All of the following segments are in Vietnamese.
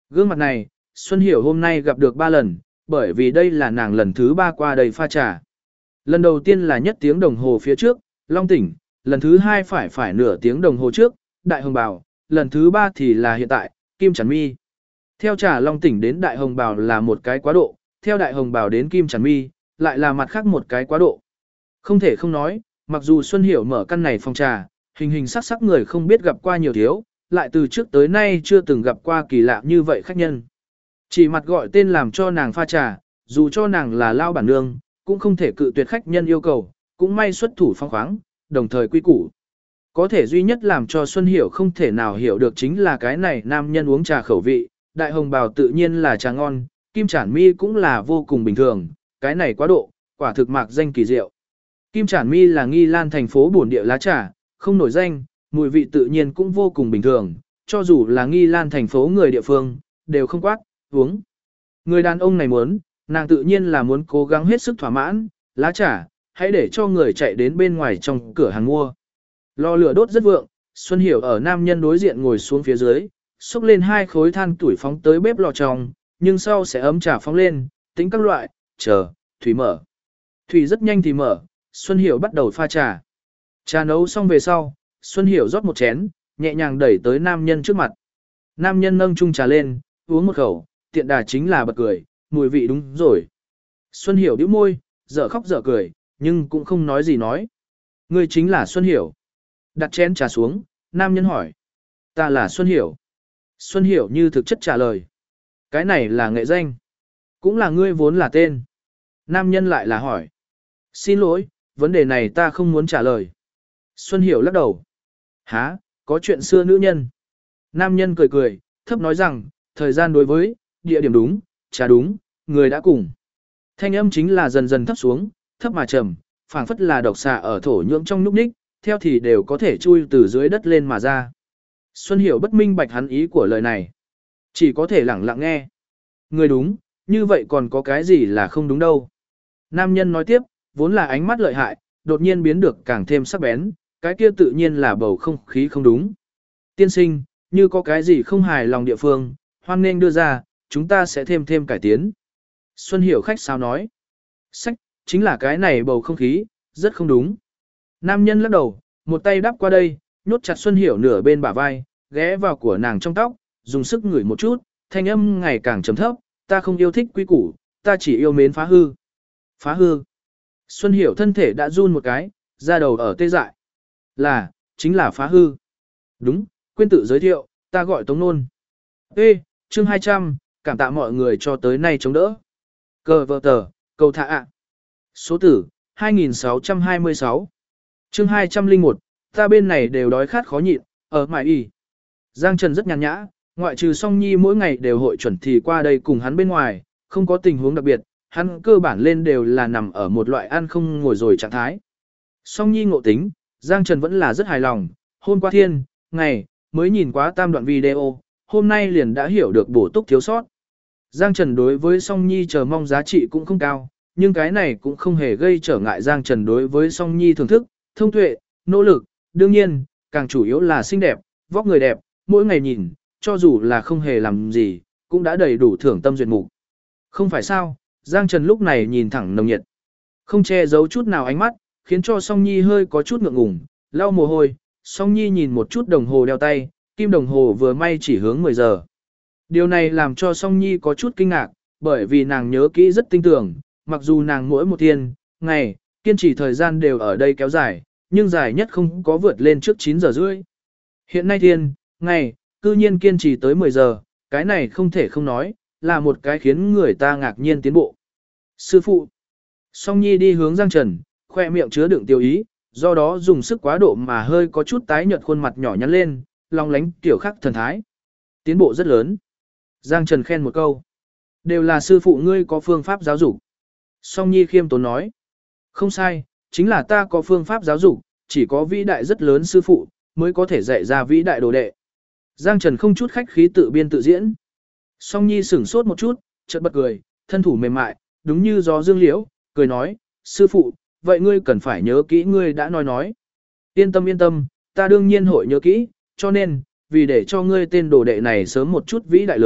Gương mặt này, Xuân Hiểu hôm nay gặp được 3 lần, bởi vì đây là nàng lần thứ 3 qua đây pha trà. Lần đầu tiên là nhất tiếng đồng hồ phía trước, Long Tỉnh, lần thứ 2 phải nửa tiếng đồng hồ trước, Đại Hồng Bào, lần thứ 3 thì là hiện tại, Kim Chản Mi. Theo trà Long Tỉnh đến Đại Hồng Bào là một cái quá độ, theo Đại Hồng Bào đến Kim Chản Mi, lại là mặt khác một cái quá độ. Không thể không nói, mặc dù Xuân Hiểu mở căn này phòng trà, hình hình sắc sắc người không biết gặp qua nhiều thiếu, lại từ trước tới nay chưa từng gặp qua kỳ lạ như vậy khách nhân. Chỉ mặt gọi tên làm cho nàng pha trà, dù cho nàng là lao bản nương, cũng không thể cự tuyệt khách nhân yêu cầu, cũng may xuất thủ phong khoáng, đồng thời quy củ. Có thể duy nhất làm cho Xuân Hiểu không thể nào hiểu được chính là cái này nam nhân uống trà khẩu vị, Đại Hồng Bào tự nhiên là trà ngon, Kim Chản Mi cũng là vô cùng bình thường, cái này quá độ, quả thực mạc danh kỳ diệu. Kim Chản Mi là Nghi Lan thành phố bổn địa lá trà, không nổi danh, mùi vị tự nhiên cũng vô cùng bình thường, cho dù là Nghi Lan thành phố người địa phương, đều không quát, uống. Người đàn ông này muốn, nàng tự nhiên là muốn cố gắng hết sức thỏa mãn, lá trà, hãy để cho người chạy đến bên ngoài trong cửa hàng mua. Lò lửa đốt rất vượng, Xuân Hiểu ở nam nhân đối diện ngồi xuống phía dưới, xúc lên 2 khối than tuổi phóng tới bếp lò trong, nhưng sau sẽ ấm trà phóng lên, tính các loại, chờ, thủy mở. Thủy rất nhanh thì mở, Xuân Hiểu bắt đầu pha trà. Trà nấu xong về sau, Xuân Hiểu rót một chén, nhẹ nhàng đẩy tới nam nhân trước mặt. Nam nhân nâng chung trà lên, uống một khẩu, tiện đà chính là bật cười, mùi vị đúng rồi. Xuân Hiểu bĩu môi, dở khóc dở cười, nhưng cũng không nói gì nói. Ngươi chính là Xuân Hiểu. Đặt chén trà xuống, nam nhân hỏi. Ta là Xuân Hiểu. Xuân Hiểu như thực chất trả lời. Cái này là nghệ danh. Cũng là ngươi vốn là tên. Nam nhân lại là hỏi. Xin lỗi, vấn đề này ta không muốn trả lời. Xuân Hiểu lắc đầu. Hả, có chuyện xưa nữ nhân. Nam nhân cười cười, thấp nói rằng, thời gian đối với, địa điểm đúng, trà đúng, người đã cùng. Thanh âm chính là dần dần thấp xuống, thấp mà trầm, phảng phất là độc xà ở thổ nhưỡng trong núc ních, theo thì đều có thể chui từ dưới đất lên mà ra. Xuân Hiểu bất minh bạch hắn ý của lời này. Chỉ có thể lẳng lặng nghe. Người đúng, như vậy còn có cái gì là không đúng đâu. Nam nhân nói tiếp, vốn là ánh mắt lợi hại, đột nhiên biến được càng thêm sắc bén, cái kia tự nhiên là bầu không khí không đúng. Tiên sinh, như có cái gì không hài lòng địa phương, hoan nên đưa ra, chúng ta sẽ thêm cải tiến. Xuân Hiểu khách sao nói. Sách, chính là cái này bầu không khí, rất không đúng. Nam nhân lắc đầu, một tay đắp qua đây, nhốt chặt Xuân Hiểu nửa bên bả vai, ghé vào của nàng trong tóc, dùng sức ngửi một chút, thanh âm ngày càng trầm thấp, ta không yêu thích quý củ, ta chỉ yêu mến phá hư. Phá hư. Xuân Hiểu thân thể đã run một cái, da đầu ở tê dại. Chính là phá hư. Đúng, quên tự giới thiệu, ta gọi Tống Nôn. Ê, chương 200, cảm tạ mọi người cho tới nay chống đỡ. Cờ vợ tờ, cầu thả ạ. Số tử, 2626. Chương 201, ta bên này đều đói khát khó nhịn, ở mãi y. Giang Trần rất nhàn nhã, ngoại trừ Song Nhi mỗi ngày đều hội chuẩn thì qua đây cùng hắn bên ngoài, không có tình huống đặc biệt, hắn cơ bản lên đều là nằm ở một loại ăn không ngồi rồi trạng thái. Song Nhi ngộ tính, Giang Trần vẫn là rất hài lòng, hôm qua ngày, mới nhìn quá tam đoạn video, hôm nay liền đã hiểu được bổ túc thiếu sót. Giang Trần đối với Song Nhi chờ mong giá trị cũng không cao, nhưng cái này cũng không hề gây trở ngại Giang Trần đối với Song Nhi thưởng thức, thông tuệ, nỗ lực, đương nhiên, càng chủ yếu là xinh đẹp, vóc người đẹp, mỗi ngày nhìn, cho dù là không hề làm gì, cũng đã đầy đủ thưởng tâm duyệt mục. Không phải sao, Giang Trần lúc này nhìn thẳng nồng nhiệt, không che giấu chút nào ánh mắt, khiến cho Song Nhi hơi có chút ngượng ngùng, lau mồ hôi, Song Nhi nhìn một chút đồng hồ đeo tay, kim đồng hồ vừa may chỉ hướng 10 giờ. Điều này làm cho Song Nhi có chút kinh ngạc, bởi vì nàng nhớ kỹ rất tinh tường, mặc dù nàng mỗi một ngày, kiên trì thời gian đều ở đây kéo dài, nhưng dài nhất không có vượt lên trước 9 giờ rưỡi. Hiện nay ngày, cư nhiên kiên trì tới 10 giờ, cái này không thể không nói, là một cái khiến người ta ngạc nhiên tiến bộ. Sư phụ, Song Nhi đi hướng Giang Trần, khoe miệng chứa đựng tiêu ý, do đó dùng sức quá độ mà hơi có chút tái nhợt khuôn mặt nhỏ nhắn lên, long lánh tiểu khắc thần thái. Tiến bộ rất lớn. Giang Trần khen một câu. Đều là sư phụ ngươi có phương pháp giáo dục. Song Nhi khiêm tốn nói. Không sai, chính là ta có phương pháp giáo dục, chỉ có vĩ đại rất lớn sư phụ, mới có thể dạy ra vĩ đại đồ đệ. Giang Trần không chút khách khí tự biên tự diễn. Song Nhi sửng sốt một chút, chợt bật cười, thân thủ mềm mại, đúng như gió dương liễu, cười nói, sư phụ, vậy ngươi cần phải nhớ kỹ ngươi đã nói. Yên tâm, ta đương nhiên hội nhớ kỹ, cho nên, vì để cho ngươi tên đồ đệ này sớm một chút vĩ đại lớn,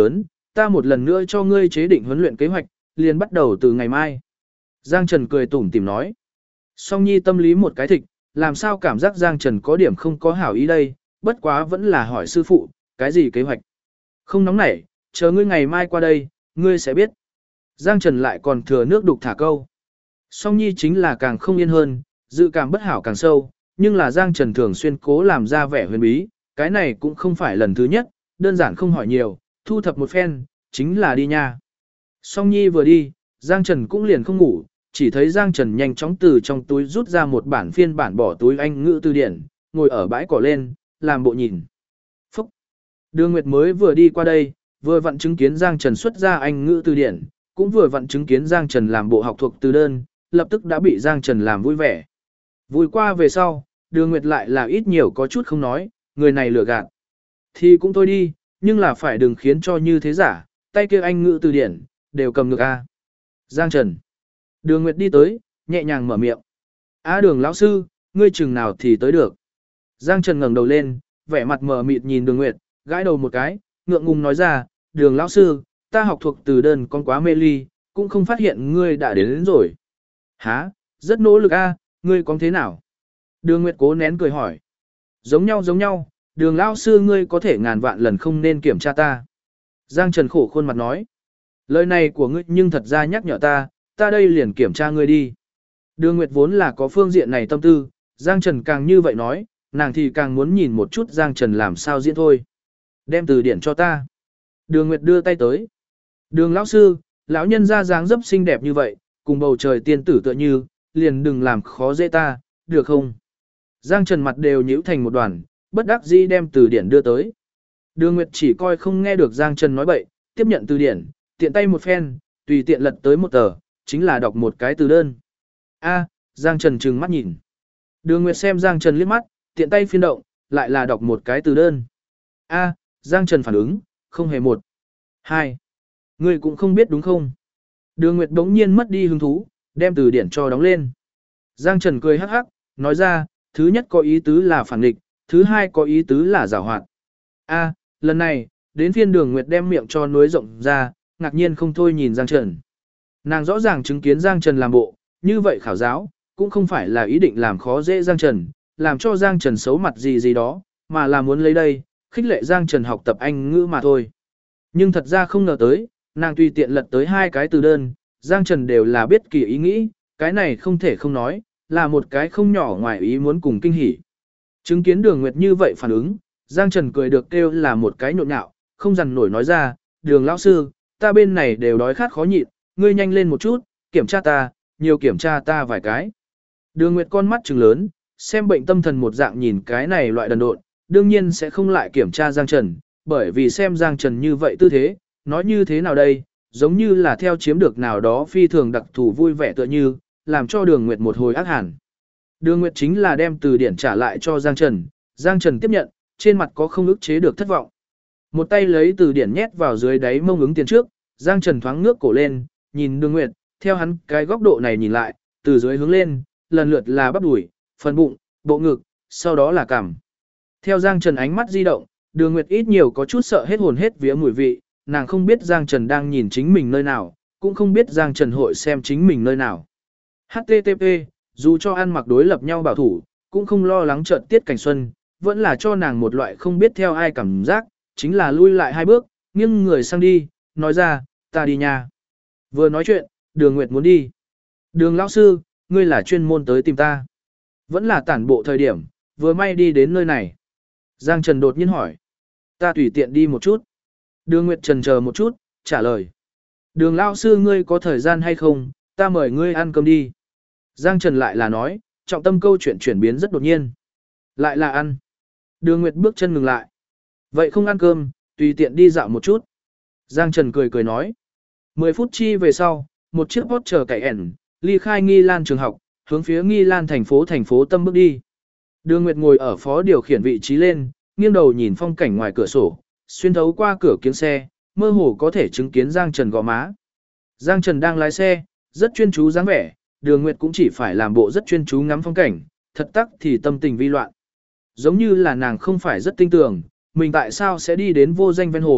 ta một lần nữa cho ngươi chế định huấn luyện kế hoạch, liền bắt đầu từ ngày mai. Giang Trần cười tủm tỉm nói. Song Nhi tâm lý một cái thịch, làm sao cảm giác Giang Trần có điểm không có hảo ý đây, bất quá vẫn là hỏi sư phụ, cái gì kế hoạch. Không nóng nảy, chờ ngươi ngày mai qua đây, ngươi sẽ biết. Giang Trần lại còn thừa nước đục thả câu. Song Nhi chính là càng không yên hơn, dự cảm bất hảo càng sâu, nhưng là Giang Trần thường xuyên cố làm ra vẻ huyền bí, cái này cũng không phải lần thứ nhất, đơn giản không hỏi nhiều, thu thập một phen, chính là đi nha. Song Nhi vừa đi, Giang Trần cũng liền không ngủ, chỉ thấy Giang Trần nhanh chóng từ trong túi rút ra một bản phiên bản bỏ túi Anh ngữ từ điển, ngồi ở bãi cỏ lên, làm bộ nhìn. Phúc! Đường Nguyệt mới vừa đi qua đây, vừa vặn chứng kiến Giang Trần xuất ra Anh ngữ từ điển, cũng vừa vặn chứng kiến Giang Trần làm bộ học thuộc từ đơn, lập tức đã bị Giang Trần làm vui vẻ. Vui qua về sau, Đường Nguyệt lại là ít nhiều có chút không nói, người này lừa gạt. Thì cũng thôi đi, nhưng là phải đừng khiến cho như thế giả, tay kia Anh ngữ từ điển, đều cầm ngược A. Giang Trần. Đường Nguyệt đi tới, nhẹ nhàng mở miệng. Đường lão sư, ngươi chừng nào thì tới được. Giang Trần ngẩng đầu lên, vẻ mặt mờ mịt nhìn Đường Nguyệt, gãi đầu một cái, ngượng ngùng nói ra, Đường lão sư, ta học thuộc từ đơn con quá mê ly, cũng không phát hiện ngươi đã đến rồi. Hả, rất nỗ lực a, ngươi có thế nào? Đường Nguyệt cố nén cười hỏi. Giống nhau, Đường lão sư ngươi có thể ngàn vạn lần không nên kiểm tra ta. Giang Trần khổ khuôn mặt nói. Lời này của ngươi nhưng thật ra nhắc nhở ta đây liền kiểm tra ngươi đi. Đường Nguyệt vốn là có phương diện này tâm tư, Giang Trần càng như vậy nói, nàng thì càng muốn nhìn một chút Giang Trần làm sao diễn thôi. Đem từ điển cho ta. Đường Nguyệt đưa tay tới. Đường lão sư, lão nhân ra dáng dấp xinh đẹp như vậy, cùng bầu trời tiên tử tựa như, liền đừng làm khó dễ ta, được không? Giang Trần mặt đều nhíu thành một đoàn, bất đắc dĩ đem từ điển đưa tới. Đường Nguyệt chỉ coi không nghe được Giang Trần nói bậy, tiếp nhận từ điển, tiện tay một phen, tùy tiện lật tới một tờ, chính là đọc một cái từ đơn. Giang Trần trừng mắt nhìn. Đường Nguyệt xem Giang Trần liếc mắt, tiện tay phiên động, lại là đọc một cái từ đơn. Giang Trần phản ứng, không hề một. Hai. Ngươi cũng không biết đúng không? Đường Nguyệt đống nhiên mất đi hứng thú, đem từ điển cho đóng lên. Giang Trần cười hắc hắc, nói ra, thứ nhất có ý tứ là phản nghịch, thứ hai có ý tứ là giảo hoạt. Lần này, đến phiên Đường Nguyệt đem miệng cho nối rộng ra, ngạc nhiên không thôi nhìn Giang Trần. Nàng rõ ràng chứng kiến Giang Trần làm bộ, như vậy khảo giáo, cũng không phải là ý định làm khó dễ Giang Trần, làm cho Giang Trần xấu mặt gì đó, mà là muốn lấy đây, khích lệ Giang Trần học tập Anh ngữ mà thôi. Nhưng thật ra không ngờ tới, nàng tùy tiện lật tới hai cái từ đơn, Giang Trần đều là biết kỳ ý nghĩ, cái này không thể không nói, là một cái không nhỏ ngoài ý muốn cùng kinh hỉ. Chứng kiến Đường Nguyệt như vậy phản ứng, Giang Trần cười được kêu là một cái nhộn nhạo, không dằn nổi nói ra, Đường lão sư, ta bên này đều đói khát khó nhịn, ngươi nhanh lên một chút, kiểm tra ta, nhiều kiểm tra ta vài cái. Đường Nguyệt con mắt trừng lớn, xem bệnh tâm thần một dạng nhìn cái này loại đần độn, đương nhiên sẽ không lại kiểm tra Giang Trần, bởi vì xem Giang Trần như vậy tư thế, nói như thế nào đây, giống như là theo chiếm được nào đó phi thường đặc thù vui vẻ tựa như, làm cho Đường Nguyệt một hồi ác hẳn. Đường Nguyệt chính là đem từ điển trả lại cho Giang Trần, Giang Trần tiếp nhận, trên mặt có không ức chế được thất vọng. Một tay lấy từ điển nhét vào dưới đáy mông ứng tiền trước, Giang Trần thoáng ngước cổ lên, nhìn Đường Nguyệt, theo hắn cái góc độ này nhìn lại, từ dưới hướng lên, lần lượt là bắp đùi, phần bụng, bộ ngực, sau đó là cằm. Theo Giang Trần ánh mắt di động, Đường Nguyệt ít nhiều có chút sợ hết hồn hết vía mùi vị, nàng không biết Giang Trần đang nhìn chính mình nơi nào, cũng không biết Giang Trần hội xem chính mình nơi nào. HTTP, dù cho ăn mặc đối lập nhau bảo thủ, cũng không lo lắng chợt tiết cảnh xuân, vẫn là cho nàng một loại không biết theo ai cảm giác, chính là lui lại hai bước, nghiêng người sang đi, nói ra, ta đi nha. Vừa nói chuyện, Đường Nguyệt muốn đi. Đường lão sư, ngươi là chuyên môn tới tìm ta. Vẫn là tản bộ thời điểm, vừa may đi đến nơi này. Giang Trần đột nhiên hỏi. Ta tùy tiện đi một chút. Đường Nguyệt trần chờ một chút, trả lời. Đường lão sư ngươi có thời gian hay không, ta mời ngươi ăn cơm đi. Giang Trần lại là nói, trọng tâm câu chuyện chuyển biến rất đột nhiên. Lại là ăn. Đường Nguyệt bước chân ngừng lại. Vậy không ăn cơm, tùy tiện đi dạo một chút. Giang Trần cười cười nói. 10 phút chi về sau, một chiếc Porsche cải ẻn, ly khai Nghi Lan trường học, hướng phía Nghi Lan thành phố Tâm bước đi. Đường Nguyệt ngồi ở phó điều khiển vị trí lên, nghiêng đầu nhìn phong cảnh ngoài cửa sổ, xuyên thấu qua cửa kiếng xe, mơ hồ có thể chứng kiến Giang Trần gò má. Giang Trần đang lái xe, rất chuyên chú dáng vẻ, Đường Nguyệt cũng chỉ phải làm bộ rất chuyên chú ngắm phong cảnh, thật tắc thì tâm tình vi loạn. Giống như là nàng không phải rất tin tưởng, mình tại sao sẽ đi đến vô danh ven hồ,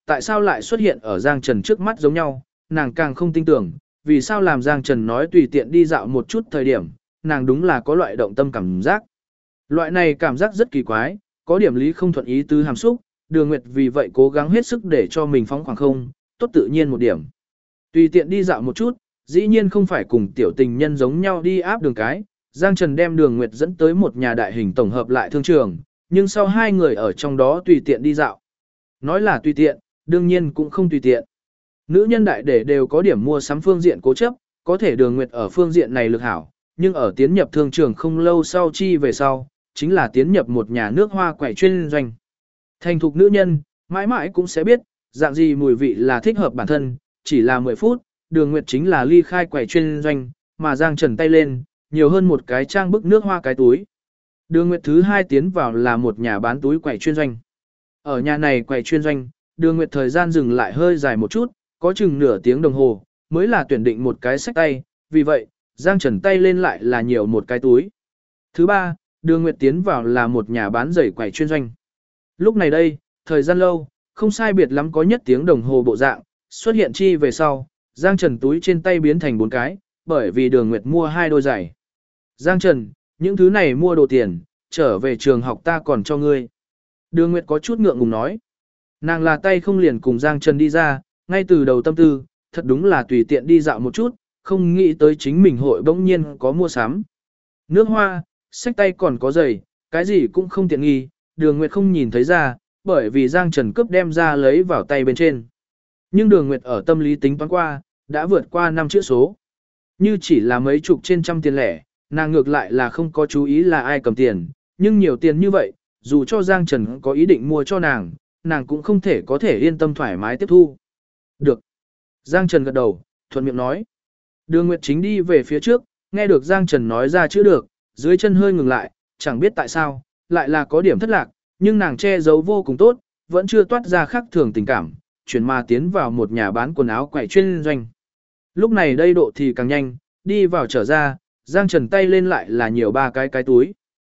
tại sao lại xuất hiện ở Giang Trần trước mắt giống nhau, nàng càng không tin tưởng, vì sao làm Giang Trần nói tùy tiện đi dạo một chút thời điểm, nàng đúng là có loại động tâm cảm giác. Loại này cảm giác rất kỳ quái, có điểm lý không thuận ý tứ hàm xúc, Đường Nguyệt vì vậy cố gắng hết sức để cho mình phóng khoảng không, tốt tự nhiên một điểm. Tùy tiện đi dạo một chút, dĩ nhiên không phải cùng tiểu tình nhân giống nhau đi áp đường cái, Giang Trần đem Đường Nguyệt dẫn tới một nhà đại hình tổng hợp lại thương trường, nhưng sau hai người ở trong đó tùy tiện đi dạo. Nói là tùy tiện, đương nhiên cũng không tùy tiện. Nữ nhân đại để đều có điểm mua sắm phương diện cố chấp, có thể Đường Nguyệt ở phương diện này lực hảo, nhưng ở tiến nhập thương trường không lâu sau chi về sau, chính là tiến nhập một nhà nước hoa quẩy chuyên doanh. Thành thục nữ nhân, mãi mãi cũng sẽ biết, dạng gì mùi vị là thích hợp bản thân, chỉ là 10 phút, Đường Nguyệt chính là ly khai quẩy chuyên doanh, mà Giang Trần tay lên, nhiều hơn một cái trang bức nước hoa cái túi. Đường Nguyệt thứ hai tiến vào là một nhà bán túi quẩy chuyên doanh. Ở nhà này quẩy chuyên doanh, Đường Nguyệt thời gian dừng lại hơi dài một chút, có chừng nửa tiếng đồng hồ, mới là tuyển định một cái xách tay, vì vậy, Giang Trần tay lên lại là nhiều một cái túi. Thứ ba, Đường Nguyệt tiến vào là một nhà bán giày quẩy chuyên doanh. Lúc này đây, thời gian lâu, không sai biệt lắm có nhất tiếng đồng hồ bộ dạng, xuất hiện chi về sau, Giang Trần túi trên tay biến thành 4 cái, bởi vì Đường Nguyệt mua 2 đôi giày. Giang Trần, những thứ này mua đồ tiền, trở về trường học ta còn cho ngươi. Đường Nguyệt có chút ngượng ngùng nói. Nàng là tay không liền cùng Giang Trần đi ra, ngay từ đầu tâm tư, thật đúng là tùy tiện đi dạo một chút, không nghĩ tới chính mình hội bỗng nhiên có mua sắm. Nước hoa, xách tay còn có giày, cái gì cũng không tiện nghi, Đường Nguyệt không nhìn thấy ra, bởi vì Giang Trần cướp đem ra lấy vào tay bên trên. Nhưng Đường Nguyệt ở tâm lý tính toán qua, đã vượt qua 5 chữ số. Như chỉ là mấy chục trên trăm tiền lẻ, nàng ngược lại là không có chú ý là ai cầm tiền, nhưng nhiều tiền như vậy, dù cho Giang Trần có ý định mua cho nàng, nàng cũng không thể có thể yên tâm thoải mái tiếp thu. Được. Giang Trần gật đầu, thuận miệng nói. Đường Nguyệt chính đi về phía trước, nghe được Giang Trần nói ra chữ được, dưới chân hơi ngừng lại, chẳng biết tại sao, lại là có điểm thất lạc, nhưng nàng che giấu vô cùng tốt, vẫn chưa toát ra khác thường tình cảm, chuyển mà tiến vào một nhà bán quần áo quậy chuyên doanh. Lúc này đây độ thì càng nhanh, đi vào trở ra, Giang Trần tay lên lại là nhiều 3 cái túi.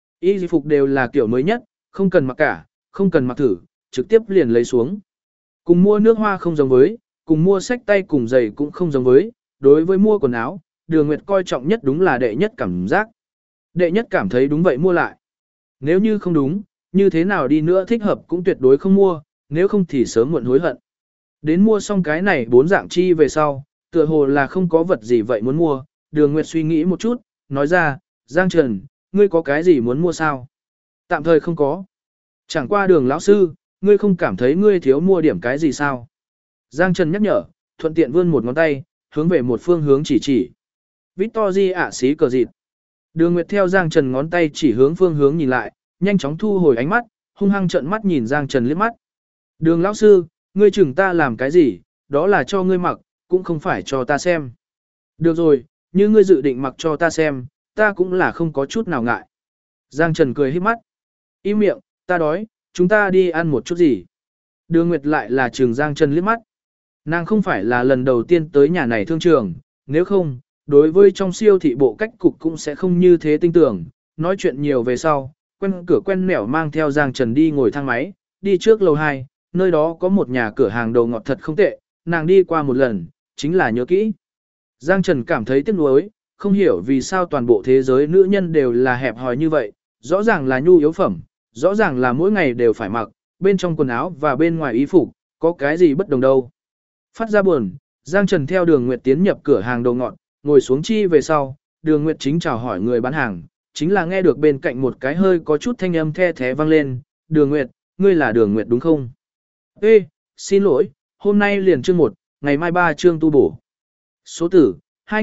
Y phục đều là kiểu mới nhất, không cần mặc cả, không cần mặc thử, trực tiếp liền lấy xuống. Cùng mua nước hoa không giống với, cùng mua xách tay cùng giày cũng không giống với, đối với mua quần áo, Đường Nguyệt coi trọng nhất đúng là đệ nhất cảm giác. Đệ nhất cảm thấy đúng vậy mua lại. Nếu như không đúng, như thế nào đi nữa thích hợp cũng tuyệt đối không mua, nếu không thì sớm muộn hối hận. Đến mua xong cái này 4 dạng chi về sau, tựa hồ là không có vật gì vậy muốn mua, Đường Nguyệt suy nghĩ một chút, nói ra, Giang Trần, ngươi có cái gì muốn mua sao? Tạm thời không có. Chẳng qua Đường lão sư, ngươi không cảm thấy ngươi thiếu mua điểm cái gì sao? Giang Trần nhắc nhở, thuận tiện vươn một ngón tay, hướng về một phương hướng chỉ. Victory ạ xí cờ dịt. Đường Nguyệt theo Giang Trần ngón tay chỉ hướng phương hướng nhìn lại, nhanh chóng thu hồi ánh mắt, hung hăng trợn mắt nhìn Giang Trần liếc mắt. Đường lão sư, ngươi chừng ta làm cái gì, đó là cho ngươi mặc, cũng không phải cho ta xem. Được rồi, như ngươi dự định mặc cho ta xem, ta cũng là không có chút nào ngại. Giang Trần cười híp mắt. Im miệng, ta đói, chúng ta đi ăn một chút gì. Đường Nguyệt lại là trừng Giang Trần liếc mắt. Nàng không phải là lần đầu tiên tới nhà này thương trường, nếu không, đối với trong siêu thị bộ cách cục cũng sẽ không như thế tinh tưởng, nói chuyện nhiều về sau, quen cửa quen nẻo mang theo Giang Trần đi ngồi thang máy, đi trước lầu 2, nơi đó có một nhà cửa hàng đồ ngọt thật không tệ, nàng đi qua một lần, chính là nhớ kỹ. Giang Trần cảm thấy tiếc nuối, không hiểu vì sao toàn bộ thế giới nữ nhân đều là hẹp hòi như vậy, rõ ràng là nhu yếu phẩm, rõ ràng là mỗi ngày đều phải mặc, bên trong quần áo và bên ngoài y phục, có cái gì bất đồng đâu. Phát ra buồn, Giang Trần theo Đường Nguyệt tiến nhập cửa hàng đồ ngọt, ngồi xuống chi về sau, Đường Nguyệt chính chào hỏi người bán hàng, chính là nghe được bên cạnh một cái hơi có chút thanh âm the thé vang lên, Đường Nguyệt, ngươi là Đường Nguyệt đúng không? Ê, xin lỗi, hôm nay liền chương 1, ngày mai 3 chương tu bổ. Số tử,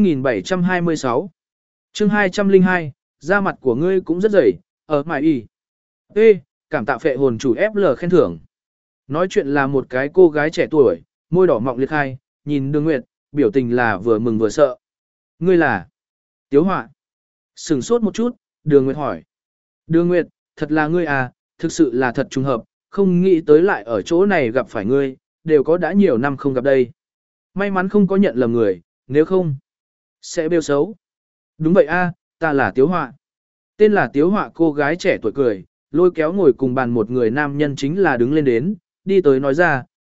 2726. Chương 202, da mặt của ngươi cũng rất dày, ở mại y. Ê, cảm tạ phệ hồn chủ FL khen thưởng. Nói chuyện là một cái cô gái trẻ tuổi, môi đỏ mọng liệt khai, nhìn Đường Nguyệt, biểu tình là vừa mừng vừa sợ. Ngươi là Tiếu Họa. Sửng sốt một chút, Đường Nguyệt hỏi. Đường Nguyệt, thật là ngươi à, thực sự là thật trùng hợp, không nghĩ tới lại ở chỗ này gặp phải ngươi, đều có đã nhiều năm không gặp đây. May mắn không có nhận lầm người, nếu không, sẽ bêu xấu. Đúng vậy a, ta là Tiếu Họa. Tên là Tiếu Họa cô gái trẻ tuổi cười, lôi kéo ngồi cùng bàn một người nam nhân chính là đứng lên đến, đi tới nói ra,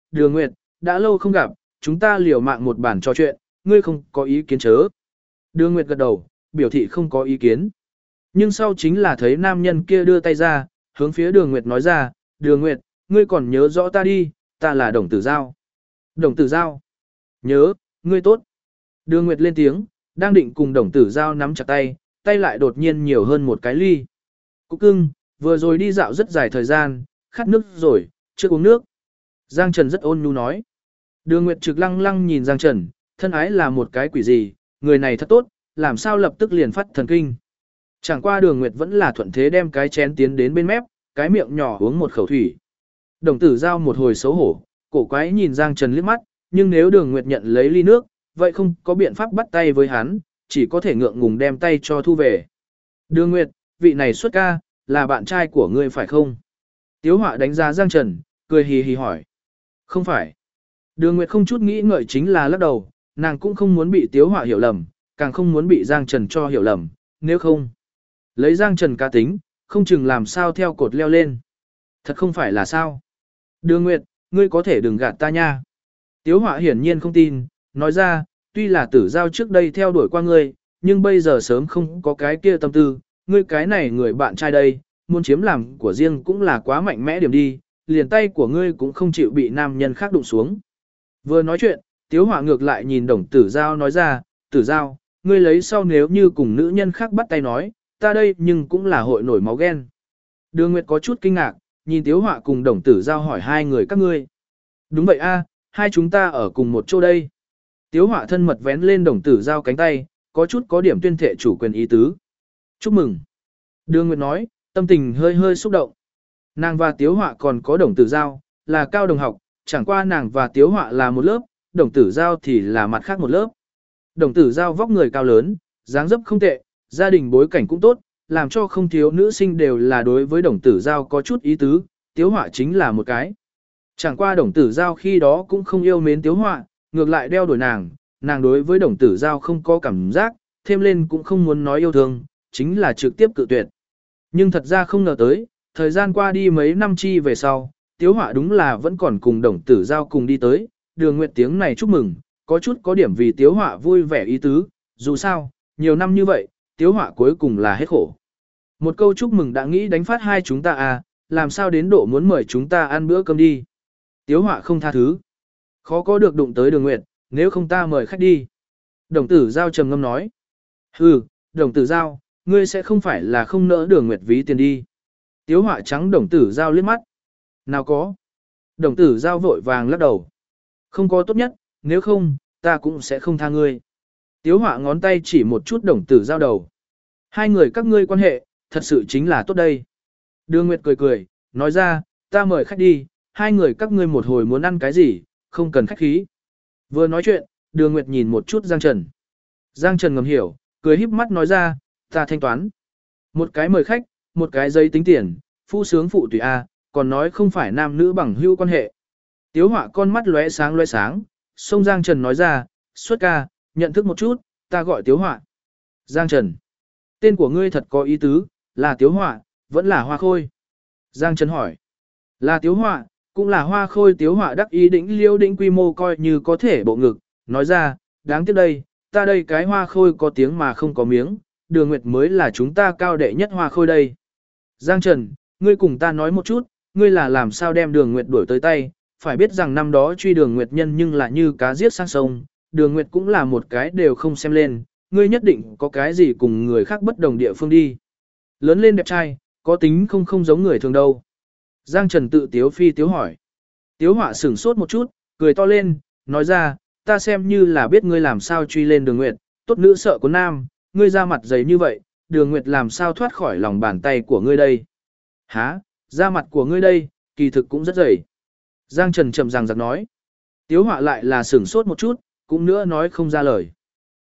Đường Nguyệt, đã lâu không gặp, chúng ta liều mạng một bản trò chuyện, ngươi không có ý kiến chớ. Đường Nguyệt gật đầu, biểu thị không có ý kiến. Nhưng sau chính là thấy nam nhân kia đưa tay ra, hướng phía Đường Nguyệt nói ra, Đường Nguyệt, ngươi còn nhớ rõ ta đi, ta là Đồng Tử Giao. Đồng Tử Giao. Nhớ, ngươi tốt. Đường Nguyệt lên tiếng, đang định cùng Đồng Tử Giao nắm chặt tay, tay lại đột nhiên nhiều hơn một cái ly. Cúc cưng, vừa rồi đi dạo rất dài thời gian, khát nước rồi, chưa uống nước. Giang Trần rất ôn nhu nói. Đường Nguyệt trực lăng lăng nhìn Giang Trần, thân ái là một cái quỷ gì, người này thật tốt, làm sao lập tức liền phát thần kinh. Chẳng qua Đường Nguyệt vẫn là thuận thế đem cái chén tiến đến bên mép, cái miệng nhỏ uống một khẩu thủy. Đồng Tử Giao một hồi xấu hổ, cổ quái nhìn Giang Trần liếc mắt, nhưng nếu Đường Nguyệt nhận lấy ly nước, vậy không có biện pháp bắt tay với hắn, chỉ có thể ngượng ngùng đem tay cho thu về. Đường Nguyệt, vị này xuất ca, là bạn trai của ngươi phải không? Tiếu Họa đánh giá Giang Trần, cười hì hì hỏi. Không phải. Đường Nguyệt không chút nghĩ ngợi chính là lắc đầu, nàng cũng không muốn bị Tiếu Họa hiểu lầm, càng không muốn bị Giang Trần cho hiểu lầm, nếu không. Lấy Giang Trần cá tính, không chừng làm sao theo cột leo lên. Thật không phải là sao. Đường Nguyệt, ngươi có thể đừng gạt ta nha. Tiếu Họa hiển nhiên không tin, nói ra, tuy là Tử Giao trước đây theo đuổi qua ngươi, nhưng bây giờ sớm không có cái kia tâm tư, ngươi cái này người bạn trai đây, muốn chiếm làm của riêng cũng là quá mạnh mẽ điểm đi, liền tay của ngươi cũng không chịu bị nam nhân khác đụng xuống. Vừa nói chuyện, Tiếu Họa ngược lại nhìn Đồng Tử Giao nói ra, Tử Giao, ngươi lấy sau nếu như cùng nữ nhân khác bắt tay nói, ta đây nhưng cũng là hội nổi máu ghen. Đường Nguyệt có chút kinh ngạc, nhìn Tiếu Họa cùng Đồng Tử Giao hỏi hai người các ngươi. Đúng vậy a, hai chúng ta ở cùng một chỗ đây. Tiếu Họa thân mật vén lên Đồng Tử Giao cánh tay, có chút có điểm tuyên thệ chủ quyền ý tứ. Chúc mừng. Đường Nguyệt nói, tâm tình hơi hơi xúc động. Nàng và Tiếu Họa còn có Đồng Tử Giao, là cao đồng học, chẳng qua nàng và Tiếu Họa là một lớp, Đồng Tử Giao thì là mặt khác một lớp. Đồng Tử Giao vóc người cao lớn, dáng dấp không tệ, gia đình bối cảnh cũng tốt, làm cho không thiếu nữ sinh đều là đối với Đồng Tử Giao có chút ý tứ, Tiếu Họa chính là một cái. Chẳng qua Đồng Tử Giao khi đó cũng không yêu mến Tiếu Họa, ngược lại đeo đuổi nàng đối với Đồng Tử Giao không có cảm giác, thêm lên cũng không muốn nói yêu thương, chính là trực tiếp cự tuyệt. Nhưng thật ra không ngờ tới, thời gian qua đi mấy năm chi về sau, Tiếu Họa đúng là vẫn còn cùng Đồng Tử Giao cùng đi tới, Đường Nguyệt tiếng này chúc mừng, có chút có điểm vì Tiếu Họa vui vẻ ý tứ, dù sao, nhiều năm như vậy, Tiếu Họa cuối cùng là hết khổ. Một câu chúc mừng đã nghĩ đánh phát hai chúng ta à, làm sao đến độ muốn mời chúng ta ăn bữa cơm đi. Tiếu Họa không tha thứ. Khó có được đụng tới Đường Nguyệt, nếu không ta mời khách đi. Đồng Tử Giao trầm ngâm nói. Hừ, Đồng Tử Giao, ngươi sẽ không phải là không nỡ Đường Nguyệt ví tiền đi. Tiếu Họa trắng Đồng Tử Giao liếc mắt. Nào có. Đồng Tử Giao vội vàng lắc đầu. Không có tốt nhất, nếu không, ta cũng sẽ không tha ngươi. Tiếu Họa ngón tay chỉ một chút Đồng Tử Giao đầu. Hai người các ngươi quan hệ, thật sự chính là tốt đây. Đường Nguyệt cười cười, nói ra, ta mời khách đi, hai người các ngươi một hồi muốn ăn cái gì, không cần khách khí. Vừa nói chuyện, Đường Nguyệt nhìn một chút Giang Trần. Giang Trần ngầm hiểu, cười híp mắt nói ra, ta thanh toán. Một cái mời khách, một cái giấy tính tiền, phu sướng phụ tùy A, còn nói không phải nam nữ bằng hữu quan hệ. Tiếu Họa con mắt lóe sáng, xông Giang Trần nói ra, xuất ca, nhận thức một chút, ta gọi Tiếu Họa. Giang Trần, tên của ngươi thật có ý tứ, là Tiếu Họa, vẫn là Hoa Khôi. Giang Trần hỏi, là Tiếu Họa, cũng là Hoa Khôi. Tiếu Họa đắc ý đỉnh liêu đỉnh quy mô coi như có thể bộ ngực, nói ra, đáng tiếc đây, ta đây cái Hoa Khôi có tiếng mà không có miếng, Đường Nguyệt mới là chúng ta cao đệ nhất Hoa Khôi đây. Giang Trần, ngươi cùng ta nói một chút, ngươi là làm sao đem Đường Nguyệt đuổi tới tay, phải biết rằng năm đó truy Đường Nguyệt nhân nhưng là như cá giết sang sông, Đường Nguyệt cũng là một cái đều không xem lên, ngươi nhất định có cái gì cùng người khác bất đồng địa phương đi. Lớn lên đẹp trai, có tính không giống người thường đâu. Giang Trần tự tiếu phi tiếu hỏi. Tiếu Họa sửng sốt một chút, cười to lên, nói ra, ta xem như là biết ngươi làm sao truy lên Đường Nguyệt, tốt nữ sợ của nam, ngươi ra mặt dày như vậy, Đường Nguyệt làm sao thoát khỏi lòng bàn tay của ngươi đây. Hả, da mặt của ngươi đây, kỳ thực cũng rất dày. Giang Trần chậm ràng giặc nói. Tiếu Họa lại là sửng sốt một chút, cũng nữa nói không ra lời.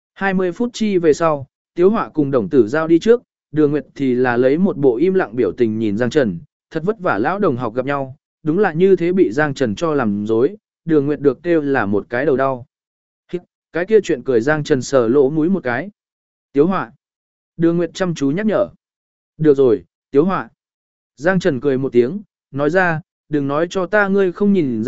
20 phút chi về sau, Tiếu Họa cùng Đồng Tử Giao đi trước, Đường Nguyệt thì là lấy một bộ im lặng biểu tình nhìn Giang Trần, thật vất vả lão đồng học gặp nhau, đúng là như thế bị Giang Trần cho làm dối, Đường Nguyệt được kêu là một cái đầu đau. Cái kia chuyện cười Giang Trần sờ lỗ mũi một cái. Tiếu Họa. Đường Nguyệt chăm chú nhắc nhở. Được rồi, Tiếu Họa. Giang Trần cười một tiếng, nói ra, đừng nói cho ta ngươi không nhìn ra,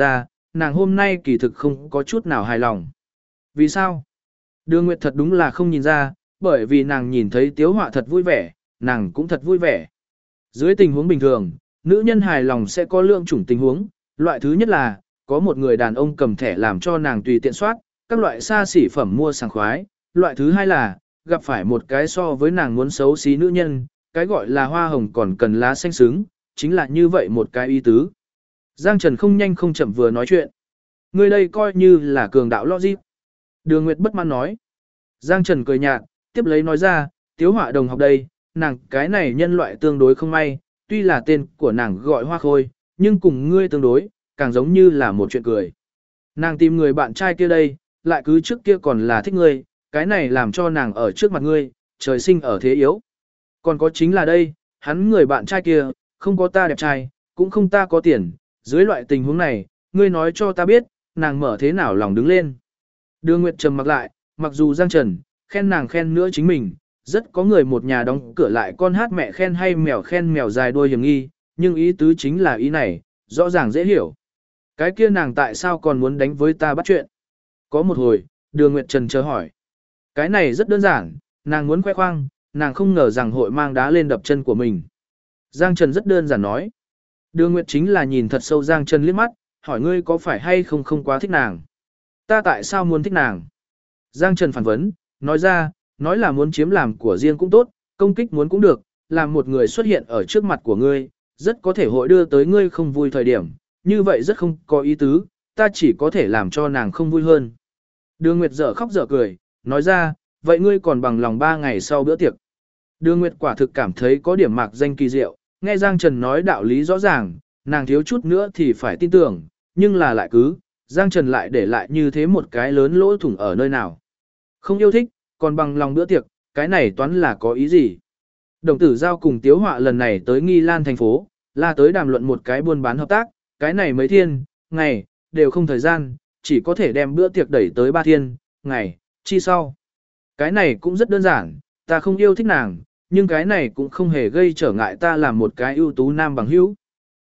nàng hôm nay kỳ thực không có chút nào hài lòng. Vì sao? Đường Nguyệt thật đúng là không nhìn ra, bởi vì nàng nhìn thấy Tiếu Họa thật vui vẻ, nàng cũng thật vui vẻ. Dưới tình huống bình thường, nữ nhân hài lòng sẽ có lượng chủng tình huống, loại thứ nhất là, có một người đàn ông cầm thẻ làm cho nàng tùy tiện soát, các loại xa xỉ phẩm mua sảng khoái, loại thứ hai là, gặp phải một cái so với nàng muốn xấu xí nữ nhân, cái gọi là hoa hồng còn cần lá xanh xứng, chính là như vậy một cái ý tứ. Giang Trần không nhanh không chậm vừa nói chuyện. Người đây coi như là cường đạo logic. Đường Nguyệt bất mãn nói. Giang Trần cười nhạt, tiếp lấy nói ra, Tiếu Họa đồng học đây, nàng cái này nhân loại tương đối không may, tuy là tên của nàng gọi Hoa Khôi, nhưng cùng ngươi tương đối, càng giống như là một chuyện cười. Nàng tìm người bạn trai kia đây, lại cứ trước kia còn là thích ngươi, cái này làm cho nàng ở trước mặt ngươi, trời sinh ở thế yếu. Còn có chính là đây, hắn người bạn trai kia, không có ta đẹp trai, cũng không ta có tiền, dưới loại tình huống này, ngươi nói cho ta biết, nàng mở thế nào lòng đứng lên. Đường Nguyệt trầm mặc lại, mặc dù Giang Trần, khen nàng khen nữa chính mình, rất có người một nhà đóng cửa lại con hát mẹ khen hay mèo khen mèo dài đuôi hiểm nghi, nhưng ý tứ chính là ý này, rõ ràng dễ hiểu. Cái kia nàng tại sao còn muốn đánh với ta bắt chuyện? Có một hồi, Đường Nguyệt Trần chờ hỏi. Cái này rất đơn giản, nàng muốn khoe khoang, nàng không ngờ rằng hội mang đá lên đập chân của mình. Giang Trần rất đơn giản nói. Đường Nguyệt chính là nhìn thật sâu Giang Trần liếc mắt, hỏi ngươi có phải hay không không quá thích nàng. Ta tại sao muốn thích nàng? Giang Trần phản vấn, nói ra, nói là muốn chiếm làm của riêng cũng tốt, công kích muốn cũng được, làm một người xuất hiện ở trước mặt của ngươi, rất có thể hội đưa tới ngươi không vui thời điểm, như vậy rất không có ý tứ, ta chỉ có thể làm cho nàng không vui hơn. Đường Nguyệt dở khóc dở cười, nói ra, vậy ngươi còn bằng lòng 3 ngày sau bữa tiệc. Đường Nguyệt quả thực cảm thấy có điểm mạc danh kỳ diệu, nghe Giang Trần nói đạo lý rõ ràng, nàng thiếu chút nữa thì phải tin tưởng, nhưng là lại cứ, Giang Trần lại để lại như thế một cái lớn lỗ thủng ở nơi nào. Không yêu thích, còn bằng lòng bữa tiệc, cái này toán là có ý gì? Đồng tử giao cùng Tiếu Họa lần này tới Nghi Lan thành phố, là tới đàm luận một cái buôn bán hợp tác, cái này mấy thiên, ngày, đều không thời gian, chỉ có thể đem bữa tiệc đẩy tới 3 thiên, ngày, chi sau. Cái này cũng rất đơn giản, ta không yêu thích nàng, nhưng cái này cũng không hề gây trở ngại ta làm một cái ưu tú nam bằng hữu.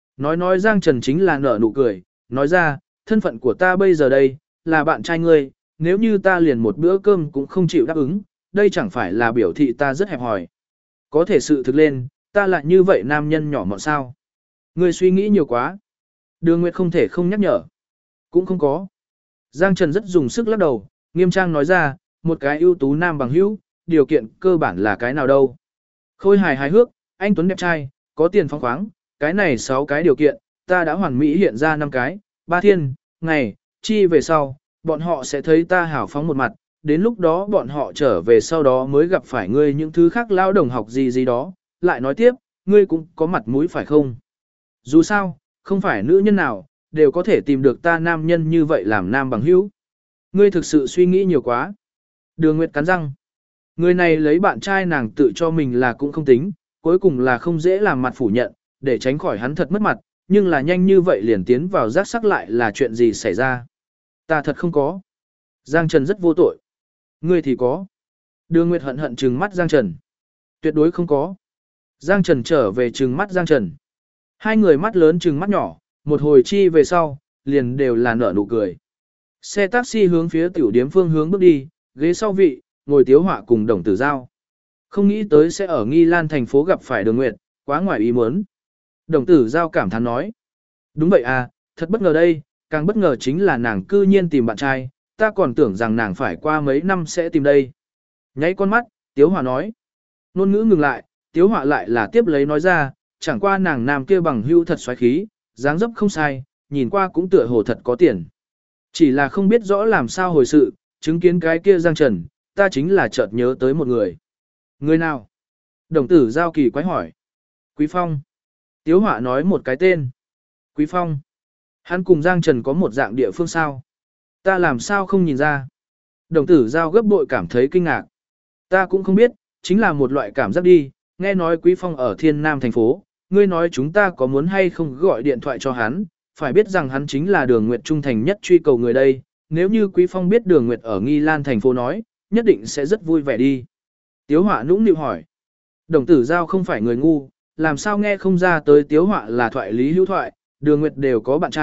Nói Giang Trần chính là nở nụ cười, nói ra, thân phận của ta bây giờ đây, là bạn trai ngươi, nếu như ta liền một bữa cơm cũng không chịu đáp ứng, đây chẳng phải là biểu thị ta rất hẹp hòi. Có thể sự thực lên, ta lại như vậy nam nhân nhỏ mọn sao. Ngươi suy nghĩ nhiều quá. Đường Nguyệt không thể không nhắc nhở. Cũng không có. Giang Trần rất dùng sức lắc đầu, nghiêm trang nói ra, một cái ưu tú nam bằng hữu, điều kiện cơ bản là cái nào đâu. Khôi hài hài hước, anh tuấn đẹp trai, có tiền phóng khoáng, cái này 6 cái điều kiện, ta đã hoàn mỹ hiện ra 5 cái, 3 thiên, ngày, chi về sau, bọn họ sẽ thấy ta hào phóng một mặt, đến lúc đó bọn họ trở về sau đó mới gặp phải ngươi những thứ khác lao đồng học gì đó, lại nói tiếp, ngươi cũng có mặt mũi phải không? Dù sao, không phải nữ nhân nào, đều có thể tìm được ta nam nhân như vậy làm nam bằng hữu. Ngươi thực sự suy nghĩ nhiều quá. Đường Nguyệt cắn răng. Người này lấy bạn trai nàng tự cho mình là cũng không tính, cuối cùng là không dễ làm mặt phủ nhận, để tránh khỏi hắn thật mất mặt, nhưng là nhanh như vậy liền tiến vào giác sắc lại là chuyện gì xảy ra. Ta thật không có. Giang Trần rất vô tội. Ngươi thì có. Đường Nguyệt hận hận trừng mắt Giang Trần. Tuyệt đối không có. Giang Trần trở về trừng mắt Giang Trần. Hai người mắt lớn trừng mắt nhỏ, một hồi chi về sau, liền đều là nở nụ cười. Xe taxi hướng phía tiểu điếm phương hướng bước đi, ghế sau vị, ngồi Tiếu Họa cùng Đồng Tử Giao. Không nghĩ tới sẽ ở Nghi Lan thành phố gặp phải Đường Nguyệt, quá ngoài ý muốn. Đồng Tử Giao cảm thán nói. Đúng vậy à, thật bất ngờ đây, càng bất ngờ chính là nàng cư nhiên tìm bạn trai, ta còn tưởng rằng nàng phải qua mấy năm sẽ tìm đây. Nháy con mắt, Tiếu Họa nói. Ngôn ngữ ngừng lại, Tiếu Họa lại là tiếp lấy nói ra, chẳng qua nàng nam kia bằng hưu thật xoáy khí, dáng dấp không sai, nhìn qua cũng tựa hồ thật có tiền. Chỉ là không biết rõ làm sao hồi sự, chứng kiến cái kia Giang Trần, ta chính là chợt nhớ tới một người. Người nào? Đồng tử Giao kỳ quái hỏi. Quý Phong. Tiếu Họa nói một cái tên. Quý Phong. Hắn cùng Giang Trần có một dạng địa phương sao? Ta làm sao không nhìn ra? Đồng tử Giao gấp bội cảm thấy kinh ngạc. Ta cũng không biết, chính là một loại cảm giác đi, nghe nói Quý Phong ở Thiên Nam thành phố, ngươi nói chúng ta có muốn hay không gọi điện thoại cho hắn, phải biết rằng hắn chính là Đường Nguyệt trung thành nhất truy cầu người đây, nếu như Quý Phong biết Đường Nguyệt ở Nghi Lan thành phố nói, nhất định sẽ rất vui vẻ đi. Tiếu Họa nũng nịu hỏi. Đồng tử Giao không phải người ngu, làm sao nghe không ra tới Tiếu Họa là thoại lý hữu thoại, Đường Nguyệt đều có bạn trai,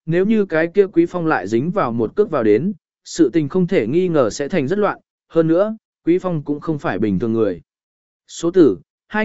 nếu như cái kia Quý Phong lại dính vào một cước vào đến, sự tình không thể nghi ngờ sẽ thành rất loạn, hơn nữa, Quý Phong cũng không phải bình thường người. Số tử,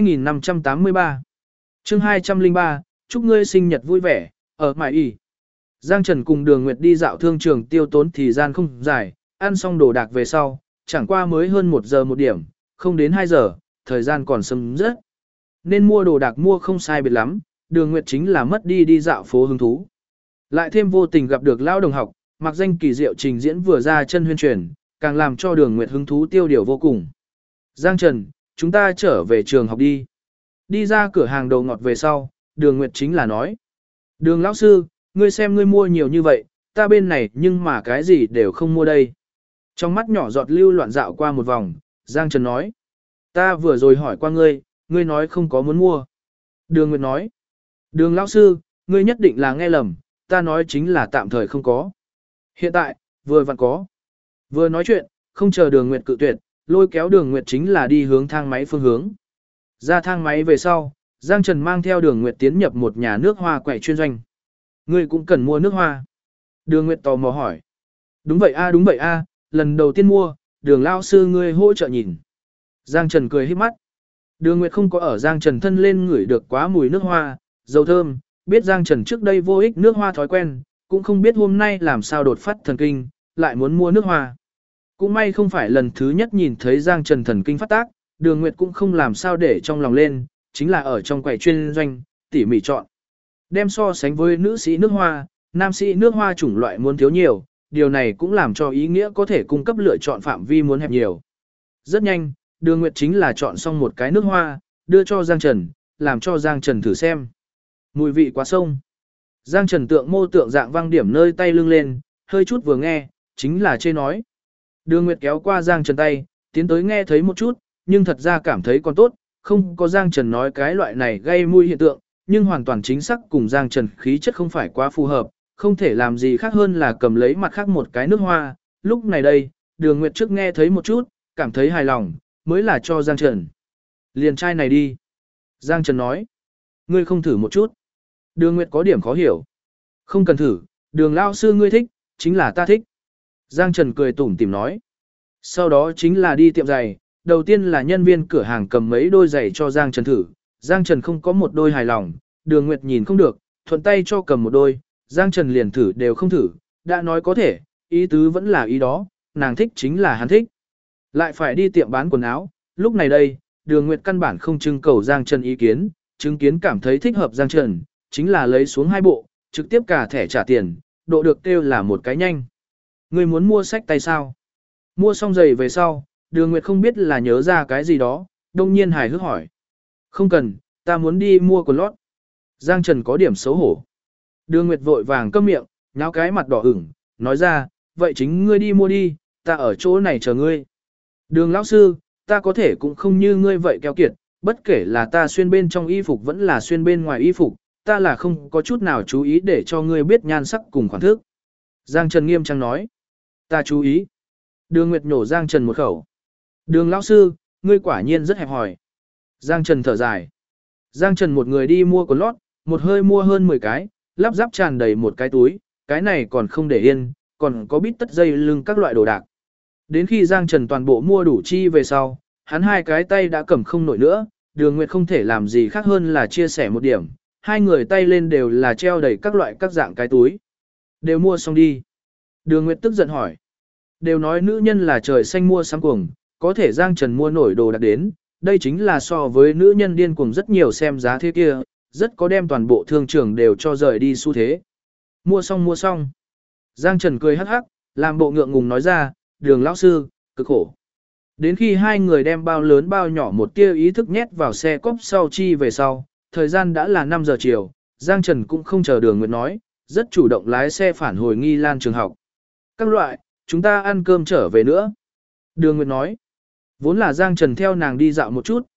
2583. Chương 203, chúc ngươi sinh nhật vui vẻ, ở Mại Y. Giang Trần cùng Đường Nguyệt đi dạo thương trường tiêu tốn thời gian không dài, ăn xong đồ đạc về sau, chẳng qua mới hơn 1 giờ một điểm, không đến 2 giờ, thời gian còn sớm rất. Nên mua đồ đạc mua không sai biệt lắm, Đường Nguyệt chính là mất đi dạo phố hứng thú. Lại thêm vô tình gặp được lão đồng học, mặc danh kỳ diệu trình diễn vừa ra chân huyên truyền, càng làm cho Đường Nguyệt hứng thú tiêu điều vô cùng. Giang Trần, chúng ta trở về trường học đi. Đi ra cửa hàng đồ ngọt về sau, Đường Nguyệt chính là nói. Đường lão sư, ngươi xem ngươi mua nhiều như vậy, ta bên này nhưng mà cái gì đều không mua đây. Trong mắt nhỏ giọt lưu loạn dạo qua một vòng, Giang Trần nói. Ta vừa rồi hỏi qua ngươi, ngươi nói không có muốn mua. Đường Nguyệt nói. Đường lão sư, ngươi nhất định là nghe lầm, ta nói chính là tạm thời không có. Hiện tại, vừa vặn có. Vừa nói chuyện, không chờ Đường Nguyệt cự tuyệt, lôi kéo Đường Nguyệt chính là đi hướng thang máy phương hướng. Ra thang máy về sau, Giang Trần mang theo Đường Nguyệt tiến nhập một nhà nước hoa quậy chuyên doanh. Ngươi cũng cần mua nước hoa. Đường Nguyệt tò mò hỏi. Đúng vậy a, lần đầu tiên mua, Đường lão sư ngươi hỗ trợ nhìn. Giang Trần cười híp mắt. Đường Nguyệt không có ở Giang Trần thân lên ngửi được quá mùi nước hoa, dầu thơm, biết Giang Trần trước đây vô ích nước hoa thói quen, cũng không biết hôm nay làm sao đột phát thần kinh, lại muốn mua nước hoa. Cũng may không phải lần thứ nhất nhìn thấy Giang Trần thần kinh phát tác, Đường Nguyệt cũng không làm sao để trong lòng lên, chính là ở trong quầy chuyên doanh, tỉ mỉ chọn. Đem so sánh với nữ sĩ nước hoa, nam sĩ nước hoa chủng loại muốn thiếu nhiều, điều này cũng làm cho ý nghĩa có thể cung cấp lựa chọn phạm vi muốn hẹp nhiều. Rất nhanh, Đường Nguyệt chính là chọn xong một cái nước hoa, đưa cho Giang Trần, làm cho Giang Trần thử xem. Mùi vị quá sông. Giang Trần tượng mô tượng dạng văng điểm nơi tay lưng lên, hơi chút vừa nghe, chính là chê nói. Đường Nguyệt kéo qua Giang Trần tay, tiến tới nghe thấy một chút, nhưng thật ra cảm thấy còn tốt, không có Giang Trần nói cái loại này gây mùi hiện tượng, nhưng hoàn toàn chính xác cùng Giang Trần khí chất không phải quá phù hợp, không thể làm gì khác hơn là cầm lấy mặt khác một cái nước hoa. Lúc này đây, Đường Nguyệt trước nghe thấy một chút, cảm thấy hài lòng, mới là cho Giang Trần. Liền chai này đi. Giang Trần nói. Ngươi không thử một chút. Đường Nguyệt có điểm khó hiểu. Không cần thử, Đường lão sư ngươi thích, chính là ta thích. Giang Trần cười tủm tỉm nói. Sau đó chính là đi tiệm giày, đầu tiên là nhân viên cửa hàng cầm mấy đôi giày cho Giang Trần thử. Giang Trần không có một đôi hài lòng, Đường Nguyệt nhìn không được, thuận tay cho cầm một đôi, Giang Trần liền thử đều không thử, đã nói có thể, ý tứ vẫn là ý đó, nàng thích chính là hắn thích. Lại phải đi tiệm bán quần áo, lúc này đây, Đường Nguyệt căn bản không trưng cầu Giang Trần ý kiến, chứng kiến cảm thấy thích hợp Giang Trần, chính là lấy xuống 2 bộ, trực tiếp cả thẻ trả tiền, độ được kêu là một cái nhanh. Người muốn mua sách tay sao? Mua xong giày về sau, Đường Nguyệt không biết là nhớ ra cái gì đó, đông nhiên hài hước hỏi. Không cần, ta muốn đi mua quần lót. Giang Trần có điểm xấu hổ. Đường Nguyệt vội vàng câm miệng, nháo cái mặt đỏ ửng, nói ra, vậy chính ngươi đi mua đi, ta ở chỗ này chờ ngươi. Đường lão sư, ta có thể cũng không như ngươi vậy keo kiệt, bất kể là ta xuyên bên trong y phục vẫn là xuyên bên ngoài y phục, ta là không có chút nào chú ý để cho ngươi biết nhan sắc cùng khoản thức. Giang Trần nghiêm trang nói, ta chú ý. Đường Nguyệt nhổ Giang Trần một khẩu. Đường lão sư, ngươi quả nhiên rất hẹp hòi. Giang Trần thở dài. Giang Trần một người đi mua quần lót, một hơi mua hơn 10 cái, lắp ráp tràn đầy một cái túi, cái này còn không để yên, còn có bít tất dây lưng các loại đồ đạc. Đến khi Giang Trần toàn bộ mua đủ chi về sau, hắn 2 cái tay đã cầm không nổi nữa, Đường Nguyệt không thể làm gì khác hơn là chia sẻ một điểm, 2 người tay lên đều là treo đầy các loại các dạng cái túi. Đều mua xong đi. Đường Nguyệt tức giận hỏi. Đều nói nữ nhân là trời xanh mua sắm cuồng, có thể Giang Trần mua nổi đồ đạc đến, đây chính là so với nữ nhân điên cuồng rất nhiều xem giá thế kia, rất có đem toàn bộ thương trường đều cho rời đi xu thế. Mua xong. Giang Trần cười hắc hắc, làm bộ ngượng ngùng nói ra, Đường lão sư, cực khổ. Đến khi 2 người đem bao lớn bao nhỏ một tia ý thức nhét vào xe cốp sau chi về sau, thời gian đã là 5 giờ chiều, Giang Trần cũng không chờ Đường Nguyệt nói, rất chủ động lái xe phản hồi Nghi Lan trường học. Các loại, chúng ta ăn cơm trở về nữa. Đường Nguyệt nói, vốn là Giang Trần theo nàng đi dạo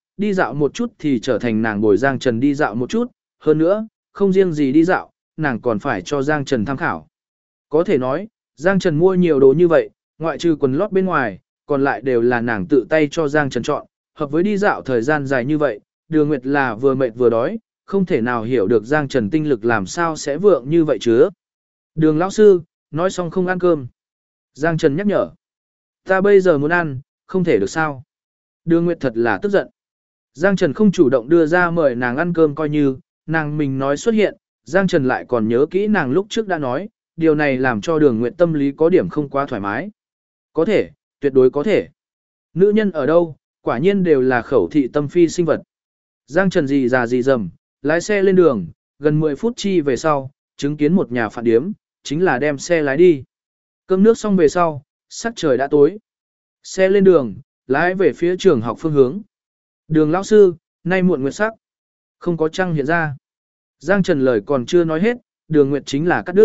một chút thì trở thành nàng bồi Giang Trần đi dạo một chút, hơn nữa, không riêng gì đi dạo, nàng còn phải cho Giang Trần tham khảo. Có thể nói, Giang Trần mua nhiều đồ như vậy, ngoại trừ quần lót bên ngoài, còn lại đều là nàng tự tay cho Giang Trần chọn, hợp với đi dạo thời gian dài như vậy, Đường Nguyệt là vừa mệt vừa đói, không thể nào hiểu được Giang Trần tinh lực làm sao sẽ vượng như vậy chứ. Đường lão sư, nói xong không ăn cơm. Giang Trần nhắc nhở. Ta bây giờ muốn ăn, không thể được sao. Đường Nguyệt thật là tức giận. Giang Trần không chủ động đưa ra mời nàng ăn cơm coi như, nàng mình nói xuất hiện, Giang Trần lại còn nhớ kỹ nàng lúc trước đã nói, điều này làm cho Đường Nguyệt tâm lý có điểm không quá thoải mái. Có thể, tuyệt đối có thể. Nữ nhân ở đâu, quả nhiên đều là khẩu thị tâm phi sinh vật. Giang Trần gì già gì dầm, lái xe lên đường, gần 10 phút chi về sau, chứng kiến một nhà phạn điếm, chính là đem xe lái đi. Cơm nước xong về sau, sắc trời đã tối. Xe lên đường, lái về phía trường học phương hướng. Đường lão sư, nay muộn nguyệt sắc. Không có trăng hiện ra. Giang Trần lời còn chưa nói hết, đường nguyệt chính là cắt đứt.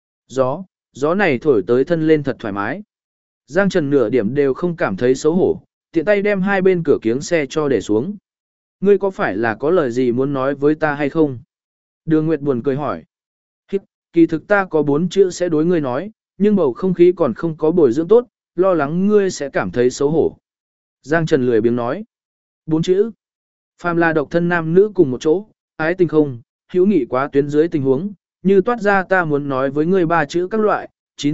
Gió này thổi tới thân lên thật thoải mái. Giang Trần nửa điểm đều không cảm thấy xấu hổ, tiện tay đem hai bên cửa kiếng xe cho để xuống. Ngươi có phải là có lời gì muốn nói với ta hay không? Đường Nguyệt buồn cười hỏi. Kỳ thực ta có 4 chữ sẽ đối ngươi nói, nhưng bầu không khí còn không có bồi dưỡng tốt, lo lắng ngươi sẽ cảm thấy xấu hổ. Giang Trần lười biếng nói. 4 chữ. Phàm là độc thân nam nữ cùng một chỗ, ái tình không, hữu nghị quá tuyến dưới tình huống, như toát ra ta muốn nói với ngươi 3 chữ các loại,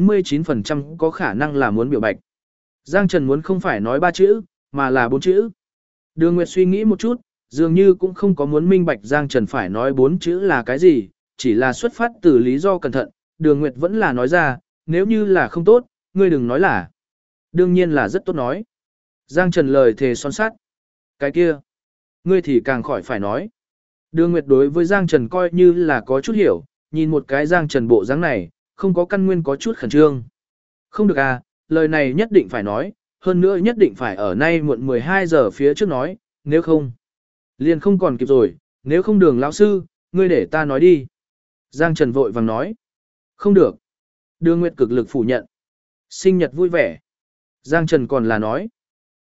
99% có khả năng là muốn biểu bạch. Giang Trần muốn không phải nói 3 chữ, mà là 4 chữ. Đường Nguyệt suy nghĩ một chút, dường như cũng không có muốn minh bạch Giang Trần phải nói 4 chữ là cái gì, chỉ là xuất phát từ lý do cẩn thận, Đường Nguyệt vẫn là nói ra, nếu như là không tốt, ngươi đừng nói là. Đương nhiên là rất tốt nói. Giang Trần lời thề son sắt. Cái kia, ngươi thì càng khỏi phải nói. Đường Nguyệt đối với Giang Trần coi như là có chút hiểu, nhìn một cái Giang Trần bộ dáng này, không có căn nguyên có chút khẩn trương. Không được à, lời này nhất định phải nói, hơn nữa nhất định phải ở nay muộn 12 giờ phía trước nói, nếu không, liền không còn kịp rồi, nếu không Đường lão sư, ngươi để ta nói đi. Giang Trần vội vàng nói, không được. Đường Nguyệt cực lực phủ nhận. Sinh nhật vui vẻ. Giang Trần còn là nói,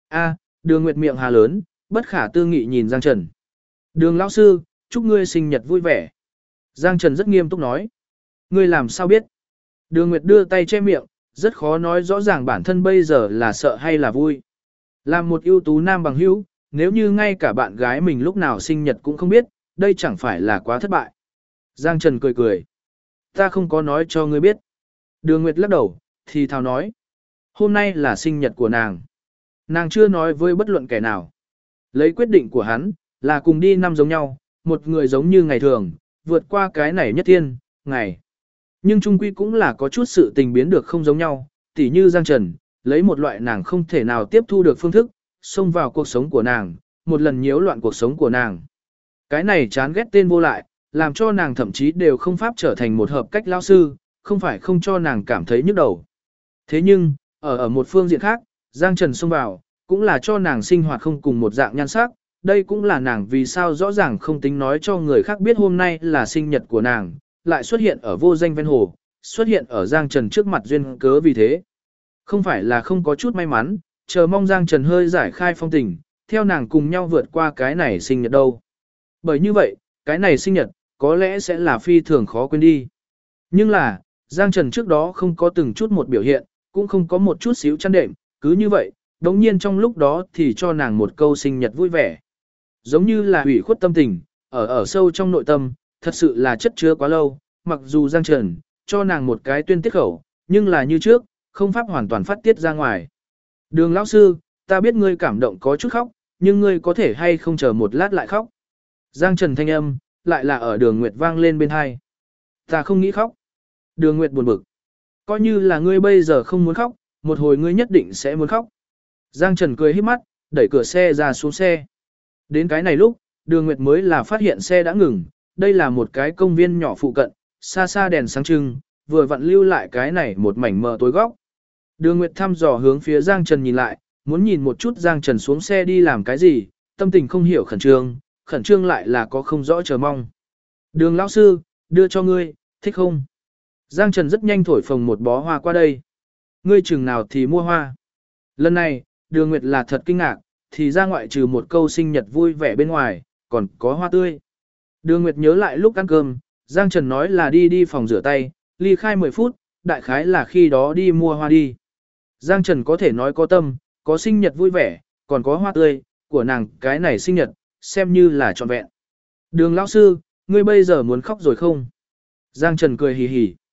Đường Nguyệt miệng hà lớn, bất khả tư nghị nhìn Giang Trần. Đường lão sư, chúc ngươi sinh nhật vui vẻ. Giang Trần rất nghiêm túc nói, ngươi làm sao biết? Đường Nguyệt đưa tay che miệng, rất khó nói rõ ràng bản thân bây giờ là sợ hay là vui. Làm một ưu tú nam bằng hữu, nếu như ngay cả bạn gái mình lúc nào sinh nhật cũng không biết, đây chẳng phải là quá thất bại. Giang Trần cười cười. Ta không có nói cho ngươi biết. Đường Nguyệt lắc đầu, thì thào nói. Hôm nay là sinh nhật của nàng. Nàng chưa nói với bất luận kẻ nào. Lấy quyết định của hắn, là cùng đi năm giống nhau, một người giống như ngày thường, vượt qua cái này nhất thiên, ngày. Nhưng chung quy cũng là có chút sự tình biến được không giống nhau, tỉ như Giang Trần, lấy một loại nàng không thể nào tiếp thu được phương thức, xông vào cuộc sống của nàng, một lần nhiễu loạn cuộc sống của nàng. Cái này chán ghét tên vô lại, làm cho nàng thậm chí đều không pháp trở thành một hợp cách lao sư, không phải không cho nàng cảm thấy nhức đầu. Thế nhưng, ở một phương diện khác, Giang Trần xông vào, cũng là cho nàng sinh hoạt không cùng một dạng nhan sắc, đây cũng là nàng vì sao rõ ràng không tính nói cho người khác biết hôm nay là sinh nhật của nàng, lại xuất hiện ở vô danh ven hồ, xuất hiện ở Giang Trần trước mặt duyên cớ vì thế. Không phải là không có chút may mắn, chờ mong Giang Trần hơi giải khai phong tình, theo nàng cùng nhau vượt qua cái này sinh nhật đâu. Bởi như vậy, cái này sinh nhật, có lẽ sẽ là phi thường khó quên đi. Nhưng là, Giang Trần trước đó không có từng chút một biểu hiện, cũng không có một chút xíu chăn đệm, cứ như vậy, đống nhiên trong lúc đó thì cho nàng một câu sinh nhật vui vẻ. Giống như là hủy khuất tâm tình, ở sâu trong nội tâm, thật sự là chất chứa quá lâu, mặc dù Giang Trần cho nàng một cái tuyên tiết khẩu, nhưng là như trước, không pháp hoàn toàn phát tiết ra ngoài. Đường lão sư, ta biết ngươi cảm động có chút khóc, nhưng ngươi có thể hay không chờ một lát lại khóc. Giang Trần thanh âm, lại là ở Đường Nguyệt vang lên bên hai. Ta không nghĩ khóc. Đường Nguyệt buồn bực. Coi như là ngươi bây giờ không muốn khóc, một hồi ngươi nhất định sẽ muốn khóc. Giang Trần cười híp mắt, đẩy cửa xe ra xuống xe. Đến cái này lúc, Đường Nguyệt mới là phát hiện xe đã ngừng, đây là một cái công viên nhỏ phụ cận, xa xa đèn sáng trưng, vừa vặn lưu lại cái này một mảnh mờ tối góc. Đường Nguyệt thăm dò hướng phía Giang Trần nhìn lại, muốn nhìn một chút Giang Trần xuống xe đi làm cái gì, tâm tình không hiểu khẩn trương lại là có không rõ chờ mong. Đường lão sư, đưa cho ngươi, thích không? Giang Trần rất nhanh thổi phồng một bó hoa qua đây. Ngươi chừng nào thì mua hoa. Lần này, Đường Nguyệt là thật kinh ngạc, thì ra ngoại trừ một câu sinh nhật vui vẻ bên ngoài, còn có hoa tươi. Đường Nguyệt nhớ lại lúc ăn cơm, Giang Trần nói là đi phòng rửa tay, ly khai 10 phút, đại khái là khi đó đi mua hoa đi. Giang Trần có thể nói có tâm, có sinh nhật vui vẻ, còn có hoa tươi, của nàng cái này sinh nhật, xem như là trọn vẹn. Đường lão sư, ngươi bây giờ muốn khóc rồi không? Giang Trần cười hì hì.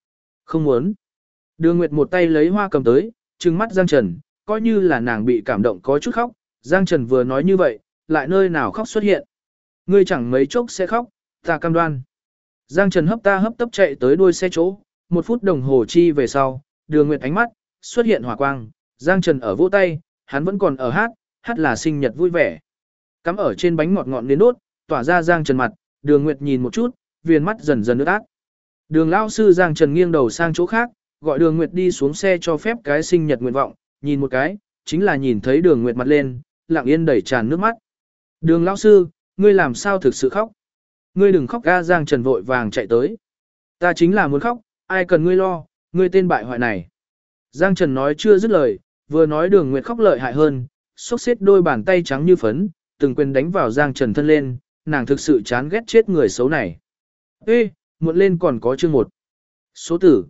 Không muốn. Đường Nguyệt một tay lấy hoa cầm tới, trừng mắt Giang Trần, coi như là nàng bị cảm động có chút khóc. Giang Trần vừa nói như vậy, lại nơi nào khóc xuất hiện. Ngươi chẳng mấy chốc sẽ khóc, ta cam đoan. Giang Trần hấp ta hấp tấp chạy tới đuôi xe chỗ, 1 phút đồng hồ chi về sau, Đường Nguyệt ánh mắt xuất hiện hỏa quang, Giang Trần ở vỗ tay, hắn vẫn còn ở hát là sinh nhật vui vẻ. Cắm ở trên bánh ngọt ngọt nến đốt, tỏa ra Giang Trần mặt, Đường Nguyệt nhìn một chút, viền mắt dần dần ướt át. Đường lão sư Giang Trần nghiêng đầu sang chỗ khác, gọi Đường Nguyệt đi xuống xe cho phép cái sinh nhật nguyện vọng, nhìn một cái, chính là nhìn thấy Đường Nguyệt mặt lên, lặng yên đẩy tràn nước mắt. Đường lão sư, ngươi làm sao thực sự khóc? Ngươi đừng khóc ga, Giang Trần vội vàng chạy tới. Ta chính là muốn khóc, ai cần ngươi lo, ngươi tên bại hoại này. Giang Trần nói chưa dứt lời, vừa nói Đường Nguyệt khóc lợi hại hơn, xốc xếp đôi bàn tay trắng như phấn, từng quyền đánh vào Giang Trần thân lên, nàng thực sự chán ghét chết người xấu này. Ê, muộn lên còn có chương 1. Số tử,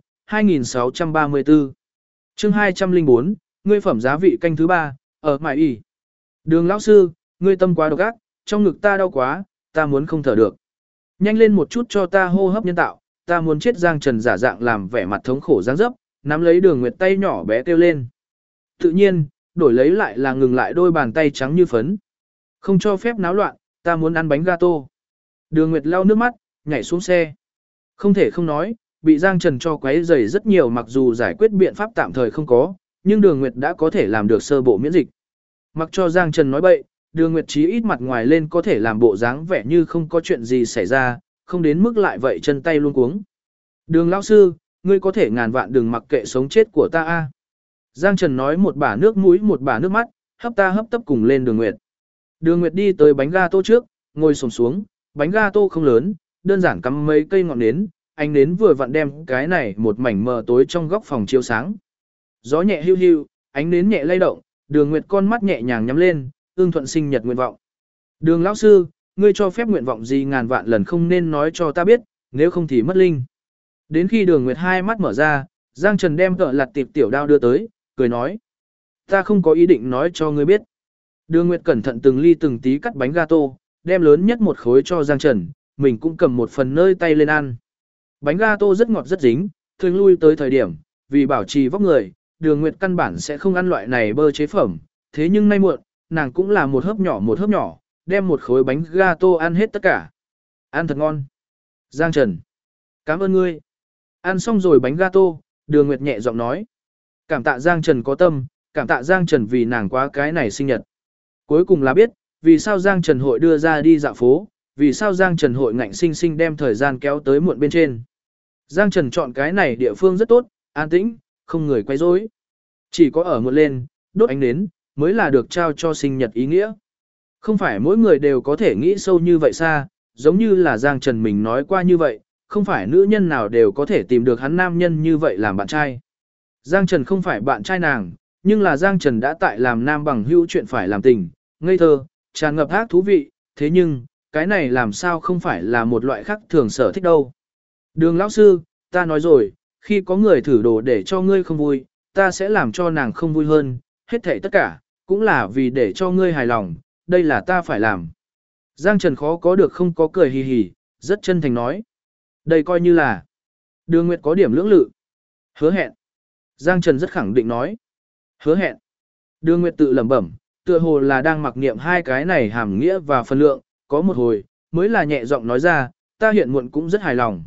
2634. Chương 204, ngươi phẩm giá vị canh thứ 3, ở mải y. Đường lão sư, ngươi tâm quá độc ác, trong ngực ta đau quá, ta muốn không thở được. Nhanh lên một chút cho ta hô hấp nhân tạo, ta muốn chết. Giang Trần giả dạng làm vẻ mặt thống khổ dáng dấp, nắm lấy Đường Nguyệt tay nhỏ bé kêu lên. Tự nhiên, đổi lấy lại là ngừng lại đôi bàn tay trắng như phấn. Không cho phép náo loạn, ta muốn ăn bánh gato. Đường Nguyệt lau nước mắt, nhảy xuống xe. Không thể không nói, bị Giang Trần cho quấy rầy rất nhiều, mặc dù giải quyết biện pháp tạm thời không có, nhưng Đường Nguyệt đã có thể làm được sơ bộ miễn dịch. Mặc cho Giang Trần nói bậy, Đường Nguyệt chí ít mặt ngoài lên có thể làm bộ dáng vẻ như không có chuyện gì xảy ra, không đến mức lại vậy chân tay luôn cuống. Đường lão sư, ngươi có thể ngàn vạn đừng mặc kệ sống chết của ta a. Giang Trần nói, một bả nước mũi một bả nước mắt, hấp ta hấp tấp cùng lên Đường Nguyệt. Đường Nguyệt đi tới bánh gato trước, ngồi xổm xuống, bánh gato không lớn, đơn giản cắm mấy cây ngọn nến, ánh nến vừa vặn đem cái này một mảnh mờ tối trong góc phòng chiếu sáng. Gió nhẹ hiu hiu, ánh nến nhẹ lay động, Đường Nguyệt con mắt nhẹ nhàng nhắm lên, ưng thuận sinh nhật nguyện vọng. Đường lão sư, ngươi cho phép nguyện vọng gì ngàn vạn lần không nên nói cho ta biết, nếu không thì mất linh. Đến khi Đường Nguyệt hai mắt mở ra, Giang Trần đem cỡ lặt tiệp tiểu đao đưa tới, cười nói. Ta không có ý định nói cho ngươi biết. Đường Nguyệt cẩn thận từng ly từng tí cắt bánh gato, đem lớn nhất một khối cho Giang Trần, mình cũng cầm một phần nơi tay lên ăn. Bánh gato rất ngọt rất dính, thường lui tới thời điểm, vì bảo trì vóc người, Đường Nguyệt căn bản sẽ không ăn loại này bơ chế phẩm, thế nhưng nay muộn, nàng cũng là một hớp nhỏ, đem một khối bánh gato ăn hết tất cả. Ăn thật ngon. Giang Trần, cảm ơn ngươi. Ăn xong rồi bánh gato, Đường Nguyệt nhẹ giọng nói. Cảm tạ Giang Trần có tâm, cảm tạ Giang Trần vì nàng quá cái này sinh nhật. Cuối cùng là biết, vì sao Giang Trần hội đưa ra đi dạo phố, vì sao Giang Trần hội ngạnh sinh sinh đem thời gian kéo tới muộn bên trên. Giang Trần chọn cái này địa phương rất tốt, an tĩnh, không người quấy rối. Chỉ có ở muộn lên, đốt ánh nến, mới là được trao cho sinh nhật ý nghĩa. Không phải mỗi người đều có thể nghĩ sâu như vậy xa, giống như là Giang Trần mình nói qua như vậy, không phải nữ nhân nào đều có thể tìm được hắn nam nhân như vậy làm bạn trai. Giang Trần không phải bạn trai nàng, nhưng là Giang Trần đã tại làm nam bằng hữu chuyện phải làm tình, ngây thơ, tràn ngập ác thú vị, thế nhưng, cái này làm sao không phải là một loại khác thường sở thích đâu. Đường lão sư, ta nói rồi, khi có người thử đồ để cho ngươi không vui, ta sẽ làm cho nàng không vui hơn, hết thảy tất cả, cũng là vì để cho ngươi hài lòng, đây là ta phải làm. Giang Trần khó có được không có cười hì hì, rất chân thành nói. Đây coi như là. Đường Nguyệt có điểm lưỡng lự. Hứa hẹn. Giang Trần rất khẳng định nói. Hứa hẹn. Đường Nguyệt tự lẩm bẩm, tựa hồ là đang mặc niệm hai cái này hàm nghĩa và phân lượng, có một hồi, mới là nhẹ giọng nói ra, ta hiện muộn cũng rất hài lòng.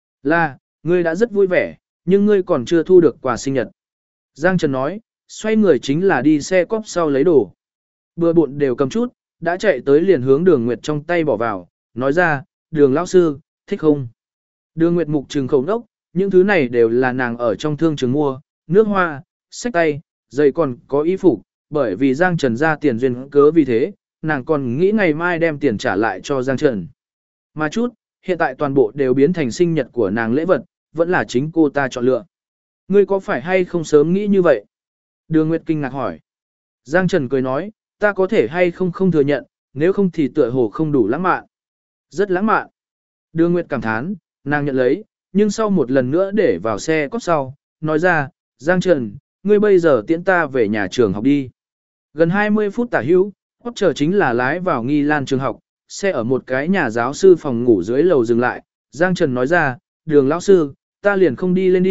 Là, ngươi đã rất vui vẻ, nhưng ngươi còn chưa thu được quà sinh nhật. Giang Trần nói, xoay người chính là đi xe cóp sau lấy đồ. Bừa bộn đều cầm chút, đã chạy tới liền hướng Đường Nguyệt trong tay bỏ vào, nói ra, Đường lão sư, thích không? Đường Nguyệt mục trừng khẩu đốc, những thứ này đều là nàng ở trong thương trường mua, nước hoa, xách tay, giày còn có y phục, bởi vì Giang Trần ra tiền duyên cớ vì thế, nàng còn nghĩ ngày mai đem tiền trả lại cho Giang Trần. Mà chút, hiện tại toàn bộ đều biến thành sinh nhật của nàng lễ vật, vẫn là chính cô ta chọn lựa. Ngươi có phải hay không sớm nghĩ như vậy? Đường Nguyệt kinh ngạc hỏi. Giang Trần cười nói, ta có thể hay không không thừa nhận, nếu không thì tựa hồ không đủ lãng mạn. Rất lãng mạn. Đường Nguyệt cảm thán, nàng nhận lấy, nhưng sau một lần nữa để vào xe cốt sau, nói ra, Giang Trần, ngươi bây giờ tiễn ta về nhà trường học đi. Gần 20 phút tả hữu, Potter chính là lái vào Nghi Lan trường học, xe ở một cái nhà giáo sư phòng ngủ dưới lầu dừng lại, Giang Trần nói ra, Đường lão sư, ta liền không đi lên đi,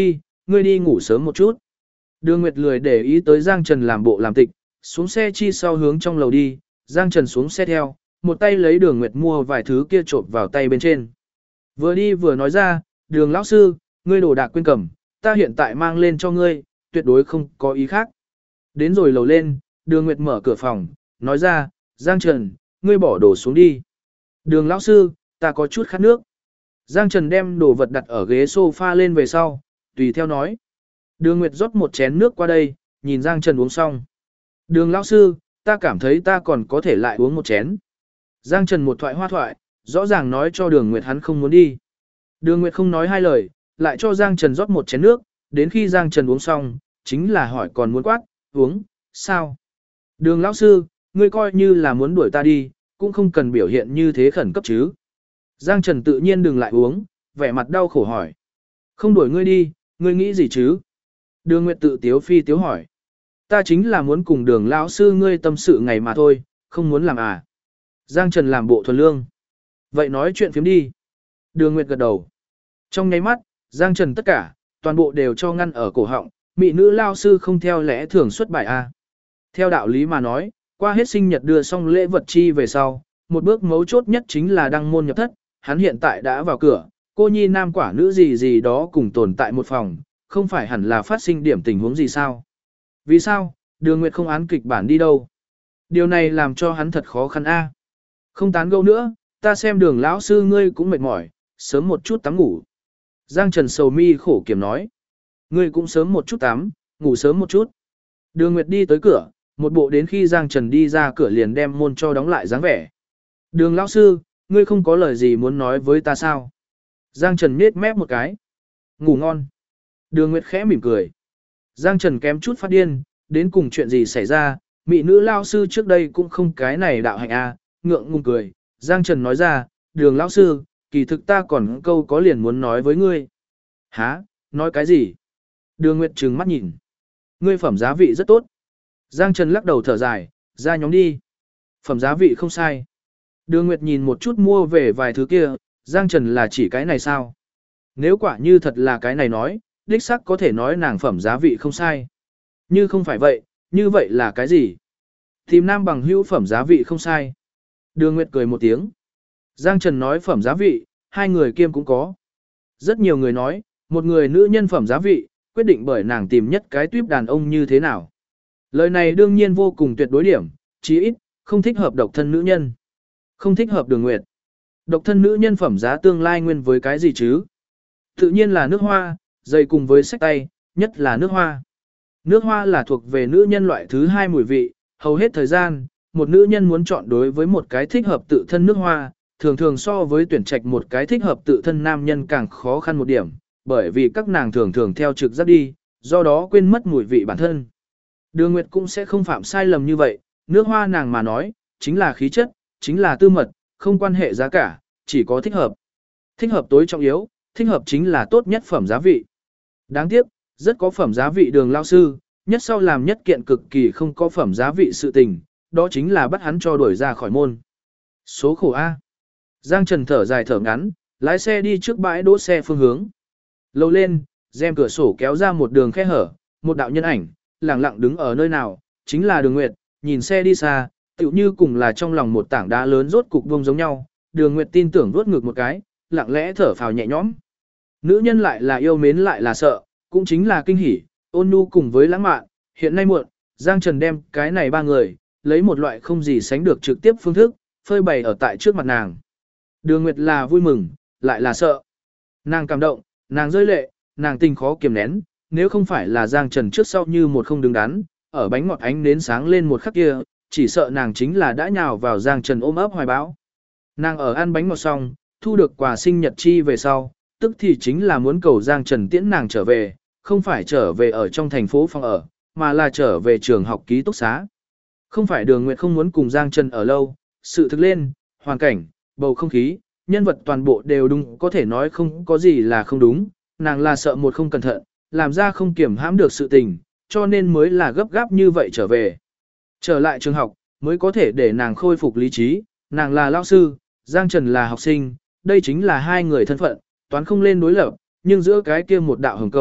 ngươi đi ngủ sớm một chút. Đường Nguyệt lười để ý tới Giang Trần làm bộ làm tịch, xuống xe chi sau hướng trong lầu đi, Giang Trần xuống xe theo, một tay lấy Đường Nguyệt mua vài thứ kia trộn vào tay bên trên. Vừa đi vừa nói ra, Đường lão sư, ngươi đồ đạc quên cầm, ta hiện tại mang lên cho ngươi, tuyệt đối không có ý khác. Đến rồi lầu lên, Đường Nguyệt mở cửa phòng, nói ra, Giang Trần, ngươi bỏ đồ xuống đi. Đường lão sư, ta có chút khát nước. Giang Trần đem đồ vật đặt ở ghế sofa lên về sau, tùy theo nói. Đường Nguyệt rót một chén nước qua đây, nhìn Giang Trần uống xong. Đường lão sư, ta cảm thấy ta còn có thể lại uống một chén. Giang Trần một thoại hoa thoại, rõ ràng nói cho Đường Nguyệt hắn không muốn đi. Đường Nguyệt không nói hai lời, lại cho Giang Trần rót một chén nước, đến khi Giang Trần uống xong, chính là hỏi còn muốn quát, uống, sao? Đường lão sư, ngươi coi như là muốn đuổi ta đi, cũng không cần biểu hiện như thế khẩn cấp chứ. Giang Trần tự nhiên đừng lại uống, vẻ mặt đau khổ hỏi. Không đuổi ngươi đi, ngươi nghĩ gì chứ? Đường Nguyệt tự tiếu phi tiếu hỏi. Ta chính là muốn cùng Đường lão sư ngươi tâm sự ngày mà thôi, không muốn làm à. Giang Trần làm bộ thuần lương. Vậy nói chuyện phiếm đi. Đường Nguyệt gật đầu. Trong nháy mắt, Giang Trần tất cả, toàn bộ đều cho ngăn ở cổ họng, mỹ nữ lao sư không theo lẽ thường xuất bài A. Theo đạo lý mà nói, qua hết sinh nhật đưa xong lễ vật chi về sau, một bước mấu chốt nhất chính là đăng môn nhập thất, hắn hiện tại đã vào cửa, cô nhi nam quả nữ gì gì đó cùng tồn tại một phòng, không phải hẳn là phát sinh điểm tình huống gì sao. Vì sao, Đường Nguyệt không án kịch bản đi đâu. Điều này làm cho hắn thật khó khăn A. Không tán gẫu nữa, ta xem Đường lão sư ngươi cũng mệt mỏi, sớm một chút tắm ngủ. Giang Trần sầu mi khổ kiểm nói. Ngươi cũng sớm một chút tắm, ngủ sớm một chút. Đường Nguyệt đi tới cửa, một bộ đến khi Giang Trần đi ra cửa liền đem môn cho đóng lại dáng vẻ. Đường lão sư, ngươi không có lời gì muốn nói với ta sao? Giang Trần nhếch mép một cái. Ngủ ngon. Đường Nguyệt khẽ mỉm cười. Giang Trần kém chút phát điên, đến cùng chuyện gì xảy ra, mỹ nữ lao sư trước đây cũng không cái này đạo hạnh a, ngượng ngùng cười. Giang Trần nói ra, Đường lão sư, kỳ thực ta còn câu có liền muốn nói với ngươi. Hả, nói cái gì? Đường Nguyệt trừng mắt nhìn. Ngươi phẩm giá vị rất tốt. Giang Trần lắc đầu thở dài, ra nhóm đi. Phẩm giá vị không sai. Đường Nguyệt nhìn một chút mua về vài thứ kia, Giang Trần là chỉ cái này sao? Nếu quả như thật là cái này nói, đích xác có thể nói nàng phẩm giá vị không sai. Như không phải vậy, như vậy là cái gì? Tìm nam bằng hữu phẩm giá vị không sai. Đường Nguyệt cười một tiếng. Giang Trần nói phẩm giá vị, hai người kiêm cũng có. Rất nhiều người nói, một người nữ nhân phẩm giá vị, quyết định bởi nàng tìm nhất cái tuyếp đàn ông như thế nào. Lời này đương nhiên vô cùng tuyệt đối điểm, chí ít, không thích hợp độc thân nữ nhân. Không thích hợp Đường Nguyệt. Độc thân nữ nhân phẩm giá tương lai nguyên với cái gì chứ? Tự nhiên là nước hoa, dày cùng với sách tay, nhất là nước hoa. Nước hoa là thuộc về nữ nhân loại thứ hai mùi vị, hầu hết thời gian, một nữ nhân muốn chọn đối với một cái thích hợp tự thân nước hoa, thường thường so với tuyển trạch một cái thích hợp tự thân nam nhân càng khó khăn một điểm, bởi vì các nàng thường thường theo trực giác đi, do đó quên mất mùi vị bản thân. Đường Nguyệt cũng sẽ không phạm sai lầm như vậy, nước hoa nàng mà nói, chính là khí chất, chính là tư mật, không quan hệ giá cả, chỉ có thích hợp. Thích hợp tối trọng yếu, thích hợp chính là tốt nhất phẩm giá vị. Đáng tiếc, rất có phẩm giá vị Đường lao sư, nhất sau làm nhất kiện cực kỳ không có phẩm giá vị sự tình, đó chính là bắt hắn cho đuổi ra khỏi môn. Số khổ A. Giang Trần thở dài thở ngắn, lái xe đi trước bãi đỗ xe phương hướng. Lâu lên, rèm cửa sổ kéo ra một đường khe hở, một đạo nhân ảnh, lặng lặng đứng ở nơi nào, chính là Đường Nguyệt, nhìn xe đi xa, tựu như cùng là trong lòng một tảng đá lớn rốt cục bông giống nhau. Đường Nguyệt tin tưởng vuốt ngược một cái, lặng lẽ thở phào nhẹ nhõm. Nữ nhân lại là yêu mến lại là sợ, cũng chính là kinh hỉ, ôn nhu cùng với lãng mạn. Hiện nay muộn, Giang Trần đem cái này ba người, lấy một loại không gì sánh được trực tiếp phương thức, phơi bày ở tại trước mặt nàng. Đường Nguyệt là vui mừng, lại là sợ. Nàng cảm động, nàng rơi lệ, nàng tình khó kiềm nén, nếu không phải là Giang Trần trước sau như một không đứng đắn, ở bánh ngọt ánh nến sáng lên một khắc kia, chỉ sợ nàng chính là đã nhào vào Giang Trần ôm ấp hoài bão. Nàng ở ăn bánh ngọt xong, thu được quà sinh nhật chi về sau, tức thì chính là muốn cầu Giang Trần tiễn nàng trở về, không phải trở về ở trong thành phố phòng ở, mà là trở về trường học ký túc xá. Không phải Đường Nguyệt không muốn cùng Giang Trần ở lâu, sự thực lên, hoàn cảnh, bầu không khí, nhân vật toàn bộ đều đúng, có thể nói không có gì là không đúng, nàng là sợ một không cẩn thận, làm ra không kiểm hãm được sự tình, cho nên mới là gấp gáp như vậy trở về. Trở lại trường học, mới có thể để nàng khôi phục lý trí, nàng là lao sư, Giang Trần là học sinh, đây chính là hai người thân phận, toán không lên đối lập, nhưng giữa cái kia một đạo hồng câu,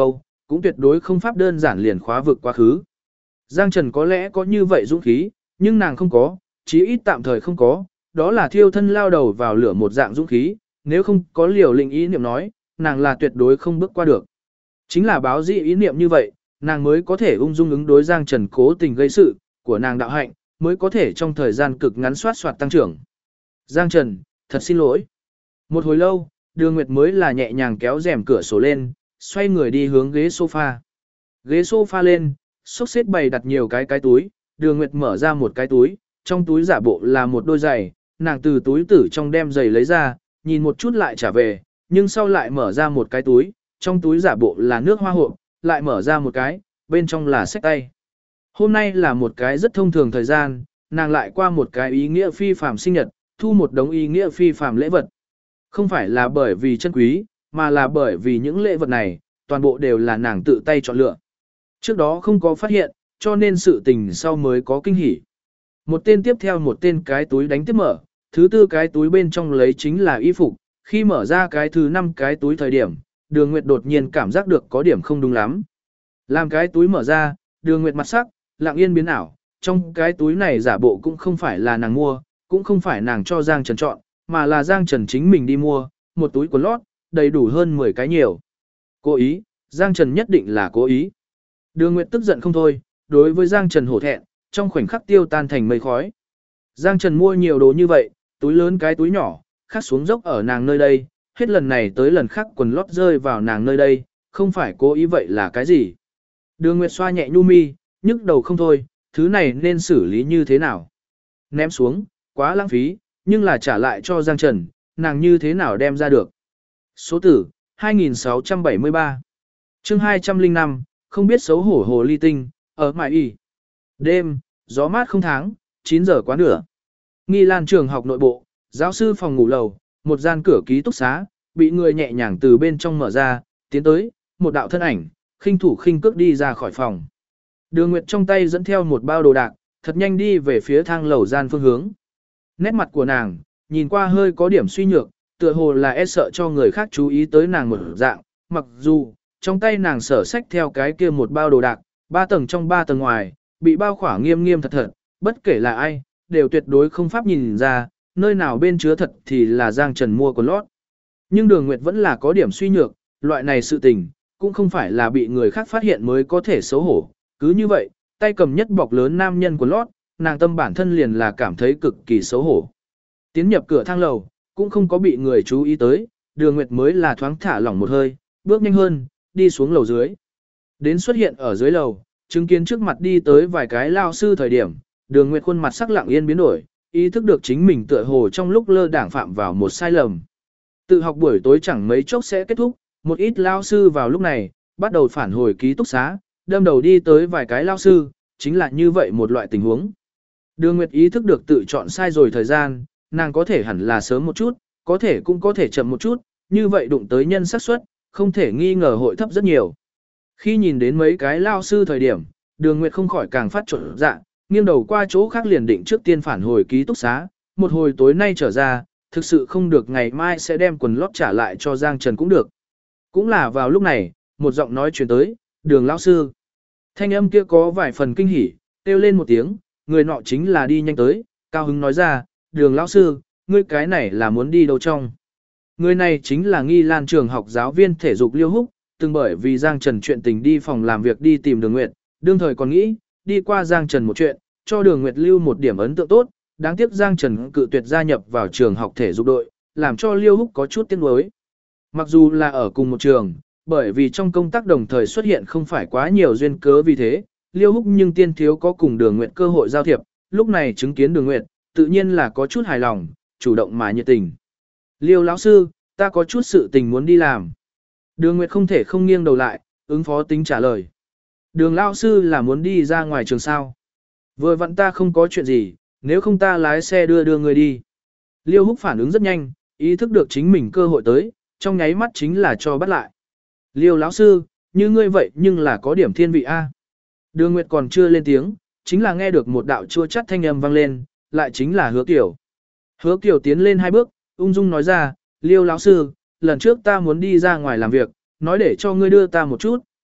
cũng tuyệt đối không pháp đơn giản liền khóa vực quá khứ. Giang Trần có lẽ có như vậy dũng khí, nhưng nàng không có, chí ít tạm thời không có, đó là thiêu thân lao đầu vào lửa một dạng dũng khí, nếu không có liều lĩnh ý niệm nói, nàng là tuyệt đối không bước qua được. Chính là báo dị ý niệm như vậy, nàng mới có thể ung dung ứng đối Giang Trần cố tình gây sự, của nàng đạo hạnh, mới có thể trong thời gian cực ngắn soát soạt tăng trưởng. Giang Trần, thật xin lỗi. Một hồi lâu, Đường Nguyệt mới là nhẹ nhàng kéo rèm cửa sổ lên, xoay người đi hướng ghế sofa. Ghế sofa lên, xốc xếp bày đặt nhiều cái túi, Đường Nguyệt mở ra một cái túi, trong túi giả bộ là một đôi giày, nàng từ túi tử trong đem giày lấy ra, nhìn một chút lại trả về, nhưng sau lại mở ra một cái túi, trong túi giả bộ là nước hoa hộp, lại mở ra một cái, bên trong là xách tay. Hôm nay là một cái rất thông thường thời gian, nàng lại qua một cái ý nghĩa phi phàm sinh nhật, thu một đống ý nghĩa phi phàm lễ vật. Không phải là bởi vì chân quý, mà là bởi vì những lễ vật này, toàn bộ đều là nàng tự tay chọn lựa. Trước đó không có phát hiện, cho nên sự tình sau mới có kinh hỉ. Một tên tiếp theo một tên cái túi đánh tiếp mở, thứ tư cái túi bên trong lấy chính là y phục, khi mở ra cái thứ 5 cái túi thời điểm, Đường Nguyệt đột nhiên cảm giác được có điểm không đúng lắm. Làm cái túi mở ra, Đường Nguyệt mặt sắc, lặng yên biến ảo, trong cái túi này giả bộ cũng không phải là nàng mua, cũng không phải nàng cho Giang Trần chọn, mà là Giang Trần chính mình đi mua, một túi quần lót, đầy đủ hơn 10 cái nhiều. Cố ý, Giang Trần nhất định là cố ý. Đường Nguyệt tức giận không thôi, đối với Giang Trần hổ thẹn, trong khoảnh khắc tiêu tan thành mây khói. Giang Trần mua nhiều đồ như vậy, túi lớn cái túi nhỏ, khắc xuống dốc ở nàng nơi đây, hết lần này tới lần khác quần lót rơi vào nàng nơi đây, không phải cố ý vậy là cái gì. Đường Nguyệt xoa nhẹ nhu mi, nhức đầu không thôi, thứ này nên xử lý như thế nào. Ném xuống, quá lãng phí, nhưng là trả lại cho Giang Trần, nàng như thế nào đem ra được. Số tử, 2673. Chương 205, không biết xấu hổ hồ ly tinh, ở mại y. Đêm, gió mát không tháng, 9 giờ quá nửa. Nghi Lan trường học nội bộ, giáo sư phòng ngủ lầu, một gian cửa ký túc xá, bị người nhẹ nhàng từ bên trong mở ra, tiến tới, một đạo thân ảnh, khinh thủ khinh cước đi ra khỏi phòng. Đường Nguyệt trong tay dẫn theo một bao đồ đạc, thật nhanh đi về phía thang lầu gian phương hướng. Nét mặt của nàng, nhìn qua hơi có điểm suy nhược, tựa hồ là e sợ cho người khác chú ý tới nàng một dạng, mặc dù, trong tay nàng sở sách theo cái kia một bao đồ đạc, 3 tầng trong 3 tầng ngoài, bị bao khỏa nghiêm nghiêm thật thật, bất kể là ai, đều tuyệt đối không pháp nhìn ra, nơi nào bên chứa thật thì là Giang Trần mua quần lót. Nhưng Đường Nguyệt vẫn là có điểm suy nhược, loại này sự tình, cũng không phải là bị người khác phát hiện mới có thể xấu hổ. Cứ như vậy, tay cầm nhất bọc lớn nam nhân quần lót, nàng tâm bản thân liền là cảm thấy cực kỳ xấu hổ. Tiến nhập cửa thang lầu, cũng không có bị người chú ý tới, Đường Nguyệt mới là thoáng thả lỏng một hơi, bước nhanh hơn, đi xuống lầu dưới. Đến xuất hiện ở dưới lầu, chứng kiến trước mặt đi tới vài cái lao sư thời điểm, Đường Nguyệt khuôn mặt sắc lặng yên biến đổi, ý thức được chính mình tựa hồ trong lúc lơ đảng phạm vào một sai lầm. Tự học buổi tối chẳng mấy chốc sẽ kết thúc, một ít lao sư vào lúc này, bắt đầu phản hồi ký túc xá, đâm đầu đi tới vài cái lao sư, chính là như vậy một loại tình huống. Đường Nguyệt ý thức được tự chọn sai rồi thời gian, nàng có thể hẳn là sớm một chút, có thể cũng có thể chậm một chút, như vậy đụng tới nhân xác suất, không thể nghi ngờ hội thấp rất nhiều. Khi nhìn đến mấy cái lao sư thời điểm, Đường Nguyệt không khỏi càng phát trộn dạ, nghiêng đầu qua chỗ khác liền định trước tiên phản hồi ký túc xá, một hồi tối nay trở ra, thực sự không được ngày mai sẽ đem quần lót trả lại cho Giang Trần cũng được. Cũng là vào lúc này, một giọng nói truyền tới, Đường lão sư. Thanh âm kia có vài phần kinh hỉ, kêu lên một tiếng, người nọ chính là đi nhanh tới, cao hứng nói ra, Đường lão sư, ngươi cái này là muốn đi đâu trong. Người này chính là Nghi Lan trường học giáo viên thể dục Liêu Húc, từng bởi vì Giang Trần chuyện tình đi phòng làm việc đi tìm Đường Nguyệt, đương thời còn nghĩ, đi qua Giang Trần một chuyện, cho Đường Nguyệt lưu một điểm ấn tượng tốt, đáng tiếc Giang Trần cự tuyệt gia nhập vào trường học thể dục đội, làm cho Liêu Húc có chút tiếc nuối. Mặc dù là ở cùng một trường, bởi vì trong công tác đồng thời xuất hiện không phải quá nhiều duyên cớ vì thế, Liêu Húc nhưng tiên thiếu có cùng Đường Nguyệt cơ hội giao thiệp, lúc này chứng kiến Đường Nguyệt, tự nhiên là có chút hài lòng, chủ động mà nhiệt tình. Liêu lão sư, ta có chút sự tình muốn đi làm. Đường Nguyệt không thể không nghiêng đầu lại, ứng phó tính trả lời. Đường lão sư là muốn đi ra ngoài trường sao. Vừa vặn ta không có chuyện gì, nếu không ta lái xe đưa người đi. Liêu Húc phản ứng rất nhanh, ý thức được chính mình cơ hội tới, trong nháy mắt chính là cho bắt lại. Liêu lão sư, như ngươi vậy nhưng là có điểm thiên vị A. Đường Nguyệt còn chưa lên tiếng, chính là nghe được một đạo chua chát thanh âm vang lên, lại chính là Hứa Kiều. Hứa Kiều tiến lên 2 bước, ung dung nói ra, Liêu lão sư, lần trước ta muốn đi ra ngoài làm việc, nói để cho ngươi đưa ta một chút,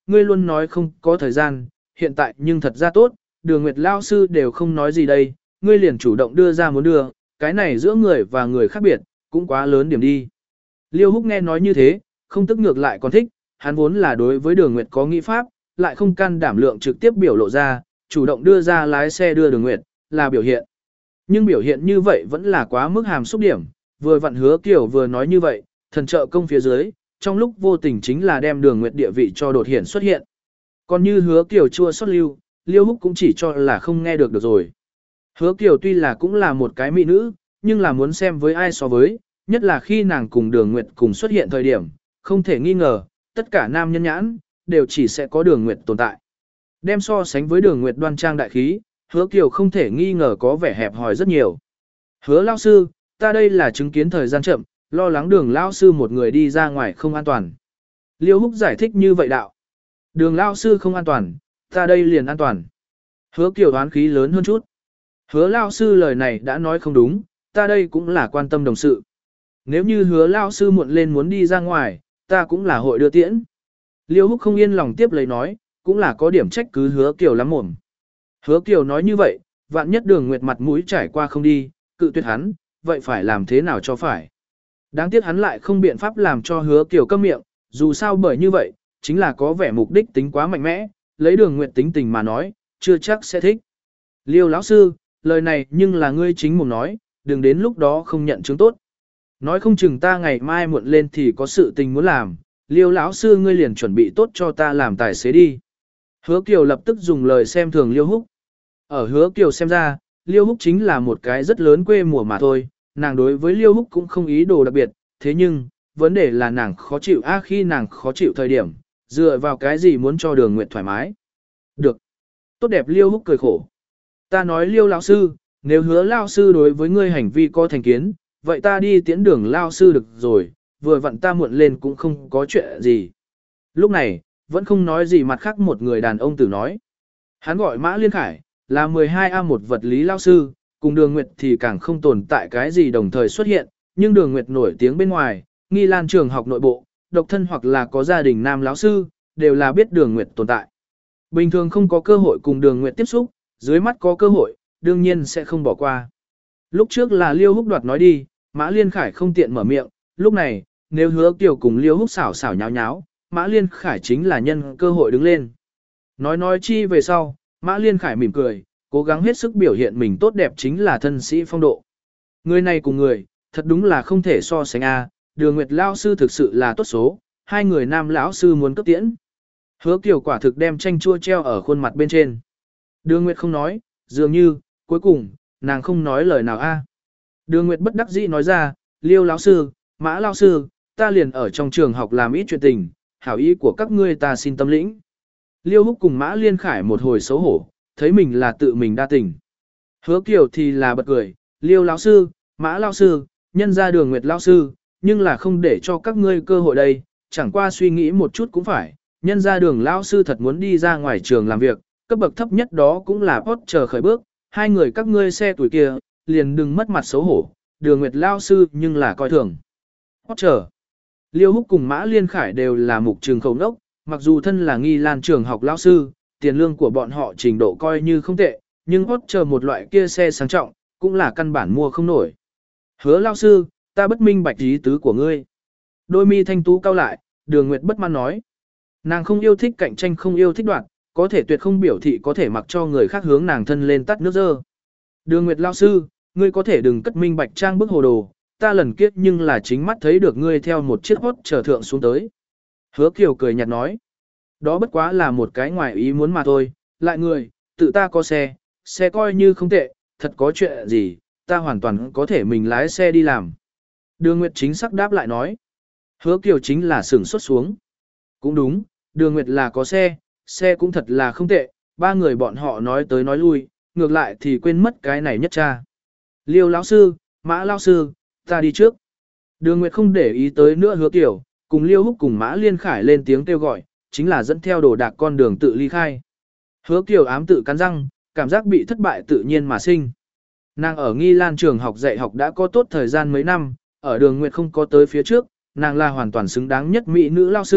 ngươi luôn nói không có thời gian, hiện tại nhưng thật ra tốt, Đường Nguyệt lao sư đều không nói gì đây, ngươi liền chủ động đưa ra muốn đưa, cái này giữa người và người khác biệt, cũng quá lớn điểm đi. Liêu Húc nghe nói như thế, không tức ngược lại còn thích, hắn vốn là đối với Đường Nguyệt có nghĩ pháp, lại không can đảm lượng trực tiếp biểu lộ ra, chủ động đưa ra lái xe đưa Đường Nguyệt, là biểu hiện. Nhưng biểu hiện như vậy vẫn là quá mức hàm xúc điểm, vừa vặn Hứa Kiều vừa nói như vậy, thần trợ công phía dưới, trong lúc vô tình chính là đem Đường Nguyệt địa vị cho đột hiển xuất hiện. Còn như Hứa Kiều chua xót lưu, Liêu Húc cũng chỉ cho là không nghe được rồi. Hứa Kiều tuy là cũng là một cái mỹ nữ, nhưng là muốn xem với ai so với, nhất là khi nàng cùng Đường Nguyệt cùng xuất hiện thời điểm, không thể nghi ngờ, tất cả nam nhân nhãn, đều chỉ sẽ có Đường Nguyệt tồn tại. Đem so sánh với Đường Nguyệt đoan trang đại khí, Hứa Kiều không thể nghi ngờ có vẻ hẹp hòi rất nhiều. Hứa lao sư, ta đây là chứng kiến thời gian chậm, lo lắng Đường lao sư một người đi ra ngoài không an toàn. Liêu Húc giải thích như vậy đạo. Đường lao sư không an toàn, ta đây liền an toàn. Hứa Kiều đoán khí lớn hơn chút. Hứa lao sư lời này đã nói không đúng, ta đây cũng là quan tâm đồng sự. Nếu như hứa lao sư muộn lên muốn đi ra ngoài, ta cũng là hội đưa tiễn. Liêu Húc không yên lòng tiếp lấy nói, cũng là có điểm trách cứ Hứa Kiều lắm mồm. Hứa Kiều nói như vậy, vạn nhất Đường Nguyệt mặt mũi trải qua không đi, cự tuyệt hắn, vậy phải làm thế nào cho phải. Đáng tiếc hắn lại không biện pháp làm cho Hứa Kiều câm miệng, dù sao bởi như vậy, chính là có vẻ mục đích tính quá mạnh mẽ, lấy Đường Nguyệt tính tình mà nói, chưa chắc sẽ thích. Liêu lão sư, lời này nhưng là ngươi chính mồm nói, đừng đến lúc đó không nhận chứng tốt. Nói không chừng ta ngày mai muộn lên thì có sự tình muốn làm, Liêu lão sư ngươi liền chuẩn bị tốt cho ta làm tài xế đi. Hứa Kiều lập tức dùng lời xem thường Liêu Húc. Ở Hứa Kiều xem ra, Liêu Húc chính là một cái rất lớn quê mùa mà thôi, nàng đối với Liêu Húc cũng không ý đồ đặc biệt, thế nhưng, vấn đề là nàng khó chịu khi nàng khó chịu thời điểm, dựa vào cái gì muốn cho Đường Nguyệt thoải mái. Được. Tốt đẹp Liêu Húc cười khổ. Ta nói Liêu lão sư, nếu Hứa lão sư đối với ngươi hành vi có thành kiến, vậy ta đi tiễn Đường lão sư được rồi, vừa vặn ta muộn lên cũng không có chuyện gì. Lúc này, vẫn không nói gì mặt khác một người đàn ông tử nói. Hắn gọi Mã Liên Khải, là 12A một vật lý lão sư, cùng Đường Nguyệt thì càng không tồn tại cái gì đồng thời xuất hiện, nhưng Đường Nguyệt nổi tiếng bên ngoài, Nghi Lan trường học nội bộ, độc thân hoặc là có gia đình nam lão sư, đều là biết Đường Nguyệt tồn tại. Bình thường không có cơ hội cùng Đường Nguyệt tiếp xúc, dưới mắt có cơ hội, đương nhiên sẽ không bỏ qua. Lúc trước là Liêu Húc đoạt nói đi, Mã Liên Khải không tiện mở miệng, lúc này, nếu Hứa Kiều cùng Liêu Húc xảo xảo nháo nháo, Mã Liên Khải chính là nhân cơ hội đứng lên. Nói chi về sau, Mã Liên Khải mỉm cười, cố gắng hết sức biểu hiện mình tốt đẹp chính là thân sĩ phong độ. Người này cùng người, thật đúng là không thể so sánh Đường Nguyệt lão sư thực sự là tốt số, hai người nam lão sư muốn cấp tiễn. Hứa Kiều quả thực đem chanh chua treo ở khuôn mặt bên trên. Đường Nguyệt không nói, dường như, cuối cùng, nàng không nói lời nào Đường Nguyệt bất đắc dĩ nói ra, Liêu lão sư, Mã lão sư, ta liền ở trong trường học làm ít chuyện tình, hảo ý của các ngươi ta xin tâm lĩnh. Liêu Húc cùng Mã Liên Khải một hồi xấu hổ, thấy mình là tự mình đa tình. Hứa Kiều thì là bật cười, Liêu lão sư, Mã lão sư, nhân ra Đường Nguyệt lão sư, nhưng là không để cho các ngươi cơ hội đây, chẳng qua suy nghĩ một chút cũng phải, nhân ra Đường lão sư thật muốn đi ra ngoài trường làm việc, cấp bậc thấp nhất đó cũng là post chờ khởi bước, hai người các ngươi xe tuổi kia, liền đừng mất mặt xấu hổ, Đường Nguyệt lão sư nhưng là coi thường. Post chờ. Liêu Húc cùng Mã Liên Khải đều là mục trường khẩu nốc, mặc dù thân là Nghi Lan trường học lão sư, tiền lương của bọn họ trình độ coi như không tệ, nhưng post chờ một loại kia xe sang trọng, cũng là căn bản mua không nổi. Hứa lão sư, ta bất minh bạch ý tứ của ngươi. Đôi mi thanh tú cao lại, Đường Nguyệt bất mãn nói. Nàng không yêu thích cạnh tranh không yêu thích đoạt, có thể tuyệt không biểu thị có thể mặc cho người khác hướng nàng thân lên tắt nước dơ. Đường Nguyệt lão sư, ngươi có thể đừng cất minh bạch trang bức hồ đồ, ta lần kiếp nhưng là chính mắt thấy được ngươi theo một chiếc hốt trở thượng xuống tới. Hứa Kiều cười nhạt nói. Đó bất quá là một cái ngoài ý muốn mà thôi, lại người, tự ta có xe coi như không tệ, thật có chuyện gì, ta hoàn toàn có thể mình lái xe đi làm. Đường Nguyệt chính xác đáp lại nói. Hứa Kiều chính là sửng sốt xuống. Cũng đúng, Đường Nguyệt là có xe cũng thật là không tệ, ba người bọn họ nói tới nói lui, ngược lại thì quên mất cái này nhất cha. Liêu lão sư, Mã lão sư, ta đi trước. Đường Nguyệt không để ý tới nữa Hứa Kiều, cùng Liêu Húc cùng Mã Liên Khải lên tiếng kêu gọi, chính là dẫn theo đồ đạc con đường tự ly khai. Hứa Kiều ám tự cắn răng, cảm giác bị thất bại tự nhiên mà sinh. Nàng ở Nghi Lan trường học dạy học đã có tốt thời gian mấy năm, ở Đường Nguyệt không có tới phía trước, nàng là hoàn toàn xứng đáng nhất mỹ nữ lao sư,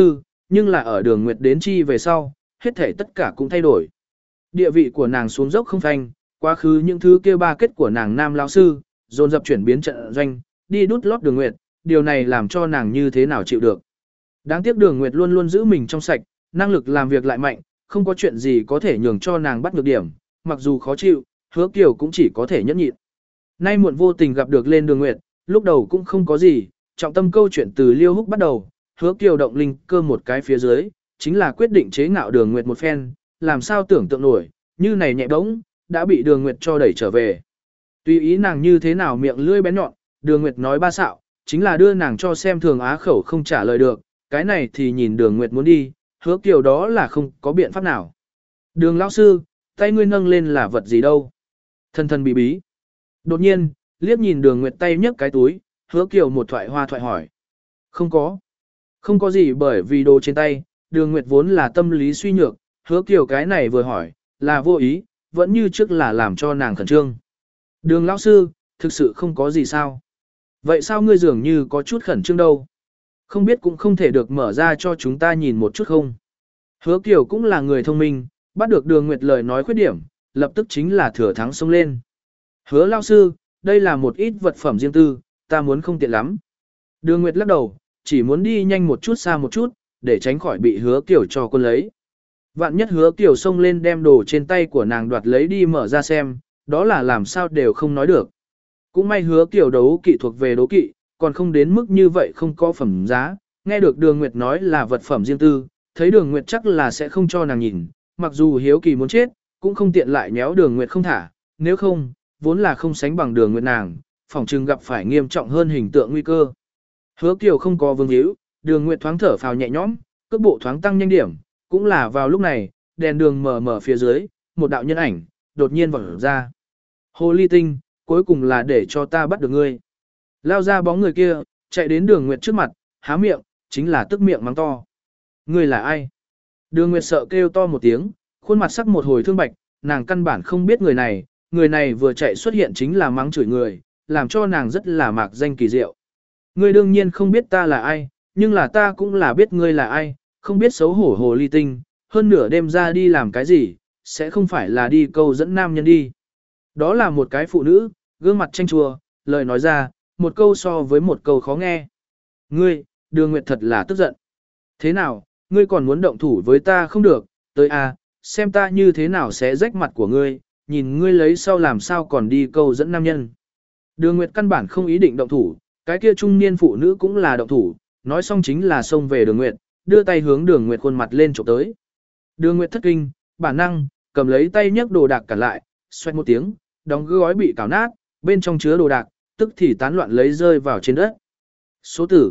nhưng là ở Đường Nguyệt đến chi về sau, hết thể tất cả cũng thay đổi. Địa vị của nàng xuống dốc không phanh, quá khứ những thứ kia ba kết của nàng nam lão sư, dồn dập chuyển biến trận doanh, đi đút lót Đường Nguyệt, điều này làm cho nàng như thế nào chịu được. Đáng tiếc Đường Nguyệt luôn luôn giữ mình trong sạch, năng lực làm việc lại mạnh, không có chuyện gì có thể nhường cho nàng bắt nhược điểm, mặc dù khó chịu, Hứa Kiều cũng chỉ có thể nhẫn nhịn. Nay muộn vô tình gặp được lên Đường Nguyệt, lúc đầu cũng không có gì, trọng tâm câu chuyện từ Liêu Húc bắt đầu, Hứa Kiều động linh cơ một cái phía dưới, chính là quyết định chế ngạo Đường Nguyệt một phen, làm sao tưởng tượng nổi, như này nhẹ bỗng, đã bị Đường Nguyệt cho đẩy trở về. Tùy ý nàng như thế nào miệng lưỡi bén nhọn, Đường Nguyệt nói ba xạo, chính là đưa nàng cho xem thường á khẩu không trả lời được, cái này thì nhìn Đường Nguyệt muốn đi, Hứa Kiều đó là không có biện pháp nào. Đường lão sư, tay ngươi nâng lên là vật gì đâu? Thân thân bí bí. Đột nhiên, liếc nhìn Đường Nguyệt tay nhấc cái túi, Hứa Kiều một thoại hoa thoại hỏi. Không có. Không có gì bởi vì đồ trên tay, Đường Nguyệt vốn là tâm lý suy nhược, Hứa Kiều cái này vừa hỏi, là vô ý, vẫn như trước là làm cho nàng khẩn trương. Đường lão sư, thực sự không có gì sao? Vậy sao ngươi dường như có chút khẩn trương đâu? Không biết cũng không thể được mở ra cho chúng ta nhìn một chút không? Hứa Kiều cũng là người thông minh, bắt được Đường Nguyệt lời nói khuyết điểm, lập tức chính là thừa thắng xông lên. Hứa lão sư, đây là một ít vật phẩm riêng tư, ta muốn không tiện lắm. Đường Nguyệt lắc đầu, chỉ muốn đi nhanh một chút xa một chút, để tránh khỏi bị Hứa Kiều cho quân lấy. Vạn nhất Hứa Kiều xông lên đem đồ trên tay của nàng đoạt lấy đi mở ra xem, đó là làm sao đều không nói được. Cũng may Hứa Kiều đấu kỵ thuộc về đấu kỵ, còn không đến mức như vậy không có phẩm giá, nghe được Đường Nguyệt nói là vật phẩm riêng tư, thấy Đường Nguyệt chắc là sẽ không cho nàng nhìn, mặc dù hiếu kỳ muốn chết, cũng không tiện lại nhéo Đường Nguyệt không thả, nếu không, vốn là không sánh bằng Đường Nguyệt nàng, phỏng chừng gặp phải nghiêm trọng hơn hình tượng nguy cơ. Hứa Kiều không có vương hữu, Đường Nguyệt thoáng thở phào nhẹ nhõm, cước bộ thoáng tăng nhanh điểm, cũng là vào lúc này, đèn đường mờ mờ phía dưới, một đạo nhân ảnh, đột nhiên vọt ra. Hồ ly tinh, cuối cùng là để cho ta bắt được ngươi. Lao ra bóng người kia, chạy đến Đường Nguyệt trước mặt, há miệng, chính là tức miệng mắng to. Ngươi là ai? Đường Nguyệt sợ kêu to một tiếng, khuôn mặt sắc một hồi thương bạch, nàng căn bản không biết người này vừa chạy xuất hiện chính là mắng chửi người, làm cho nàng rất là mạc danh kỳ diệu. Ngươi đương nhiên không biết ta là ai, nhưng là ta cũng là biết ngươi là ai, không biết xấu hổ hồ ly tinh, hơn nửa đêm ra đi làm cái gì, sẽ không phải là đi câu dẫn nam nhân đi. Đó là một cái phụ nữ, gương mặt chanh chua, lời nói ra, một câu so với một câu khó nghe. Ngươi, Đường Nguyệt thật là tức giận. Thế nào, ngươi còn muốn động thủ với ta không được, tới à, xem ta như thế nào sẽ rách mặt của ngươi, nhìn ngươi lấy sau làm sao còn đi câu dẫn nam nhân. Đường Nguyệt căn bản không ý định động thủ, cái kia trung niên phụ nữ cũng là động thủ, nói xong chính là xông về Đường Nguyệt, đưa tay hướng Đường Nguyệt khuôn mặt lên chụp tới. Đường Nguyệt thất kinh, bản năng, cầm lấy tay nhấc đồ đạc cản lại, xoẹt một tiếng, đóng gói bị cào nát, bên trong chứa đồ đạc, tức thì tán loạn lấy rơi vào trên đất. Số tử,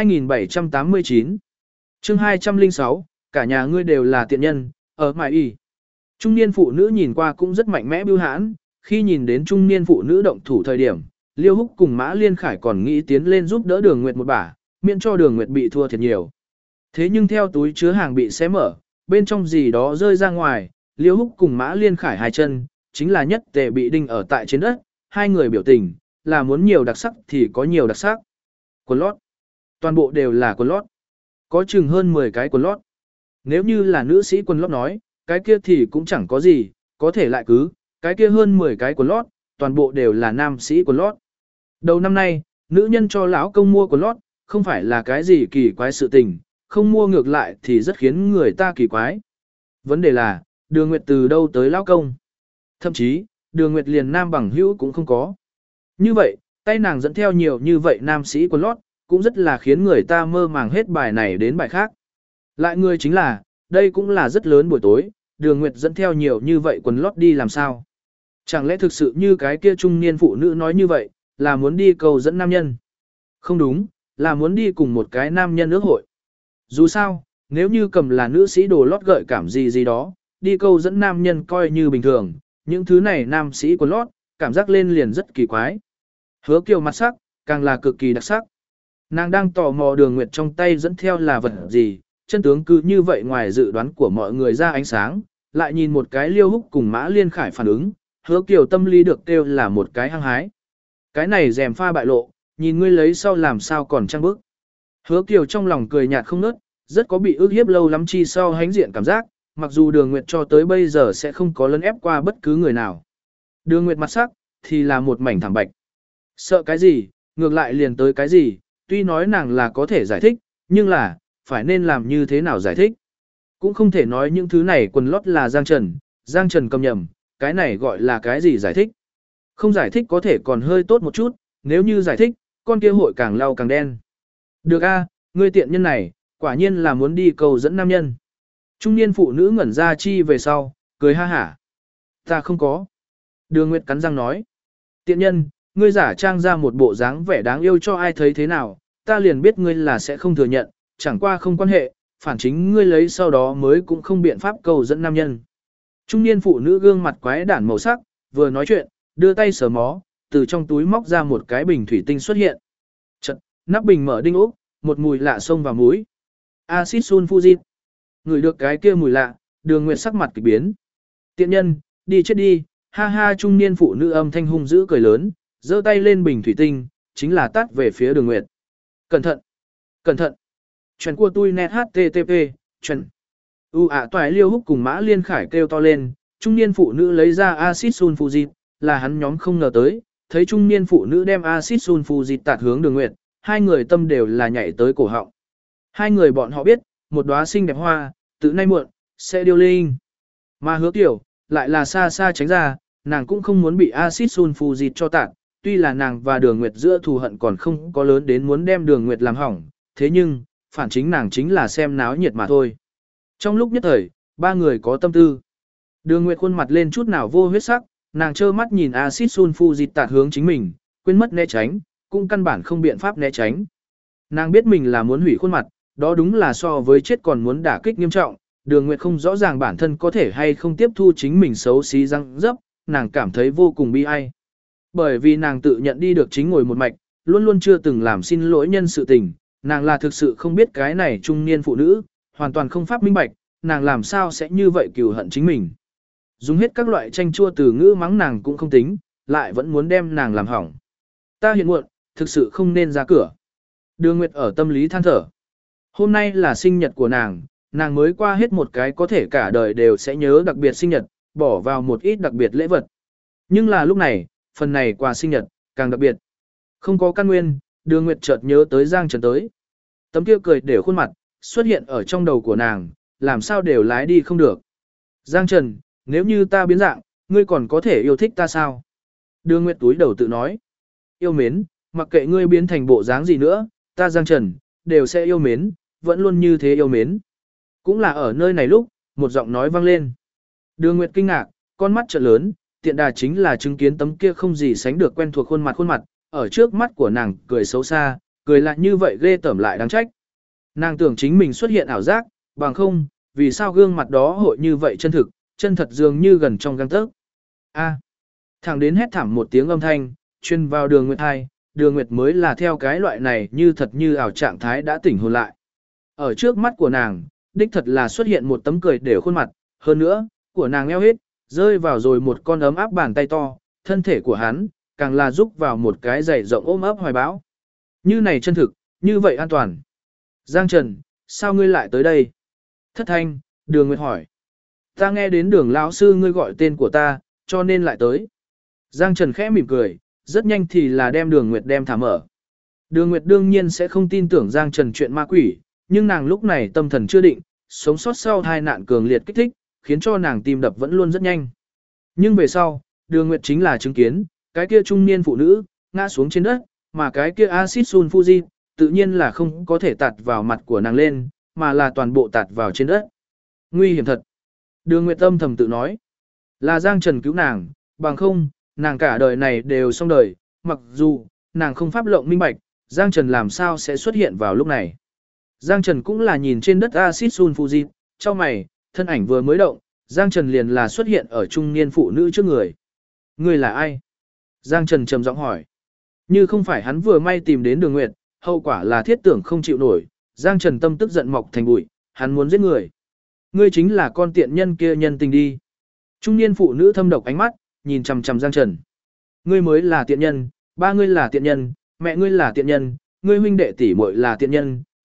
2789. Chương 206, cả nhà ngươi đều là tiện nhân, ở mại y. Trung niên phụ nữ nhìn qua cũng rất mạnh mẽ bưu hãn, khi nhìn đến trung niên phụ nữ động thủ thời điểm, Liêu Húc cùng Mã Liên Khải còn nghĩ tiến lên giúp đỡ Đường Nguyệt một bả, miễn cho Đường Nguyệt bị thua thiệt nhiều. Thế nhưng theo túi chứa hàng bị xé mở, bên trong gì đó rơi ra ngoài, Liêu Húc cùng Mã Liên Khải hai chân, chính là nhất tề bị đinh ở tại trên đất, hai người biểu tình, là muốn nhiều đặc sắc thì có nhiều đặc sắc. Quần lót. Toàn bộ đều là quần lót. Có chừng hơn 10 cái quần lót. Nếu như là nữ sĩ quần lót nói, cái kia thì cũng chẳng có gì, có thể lại cứ, cái kia hơn 10 cái quần lót, toàn bộ đều là nam sĩ quần lót. Đầu năm nay, nữ nhân cho lão công mua quần lót, không phải là cái gì kỳ quái sự tình, không mua ngược lại thì rất khiến người ta kỳ quái. Vấn đề là, Đường Nguyệt từ đâu tới lão công? Thậm chí, Đường Nguyệt liền nam bằng hữu cũng không có. Như vậy, tay nàng dẫn theo nhiều như vậy nam sĩ quần lót, cũng rất là khiến người ta mơ màng hết bài này đến bài khác. Lại người chính là, đây cũng là rất lớn buổi tối, Đường Nguyệt dẫn theo nhiều như vậy quần lót đi làm sao? Chẳng lẽ thực sự như cái kia trung niên phụ nữ nói như vậy, là muốn đi cầu dẫn nam nhân? Không đúng, là muốn đi cùng một cái nam nhân ước hội. Dù sao, nếu như cầm là nữ sĩ đồ lót gợi cảm gì gì đó, đi câu dẫn nam nhân coi như bình thường, những thứ này nam sĩ quần lót, cảm giác lên liền rất kỳ quái. Hứa Kiều mặt sắc, càng là cực kỳ đặc sắc. Nàng đang tò mò Đường Nguyệt trong tay dẫn theo là vật gì, chân tướng cứ như vậy ngoài dự đoán của mọi người ra ánh sáng, lại nhìn một cái Liêu Húc cùng Mã Liên Khải phản ứng, Hứa Kiều tâm lý được kêu là một cái hăng hái. Cái này rèm pha bại lộ, nhìn ngươi lấy sau làm sao còn trăng bức. Hứa Kiều trong lòng cười nhạt không nớt, Rất có bị ức hiếp lâu lắm chi sau hánh diện cảm giác, mặc dù Đường Nguyệt cho tới bây giờ sẽ không có lấn ép qua bất cứ người nào. Đường Nguyệt mặt sắc, thì là một mảnh thảm bạch. Sợ cái gì, ngược lại liền tới cái gì, tuy nói nàng là có thể giải thích, nhưng là, phải nên làm như thế nào giải thích. Cũng không thể nói những thứ này quần lót là Giang Trần cầm nhầm, cái này gọi là cái gì giải thích. Không giải thích có thể còn hơi tốt một chút, nếu như giải thích, con kia hội càng lau càng đen. Được a, ngươi tiện nhân này, quả nhiên là muốn đi cầu dẫn nam nhân. Trung niên phụ nữ ngẩn ra chi về sau, cười ha hả. Ta không có. Đường Nguyệt cắn răng nói. Tiện nhân, ngươi giả trang ra một bộ dáng vẻ đáng yêu cho ai thấy thế nào, ta liền biết ngươi là sẽ không thừa nhận, chẳng qua không quan hệ, phản chính ngươi lấy sau đó mới cũng không biện pháp cầu dẫn nam nhân. Trung niên phụ nữ gương mặt quái đản màu sắc, vừa nói chuyện, đưa tay sờ mó, từ trong túi móc ra một cái bình thủy tinh xuất hiện. Chật, nắp bình mở đinh ốc, một mùi lạ xông vào mũi. Acid sulfuric. Ngửi được cái kia mùi lạ, Đường Nguyệt sắc mặt kỳ biến. Tiện nhân, đi chết đi, ha ha, trung niên phụ nữ âm thanh hung dữ cười lớn, giơ tay lên bình thủy tinh, chính là tát về phía Đường Nguyệt. Cẩn thận, cẩn thận. Chuyện của tôi net http, chuyện. Toại Liêu Húc cùng Mã Liên Khải kêu to lên, trung niên phụ nữ lấy ra acid sulfuric, là hắn nhóm không ngờ tới, thấy trung niên phụ nữ đem acid sulfuric tạt hướng Đường Nguyệt, hai người tâm đều là nhảy tới cổ họng. Hai người bọn họ biết, một đóa xinh đẹp hoa, từ nay muộn, sẽ điêu linh. Mà Hứa Tiểu, lại là xa xa tránh ra, nàng cũng không muốn bị acid sulfuric cho tạt, tuy là nàng và Đường Nguyệt giữa thù hận còn không có lớn đến muốn đem Đường Nguyệt làm hỏng, thế nhưng, phản chính nàng chính là xem náo nhiệt mà thôi. Trong lúc nhất thời, ba người có tâm tư. Đường Nguyệt khuôn mặt lên chút nào vô huyết sắc, nàng trơ mắt nhìn acid sulfuric tạt hướng chính mình, quên mất né tránh, cũng căn bản không biện pháp né tránh. Nàng biết mình là muốn hủy khuôn mặt, đó đúng là so với chết còn muốn đả kích nghiêm trọng. Đường Nguyệt không rõ ràng bản thân có thể hay không tiếp thu chính mình xấu xí răng dấp, nàng cảm thấy vô cùng bi ai. Bởi vì nàng tự nhận đi được chính ngồi một mạch, luôn luôn chưa từng làm xin lỗi nhân sự tình, nàng là thực sự không biết cái này trung niên phụ nữ, hoàn toàn không pháp minh bạch, nàng làm sao sẽ như vậy cừu hận chính mình. Dùng hết các loại tranh chua từ ngữ mắng nàng cũng không tính, lại vẫn muốn đem nàng làm hỏng. Ta hiện muộn, thực sự không nên ra cửa. Đường Nguyệt ở tâm lý than thở. Hôm nay là sinh nhật của nàng mới qua hết một cái có thể cả đời đều sẽ nhớ đặc biệt sinh nhật, bỏ vào một ít đặc biệt lễ vật. Nhưng là lúc này, phần này quà sinh nhật, càng đặc biệt. Không có căn nguyên, Đường Nguyệt chợt nhớ tới Giang Trần tới. Tấm kia cười để khuôn mặt, xuất hiện ở trong đầu của nàng, làm sao đều lái đi không được. Giang Trần, nếu như ta biến dạng, ngươi còn có thể yêu thích ta sao? Đường Nguyệt túi đầu tự nói. Yêu mến, mặc kệ ngươi biến thành bộ dáng gì nữa, ta Giang Trần, đều sẽ yêu mến, vẫn luôn như thế yêu mến. Cũng là ở nơi này lúc, một giọng nói vang lên. Đường Nguyệt kinh ngạc, con mắt trợn lớn, tiện đà chính là chứng kiến tấm kia không gì sánh được quen thuộc khuôn mặt, ở trước mắt của nàng, cười xấu xa, cười lại như vậy ghê tởm lại đáng trách. Nàng tưởng chính mình xuất hiện ảo giác, bằng không, vì sao gương mặt đó hội như vậy chân thực, chân thật dường như gần trong gang tấc. Thẳng đến hét thảm một tiếng âm thanh, truyền vào Đường Nguyệt hai, Đường Nguyệt mới là theo cái loại này như thật như ảo trạng thái đã tỉnh hồn lại. Ở trước mắt của nàng, đích thật là xuất hiện một tấm cười để khuôn mặt, hơn nữa, của nàng eo hết, rơi vào rồi một con ấm áp bàn tay to, thân thể của hắn, càng là giúp vào một cái giày rộng ôm ấp hoài bão. Như này chân thực, như vậy an toàn. Giang Trần, sao ngươi lại tới đây? Thất thanh, Đường Nguyệt hỏi. Ta nghe đến Đường lão sư ngươi gọi tên của ta, cho nên lại tới. Giang Trần khẽ mỉm cười, rất nhanh thì là đem Đường Nguyệt đem thả mở. Đường Nguyệt đương nhiên sẽ không tin tưởng Giang Trần chuyện ma quỷ, nhưng nàng lúc này tâm thần chưa định, sống sót sau tai nạn cường liệt kích thích, khiến cho nàng tim đập vẫn luôn rất nhanh. Nhưng về sau, Đường Nguyệt chính là chứng kiến, cái kia trung niên phụ nữ, ngã xuống trên đất, mà cái kia acid sulfuric, tự nhiên là không có thể tạt vào mặt của nàng lên, mà là toàn bộ tạt vào trên đất. Nguy hiểm thật. Đường Nguyệt âm thầm tự nói, là Giang Trần cứu nàng, bằng không, nàng cả đời này đều xong đời, mặc dù, nàng không pháp lộng minh bạch, Giang Trần làm sao sẽ xuất hiện vào lúc này. Giang Trần cũng là nhìn trên đất acid sulfuric, trong mày, thân ảnh vừa mới động, Giang Trần liền là xuất hiện ở trung niên phụ nữ trước người. Người là ai? Giang Trần trầm giọng hỏi. Như không phải hắn vừa may tìm đến Đường Nguyệt, hậu quả là thiết tưởng không chịu nổi, Giang Trần tâm tức giận mọc thành bụi, hắn muốn giết người. Ngươi chính là con tiện nhân kia nhân tình đi. Trung niên phụ nữ thâm độc ánh mắt, nhìn chằm chằm Giang Trần. Ngươi mới là tiện nhân, ba ngươi là tiện nhân, mẹ ngươi là tiện nhân, ngươi huynh đệ tỷ muội là tiện nhân,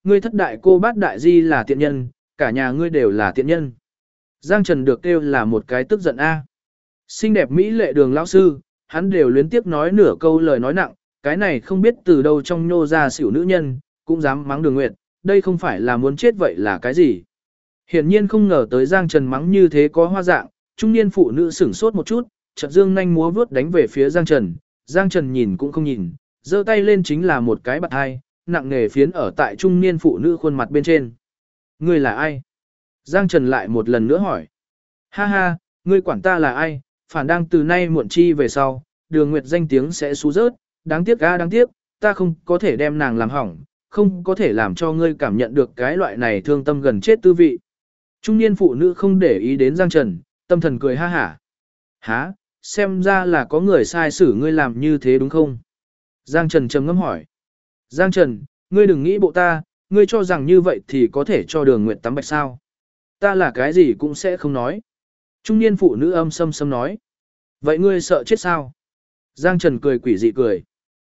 ngươi thất đại cô bát đại di là tiện nhân, cả nhà ngươi đều là tiện nhân. Giang Trần được kêu là một cái tức giận a. Xinh đẹp mỹ lệ Đường lão sư, hắn đều luyến tiếc nói nửa câu lời nói nặng, cái này không biết từ đâu trong nhô ra xỉu nữ nhân, cũng dám mắng Đường Nguyệt, đây không phải là muốn chết vậy là cái gì. Hiển nhiên không ngờ tới Giang Trần mắng như thế có hoa dạng, trung niên phụ nữ sửng sốt một chút, chợt dương nhanh múa vuốt đánh về phía Giang Trần. Giang Trần nhìn cũng không nhìn, giơ tay lên chính là một cái bạt hai, nặng nề phiến ở tại trung niên phụ nữ khuôn mặt bên trên. Ngươi là ai? Giang Trần lại một lần nữa hỏi. Ha ha, ngươi quản ta là ai? Phản đang từ nay muộn chi về sau, Đường Nguyệt danh tiếng sẽ xú rớt, đáng tiếc đáng tiếc, ta không có thể đem nàng làm hỏng, không có thể làm cho ngươi cảm nhận được cái loại này thương tâm gần chết tư vị. Trung niên phụ nữ không để ý đến Giang Trần, tâm thần cười ha hả. Hả, xem ra là có người sai xử ngươi làm như thế đúng không? Giang Trần trầm ngâm hỏi. Giang Trần, ngươi đừng nghĩ bộ ta, ngươi cho rằng như vậy thì có thể cho Đường Nguyệt tắm bạch sao? Ta là cái gì cũng sẽ không nói. Trung niên phụ nữ âm sâm sâm nói. Vậy ngươi sợ chết sao? Giang Trần cười quỷ dị cười.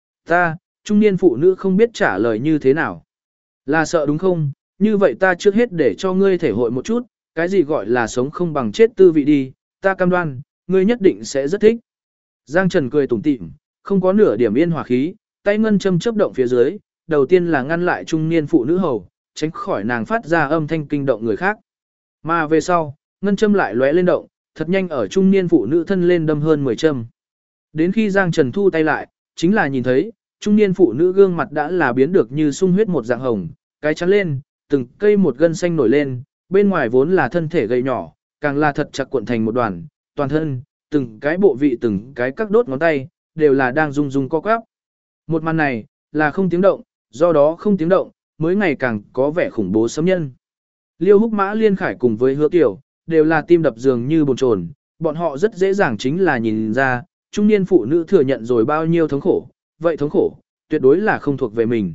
Ta, trung niên phụ nữ không biết trả lời như thế nào. Là sợ đúng không? Như vậy ta trước hết để cho ngươi thể hội một chút, cái gì gọi là sống không bằng chết tư vị đi, ta cam đoan, ngươi nhất định sẽ rất thích. Giang Trần cười tủm tỉm, không có nửa điểm yên hòa khí, tay ngân châm chớp động phía dưới, đầu tiên là ngăn lại trung niên phụ nữ hầu, tránh khỏi nàng phát ra âm thanh kinh động người khác. Mà về sau, ngân châm lại lóe lên động, thật nhanh ở trung niên phụ nữ thân lên đâm hơn 10 châm. Đến khi Giang Trần thu tay lại, chính là nhìn thấy, trung niên phụ nữ gương mặt đã là biến được như sung huyết một dạng hồng, cái trắng lên, từng cây một gân xanh nổi lên, bên ngoài vốn là thân thể gầy nhỏ, càng là thật chặt cuộn thành một đoàn, toàn thân, từng cái bộ vị từng cái các đốt ngón tay, đều là đang rung rung co quắp. Một màn này, là không tiếng động, do đó không tiếng động, mới ngày càng có vẻ khủng bố xâm nhân. Liêu Húc Mã Liên Khải cùng với Hứa Tiểu, đều là tim đập dường như bồn chồn, bọn họ rất dễ dàng chính là nhìn ra, trung niên phụ nữ thừa nhận rồi bao nhiêu thống khổ, vậy thống khổ, tuyệt đối là không thuộc về mình.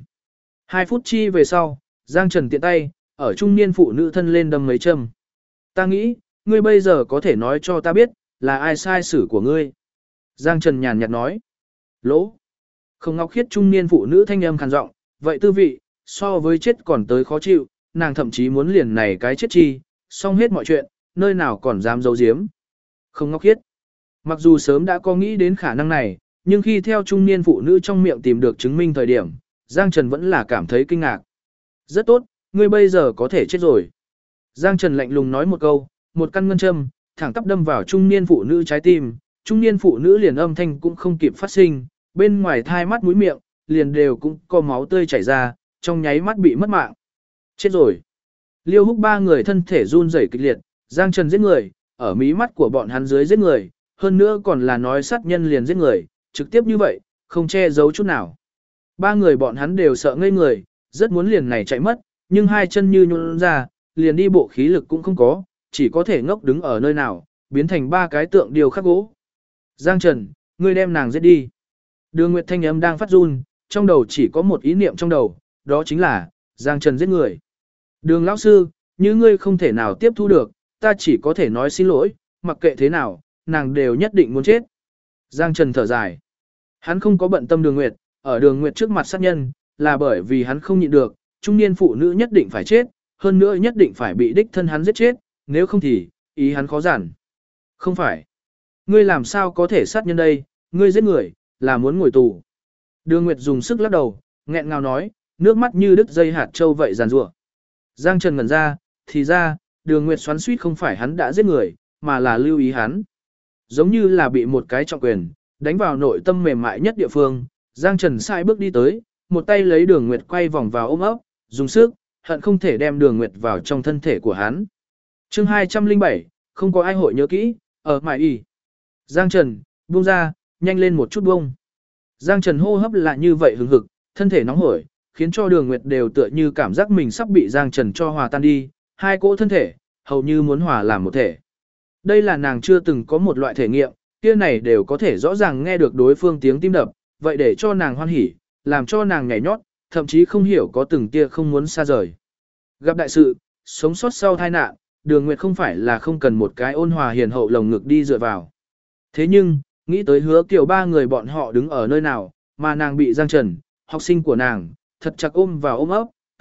2 phút chi về sau, Giang Trần tiện tay, ở trung niên phụ nữ thân lên đâm mấy châm. Ta nghĩ, ngươi bây giờ có thể nói cho ta biết, là ai sai xử của ngươi. Giang Trần nhàn nhạt nói. Lỗ. Không Ngọc Khiết trung niên phụ nữ thanh âm khàn giọng, vậy tư vị, so với chết còn tới khó chịu, nàng thậm chí muốn liền này cái chết chi, xong hết mọi chuyện, nơi nào còn dám giấu giếm. Không Ngọc Khiết. Mặc dù sớm đã có nghĩ đến khả năng này, nhưng khi theo trung niên phụ nữ trong miệng tìm được chứng minh thời điểm, Giang Trần vẫn là cảm thấy kinh ngạc. Rất tốt, ngươi bây giờ có thể chết rồi. Giang Trần lạnh lùng nói một câu, một căn ngân châm, thẳng tắp đâm vào trung niên phụ nữ trái tim, trung niên phụ nữ liền âm thanh cũng không kịp phát sinh, bên ngoài thai mắt mũi miệng, liền đều cũng có máu tươi chảy ra, trong nháy mắt bị mất mạng. Chết rồi. Liêu Húc 3 người thân thể run rẩy kịch liệt, Giang Trần giết người, ở mí mắt của bọn hắn dưới giết người, hơn nữa còn là nói sát nhân liền giết người, trực tiếp như vậy, không che giấu chút nào. 3 người bọn hắn đều sợ ngây người, rất muốn liền này chạy mất, nhưng hai chân như nhũn ra, liền đi bộ khí lực cũng không có, chỉ có thể ngốc đứng ở nơi nào, biến thành 3 cái tượng điêu khắc gỗ. Giang Trần, ngươi đem nàng giết đi. Đường Nguyệt thanh âm đang phát run, trong đầu chỉ có một ý niệm trong đầu, đó chính là, Giang Trần giết người. Đường lão sư, như ngươi không thể nào tiếp thu được, ta chỉ có thể nói xin lỗi, mặc kệ thế nào, nàng đều nhất định muốn chết. Giang Trần thở dài. Hắn không có bận tâm Đường Nguyệt, ở Đường Nguyệt trước mặt sát nhân, là bởi vì hắn không nhịn được, trung niên phụ nữ nhất định phải chết, hơn nữa nhất định phải bị đích thân hắn giết chết, nếu không thì, ý hắn khó giản. Không phải. Ngươi làm sao có thể sát nhân đây, ngươi giết người, là muốn ngồi tù. Đường Nguyệt dùng sức lắc đầu, nghẹn ngào nói, nước mắt như đứt dây hạt châu vậy giàn rủa. Giang Trần ngẩn ra, thì ra, Đường Nguyệt xoắn suýt không phải hắn đã giết người, mà là lưu ý hắn. Giống như là bị một cái trọng quyền, đánh vào nội tâm mềm mại nhất địa phương, Giang Trần sai bước đi tới, một tay lấy Đường Nguyệt quay vòng vào ôm ấp, dùng sức, hận không thể đem Đường Nguyệt vào trong thân thể của hắn. Chương 207, không có ai hội nhớ kỹ, ở mải y. Giang Trần, buông ra, nhanh lên một chút buông. Giang Trần hô hấp là như vậy hừng hực, thân thể nóng hổi, khiến cho Đường Nguyệt đều tựa như cảm giác mình sắp bị Giang Trần cho hòa tan đi, hai cỗ thân thể, hầu như muốn hòa làm một thể. Đây là nàng chưa từng có một loại thể nghiệm, kia này đều có thể rõ ràng nghe được đối phương tiếng tim đập, vậy để cho nàng hoan hỉ, làm cho nàng nhảy nhót, thậm chí không hiểu có từng tia không muốn xa rời. Gặp đại sự, sống sót sau tai nạn, Đường Nguyệt không phải là không cần một cái ôn hòa hiền hậu lồng ngực đi dựa vào. Thế nhưng, nghĩ tới Hứa Kiều 3 người bọn họ đứng ở nơi nào, mà nàng bị Giang Trần, học sinh của nàng, thật chặt ôm vào ôm ấp,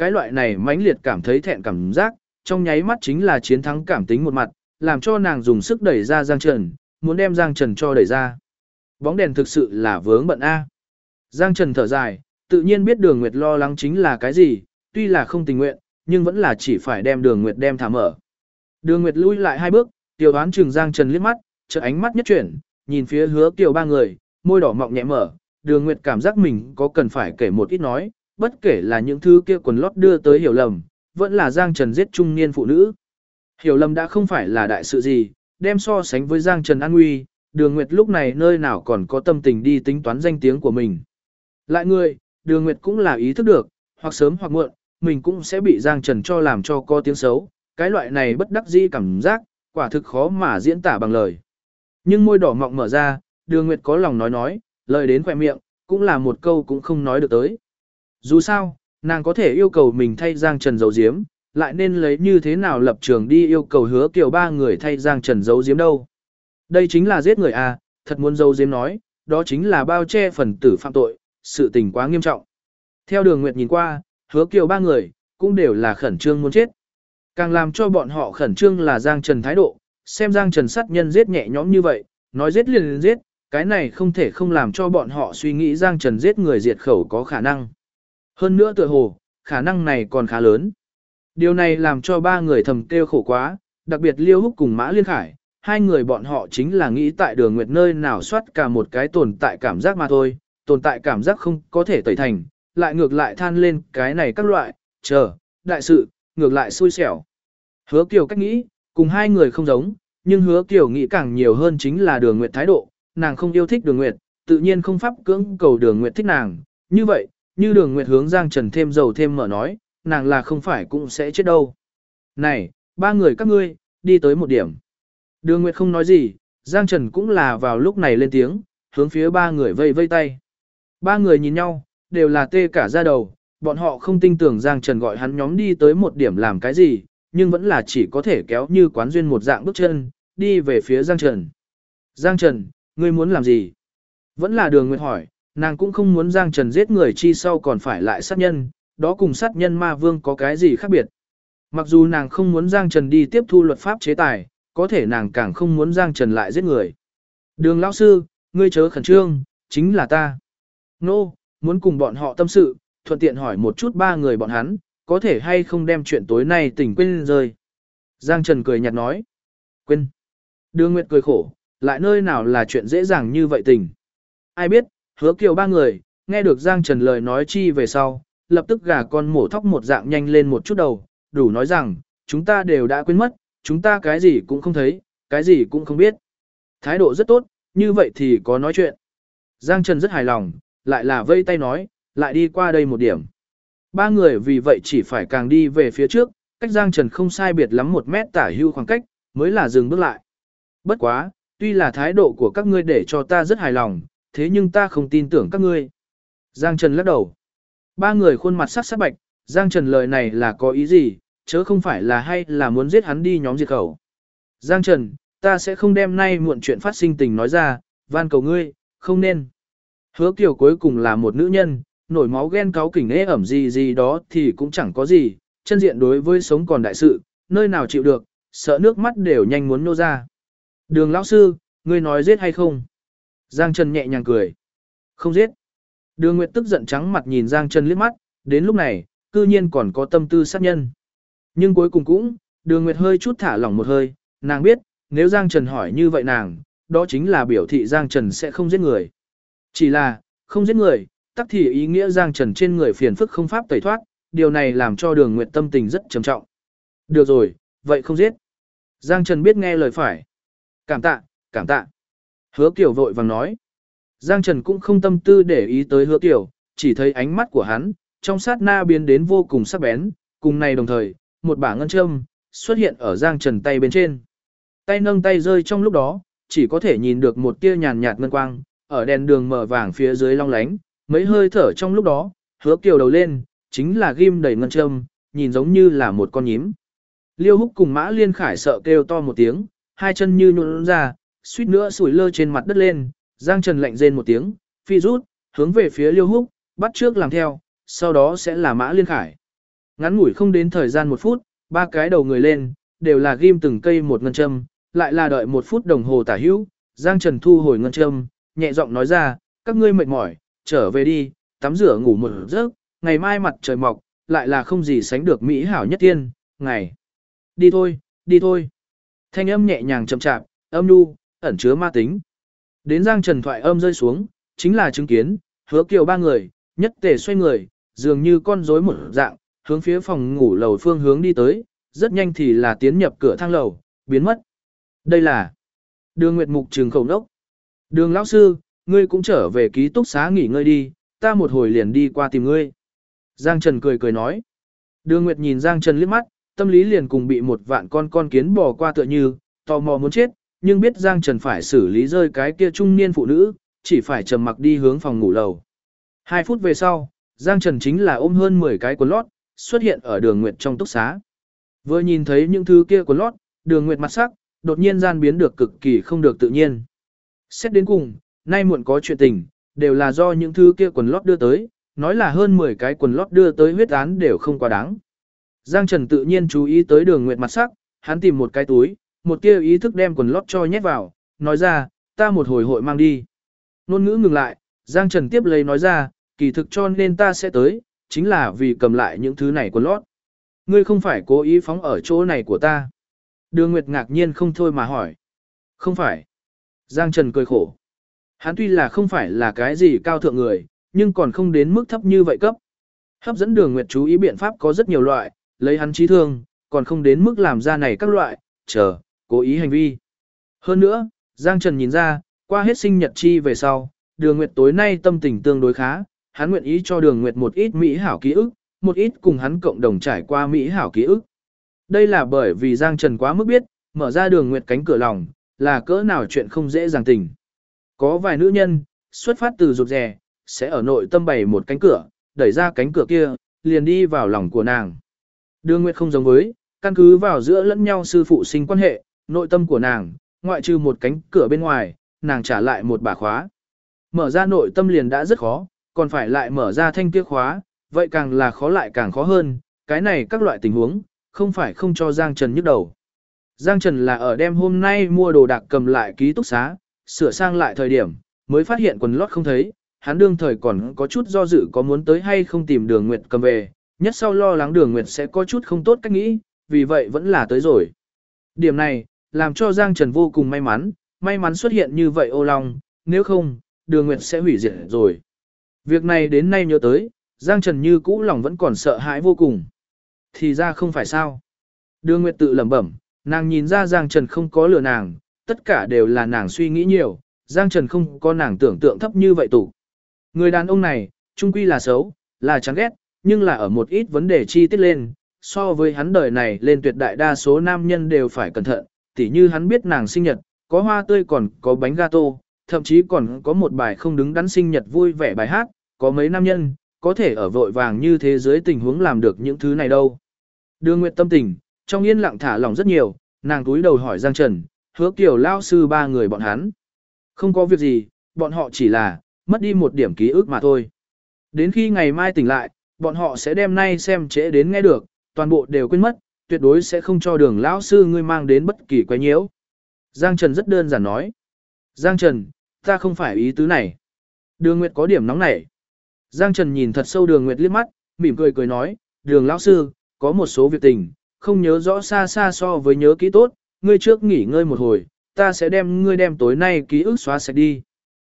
cái loại này mãnh liệt cảm thấy thẹn cảm giác, trong nháy mắt chính là chiến thắng cảm tính một mặt, làm cho nàng dùng sức đẩy ra Giang Trần, muốn đem Giang Trần cho đẩy ra. Bóng đèn thực sự là vướng bận a. Giang Trần thở dài, tự nhiên biết Đường Nguyệt lo lắng chính là cái gì, tuy là không tình nguyện, nhưng vẫn là chỉ phải đem Đường Nguyệt đem thả mở. Đường Nguyệt lui lại 2 bước, Tiểu Đoán chừng Giang Trần liếc mắt, chợt ánh mắt nhất chuyển, nhìn phía Hứa Kiều 3 người, môi đỏ mọng nhẹ mở, Đường Nguyệt cảm giác mình có cần phải kể một ít nói, bất kể là những thứ kia quần lót đưa tới hiểu lầm, vẫn là Giang Trần giết trung niên phụ nữ. Hiểu lầm đã không phải là đại sự gì, đem so sánh với Giang Trần an nguy, Đường Nguyệt lúc này nơi nào còn có tâm tình đi tính toán danh tiếng của mình. Lại người, Đường Nguyệt cũng là ý thức được, hoặc sớm hoặc muộn, mình cũng sẽ bị Giang Trần cho làm cho có tiếng xấu, cái loại này bất đắc dĩ cảm giác, quả thực khó mà diễn tả bằng lời. Nhưng môi đỏ mọng mở ra, Đường Nguyệt có lòng nói, lời đến khỏe miệng, cũng là một câu cũng không nói được tới. Dù sao, nàng có thể yêu cầu mình thay Giang Trần giấu giếm, lại nên lấy như thế nào lập trường đi yêu cầu Hứa Kiều 3 người thay Giang Trần giấu giếm đâu. Đây chính là giết người à, thật muốn giấu giếm nói, đó chính là bao che phần tử phạm tội, sự tình quá nghiêm trọng. Theo Đường Nguyệt nhìn qua, Hứa Kiều 3 người, cũng đều là khẩn trương muốn chết. Càng làm cho bọn họ khẩn trương là Giang Trần thái độ, xem Giang Trần sát nhân giết nhẹ nhõm như vậy, nói giết liền giết, cái này không thể không làm cho bọn họ suy nghĩ Giang Trần giết người diệt khẩu có khả năng. Hơn nữa tựa hồ, khả năng này còn khá lớn. Điều này làm cho 3 người thầm kêu khổ quá, đặc biệt Liêu Húc cùng Mã Liên Khải, 2 người bọn họ chính là nghĩ tại Đường Nguyệt nơi nào soát cả một cái tồn tại cảm giác mà thôi, tồn tại cảm giác không có thể tẩy thành, lại ngược lại than lên cái này các loại, đại sự, ngược lại xui xẻo. Hứa Kiều cách nghĩ, cùng 2 người không giống, nhưng Hứa Kiều nghĩ càng nhiều hơn chính là Đường Nguyệt thái độ, nàng không yêu thích Đường Nguyệt, tự nhiên không pháp cưỡng cầu Đường Nguyệt thích nàng, như vậy, như Đường Nguyệt hướng Giang Trần thêm dầu thêm mỡ nói, nàng là không phải cũng sẽ chết đâu. Này, 3 người các ngươi, đi tới một điểm. Đường Nguyệt không nói gì, Giang Trần cũng là vào lúc này lên tiếng, hướng phía 3 người vây vây tay. 3 người nhìn nhau, đều là tê cả da đầu, bọn họ không tin tưởng Giang Trần gọi hắn nhóm đi tới một điểm làm cái gì, nhưng vẫn là chỉ có thể kéo như quán duyên một dạng bước chân, đi về phía Giang Trần. Giang Trần, ngươi muốn làm gì? Vẫn là Đường Nguyệt hỏi, nàng cũng không muốn Giang Trần giết người chi sau còn phải lại sát nhân, đó cùng sát nhân ma vương có cái gì khác biệt. Mặc dù nàng không muốn Giang Trần đi tiếp thu luật pháp chế tài, có thể nàng càng không muốn Giang Trần lại giết người. Đường lão sư, ngươi chớ khẩn trương, chính là ta. Nô, muốn cùng bọn họ tâm sự, thuận tiện hỏi một chút 3 người bọn hắn, có thể hay không đem chuyện tối nay tỉnh quên rơi. Giang Trần cười nhạt nói. Quên. Đường Nguyệt cười khổ, lại nơi nào là chuyện dễ dàng như vậy tình. Ai biết, Hứa Kiều 3 người, nghe được Giang Trần lời nói chi về sau, lập tức gà con mổ thóc một dạng nhanh lên một chút đầu, đủ nói rằng, chúng ta đều đã quên mất, chúng ta cái gì cũng không thấy, cái gì cũng không biết. Thái độ rất tốt, như vậy thì có nói chuyện. Giang Trần rất hài lòng, lại là vây tay nói, lại đi qua đây một điểm. 3 người vì vậy chỉ phải càng đi về phía trước, cách Giang Trần không sai biệt lắm 1 mét tả hưu khoảng cách, mới là dừng bước lại. Bất quá, tuy là thái độ của các ngươi để cho ta rất hài lòng, thế nhưng ta không tin tưởng các ngươi. Giang Trần lắc đầu. 3 người khuôn mặt sắc sắc bạch, Giang Trần lời này là có ý gì, chớ không phải là hay là muốn giết hắn đi nhóm diệt khẩu. Giang Trần, ta sẽ không đem nay muộn chuyện phát sinh tình nói ra, van cầu ngươi, không nên. Hứa Kiều cuối cùng là một nữ nhân, nổi máu ghen cáu kỉnh ế ẩm gì đó thì cũng chẳng có gì, chân diện đối với sống còn đại sự, nơi nào chịu được, sợ nước mắt đều nhanh muốn nô ra. Đường lão sư, ngươi nói giết hay không? Giang Trần nhẹ nhàng cười. Không giết. Đường Nguyệt tức giận trắng mặt nhìn Giang Trần liếc mắt, đến lúc này, cư nhiên còn có tâm tư sát nhân. Nhưng cuối cùng cũng, Đường Nguyệt hơi chút thả lỏng một hơi, nàng biết, nếu Giang Trần hỏi như vậy nàng, đó chính là biểu thị Giang Trần sẽ không giết người. Chỉ là, không giết người, tắc thì ý nghĩa Giang Trần trên người phiền phức không pháp tẩy thoát, điều này làm cho Đường Nguyệt tâm tình rất trầm trọng. Được rồi, vậy không giết. Giang Trần biết nghe lời phải. Cảm tạ, cảm tạ. Hứa Kiều vội vàng nói. Giang Trần cũng không tâm tư để ý tới Hứa Kiều, chỉ thấy ánh mắt của hắn, trong sát na biến đến vô cùng sắc bén, cùng này đồng thời, một bả ngân châm xuất hiện ở Giang Trần tay bên trên. Tay nâng tay rơi trong lúc đó, chỉ có thể nhìn được một tia nhàn nhạt ngân quang, ở đèn đường mở vàng phía dưới long lánh, mấy hơi thở trong lúc đó, Hứa Kiều đầu lên, chính là ghim đầy ngân châm, nhìn giống như là một con nhím. Liêu Húc cùng Mã Liên Khải sợ kêu to một tiếng, hai chân như nhũn ra, suýt nữa sủi lơ trên mặt đất lên, Giang Trần lạnh rên một tiếng, phi rút, hướng về phía Liêu Húc, bắt trước làm theo, sau đó sẽ là Mã Liên Khải. Ngắn ngủi không đến thời gian 1 phút, 3 cái đầu người lên, đều là ghim từng cây một ngân châm, lại là đợi 1 phút đồng hồ tả hữu, Giang Trần thu hồi ngân châm, nhẹ giọng nói ra, các ngươi mệt mỏi, trở về đi, tắm rửa ngủ một giấc, ngày mai mặt trời mọc, lại là không gì sánh được mỹ hảo nhất tiên, ngày. Đi thôi, đi thôi. Thanh âm nhẹ nhàng chậm chạp, âm nhu, ẩn chứa ma tính. Đến Giang Trần thoại âm rơi xuống, chính là chứng kiến, Hứa Kiều 3 người, nhất tề xoay người, dường như con rối một dạng, hướng phía phòng ngủ lầu phương hướng đi tới, rất nhanh thì là tiến nhập cửa thang lầu, biến mất. Đây là Đường Nguyệt Mục trừng khẩu đốc. Đường lão sư, ngươi cũng trở về ký túc xá nghỉ ngơi đi, ta một hồi liền đi qua tìm ngươi. Giang Trần cười cười nói. Đường Nguyệt nhìn Giang Trần liếc mắt, tâm lý liền cùng bị một vạn con kiến bò qua tựa như, tò mò muốn chết, nhưng biết Giang Trần phải xử lý rơi cái kia trung niên phụ nữ, chỉ phải trầm mặc đi hướng phòng ngủ lầu. 2 phút về sau, Giang Trần chính là ôm hơn 10 cái quần lót, xuất hiện ở Đường Nguyệt trong túc xá. Vừa nhìn thấy những thứ kia quần lót, Đường Nguyệt mặt sắc, đột nhiên gian biến được cực kỳ không được tự nhiên. Xét đến cùng, nay muộn có chuyện tình, đều là do những thứ kia quần lót đưa tới, nói là hơn 10 cái quần lót đưa tới huyết án đều không quá đáng. Giang Trần tự nhiên chú ý tới Đường Nguyệt mặt sắc, hắn tìm một cái túi, một tia ý thức đem quần lót cho nhét vào, nói ra, ta một hồi hội mang đi. Nôn ngữ ngừng lại, Giang Trần tiếp lấy nói ra, kỳ thực cho nên ta sẽ tới, chính là vì cầm lại những thứ này quần lót. Ngươi không phải cố ý phóng ở chỗ này của ta. Đường Nguyệt ngạc nhiên không thôi mà hỏi. Không phải. Giang Trần cười khổ. Hắn tuy là không phải là cái gì cao thượng người, nhưng còn không đến mức thấp như vậy cấp. Hấp dẫn Đường Nguyệt chú ý biện pháp có rất nhiều loại, lấy hắn trí thương, còn không đến mức làm ra này các loại, cố ý hành vi. Hơn nữa, Giang Trần nhìn ra, qua hết sinh nhật chi về sau, Đường Nguyệt tối nay tâm tình tương đối khá, hắn nguyện ý cho Đường Nguyệt một ít mỹ hảo ký ức, một ít cùng hắn cộng đồng trải qua mỹ hảo ký ức. Đây là bởi vì Giang Trần quá mức biết, mở ra Đường Nguyệt cánh cửa lòng, là cỡ nào chuyện không dễ dàng tình. Có vài nữ nhân, xuất phát từ rụt rè, sẽ ở nội tâm bày một cánh cửa, đẩy ra cánh cửa kia, liền đi vào lòng của nàng. Đường Nguyệt không giống với, căn cứ vào giữa lẫn nhau sư phụ sinh quan hệ, nội tâm của nàng, ngoại trừ một cánh cửa bên ngoài, nàng trả lại một bà khóa. Mở ra nội tâm liền đã rất khó, còn phải lại mở ra thanh kia khóa, vậy càng là khó lại càng khó hơn, cái này các loại tình huống, không phải không cho Giang Trần nhức đầu. Giang Trần là ở đêm hôm nay mua đồ đạc cầm lại ký túc xá, sửa sang lại thời điểm, mới phát hiện quần lót không thấy, hắn đương thời còn có chút do dự có muốn tới hay không tìm Đường Nguyệt cầm về, nhất sau lo lắng Đường Nguyệt sẽ có chút không tốt cách nghĩ, vì vậy vẫn là tới rồi. Điểm này, làm cho Giang Trần vô cùng may mắn xuất hiện như vậy ô long, nếu không, Đường Nguyệt sẽ hủy diệt rồi. Việc này đến nay nhớ tới, Giang Trần như cũ lòng vẫn còn sợ hãi vô cùng. Thì ra không phải sao. Đường Nguyệt tự lẩm bẩm, nàng nhìn ra Giang Trần không có lừa nàng, tất cả đều là nàng suy nghĩ nhiều, Giang Trần không có nàng tưởng tượng thấp như vậy tủ. Người đàn ông này, trung quy là xấu, là chán ghét, nhưng là ở một ít vấn đề chi tiết lên, so với hắn đời này lên tuyệt đại đa số nam nhân đều phải cẩn thận, tỉ như hắn biết nàng sinh nhật, có hoa tươi còn có bánh gato, thậm chí còn có một bài không đứng đắn sinh nhật vui vẻ bài hát, có mấy nam nhân, có thể ở vội vàng như thế dưới tình huống làm được những thứ này đâu. Đường Nguyệt tâm tình, trong yên lặng thả lỏng rất nhiều, nàng túi đầu hỏi Giang Trần, Hứa Kiều lao sư 3 người bọn hắn. Không có việc gì, bọn họ chỉ là, mất đi một điểm ký ức mà thôi. Đến khi ngày mai tỉnh lại, bọn họ sẽ đem nay xem trễ đến nghe được, toàn bộ đều quên mất, tuyệt đối sẽ không cho Đường lão sư ngươi mang đến bất kỳ quấy nhiễu. Giang Trần rất đơn giản nói. Giang Trần, ta không phải ý tứ này. Đường Nguyệt có điểm nóng nảy. Giang Trần nhìn thật sâu Đường Nguyệt liếc mắt, mỉm cười cười nói, Đường lão sư, có một số việc tình, không nhớ rõ xa xa so với nhớ kỹ tốt, ngươi trước nghỉ ngơi một hồi, ta sẽ đem ngươi đem tối nay ký ức xóa sạch đi.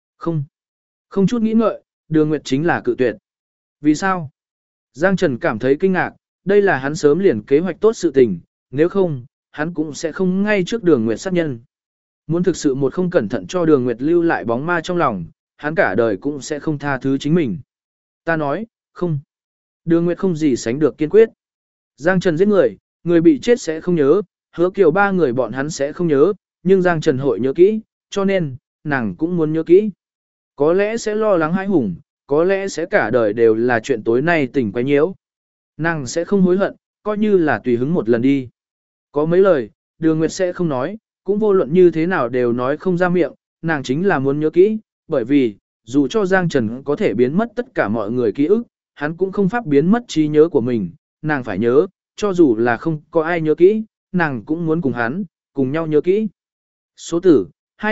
Không chút nghĩ ngợi, Đường Nguyệt chính là cự tuyệt. Vì sao? Giang Trần cảm thấy kinh ngạc, đây là hắn sớm liền kế hoạch tốt sự tình, nếu không, hắn cũng sẽ không ngay trước Đường Nguyệt sát nhân. Muốn thực sự một không cẩn thận cho Đường Nguyệt lưu lại bóng ma trong lòng, hắn cả đời cũng sẽ không tha thứ chính mình. Ta nói, không. Đường Nguyệt không gì sánh được kiên quyết. Giang Trần giết người, người bị chết sẽ không nhớ, Hứa Kiều 3 người bọn hắn sẽ không nhớ, nhưng Giang Trần hội nhớ kỹ, cho nên, nàng cũng muốn nhớ kỹ. Có lẽ sẽ lo lắng hãi hùng, có lẽ sẽ cả đời đều là chuyện tối nay tình quấy nhiễu. Nàng sẽ không hối hận, coi như là tùy hứng một lần đi. Có mấy lời, Đường Nguyệt sẽ không nói, cũng vô luận như thế nào đều nói không ra miệng, nàng chính là muốn nhớ kỹ, bởi vì, dù cho Giang Trần có thể biến mất tất cả mọi người ký ức, hắn cũng không pháp biến mất trí nhớ của mình, nàng phải nhớ, cho dù là không có ai nhớ kỹ, nàng cũng muốn cùng hắn, cùng nhau nhớ kỹ. Số tử,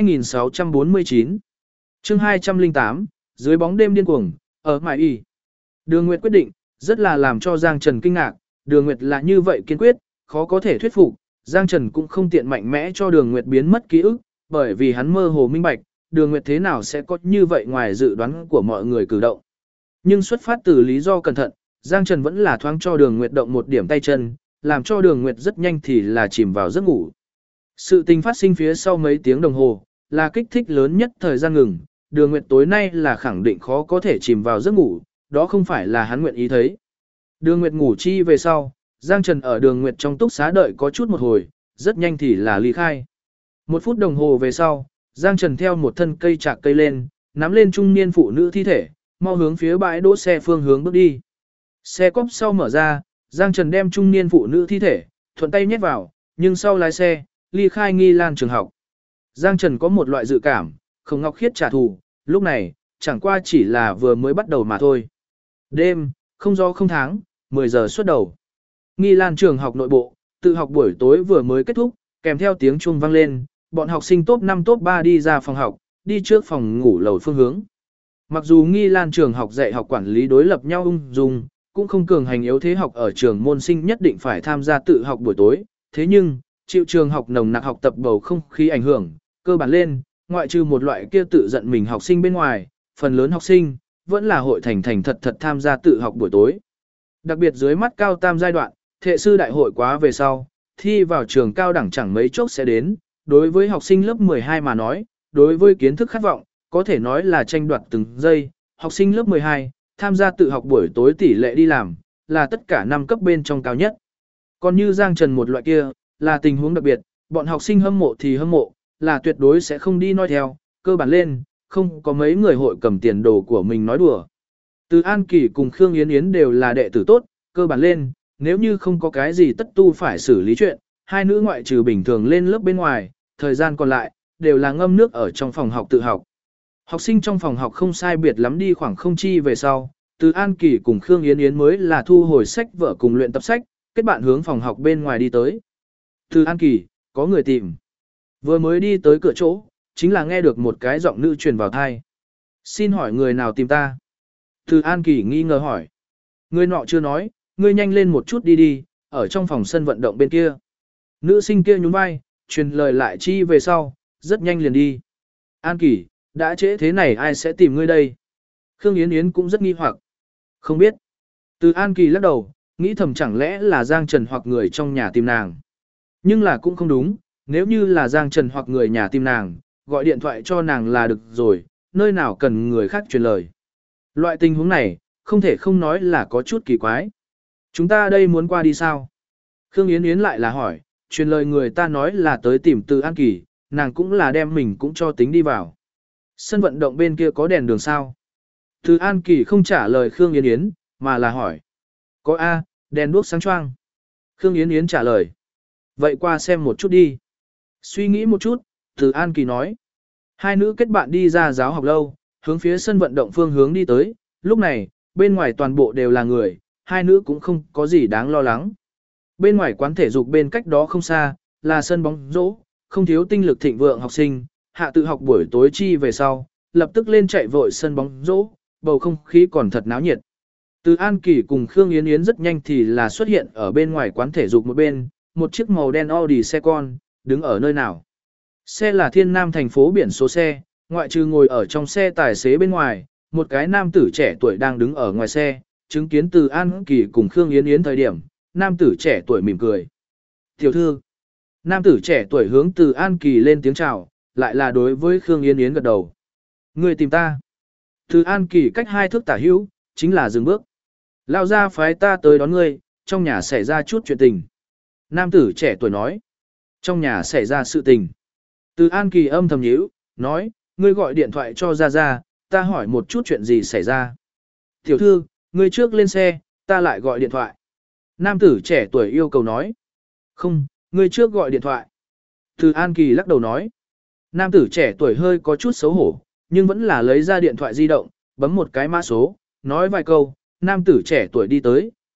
2649. Chương 208, dưới bóng đêm điên cuồng, ở Mại Y. Đường Nguyệt quyết định, rất là làm cho Giang Trần kinh ngạc, Đường Nguyệt là như vậy kiên quyết, khó có thể thuyết phục, Giang Trần cũng không tiện mạnh mẽ cho Đường Nguyệt biến mất ký ức, bởi vì hắn mơ hồ minh bạch, Đường Nguyệt thế nào sẽ có như vậy ngoài dự đoán của mọi người cử động. Nhưng xuất phát từ lý do cẩn thận, Giang Trần vẫn là thoáng cho Đường Nguyệt động một điểm tay chân, làm cho Đường Nguyệt rất nhanh thì là chìm vào giấc ngủ. Sự tình phát sinh phía sau mấy tiếng đồng hồ, là kích thích lớn nhất thời gian ngừng, Đường Nguyệt tối nay là khẳng định khó có thể chìm vào giấc ngủ, đó không phải là hắn nguyện ý thấy. Đường Nguyệt ngủ chi về sau, Giang Trần ở Đường Nguyệt trong túc xá đợi có chút một hồi, rất nhanh thì là ly khai. 1 phút đồng hồ về sau, Giang Trần theo một thân cây chạc cây lên, nắm lên trung niên phụ nữ thi thể, mau hướng phía bãi đỗ xe phương hướng bước đi. Xe cốp sau mở ra, Giang Trần đem trung niên phụ nữ thi thể, thuận tay nhét vào, nhưng sau lái xe, ly khai Nghi Lan trường học. Giang Trần có một loại dự cảm, Khổng Ngọc Khiết trả thù, lúc này, chẳng qua chỉ là vừa mới bắt đầu mà thôi. Đêm, không gió không tháng, 10 giờ xuất đầu. Nghi Lan trường học nội bộ, tự học buổi tối vừa mới kết thúc, kèm theo tiếng chuông vang lên, bọn học sinh top 5 top 3 đi ra phòng học, đi trước phòng ngủ lầu phương hướng. Mặc dù Nghi Lan trường học dạy học quản lý đối lập nhau ung dung, cũng không cường hành yếu thế học ở trường môn sinh nhất định phải tham gia tự học buổi tối, thế nhưng, chịu trường học nồng nặc học tập bầu không khí ảnh hưởng, cơ bản lên, ngoại trừ một loại kia tự giận mình học sinh bên ngoài, phần lớn học sinh vẫn là hội thành thật thật tham gia tự học buổi tối. Đặc biệt dưới mắt cao tam giai đoạn, thệ sư đại hội quá về sau, thi vào trường cao đẳng chẳng mấy chốc sẽ đến, đối với học sinh lớp 12 mà nói, đối với kiến thức khát vọng, có thể nói là tranh đoạt từng giây, học sinh lớp 12, tham gia tự học buổi tối tỷ lệ đi làm, là tất cả năm cấp bên trong cao nhất. Còn như Giang Trần một loại kia, là tình huống đặc biệt, bọn học sinh hâm mộ thì hâm mộ, là tuyệt đối sẽ không đi nói theo, cơ bản lên, không có mấy người hội cầm tiền đồ của mình nói đùa. Từ An Kỳ cùng Khương Yến Yến đều là đệ tử tốt, cơ bản lên, nếu như không có cái gì tất tu phải xử lý chuyện, hai nữ ngoại trừ bình thường lên lớp bên ngoài, thời gian còn lại, đều là ngâm nước ở trong phòng học tự học. Học sinh trong phòng học không sai biệt lắm đi khoảng không chi về sau, Từ An Kỳ cùng Khương Yến Yến mới là thu hồi sách vở cùng luyện tập sách, kết bạn hướng phòng học bên ngoài đi tới. Từ An Kỳ, có người tìm. Vừa mới đi tới cửa chỗ, chính là nghe được một cái giọng nữ truyền vào tai. Xin hỏi người nào tìm ta? Từ An Kỳ nghi ngờ hỏi. Người nọ chưa nói, ngươi nhanh lên một chút đi đi, ở trong phòng sân vận động bên kia. Nữ sinh kia nhún vai, truyền lời lại chi về sau, rất nhanh liền đi. An Kỳ, đã trễ thế này ai sẽ tìm ngươi đây? Khương Yến Yến cũng rất nghi hoặc. Không biết. Từ An Kỳ lắc đầu, nghĩ thầm chẳng lẽ là Giang Trần hoặc người trong nhà tìm nàng. Nhưng là cũng không đúng, nếu như là Giang Trần hoặc người nhà tìm nàng, gọi điện thoại cho nàng là được rồi, nơi nào cần người khác truyền lời. Loại tình huống này, không thể không nói là có chút kỳ quái. Chúng ta đây muốn qua đi sao? Khương Yến Yến lại là hỏi, truyền lời người ta nói là tới tìm Từ An Kỳ, nàng cũng là đem mình cũng cho tính đi vào. Sân vận động bên kia có đèn đường sao? Từ An Kỳ không trả lời Khương Yến Yến, mà là hỏi. Có A, đèn đuốc sáng choang. Khương Yến Yến trả lời. Vậy qua xem một chút đi. Suy nghĩ một chút, Từ An Kỳ nói. Hai nữ kết bạn đi ra giáo học lâu, hướng phía sân vận động phương hướng đi tới. Lúc này, bên ngoài toàn bộ đều là người, hai nữ cũng không có gì đáng lo lắng. Bên ngoài quán thể dục bên cách đó không xa, là sân bóng rổ, không thiếu tinh lực thịnh vượng học sinh, hạ tự học buổi tối chi về sau, lập tức lên chạy vội sân bóng rổ, bầu không khí còn thật náo nhiệt. Từ An Kỳ cùng Khương Yến Yến rất nhanh thì là xuất hiện ở bên ngoài quán thể dục một bên, một chiếc màu đen Audi xe con, đứng ở nơi nào. Xe là Thiên Nam thành phố biển số xe, ngoại trừ ngồi ở trong xe tài xế bên ngoài, một cái nam tử trẻ tuổi đang đứng ở ngoài xe, chứng kiến Từ An Kỳ cùng Khương Yến Yến thời điểm, nam tử trẻ tuổi mỉm cười. Tiểu thư, nam tử trẻ tuổi hướng Từ An Kỳ lên tiếng chào, lại là đối với Khương Yến Yến gật đầu. Người tìm ta. Từ An Kỳ cách 2 thước tả hữu, chính là dừng bước. Lao ra phái ta tới đón ngươi, trong nhà xảy ra chút chuyện tình. Nam tử trẻ tuổi nói. Trong nhà xảy ra sự tình. Từ An Kỳ âm thầm nhíu, nói, ngươi gọi điện thoại cho Gia Gia, ta hỏi một chút chuyện gì xảy ra. Tiểu thư, ngươi trước lên xe, ta lại gọi điện thoại. Nam tử trẻ tuổi yêu cầu nói. Không, ngươi trước gọi điện thoại. Từ An Kỳ lắc đầu nói. Nam tử trẻ tuổi hơi có chút xấu hổ, nhưng vẫn là lấy ra điện thoại di động, bấm một cái mã số, nói vài câu, nam tử trẻ tuổi đi tới,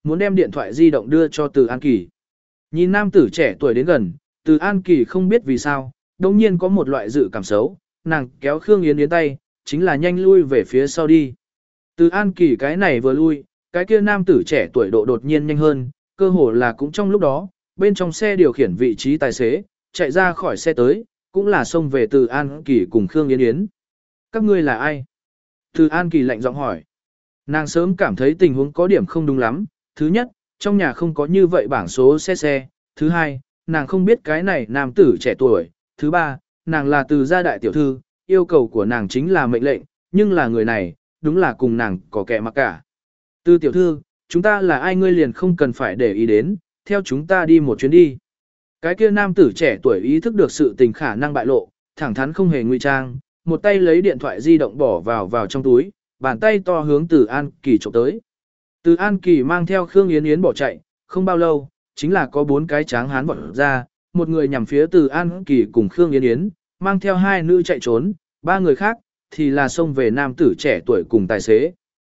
muốn đem điện thoại di động đưa cho Từ An Kỳ. Nhìn nam tử trẻ tuổi đến gần, Từ An Kỳ không biết vì sao, đồng nhiên có một loại dự cảm xấu, nàng kéo Khương Yến Yến tay, chính là nhanh lui về phía sau đi. Từ An Kỳ cái này vừa lui, cái kia nam tử trẻ tuổi độ đột nhiên nhanh hơn, cơ hồ là cũng trong lúc đó, bên trong xe điều khiển vị trí tài xế, chạy ra khỏi xe tới, cũng là xông về Từ An Kỳ cùng Khương Yến Yến. Các ngươi là ai? Từ An Kỳ lạnh giọng hỏi. Nàng sớm cảm thấy tình huống có điểm không đúng lắm. Thứ nhất, trong nhà không có như vậy bảng số xe. Thứ hai, nàng không biết cái này nam tử trẻ tuổi. Thứ ba, nàng là Từ gia đại tiểu thư, yêu cầu của nàng chính là mệnh lệnh, nhưng là người này, đúng là cùng nàng có kẻ mặc cả. Từ tiểu thư, chúng ta là ai ngươi liền không cần phải để ý đến, theo chúng ta đi một chuyến đi. Cái kia nam tử trẻ tuổi ý thức được sự tình khả năng bại lộ, thẳng thắn không hề ngụy trang, một tay lấy điện thoại di động bỏ vào trong túi, bàn tay to hướng Từ An Kỳ chụp tới. Từ An Kỳ mang theo Khương Yến Yến bỏ chạy, không bao lâu, chính là có 4 cái tráng hán vọt ra, một người nhằm phía Từ An Kỳ cùng Khương Yến Yến, mang theo 2 nữ chạy trốn, 3 người khác thì là xông về nam tử trẻ tuổi cùng tài xế.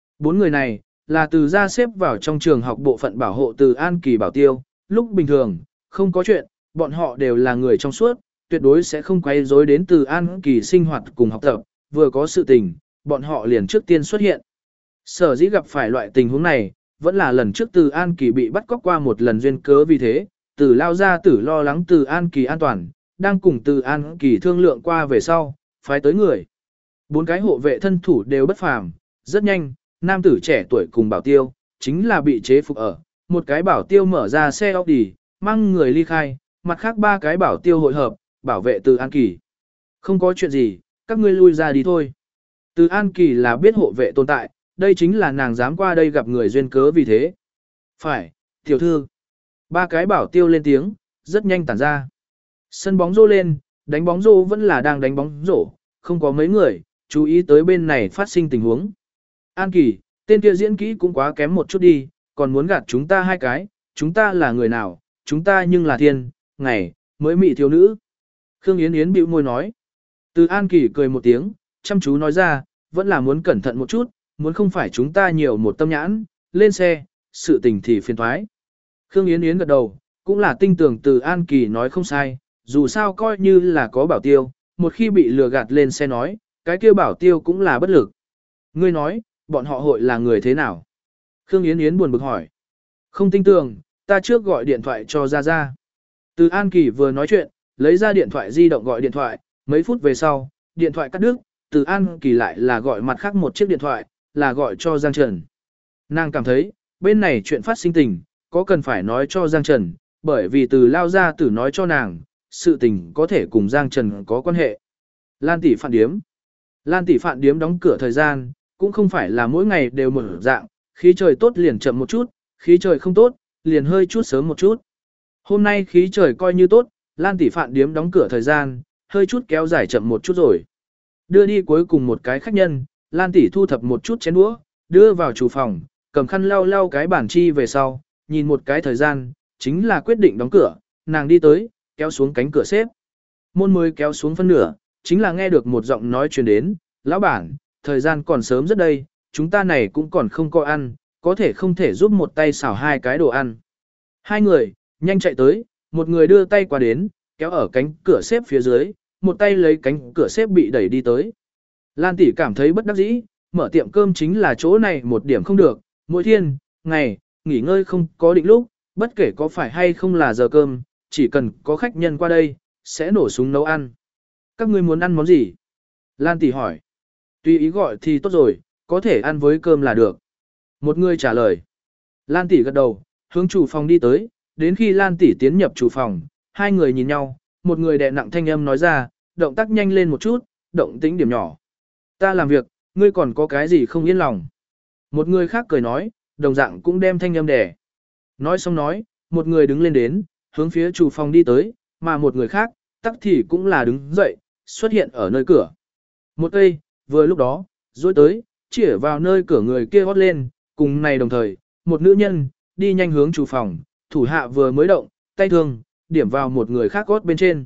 4 người này là Từ gia xếp vào trong trường học bộ phận bảo hộ Từ An Kỳ bảo tiêu, lúc bình thường, không có chuyện, bọn họ đều là người trong suốt, tuyệt đối sẽ không quay rối đến Từ An Kỳ sinh hoạt cùng học tập, vừa có sự tình, bọn họ liền trước tiên xuất hiện. Sở dĩ gặp phải loại tình huống này, vẫn là lần trước Từ An Kỳ bị bắt cóc qua một lần duyên cớ vì thế, Từ lao gia tử lo lắng Từ An Kỳ an toàn, đang cùng Từ An Kỳ thương lượng qua về sau, phái tới người. 4 cái hộ vệ thân thủ đều bất phàm, rất nhanh, nam tử trẻ tuổi cùng bảo tiêu, chính là bị chế phục ở, một cái bảo tiêu mở ra xe Audi, mang người ly khai, mặt khác 3 cái bảo tiêu hội hợp, bảo vệ Từ An Kỳ. Không có chuyện gì, các ngươi lui ra đi thôi. Từ An Kỳ là biết hộ vệ tồn tại, đây chính là nàng dám qua đây gặp người duyên cớ vì thế. Phải, tiểu thư. 3 cái bảo tiêu lên tiếng, rất nhanh tản ra. Sân bóng rổ lên, đánh bóng rổ vẫn là đang đánh bóng rổ, không có mấy người, chú ý tới bên này phát sinh tình huống. An Kỳ, tên kia diễn kỹ cũng quá kém một chút đi, còn muốn gạt chúng ta 2 cái, chúng ta là người nào, chúng ta nhưng là thiên, ngày, mới mị thiếu nữ. Khương Yến Yến bĩu môi nói. Từ An Kỳ cười một tiếng, chăm chú nói ra, vẫn là muốn cẩn thận một chút, muốn không phải chúng ta nhiều một tâm nhãn, lên xe, sự tình thì phiền thoái. Khương Yến Yến gật đầu, cũng là tin tưởng Từ An Kỳ nói không sai, dù sao coi như là có bảo tiêu, một khi bị lừa gạt lên xe nói, cái kia bảo tiêu cũng là bất lực. Ngươi nói, bọn họ hội là người thế nào? Khương Yến Yến buồn bực hỏi. Không tin tưởng, ta trước gọi điện thoại cho Gia Gia. Từ An Kỳ vừa nói chuyện, lấy ra điện thoại di động gọi điện thoại, mấy phút về sau, điện thoại cắt đứt, Từ An Kỳ lại là gọi mặt khác một chiếc điện thoại, là gọi cho Giang Trần. Nàng cảm thấy, bên này chuyện phát sinh tình, có cần phải nói cho Giang Trần, bởi vì Từ lao ra tử nói cho nàng, sự tình có thể cùng Giang Trần có quan hệ. Lan tỷ phạn điếm. Lan tỷ phạn điếm đóng cửa thời gian, cũng không phải là mỗi ngày đều mở dạng, khí trời tốt liền chậm một chút, khí trời không tốt, liền hơi chút sớm một chút. Hôm nay khí trời coi như tốt, Lan tỷ phạn điếm đóng cửa thời gian, hơi chút kéo dài chậm một chút rồi. Đưa đi cuối cùng một cái khách nhân, Lan tỷ thu thập một chút chén đũa, đưa vào chủ phòng, cầm khăn lau lau cái bàn chi về sau, nhìn một cái thời gian, chính là quyết định đóng cửa, nàng đi tới, kéo xuống cánh cửa xếp. Môn mới kéo xuống phân nửa, chính là nghe được một giọng nói truyền đến, lão bản, thời gian còn sớm rất đây, chúng ta này cũng còn không có ăn, có thể không thể giúp một tay xào 2 cái đồ ăn. 2 người, nhanh chạy tới, một người đưa tay qua đến, kéo ở cánh cửa xếp phía dưới, một tay lấy cánh cửa xếp bị đẩy đi tới. Lan tỷ cảm thấy bất đắc dĩ, mở tiệm cơm chính là chỗ này một điểm không được, mỗi thiên, ngày, nghỉ ngơi không có định lúc, bất kể có phải hay không là giờ cơm, chỉ cần có khách nhân qua đây, sẽ nổ súng nấu ăn. Các ngươi muốn ăn món gì? Lan tỷ hỏi. Tùy ý gọi thì tốt rồi, có thể ăn với cơm là được. Một người trả lời. Lan tỷ gật đầu, hướng chủ phòng đi tới, đến khi Lan tỷ tiến nhập chủ phòng, 2 người nhìn nhau, một người đè nặng thanh âm nói ra, động tác nhanh lên một chút, động tĩnh điểm nhỏ. Ta làm việc, ngươi còn có cái gì không yên lòng? Một người khác cười nói, đồng dạng cũng đem thanh âm đè. Nói xong nói, một người đứng lên đến, hướng phía chủ phòng đi tới, mà một người khác, tắc thì cũng là đứng dậy, xuất hiện ở nơi cửa. Một cây, vừa lúc đó, dối tới, chỉ vào nơi cửa người kia hót lên, cùng này đồng thời, một nữ nhân, đi nhanh hướng chủ phòng, thủ hạ vừa mới động, tay thương, điểm vào một người khác gót bên trên.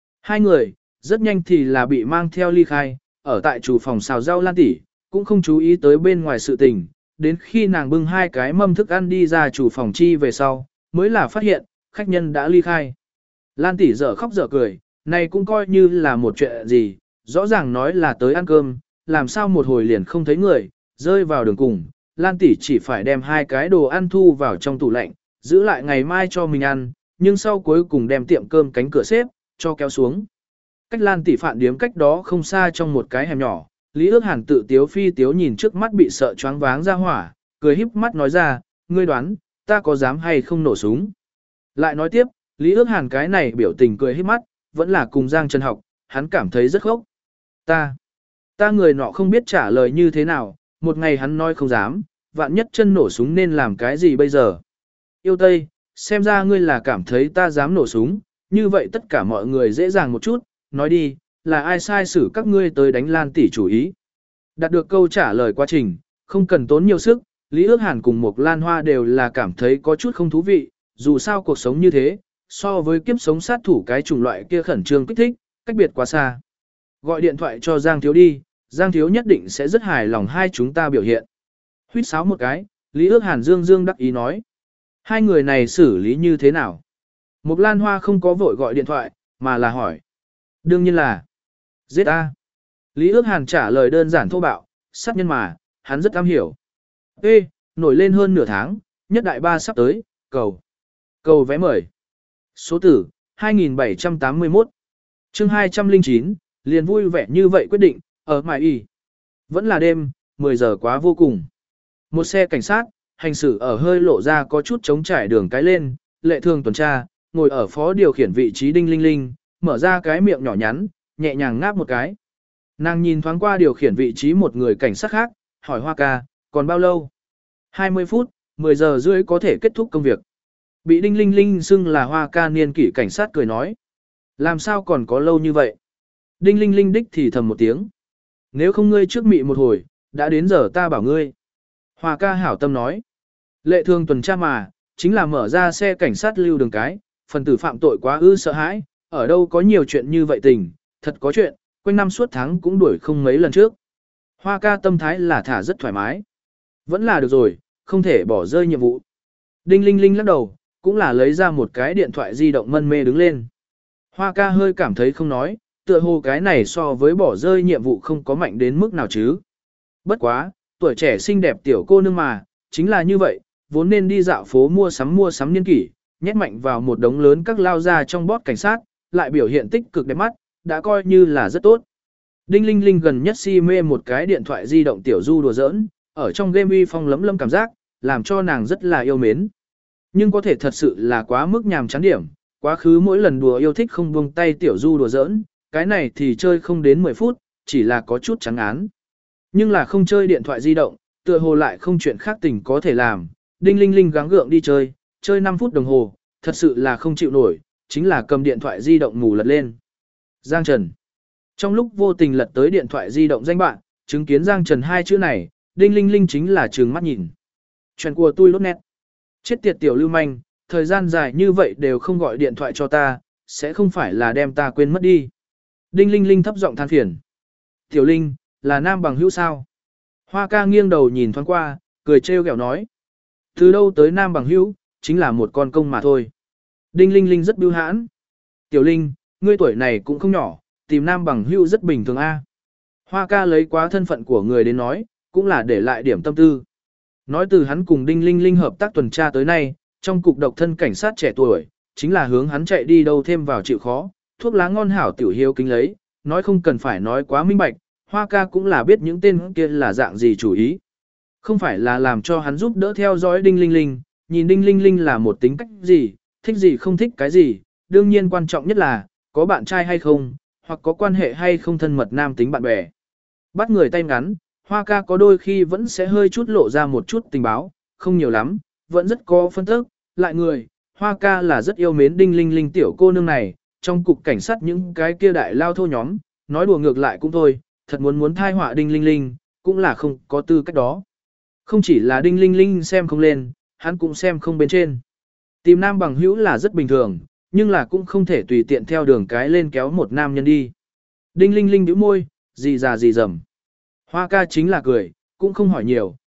2 người, rất nhanh thì là bị mang theo ly khai, ở tại chủ phòng xào rau Lan tỷ, cũng không chú ý tới bên ngoài sự tình, đến khi nàng bưng hai cái mâm thức ăn đi ra chủ phòng chi về sau, mới là phát hiện, khách nhân đã ly khai. Lan tỷ dở khóc dở cười, này cũng coi như là một chuyện gì, rõ ràng nói là tới ăn cơm, làm sao một hồi liền không thấy người, rơi vào đường cùng, Lan tỷ chỉ phải đem hai cái đồ ăn thu vào trong tủ lạnh, giữ lại ngày mai cho mình ăn, nhưng sau cuối cùng đem tiệm cơm cánh cửa xếp, cho kéo xuống. Cách Lan tỷ phạn điếm cách đó không xa trong một cái hẻm nhỏ, Lý Ước Hàn tự tiếu phi tiếu nhìn trước mắt bị sợ choáng váng ra hỏa, cười híp mắt nói ra, ngươi đoán, ta có dám hay không nổ súng. Lại nói tiếp, Lý Ước Hàn cái này biểu tình cười híp mắt, vẫn là cùng Giang Trần học, hắn cảm thấy rất khốc. Ta người nọ không biết trả lời như thế nào, một ngày hắn nói không dám, vạn nhất chân nổ súng nên làm cái gì bây giờ. Yêu Tây, xem ra ngươi là cảm thấy ta dám nổ súng, như vậy tất cả mọi người dễ dàng một chút, nói đi, là ai sai xử các ngươi tới đánh Lan tỷ chủ ý. Đạt được câu trả lời quá trình, không cần tốn nhiều sức, Lý Ước Hàn cùng một Lan Hoa đều là cảm thấy có chút không thú vị, dù sao cuộc sống như thế, so với kiếp sống sát thủ cái chủng loại kia khẩn trương kích thích, cách biệt quá xa. Gọi điện thoại cho Giang Thiếu đi, Giang Thiếu nhất định sẽ rất hài lòng hai chúng ta biểu hiện. Huýt sáo một cái, Lý Ước Hàn dương đắc ý nói. Hai người này xử lý như thế nào? Mục Lan Hoa không có vội gọi điện thoại, mà là hỏi. Đương nhiên là giết a. Lý Ước Hàn trả lời đơn giản thô bạo, sát nhân mà, hắn rất am hiểu. Ê, nổi lên hơn nửa tháng, nhất đại ba sắp tới, cầu vé mời. Số tử, 2781. Chương 209, liền vui vẻ như vậy quyết định, ở Mại Y. Vẫn là đêm, 10 giờ quá vô cùng. Một xe cảnh sát, hành xử ở hơi lộ ra có chút trống trải đường cái lên, lệ thường tuần tra, ngồi ở phó điều khiển vị trí Đinh Linh Linh, mở ra cái miệng nhỏ nhắn, nhẹ nhàng ngáp một cái. Nàng nhìn thoáng qua điều khiển vị trí một người cảnh sát khác, hỏi Hoa ca, còn bao lâu? 20 phút, 10 giờ rưỡi có thể kết thúc công việc. Bị Đinh Linh Linh xưng là Hoa ca niên kỷ cảnh sát cười nói. Làm sao còn có lâu như vậy? Đinh Linh Linh đích thì thầm một tiếng. Nếu không ngươi trước mị một hồi, đã đến giờ ta bảo ngươi. Hoa ca hảo tâm nói. Lệ thường tuần tra mà, chính là mở ra xe cảnh sát lưu đường cái, phần tử phạm tội quá sợ hãi, ở đâu có nhiều chuyện như vậy tình, thật có chuyện, quanh năm suốt tháng cũng đuổi không mấy lần trước. Hoa ca tâm thái là thả rất thoải mái. Vẫn là được rồi, không thể bỏ rơi nhiệm vụ. Đinh Linh Linh lắc đầu, cũng là lấy ra một cái điện thoại di động mân mê đứng lên. Hoa ca hơi cảm thấy không nói, tựa hồ cái này so với bỏ rơi nhiệm vụ không có mạnh đến mức nào chứ. Bất quá, tuổi trẻ xinh đẹp tiểu cô nương mà, chính là như vậy, vốn nên đi dạo phố mua sắm niên kỷ, nhét mạnh vào một đống lớn các lao ra trong bót cảnh sát, lại biểu hiện tích cực đẹp mắt, đã coi như là rất tốt. Đinh Linh Linh gần nhất si mê một cái điện thoại di động tiểu du đùa giỡn, ở trong game uy phong lấm lâm cảm giác, làm cho nàng rất là yêu mến. Nhưng có thể thật sự là quá mức nhàm chán điểm, quá khứ mỗi lần đùa yêu thích không buông tay tiểu du đùa giỡn, cái này thì chơi không đến 10 phút, chỉ là có chút chán ngán. Nhưng là không chơi điện thoại di động, tựa hồ lại không chuyện khác tình có thể làm, Đinh Linh Linh gắng gượng đi chơi 5 phút đồng hồ, thật sự là không chịu nổi, chính là cầm điện thoại di động ngủ lật lên. Giang Trần. Trong lúc vô tình lật tới điện thoại di động danh bạn, chứng kiến Giang Trần hai chữ này, Đinh Linh Linh chính là trừng mắt nhìn. Chuyện của tôi lốt nét. Chết tiệt tiểu lưu manh, thời gian dài như vậy đều không gọi điện thoại cho ta, sẽ không phải là đem ta quên mất đi. Đinh Linh Linh thấp giọng than phiền. Tiểu Linh, là nam bằng hữu sao? Hoa ca nghiêng đầu nhìn thoáng qua, cười trêu ghẹo nói. Từ đâu tới nam bằng hữu, chính là một con công mà thôi. Đinh Linh Linh rất bưu hãn. Tiểu Linh, ngươi tuổi này cũng không nhỏ, tìm nam bằng hữu rất bình thường a. Hoa ca lấy quá thân phận của người đến nói, cũng là để lại điểm tâm tư. Nói từ hắn cùng Đinh Linh Linh hợp tác tuần tra tới nay, trong cục độc thân cảnh sát trẻ tuổi, chính là hướng hắn chạy đi đâu thêm vào chịu khó, thuốc lá ngon hảo tiểu hiếu kính lấy, nói không cần phải nói quá minh bạch, Hoa ca cũng là biết những tên kia là dạng gì chủ ý. Không phải là làm cho hắn giúp đỡ theo dõi Đinh Linh Linh, nhìn Đinh Linh Linh là một tính cách gì, thích gì không thích cái gì, đương nhiên quan trọng nhất là, có bạn trai hay không, hoặc có quan hệ hay không thân mật nam tính bạn bè. Bắt người tay ngắn, Hoa ca có đôi khi vẫn sẽ hơi chút lộ ra một chút tình báo, không nhiều lắm, vẫn rất có phân tức, lại người, Hoa ca là rất yêu mến Đinh Linh Linh tiểu cô nương này, trong cục cảnh sát những cái kia đại lao thô nhóm, nói đùa ngược lại cũng thôi, thật muốn thai họa Đinh Linh Linh, cũng là không có tư cách đó. Không chỉ là Đinh Linh Linh xem không lên, hắn cũng xem không bên trên. Tìm nam bằng hữu là rất bình thường, nhưng là cũng không thể tùy tiện theo đường cái lên kéo một nam nhân đi. Đinh Linh Linh bĩu môi, gì già gì dầm. Hoa ca chính là cười, cũng không hỏi nhiều,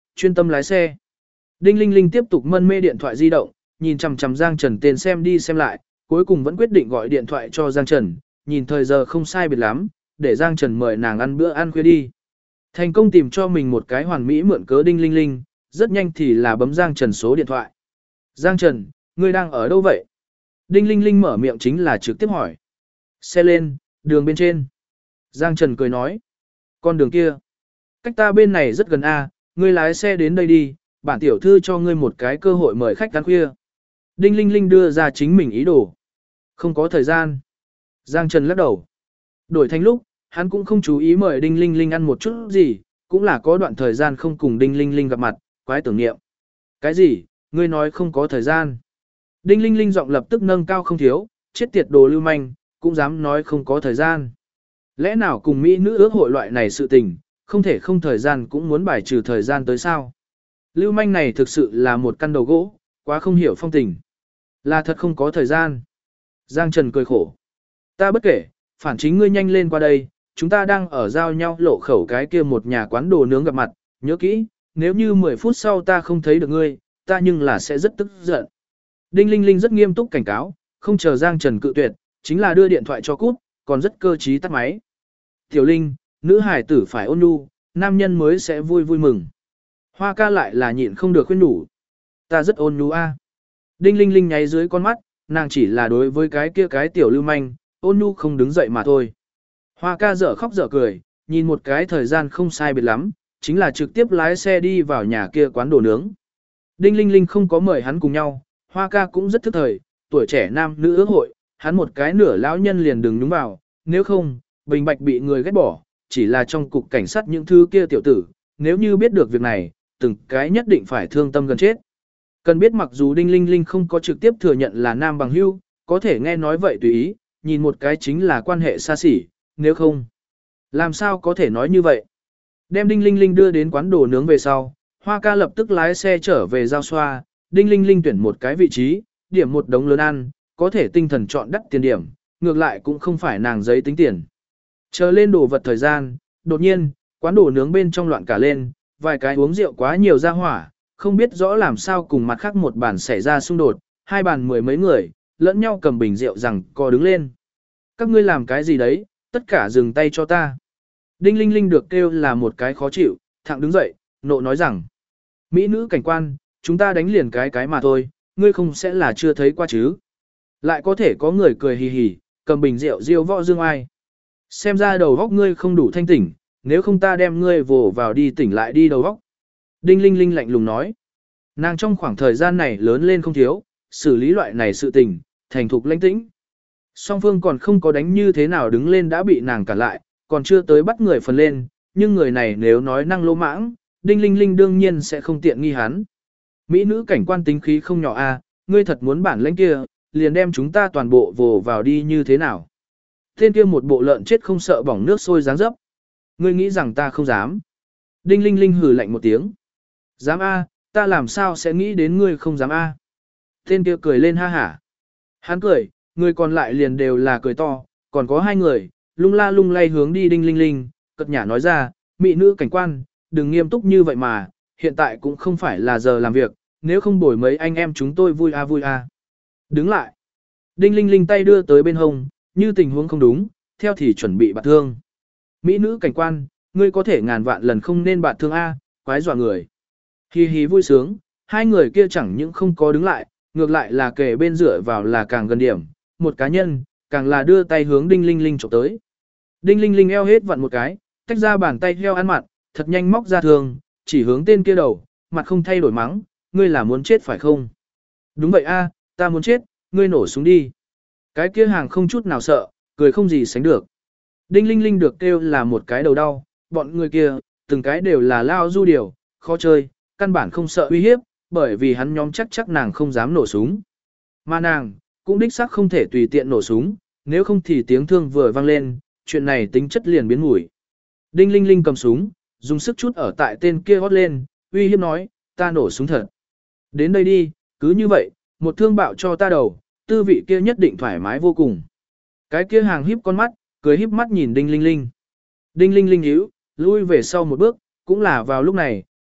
chuyên tâm lái xe. Đinh Linh Linh tiếp tục mân mê điện thoại di động, nhìn chằm chằm Giang Trần tên xem đi xem lại, cuối cùng vẫn quyết định gọi điện thoại cho Giang Trần, nhìn thời giờ không sai biệt lắm, để Giang Trần mời nàng ăn bữa ăn khuya đi. Thành công tìm cho mình một cái hoàn mỹ mượn cớ Đinh Linh Linh, rất nhanh thì là bấm Giang Trần số điện thoại. Giang Trần, ngươi đang ở đâu vậy? Đinh Linh Linh mở miệng chính là trực tiếp hỏi. Xe lên, đường bên trên. Giang Trần cười nói. Con đường kia. Cách ta bên này rất gần a, ngươi lái xe đến đây đi, bản tiểu thư cho ngươi một cái cơ hội mời khách ăn khuya. Đinh Linh Linh đưa ra chính mình ý đồ. Không có thời gian. Giang Trần lắc đầu. Đổi thành lúc, hắn cũng không chú ý mời Đinh Linh Linh ăn một chút gì, cũng là có đoạn thời gian không cùng Đinh Linh Linh gặp mặt, quái tưởng niệm. Cái gì, ngươi nói không có thời gian. Đinh Linh Linh giọng lập tức nâng cao không thiếu, chết tiệt đồ lưu manh, cũng dám nói không có thời gian. Lẽ nào cùng Mỹ nữ ước hội loại này sự tình, không thể không thời gian cũng muốn bài trừ thời gian tới sao. Lưu manh này thực sự là một căn đầu gỗ, quá không hiểu phong tình. Là thật không có thời gian. Giang Trần cười khổ. Ta bất kể, phản chính ngươi nhanh lên qua đây, chúng ta đang ở giao nhau lộ khẩu cái kia một nhà quán đồ nướng gặp mặt, nhớ kỹ, nếu như 10 phút sau ta không thấy được ngươi, ta nhưng là sẽ rất tức giận. Đinh Linh Linh rất nghiêm túc cảnh cáo, không chờ Giang Trần cự tuyệt, chính là đưa điện thoại cho cút, còn rất cơ trí tắt máy. Tiểu Linh, nữ hải tử phải ôn nhu, nam nhân mới sẽ vui vui mừng. Hoa ca lại là nhịn không được khuyên nhủ. Ta rất ôn nhu a. Đinh Linh Linh nháy dưới con mắt, nàng chỉ là đối với cái kia cái tiểu lưu manh, ôn nhu không đứng dậy mà thôi. Hoa ca dở khóc dở cười, nhìn một cái thời gian không sai biệt lắm, chính là trực tiếp lái xe đi vào nhà kia quán đồ nướng. Đinh Linh Linh không có mời hắn cùng nhau, Hoa ca cũng rất thức thời, tuổi trẻ nam nữ ước hội, hắn một cái nửa lão nhân liền đừng nhúng vào, nếu không, bình bạch bị người ghét bỏ, chỉ là trong cục cảnh sát những thứ kia tiểu tử, nếu như biết được việc này, từng cái nhất định phải thương tâm gần chết. Cần biết mặc dù Đinh Linh Linh không có trực tiếp thừa nhận là nam bằng hữu, có thể nghe nói vậy tùy ý, nhìn một cái chính là quan hệ xa xỉ, nếu không, làm sao có thể nói như vậy. Đem Đinh Linh Linh đưa đến quán đồ nướng về sau, Hoa ca lập tức lái xe trở về giao xoa, Đinh Linh Linh tuyển một cái vị trí, điểm một đống lớn ăn, có thể tinh thần chọn đắt tiền điểm, ngược lại cũng không phải nàng giấy tính tiền. Chờ lên đồ vật thời gian, đột nhiên, quán đồ nướng bên trong loạn cả lên, vài cái uống rượu quá nhiều ra hỏa, không biết rõ làm sao cùng mặt khác một bàn xảy ra xung đột, hai bàn mười mấy người, lẫn nhau cầm bình rượu rằng co đứng lên. Các ngươi làm cái gì đấy, tất cả dừng tay cho ta. Đinh Linh Linh được kêu là một cái khó chịu, thẳng đứng dậy, nộ nói rằng, Mỹ nữ cảnh quan, chúng ta đánh liền cái mà thôi, ngươi không sẽ là chưa thấy qua chứ. Lại có thể có người cười hì hì, cầm bình rượu diêu võ dương ai. Xem ra đầu góc ngươi không đủ thanh tỉnh, nếu không ta đem ngươi vồ vào đi tỉnh lại đi đầu góc. Đinh Linh Linh lạnh lùng nói. Nàng trong khoảng thời gian này lớn lên không thiếu, xử lý loại này sự tình, thành thục lãnh tĩnh. Song phương còn không có đánh như thế nào đứng lên đã bị nàng cản lại, còn chưa tới bắt người phần lên, nhưng người này nếu nói năng lỗ mãng, Đinh Linh Linh đương nhiên sẽ không tiện nghi hắn. Mỹ nữ cảnh quan tính khí không nhỏ a, ngươi thật muốn bản lãnh kia, liền đem chúng ta toàn bộ vồ vào đi như thế nào. Tên kia một bộ lợn chết không sợ bỏng nước sôi dáng dấp. Ngươi nghĩ rằng ta không dám. Đinh Linh Linh hừ lạnh một tiếng. Dám a, ta làm sao sẽ nghĩ đến ngươi không dám a. Tên kia cười lên ha hả. Hắn cười, người còn lại liền đều là cười to, còn có hai người, lung la lung lay hướng đi Đinh Linh Linh, cất nhả nói ra, mỹ nữ cảnh quan, đừng nghiêm túc như vậy mà, hiện tại cũng không phải là giờ làm việc, nếu không bồi mấy anh em chúng tôi vui a vui a. Đứng lại. Đinh Linh Linh tay đưa tới bên hông, như tình huống không đúng, theo thì chuẩn bị bạt thương. Mỹ nữ cảnh quan, ngươi có thể ngàn vạn lần không nên bạt thương a, quái dọa người. Hi hi vui sướng, hai người kia chẳng những không có đứng lại, ngược lại là kề bên dựa vào là càng gần điểm, một cá nhân, càng là đưa tay hướng Đinh Linh Linh chụp tới. Đinh Linh Linh eo hết vặn một cái, tách ra bàn tay heo ăn mặt, thật nhanh móc ra thường, chỉ hướng tên kia đầu, mặt không thay đổi mắng, ngươi là muốn chết phải không? Đúng vậy a, ta muốn chết, ngươi nổ súng đi. Cái kia hàng không chút nào sợ, cười không gì sánh được. Đinh Linh Linh được kêu là một cái đầu đau, bọn người kia, từng cái đều là lao du điều, khó chơi, căn bản không sợ uy hiếp, bởi vì hắn nhóm chắc nàng không dám nổ súng. Mà nàng, cũng đích xác không thể tùy tiện nổ súng, nếu không thì tiếng thương vừa vang lên, chuyện này tính chất liền biến mùi. Đinh Linh Linh cầm súng, dùng sức chút ở tại tên kia hót lên, uy hiếp nói, ta nổ súng thật. Đến đây đi, cứ như vậy, một thương bạo cho ta đầu, tư vị kia nhất định thoải mái vô cùng. Cái kia hàng híp con mắt, cười híp mắt nhìn Đinh Linh Linh. Đinh Linh Linh nhíu, lui về sau một bước, cũng là vào lúc này,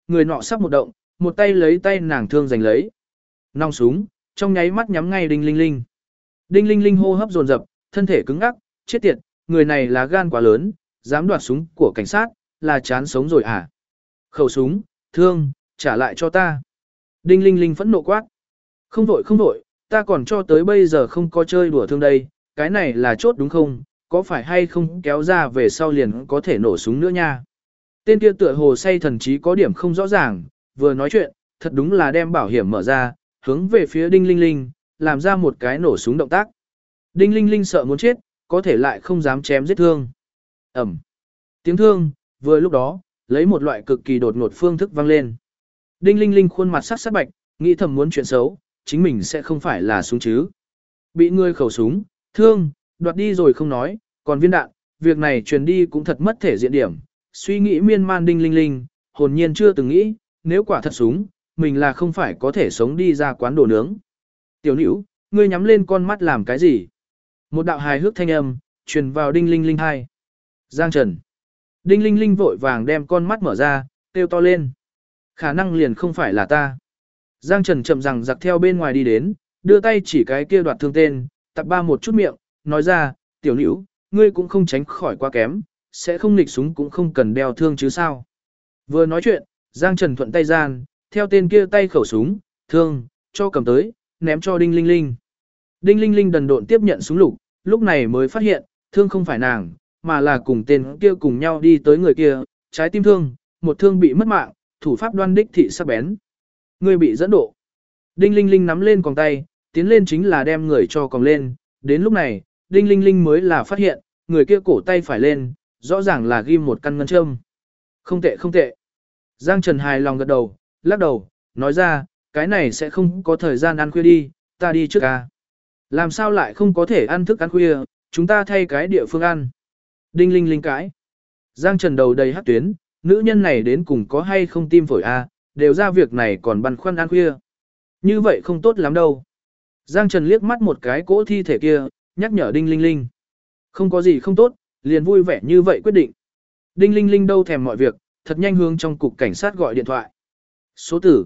người nọ sắp một động, một tay lấy tay nàng thương giành lấy. Nòng súng, trong nháy mắt nhắm ngay Đinh Linh Linh. Đinh Linh Linh hô hấp dồn dập, thân thể cứng ngắc, chết tiệt, người này là gan quá lớn, dám đoạt súng của cảnh sát, là chán sống rồi à? Khẩu súng, thương, trả lại cho ta. Đinh Linh Linh phẫn nộ quát. Không vội không vội, ta còn cho tới bây giờ không có chơi đùa thương đây, cái này là chốt đúng không? Có phải hay không kéo ra về sau liền có thể nổ súng nữa nha? Tên kia tựa hồ say thần trí có điểm không rõ ràng, vừa nói chuyện, thật đúng là đem bảo hiểm mở ra, hướng về phía Đinh Linh Linh, làm ra một cái nổ súng động tác. Đinh Linh Linh sợ muốn chết, có thể lại không dám chém giết thương. Ẩm. Tiếng thương, vừa lúc đó, lấy một loại cực kỳ đột ngột phương thức vang lên. Đinh Linh Linh khuôn mặt sắc sắc bạch, nghĩ thầm muốn chuyện xấu, chính mình sẽ không phải là súng chứ. Bị người khẩu súng, thương, đoạt đi rồi không nói, còn viên đạn, việc này truyền đi cũng thật mất thể diện điểm. Suy nghĩ miên man Đinh Linh Linh, hồn nhiên chưa từng nghĩ, nếu quả thật súng, mình là không phải có thể sống đi ra quán đồ nướng. Tiểu Nữu, ngươi nhắm lên con mắt làm cái gì? Một đạo hài hước thanh âm, truyền vào Đinh Linh Linh hai. Giang Trần. Đinh Linh Linh vội vàng đem con mắt mở ra, kêu to lên. Khả năng liền không phải là ta. Giang Trần chậm rằng giặc theo bên ngoài đi đến, đưa tay chỉ cái kia đoạt thương tên, tập ba một chút miệng, nói ra, tiểu Nữu, ngươi cũng không tránh khỏi quá kém, sẽ không nghịch súng cũng không cần đeo thương chứ sao. Vừa nói chuyện, Giang Trần thuận tay gian, theo tên kia tay khẩu súng, thương, cho cầm tới, ném cho Đinh Linh Linh. Đinh Linh Linh đần độn tiếp nhận súng lục, lúc này mới phát hiện, thương không phải nàng, mà là cùng tên kia cùng nhau đi tới người kia, trái tim thương, một thương bị mất mạng, thủ pháp đoan đích thị sắc bén. Người bị dẫn độ. Đinh Linh Linh nắm lên còng tay, tiến lên chính là đem người cho còng lên, đến lúc này, Đinh Linh Linh mới là phát hiện, người kia cổ tay phải lên, rõ ràng là ghim một căn ngân châm. Không tệ không tệ. Giang Trần hài lòng gật đầu, lắc đầu, nói ra, cái này sẽ không có thời gian ăn khuya đi, ta đi trước ca. Làm sao lại không có thể ăn thức ăn khuya, chúng ta thay cái địa phương ăn. Đinh Linh Linh cãi. Giang Trần đầu đầy hắc tuyến, nữ nhân này đến cùng có hay không tim phổi a, đều ra việc này còn băn khoăn ăn khuya. Như vậy không tốt lắm đâu. Giang Trần liếc mắt một cái cỗ thi thể kia, nhắc nhở Đinh Linh Linh. Không có gì không tốt, liền vui vẻ như vậy quyết định. Đinh Linh Linh đâu thèm mọi việc, thật nhanh hướng trong cục cảnh sát gọi điện thoại. Số tử,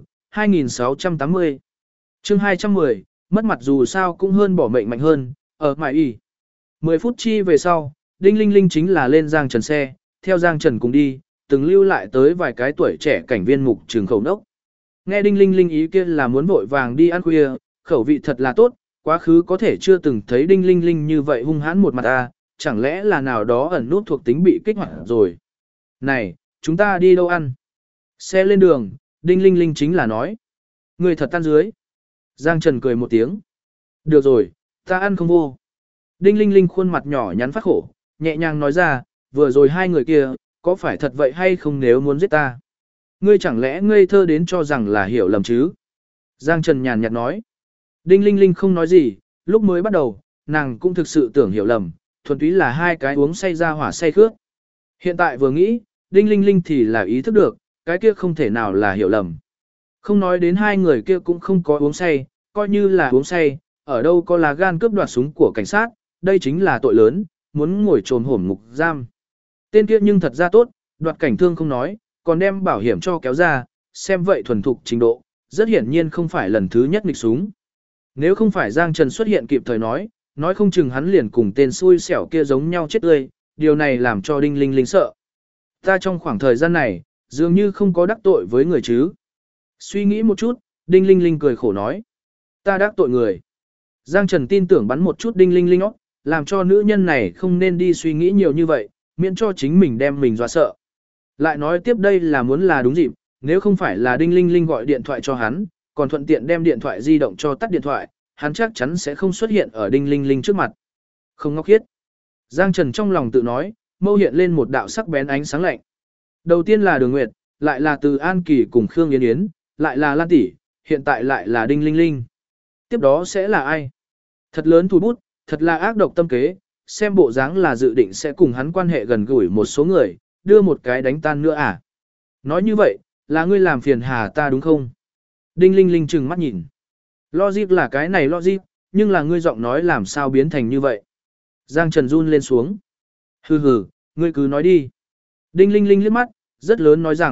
2680. Chương 210, mất mặt dù sao cũng hơn bỏ mệnh mạnh hơn, ở mải y. 10 phút chi về sau, Đinh Linh Linh chính là lên Giang Trần xe, theo Giang Trần cùng đi, từng lưu lại tới vài cái tuổi trẻ cảnh viên mục trường khẩu nốc. Nghe Đinh Linh Linh ý kia là muốn vội vàng đi ăn khuya, khẩu vị thật là tốt, quá khứ có thể chưa từng thấy Đinh Linh Linh như vậy hung hãn một mặt chẳng lẽ là nào đó ẩn nút thuộc tính bị kích hoạt rồi. Này, chúng ta đi đâu ăn? Xe lên đường, Đinh Linh Linh chính là nói. Người thật tan dưới. Giang Trần cười một tiếng. Được rồi, ta ăn không vô. Đinh Linh Linh khuôn mặt nhỏ nhắn phát khổ, nhẹ nhàng nói ra, vừa rồi hai người kia, có phải thật vậy hay không nếu muốn giết ta? Ngươi chẳng lẽ ngây thơ đến cho rằng là hiểu lầm chứ? Giang Trần nhàn nhạt nói. Đinh Linh Linh không nói gì, lúc mới bắt đầu, nàng cũng thực sự tưởng hiểu lầm, thuần túy là hai cái uống say ra hỏa say khước. Hiện tại vừa nghĩ, Đinh Linh Linh thì là ý thức được, cái kia không thể nào là hiểu lầm. Không nói đến hai người kia cũng không có uống say, coi như là uống say, ở đâu có là gan cướp đoạt súng của cảnh sát, đây chính là tội lớn, muốn ngồi trồn hổm ngục giam. Tên kia nhưng thật ra tốt, đoạt cảnh thương không nói, còn đem bảo hiểm cho kéo ra, xem vậy thuần thục trình độ, rất hiển nhiên không phải lần thứ nhất nghịch súng. Nếu không phải Giang Trần xuất hiện kịp thời nói không chừng hắn liền cùng tên xui xẻo kia giống nhau chết tươi, điều này làm cho Đinh Linh Linh sợ. Ta trong khoảng thời gian này, dường như không có đắc tội với người chứ. Suy nghĩ một chút, Đinh Linh Linh cười khổ nói. Ta đắc tội người. Giang Trần tin tưởng bắn một chút Đinh Linh Linh óc, làm cho nữ nhân này không nên đi suy nghĩ nhiều như vậy, miễn cho chính mình đem mình dọa sợ. Lại nói tiếp đây là muốn là đúng dịp, nếu không phải là Đinh Linh Linh gọi điện thoại cho hắn, còn thuận tiện đem điện thoại di động cho tắt điện thoại, hắn chắc chắn sẽ không xuất hiện ở Đinh Linh Linh trước mặt. Không ngốc khiết. Giang Trần trong lòng tự nói, mâu hiện lên một đạo sắc bén ánh sáng lạnh. Đầu tiên là Đường Nguyệt, lại là Từ An Kỳ cùng Khương Yến Yến, lại là Lan Tỷ, hiện tại lại là Đinh Linh Linh. Tiếp đó sẽ là ai? Thật lớn thủ bút, thật là ác độc tâm kế, xem bộ dáng là dự định sẽ cùng hắn quan hệ gần gũi một số người, đưa một cái đánh tan nữa à? Nói như vậy, là ngươi làm phiền hà ta đúng không? Đinh Linh Linh trừng mắt nhìn. Logic là cái này logic, nhưng là ngươi giọng nói làm sao biến thành như vậy? Giang Trần run lên xuống. Hừ hừ, ngươi cứ nói đi. Đinh Linh Linh liếc mắt, rất lớn nói rằng,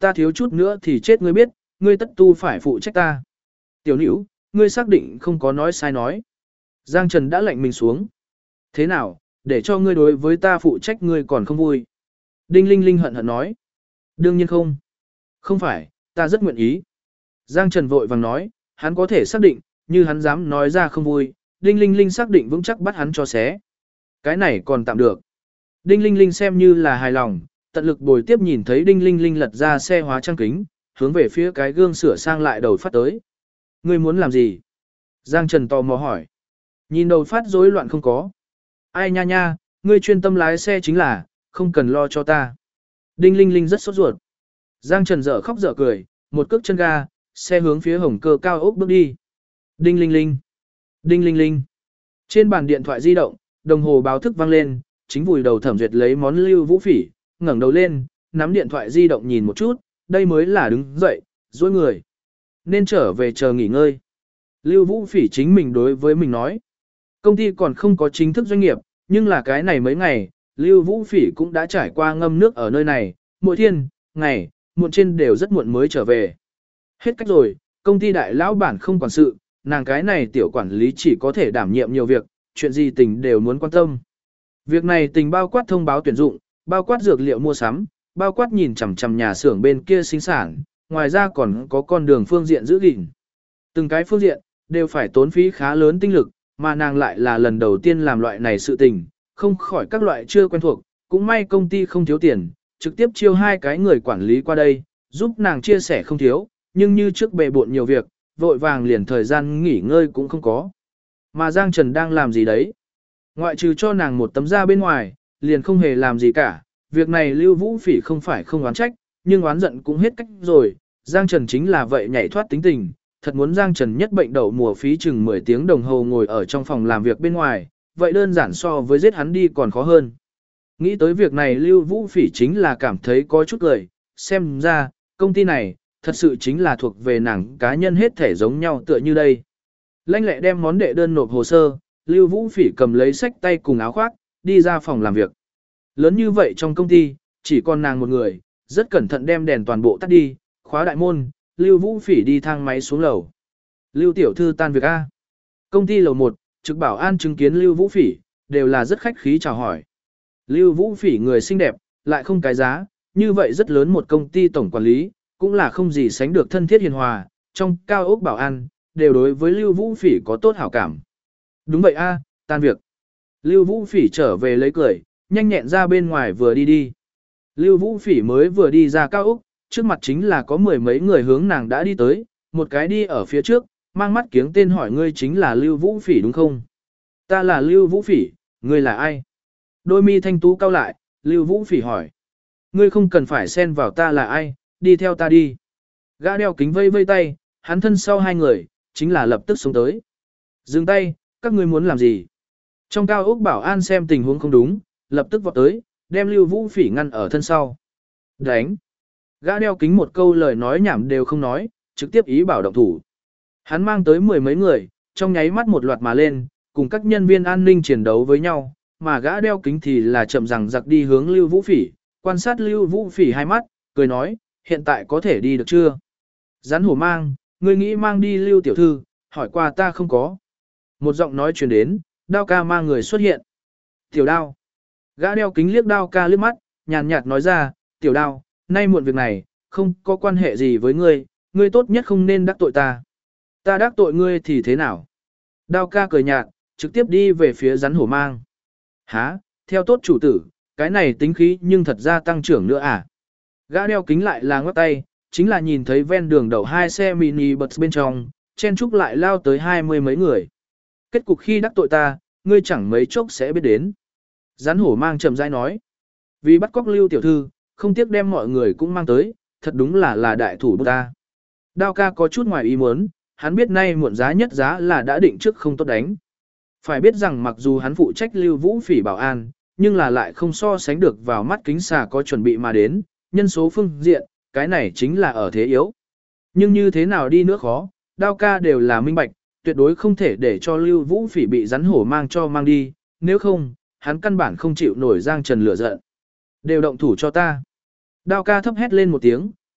ta thiếu chút nữa thì chết ngươi biết, ngươi tất tu phải phụ trách ta. Tiểu nữ, ngươi xác định không có nói sai nói. Giang Trần đã lạnh mình xuống. Thế nào, để cho ngươi đối với ta phụ trách ngươi còn không vui. Đinh Linh Linh hận hận nói. Đương nhiên không. Không phải, ta rất nguyện ý. Giang Trần vội vàng nói, hắn có thể xác định, như hắn dám nói ra không vui, Đinh Linh Linh xác định vững chắc bắt hắn cho xé. Cái này còn tạm được. Đinh Linh Linh xem như là hài lòng, tận lực bồi tiếp nhìn thấy Đinh Linh Linh lật ra xe hóa trang kính, hướng về phía cái gương sửa sang lại đầu phát tới. Ngươi muốn làm gì? Giang Trần tò mò hỏi. Nhìn đầu phát rối loạn không có. Ai nha nha, ngươi chuyên tâm lái xe chính là, không cần lo cho ta. Đinh Linh Linh rất sốt ruột. Giang Trần dở khóc dở cười, một cước chân ga, xe hướng phía hồng cơ cao ốc bước đi. Đinh Linh Linh. Đinh Linh Linh. Trên bàn điện thoại di động, đồng hồ báo thức vang lên, chính vùi đầu thẩm duyệt lấy món Lưu Vũ Phỉ, ngẩng đầu lên, nắm điện thoại di động nhìn một chút, đây mới là đứng dậy, duỗi người. Nên trở về chờ nghỉ ngơi. Lưu Vũ Phỉ chính mình đối với mình nói. Công ty còn không có chính thức doanh nghiệp, nhưng là cái này mấy ngày, Lưu Vũ Phỉ cũng đã trải qua ngâm nước ở nơi này, mỗi thiên, ngày, muộn trên đều rất muộn mới trở về. Hết cách rồi, công ty đại lão bản không quản sự, nàng cái này tiểu quản lý chỉ có thể đảm nhiệm nhiều việc, chuyện gì tình đều muốn quan tâm. Việc này tình bao quát thông báo tuyển dụng, bao quát dược liệu mua sắm, bao quát nhìn chằm chằm nhà xưởng bên kia sinh sản, ngoài ra còn có con đường phương diện giữ gìn. Từng cái phương diện, đều phải tốn phí khá lớn tinh lực, mà nàng lại là lần đầu tiên làm loại này sự tình, không khỏi các loại chưa quen thuộc, cũng may công ty không thiếu tiền, trực tiếp chiêu 2 cái người quản lý qua đây, giúp nàng chia sẻ không thiếu, nhưng như trước bề bộn nhiều việc, vội vàng liền thời gian nghỉ ngơi cũng không có. Mà Giang Trần đang làm gì đấy? Ngoại trừ cho nàng một tấm da bên ngoài, liền không hề làm gì cả, việc này Lưu Vũ Phỉ không phải không oán trách, nhưng oán giận cũng hết cách rồi, Giang Trần chính là vậy nhảy thoát tính tình, thật muốn Giang Trần nhất bệnh đậu mùa phí chừng 10 tiếng đồng hồ ngồi ở trong phòng làm việc bên ngoài, vậy đơn giản so với giết hắn đi còn khó hơn. Nghĩ tới việc này Lưu Vũ Phỉ chính là cảm thấy có chút cười, xem ra, công ty này, thật sự chính là thuộc về nàng cá nhân hết thể giống nhau tựa như đây. Lanh lẹ đem món đệ đơn nộp hồ sơ, Lưu Vũ Phỉ cầm lấy sách tay cùng áo khoác, đi ra phòng làm việc. Lớn như vậy trong công ty, chỉ còn nàng một người, rất cẩn thận đem đèn toàn bộ tắt đi, khóa đại môn, Lưu Vũ Phỉ đi thang máy xuống lầu. Lưu tiểu thư tan việc A. Công ty lầu 1, trực bảo an chứng kiến Lưu Vũ Phỉ, đều là rất khách khí chào hỏi. Lưu Vũ Phỉ người xinh đẹp, lại không cái giá, như vậy rất lớn một công ty tổng quản lý, cũng là không gì sánh được thân thiết hiền hòa, trong cao ốc bảo an, đều đối với Lưu Vũ Phỉ có tốt hảo cảm. Đúng vậy A, tan việc. Lưu Vũ Phỉ trở về lấy cười, nhanh nhẹn ra bên ngoài vừa đi đi. Lưu Vũ Phỉ mới vừa đi ra cao ốc, trước mặt chính là có 10 mấy người hướng nàng đã đi tới, một cái đi ở phía trước, mang mắt kiếng tên hỏi ngươi chính là Lưu Vũ Phỉ đúng không? Ta là Lưu Vũ Phỉ, ngươi là ai? Đôi mi thanh tú cau lại, Lưu Vũ Phỉ hỏi. Ngươi không cần phải xen vào ta là ai, đi theo ta đi. Gã đeo kính vây vây tay, hắn thân sau 2 người, chính là lập tức xuống tới. Dừng tay, các ngươi muốn làm gì? Trong cao ốc bảo an xem tình huống không đúng, lập tức vọt tới, đem Lưu Vũ Phỉ ngăn ở thân sau. Đánh! Gã đeo kính một câu lời nói nhảm đều không nói, trực tiếp ý bảo động thủ. Hắn mang tới 10 mấy người, trong nháy mắt một loạt mà lên, cùng các nhân viên an ninh chiến đấu với nhau, mà gã đeo kính thì là chậm rằng giặc đi hướng Lưu Vũ Phỉ, quan sát Lưu Vũ Phỉ 2 mắt, cười nói, hiện tại có thể đi được chưa? Rắn hổ mang, ngươi nghĩ mang đi Lưu tiểu thư, hỏi qua ta không có. Một giọng nói truyền đến, Đao ca mang người xuất hiện. Tiểu Đao. Gã đeo kính liếc Đao ca liếc mắt, nhàn nhạt nói ra, Tiểu Đao, nay muộn việc này, không có quan hệ gì với ngươi, ngươi tốt nhất không nên đắc tội ta. Ta đắc tội ngươi thì thế nào? Đao ca cười nhạt, trực tiếp đi về phía rắn hổ mang. Hả, theo tốt chủ tử, cái này tính khí nhưng thật ra tăng trưởng nữa à? Gã đeo kính lại là ngoắc tay, chính là nhìn thấy ven đường đậu 2 xe mini bus bên trong, chen chúc lại lao tới 20 mấy người. Kết cục khi đắc tội ta, ngươi chẳng mấy chốc sẽ biết đến. Rắn hổ mang chậm rãi nói. Vì bắt cóc Lưu tiểu thư, không tiếc đem mọi người cũng mang tới, thật đúng là đại thủ ta. Đao ca có chút ngoài ý muốn, hắn biết nay muộn giá nhất giá là đã định trước không tốt đánh. Phải biết rằng mặc dù hắn phụ trách Lưu Vũ Phỉ bảo an, nhưng là lại không so sánh được vào mắt kính xà có chuẩn bị mà đến, nhân số phương diện, cái này chính là ở thế yếu. Nhưng như thế nào đi nữa khó, Đao ca đều là minh bạch, tuyệt đối không thể để cho Lưu Vũ Phỉ bị rắn hổ mang đi, nếu không, hắn căn bản không chịu nổi Giang Trần lửa giận. Đều động thủ cho ta. Đao ca thấp hét lên một tiếng,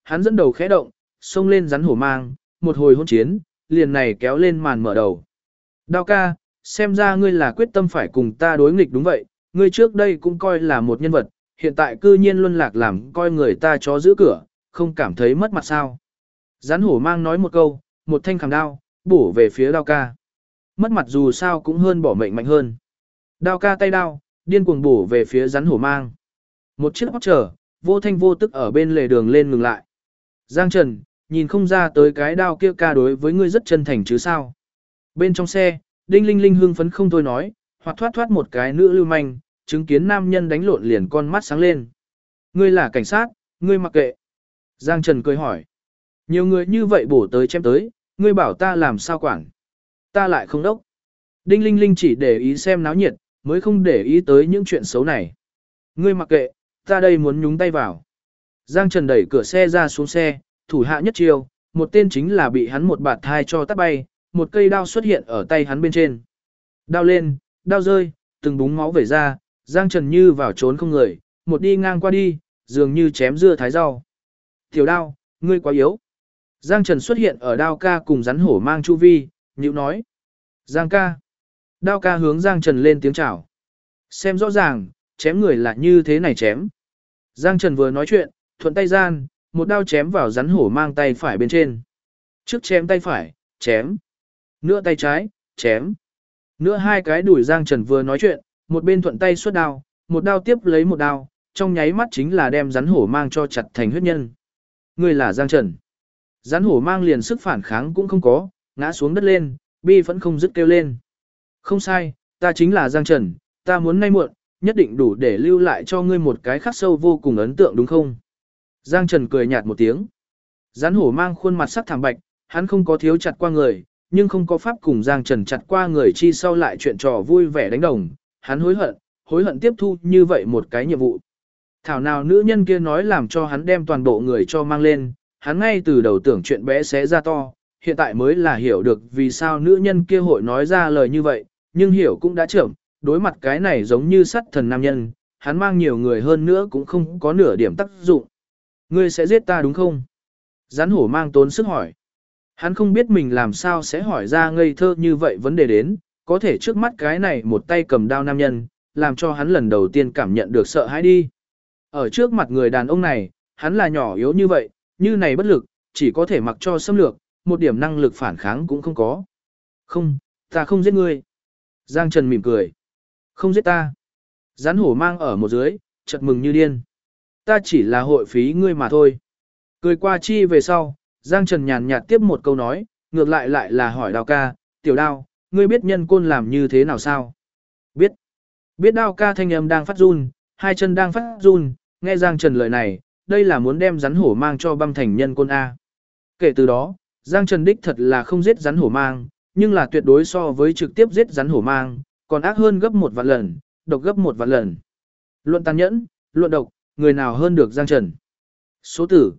hắn dẫn đầu khẽ động, xông lên rắn hổ mang, một hồi hỗn chiến, liền này kéo lên màn mở đầu. Đao ca, xem ra ngươi là quyết tâm phải cùng ta đối nghịch đúng vậy, ngươi trước đây cũng coi là một nhân vật, hiện tại cư nhiên luân lạc làm coi người ta chó giữ cửa, không cảm thấy mất mặt sao. Rắn hổ mang nói một câu, một thanh khảm đao, bổ về phía đao ca. Mất mặt dù sao cũng hơn bỏ mệnh mạnh hơn. Đao ca tay đao, điên cuồng bổ về phía rắn hổ mang. Một chiếc óc trở, vô thanh vô tức ở bên lề đường lên ngừng lại. Giang Trần, nhìn không ra tới cái đao kia ca đối với ngươi rất chân thành chứ sao. Bên trong xe, Đinh Linh Linh hưng phấn không thôi nói, hoặc thoát thoát một cái nữ lưu manh, chứng kiến nam nhân đánh lộn liền con mắt sáng lên. Ngươi là cảnh sát, ngươi mặc kệ. Giang Trần cười hỏi. Nhiều người như vậy bổ tới chém tới, ngươi bảo ta làm sao quản. Ta lại không đốc. Đinh Linh Linh chỉ để ý xem náo nhiệt, mới không để ý tới những chuyện xấu này. Ngươi mặc kệ, ta đây muốn nhúng tay vào. Giang Trần đẩy cửa xe ra xuống xe, thủ hạ nhất chiêu, một tên chính là bị hắn một bạt thai cho tát bay, một cây đao xuất hiện ở tay hắn bên trên. Đao lên, đao rơi, từng búng máu vẩy ra, Giang Trần như vào trốn không người, một đi ngang qua đi, dường như chém dưa thái rau. Tiểu đao, ngươi quá yếu. Giang Trần xuất hiện ở đao ca cùng rắn hổ mang chu vi, nhịu nói. Giang ca. Đao ca hướng Giang Trần lên tiếng chào. Xem rõ ràng, chém người là như thế này chém. Giang Trần vừa nói chuyện, thuận tay gian, một đao chém vào rắn hổ mang tay phải bên trên. Trước chém tay phải, chém. Nữa tay trái, chém. Nữa hai cái đuổi Giang Trần vừa nói chuyện, một bên thuận tay xuất đao, một đao tiếp lấy một đao, trong nháy mắt chính là đem rắn hổ mang cho chặt thành huyết nhân. Người là Giang Trần. Rắn hổ mang liền sức phản kháng cũng không có, ngã xuống đất lên, bi vẫn không dứt kêu lên. Không sai, ta chính là Giang Trần, ta muốn nay muộn, nhất định đủ để lưu lại cho ngươi một cái khắc sâu vô cùng ấn tượng đúng không? Giang Trần cười nhạt một tiếng. Rắn hổ mang khuôn mặt sắc thảm bạch, hắn không có thiếu chặt qua người, nhưng không có pháp cùng Giang Trần chặt qua người chi sau lại chuyện trò vui vẻ đánh đồng. Hắn hối hận tiếp thu như vậy một cái nhiệm vụ. Thảo nào nữ nhân kia nói làm cho hắn đem toàn bộ người cho mang lên, hắn ngay từ đầu tưởng chuyện bé xé ra to, hiện tại mới là hiểu được vì sao nữ nhân kia hội nói ra lời như vậy, nhưng hiểu cũng đã chậm, đối mặt cái này giống như sắt thần nam nhân, hắn mang nhiều người hơn nữa cũng không có nửa điểm tác dụng. Ngươi sẽ giết ta đúng không? Rắn hổ mang tốn sức hỏi. Hắn không biết mình làm sao sẽ hỏi ra ngây thơ như vậy vấn đề đến, có thể trước mắt cái này một tay cầm đao nam nhân, làm cho hắn lần đầu tiên cảm nhận được sợ hãi đi. Ở trước mặt người đàn ông này, hắn là nhỏ yếu như vậy, như này bất lực, chỉ có thể mặc cho xâm lược, một điểm năng lực phản kháng cũng không có. Không, ta không giết ngươi. Giang Trần mỉm cười. Không giết ta. Rắn hổ mang ở một dưới, chợt mừng như điên. Ta chỉ là hội phí ngươi mà thôi. Cười qua chi về sau, Giang Trần nhàn nhạt tiếp một câu nói, ngược lại lại là hỏi đao ca, tiểu đao, ngươi biết nhân côn làm như thế nào sao? Biết. Biết đao ca thanh âm đang phát run, hai chân đang phát run, nghe Giang Trần lời này, đây là muốn đem rắn hổ mang cho băm thành nhân côn A. Kể từ đó, Giang Trần đích thật là không giết rắn hổ mang, nhưng là tuyệt đối so với trực tiếp giết rắn hổ mang, còn ác hơn gấp 1 vạn lần, độc gấp 1 vạn lần. Luận tàn nhẫn, luận độc, người nào hơn được Giang Trần. Số tử,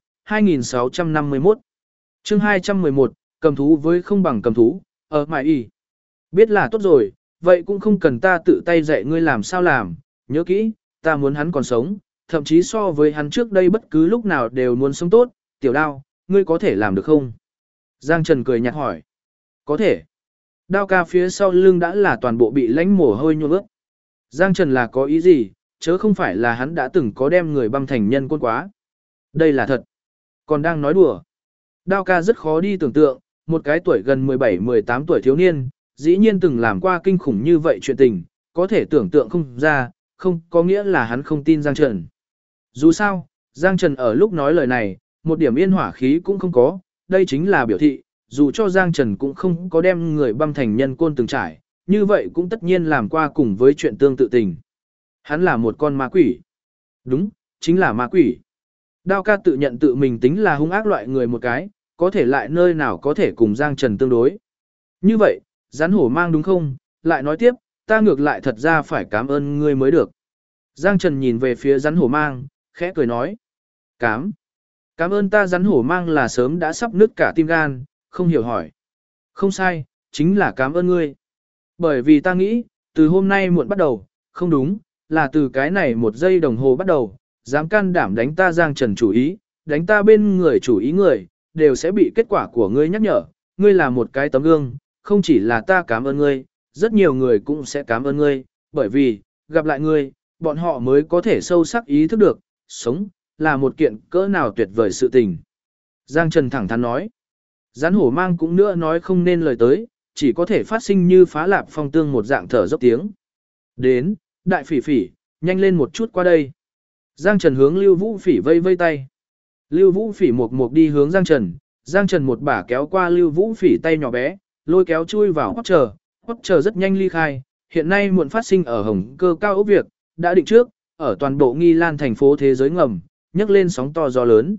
2651. Chương 211, cầm thú với không bằng cầm thú, ở mại y. Biết là tốt rồi, vậy cũng không cần ta tự tay dạy ngươi làm sao làm, nhớ kỹ, ta muốn hắn còn sống, thậm chí so với hắn trước đây bất cứ lúc nào đều muốn sống tốt, tiểu đao, ngươi có thể làm được không? Giang Trần cười nhạt hỏi. Có thể. Đao ca phía sau lưng đã là toàn bộ bị lánh mồ hôi nhuộm ướt. Giang Trần là có ý gì, chớ không phải là hắn đã từng có đem người băm thành nhân côn quá. Đây là thật. Còn đang nói đùa. Đao ca rất khó đi tưởng tượng, một cái tuổi gần 17-18 tuổi thiếu niên, dĩ nhiên từng làm qua kinh khủng như vậy chuyện tình, có thể tưởng tượng không ra, không có nghĩa là hắn không tin Giang Trần. Dù sao, Giang Trần ở lúc nói lời này, một điểm yên hỏa khí cũng không có, đây chính là biểu thị, dù cho Giang Trần cũng không có đem người băm thành nhân côn từng trải, như vậy cũng tất nhiên làm qua cùng với chuyện tương tự tình. Hắn là một con ma quỷ. Đúng, chính là ma quỷ. Đao ca tự nhận tự mình tính là hung ác loại người một cái, có thể lại nơi nào có thể cùng Giang Trần tương đối. Như vậy, rắn hổ mang đúng không? Lại nói tiếp, ta ngược lại thật ra phải cảm ơn ngươi mới được. Giang Trần nhìn về phía rắn hổ mang, khẽ cười nói. Cảm ơn ta rắn hổ mang là sớm đã sắp nứt cả tim gan, không hiểu hỏi. Không sai, chính là cảm ơn ngươi. Bởi vì ta nghĩ, từ hôm nay muộn bắt đầu, không đúng, là từ cái này 1 giây đồng hồ bắt đầu, dám can đảm đánh ta Giang Trần chủ ý, đánh ta bên người chủ ý người, đều sẽ bị kết quả của ngươi nhắc nhở, ngươi là một cái tấm gương, không chỉ là ta cảm ơn ngươi, rất nhiều người cũng sẽ cảm ơn ngươi, bởi vì, gặp lại ngươi, bọn họ mới có thể sâu sắc ý thức được, sống, là một kiện cỡ nào tuyệt vời sự tình. Giang Trần thẳng thắn nói, Rắn hổ mang cũng nữa nói không nên lời tới, chỉ có thể phát sinh như phá lạp phong tương một dạng thở dốc tiếng. Đến, đại phỉ phỉ, nhanh lên một chút qua đây. Giang Trần hướng Lưu Vũ Phỉ vây vây tay. Lưu Vũ Phỉ một đi hướng Giang Trần, Giang Trần một bả kéo qua Lưu Vũ Phỉ tay nhỏ bé, lôi kéo chui vào hót chờ rất nhanh ly khai, hiện nay muộn phát sinh ở Hồng Cơ cao ốc việc, đã định trước, ở toàn bộ Nghi Lan thành phố thế giới ngầm, nhấc lên sóng to gió lớn.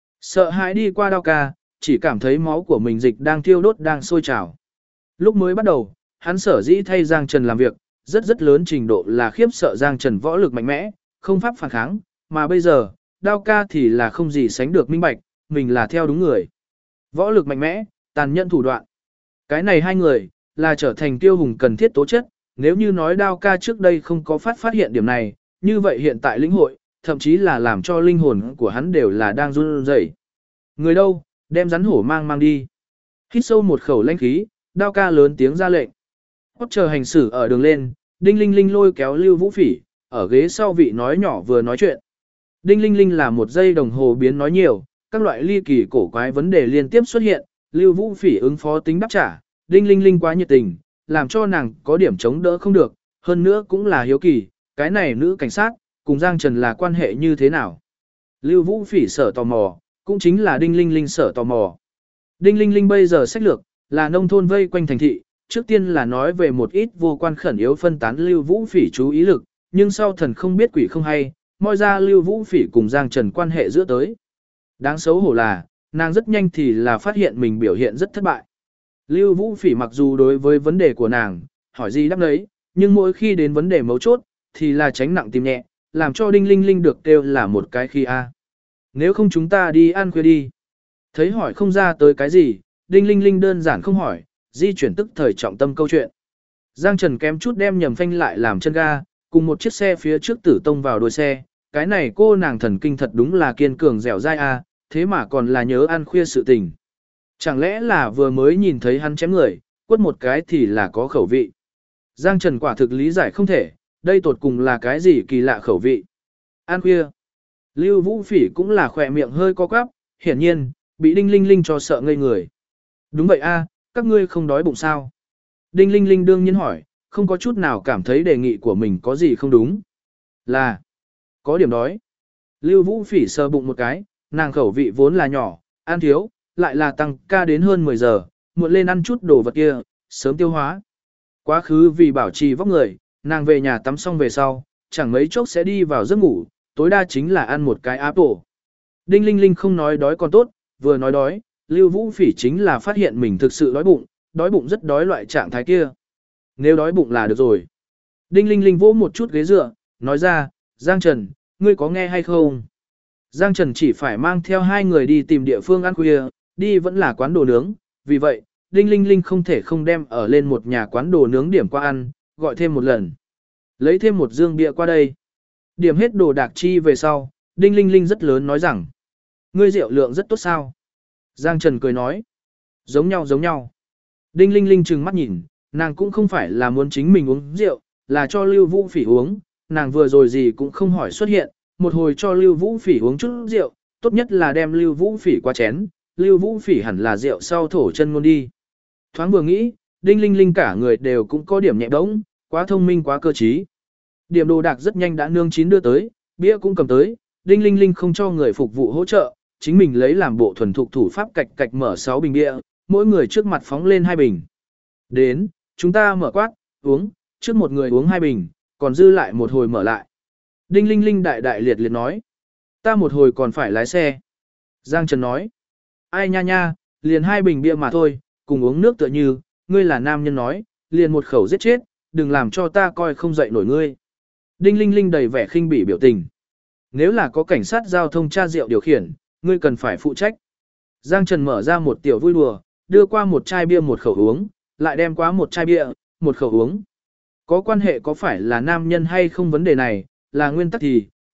Sợ hãi đi qua Đao Ca, chỉ cảm thấy máu của mình dịch đang thiêu đốt đang sôi trào. Lúc mới bắt đầu, hắn sở dĩ thay Giang Trần làm việc, rất lớn trình độ là khiếp sợ Giang Trần võ lực mạnh mẽ, không pháp phản kháng, mà bây giờ, Đao Ca thì là không gì sánh được minh bạch, mình là theo đúng người. Võ lực mạnh mẽ, tàn nhẫn thủ đoạn. Cái này hai người, là trở thành tiêu hùng cần thiết tố chất, nếu như nói Đao Ca trước đây không có phát hiện điểm này, như vậy hiện tại lĩnh hội, thậm chí là làm cho linh hồn của hắn đều là đang run rẩy. Người đâu, đem rắn hổ mang đi. Hít sâu một khẩu lãnh khí, Đao Ca lớn tiếng ra lệnh. Hót chờ hành xử ở đường lên, Đinh Linh Linh lôi kéo Lưu Vũ Phỉ, ở ghế sau vị nói nhỏ vừa nói chuyện. Đinh Linh Linh là một giây đồng hồ biến nói nhiều, các loại ly kỳ cổ quái vấn đề liên tiếp xuất hiện, Lưu Vũ Phỉ ứng phó tính đáp trả, Đinh Linh Linh quá nhiệt tình, làm cho nàng có điểm chống đỡ không được, hơn nữa cũng là hiếu kỳ, cái này nữ cảnh sát, cùng Giang Trần là quan hệ như thế nào. Lưu Vũ Phỉ sở tò mò, cũng chính là Đinh Linh Linh sở tò mò. Đinh Linh Linh bây giờ sách lược, là nông thôn vây quanh thành thị, trước tiên là nói về một ít vô quan khẩn yếu phân tán Lưu Vũ Phỉ chú ý lực, nhưng sau thần không biết quỷ không hay, moi ra Lưu Vũ Phỉ cùng Giang Trần quan hệ giữa tới. Đáng xấu hổ là, nàng rất nhanh thì là phát hiện mình biểu hiện rất thất bại. Lưu Vũ Phỉ mặc dù đối với vấn đề của nàng, hỏi gì đáp đấy, nhưng mỗi khi đến vấn đề mấu chốt, thì là tránh nặng tìm nhẹ, làm cho Đinh Linh Linh được kêu là một cái khi a. Nếu không chúng ta đi ăn khuya đi. Thấy hỏi không ra tới cái gì, Đinh Linh Linh đơn giản không hỏi, di chuyển tức thời trọng tâm câu chuyện. Giang Trần kém chút đem nhầm phanh lại làm chân ga, cùng một chiếc xe phía trước tử tông vào đuôi xe, cái này cô nàng thần kinh thật đúng là kiên cường dẻo dai a, thế mà còn là nhớ ăn khuya sự tình. Chẳng lẽ là vừa mới nhìn thấy hắn chém người, quất một cái thì là có khẩu vị. Giang Trần quả thực lý giải không thể, đây tột cùng là cái gì kỳ lạ khẩu vị. Ăn khuya. Lưu Vũ Phỉ cũng là khỏe miệng hơi co quắp, hiển nhiên, bị Đinh Linh Linh cho sợ ngây người. Đúng vậy a, các ngươi không đói bụng sao? Đinh Linh Linh đương nhiên hỏi, không có chút nào cảm thấy đề nghị của mình có gì không đúng. Là, có điểm đói. Lưu Vũ Phỉ sờ bụng một cái, nàng khẩu vị vốn là nhỏ, ăn thiếu, lại là tăng ca đến hơn 10 giờ, muộn lên ăn chút đồ vật kia, sớm tiêu hóa. Quá khứ vì bảo trì vóc người, nàng về nhà tắm xong về sau, chẳng mấy chốc sẽ đi vào giấc ngủ, tối đa chính là ăn một cái apple. Đinh Linh Linh không nói đói còn tốt, vừa nói đói, Lưu Vũ Phỉ chính là phát hiện mình thực sự đói bụng rất đói loại trạng thái kia. Nếu đói bụng là được rồi. Đinh Linh Linh vỗ một chút ghế dựa, nói ra, Giang Trần, ngươi có nghe hay không? Giang Trần chỉ phải mang theo hai người đi tìm địa phương ăn khuya, đi vẫn là quán đồ nướng, vì vậy, Đinh Linh Linh không thể không đem ở lên một nhà quán đồ nướng điểm qua ăn, gọi thêm một lần. Lấy thêm một dương bia qua đây. Điểm hết đồ đạc chi về sau, Đinh Linh Linh rất lớn nói rằng, ngươi rượu lượng rất tốt sao? Giang Trần cười nói, giống nhau. Đinh Linh Linh trừng mắt nhìn, nàng cũng không phải là muốn chính mình uống rượu, là cho Lưu Vũ Phỉ uống, nàng vừa rồi gì cũng không hỏi xuất hiện, một hồi cho Lưu Vũ Phỉ uống chút rượu, tốt nhất là đem Lưu Vũ Phỉ qua chén, Lưu Vũ Phỉ hẳn là rượu sau thổ chân ngôn đi. Thoáng vừa nghĩ, Đinh Linh Linh cả người đều cũng có điểm nhẹ bỗng, quá thông minh quá cơ trí. Điểm đồ đạc rất nhanh đã nương chín đưa tới, bia cũng cầm tới, Đinh Linh Linh không cho người phục vụ hỗ trợ, chính mình lấy làm bộ thuần thục thủ pháp cạch cạch mở 6 bình bia, mỗi người trước mặt phóng lên 2 bình. Đến, chúng ta mở quát, uống, trước một người uống 2 bình, còn dư lại một hồi mở lại. Đinh Linh Linh đại đại liệt liệt nói, ta một hồi còn phải lái xe. Giang Trần nói, ai nha, liền 2 bình bia mà thôi, cùng uống nước tựa như, ngươi là nam nhân nói, liền một khẩu giết chết, đừng làm cho ta coi không dậy nổi ngươi. Đinh Linh Linh đầy vẻ khinh bỉ biểu tình. Nếu là có cảnh sát giao thông tra rượu điều khiển, ngươi cần phải phụ trách. Giang Trần mở ra một tiểu vui đùa, đưa qua một chai bia một khẩu uống, lại đem qua một chai bia, một khẩu uống. Có quan hệ có phải là nam nhân hay không vấn đề này, là nguyên tắc thì,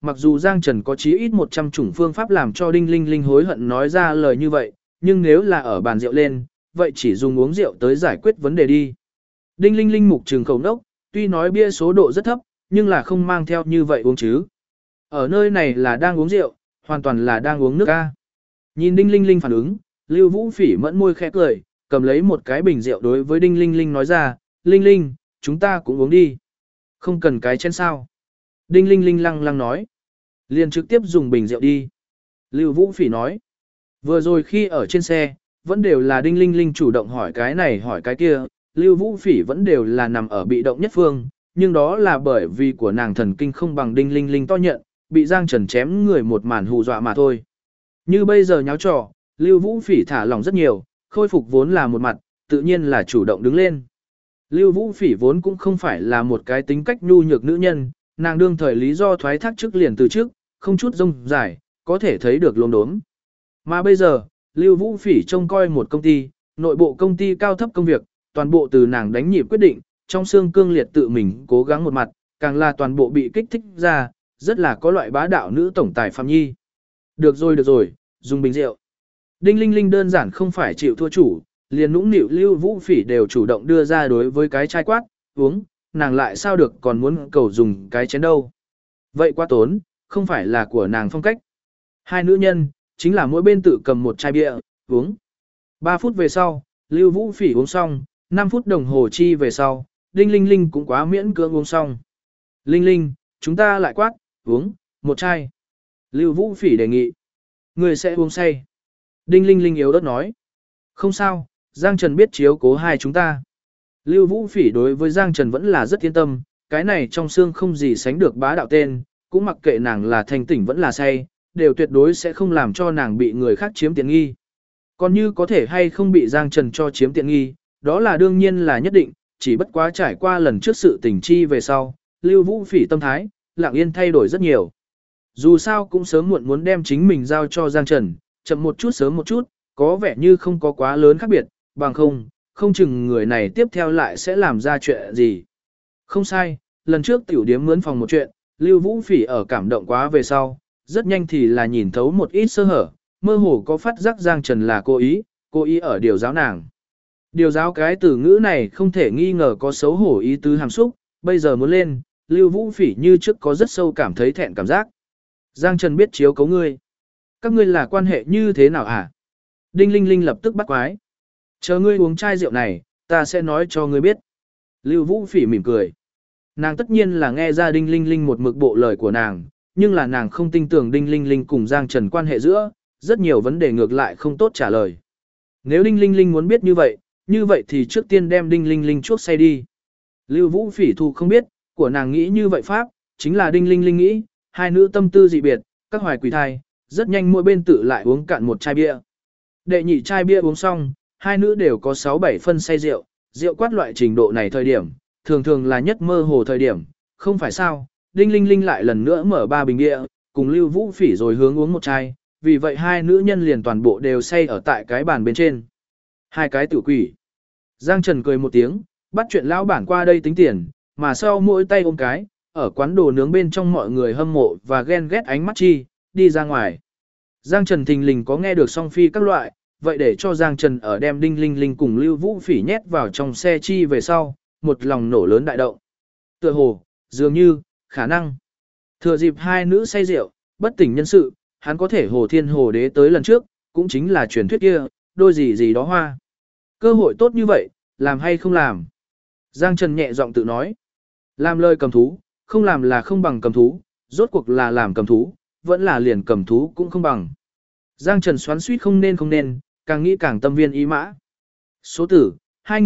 mặc dù Giang Trần có chí ít 100 chủng phương pháp làm cho Đinh Linh Linh hối hận nói ra lời như vậy, nhưng nếu là ở bàn rượu lên, vậy chỉ dùng uống rượu tới giải quyết vấn đề đi. Đinh Linh Linh mục trừng khẩu nốc, tuy nói bia số độ rất thấp, nhưng là không mang theo như vậy uống chứ. Ở nơi này là đang uống rượu, hoàn toàn là đang uống nước ca. Nhìn Đinh Linh Linh phản ứng, Lưu Vũ Phỉ mẫn môi khẽ cười, cầm lấy một cái bình rượu đối với Đinh Linh Linh nói ra, Linh Linh, chúng ta cũng uống đi. Không cần cái chén sao. Đinh Linh Linh lăng lăng nói. Liền trực tiếp dùng bình rượu đi. Lưu Vũ Phỉ nói. Vừa rồi khi ở trên xe, vẫn đều là Đinh Linh Linh chủ động hỏi cái này hỏi cái kia, Lưu Vũ Phỉ vẫn đều là nằm ở bị động nhất phương, nhưng đó là bởi vì của nàng thần kinh không bằng Đinh Linh Linh to nhận, bị Giang Trần chém người một màn hù dọa mà thôi. Như bây giờ nháo trò, Lưu Vũ Phỉ thả lỏng rất nhiều, khôi phục vốn là một mặt, tự nhiên là chủ động đứng lên. Lưu Vũ Phỉ vốn cũng không phải là một cái tính cách nhu nhược nữ nhân, nàng đương thời lý do thoái thác trước liền từ trước, không chút rông dài, có thể thấy được lốm đốm. Mà bây giờ, Lưu Vũ Phỉ trông coi một công ty, nội bộ công ty cao thấp công việc, toàn bộ từ nàng đánh nhịp quyết định, trong xương cương liệt tự mình cố gắng một mặt, càng là toàn bộ bị kích thích ra, rất là có loại bá đạo nữ tổng tài Phạm Nhi. Được rồi, dùng bình rượu. Đinh Linh Linh đơn giản không phải chịu thua chủ, liền nũng nịu Lưu Vũ Phỉ đều chủ động đưa ra đối với cái chai quát, uống, nàng lại sao được còn muốn cầu dùng cái chén đâu. Vậy quá tốn, không phải là của nàng phong cách. Hai nữ nhân, chính là mỗi bên tự cầm một chai bia, uống. 3 phút về sau, Lưu Vũ Phỉ uống xong, 5 phút đồng hồ chi về sau, Đinh Linh Linh cũng quá miễn cưỡng uống xong. Linh Linh, chúng ta lại quát, uống, một chai. Lưu Vũ Phỉ đề nghị. Người sẽ uống say. Đinh Linh Linh yếu ớt nói. Không sao, Giang Trần biết chiếu cố hai chúng ta. Lưu Vũ Phỉ đối với Giang Trần vẫn là rất yên tâm, cái này trong xương không gì sánh được bá đạo tên, cũng mặc kệ nàng là thanh tỉnh vẫn là say, đều tuyệt đối sẽ không làm cho nàng bị người khác chiếm tiện nghi. Còn như có thể hay không bị Giang Trần cho chiếm tiện nghi, đó là đương nhiên là nhất định, chỉ bất quá trải qua lần trước sự tình chi về sau, Lưu Vũ Phỉ tâm thái, lặng yên thay đổi rất nhiều. Dù sao cũng sớm muộn muốn đem chính mình giao cho Giang Trần, chậm một chút sớm một chút, có vẻ như không có quá lớn khác biệt, bằng không chừng người này tiếp theo lại sẽ làm ra chuyện gì. Không sai, lần trước tiểu điếm mướn phòng một chuyện, Lưu Vũ Phỉ ở cảm động quá về sau, rất nhanh thì là nhìn thấu một ít sơ hở, mơ hồ có phát giác Giang Trần là cố ý ở điều giáo nàng. Điều giáo cái từ ngữ này không thể nghi ngờ có xấu hổ ý tứ hàm xúc, bây giờ muốn lên, Lưu Vũ Phỉ như trước có rất sâu cảm thấy thẹn cảm giác. Giang Trần biết chiếu cấu ngươi. Các ngươi là quan hệ như thế nào hả? Đinh Linh Linh lập tức bắt quái. Chờ ngươi uống chai rượu này, ta sẽ nói cho ngươi biết. Lưu Vũ Phỉ mỉm cười. Nàng tất nhiên là nghe ra Đinh Linh Linh một mực bộ lời của nàng, nhưng là nàng không tin tưởng Đinh Linh Linh cùng Giang Trần quan hệ giữa, rất nhiều vấn đề ngược lại không tốt trả lời. Nếu Đinh Linh Linh muốn biết như vậy thì trước tiên đem Đinh Linh Linh chuốc say đi. Lưu Vũ Phỉ thu không biết, của nàng nghĩ như vậy pháp, chính là Đinh Linh Linh nghĩ, hai nữ tâm tư dị biệt, các hoài quỷ thai, rất nhanh mỗi bên tự lại uống cạn một chai bia. Đệ nhị chai bia uống xong, hai nữ đều có 6-7 phân say rượu, rượu quát loại trình độ này thời điểm, thường là nhất mơ hồ thời điểm, không phải sao, Đinh Linh Linh lại lần nữa mở 3 bình bia, cùng Lưu Vũ Phỉ rồi hướng uống một chai, vì vậy hai nữ nhân liền toàn bộ đều say ở tại cái bàn bên trên. Hai cái tử quỷ. Giang Trần cười một tiếng, bắt chuyện lão bản qua đây tính tiền, mà sau mỗi tay ôm cái, ở quán đồ nướng bên trong mọi người hâm mộ và ghen ghét ánh mắt chi, đi ra ngoài. Giang Trần thình lình có nghe được song phi các loại, vậy để cho Giang Trần ở đem Đinh Linh Linh cùng Lưu Vũ Phỉ nhét vào trong xe chi về sau, một lòng nổ lớn đại động. Tựa hồ, dường như, khả năng. Thừa dịp hai nữ say rượu, bất tỉnh nhân sự, hắn có thể hồ thiên hồ đế tới lần trước, cũng chính là truyền thuyết kia, đôi gì đó hoa. Cơ hội tốt như vậy, làm hay không làm? Giang Trần nhẹ giọng tự nói. Làm lời cầm thú, không làm là không bằng cầm thú, rốt cuộc là làm cầm thú, vẫn là liền cầm thú cũng không bằng. Giang Trần xoắn suýt không nên, càng nghĩ càng tâm viên ý mã. Số tử,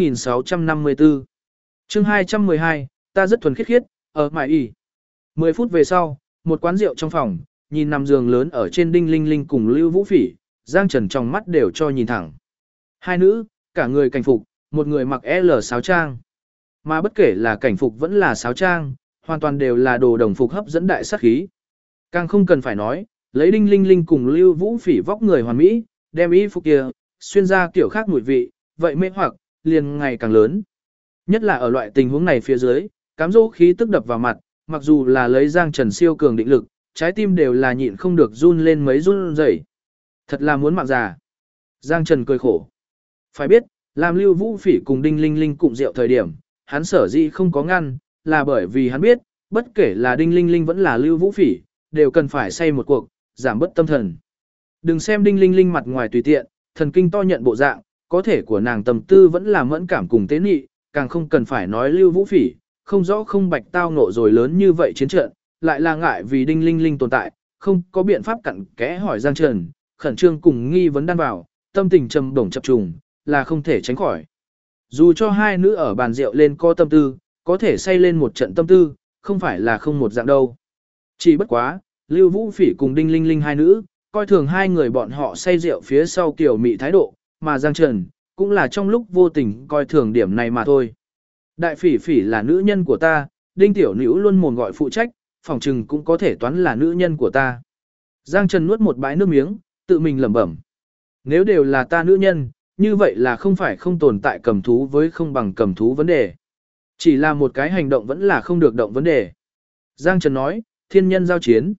2654. Chương 212, ta rất thuần khiết, ở mải y. 10 phút về sau, một quán rượu trong phòng, nhìn nằm giường lớn ở trên Đinh Linh Linh cùng Lưu Vũ Phỉ, Giang Trần trong mắt đều cho nhìn thẳng. Hai nữ, cả người cảnh phục, một người mặc L sáo trang. Mà bất kể là cảnh phục vẫn là sáo trang, hoàn toàn đều là đồ đồng phục hấp dẫn đại sát khí. Càng không cần phải nói, lấy Đinh Linh Linh cùng Lưu Vũ Phỉ vóc người hoàn mỹ, đem y phục kia, xuyên ra kiểu khác mùi vị, vậy mê hoặc, liền ngày càng lớn. Nhất là ở loại tình huống này phía dưới, cám dỗ khí tức đập vào mặt, mặc dù là lấy Giang Trần siêu cường định lực, trái tim đều là nhịn không được run lên mấy run rẩy. Thật là muốn mạng già. Giang Trần cười khổ. Phải biết, làm Lưu Vũ Phỉ cùng Đinh Linh Linh cụng rượu thời điểm, hắn sở dĩ không có ngăn, là bởi vì hắn biết, bất kể là Đinh Linh Linh vẫn là Lưu Vũ Phỉ, đều cần phải say một cuộc, giảm bớt tâm thần. Đừng xem Đinh Linh Linh mặt ngoài tùy tiện, thần kinh to nhận bộ dạng, có thể của nàng tâm tư vẫn là mẫn cảm cùng tế nhị, càng không cần phải nói Lưu Vũ Phỉ, không rõ không bạch tao nộ rồi lớn như vậy chiến trận, lại là ngại vì Đinh Linh Linh tồn tại, không có biện pháp cặn kẽ hỏi Giang Trần, khẩn trương cùng nghi vấn đan vào, tâm tình trầm bổng chập trùng, là không thể tránh khỏi. Dù cho hai nữ ở bàn rượu lên có tâm tư, có thể say lên một trận tâm tư, không phải là không một dạng đâu. Chỉ bất quá, Lưu Vũ Phỉ cùng Đinh Linh Linh hai nữ, coi thường hai người bọn họ say rượu phía sau kiểu mị thái độ, mà Giang Trần, cũng là trong lúc vô tình coi thường điểm này mà thôi. Đại Phỉ Phỉ là nữ nhân của ta, Đinh Tiểu Nữu luôn mồm gọi phụ trách, phỏng chừng cũng có thể toán là nữ nhân của ta. Giang Trần nuốt một bãi nước miếng, tự mình lẩm bẩm. Nếu đều là ta nữ nhân, như vậy là không phải không tồn tại cầm thú với không bằng cầm thú vấn đề. Chỉ là một cái hành động vẫn là không được động vấn đề. Giang Trần nói, thiên nhân giao chiến.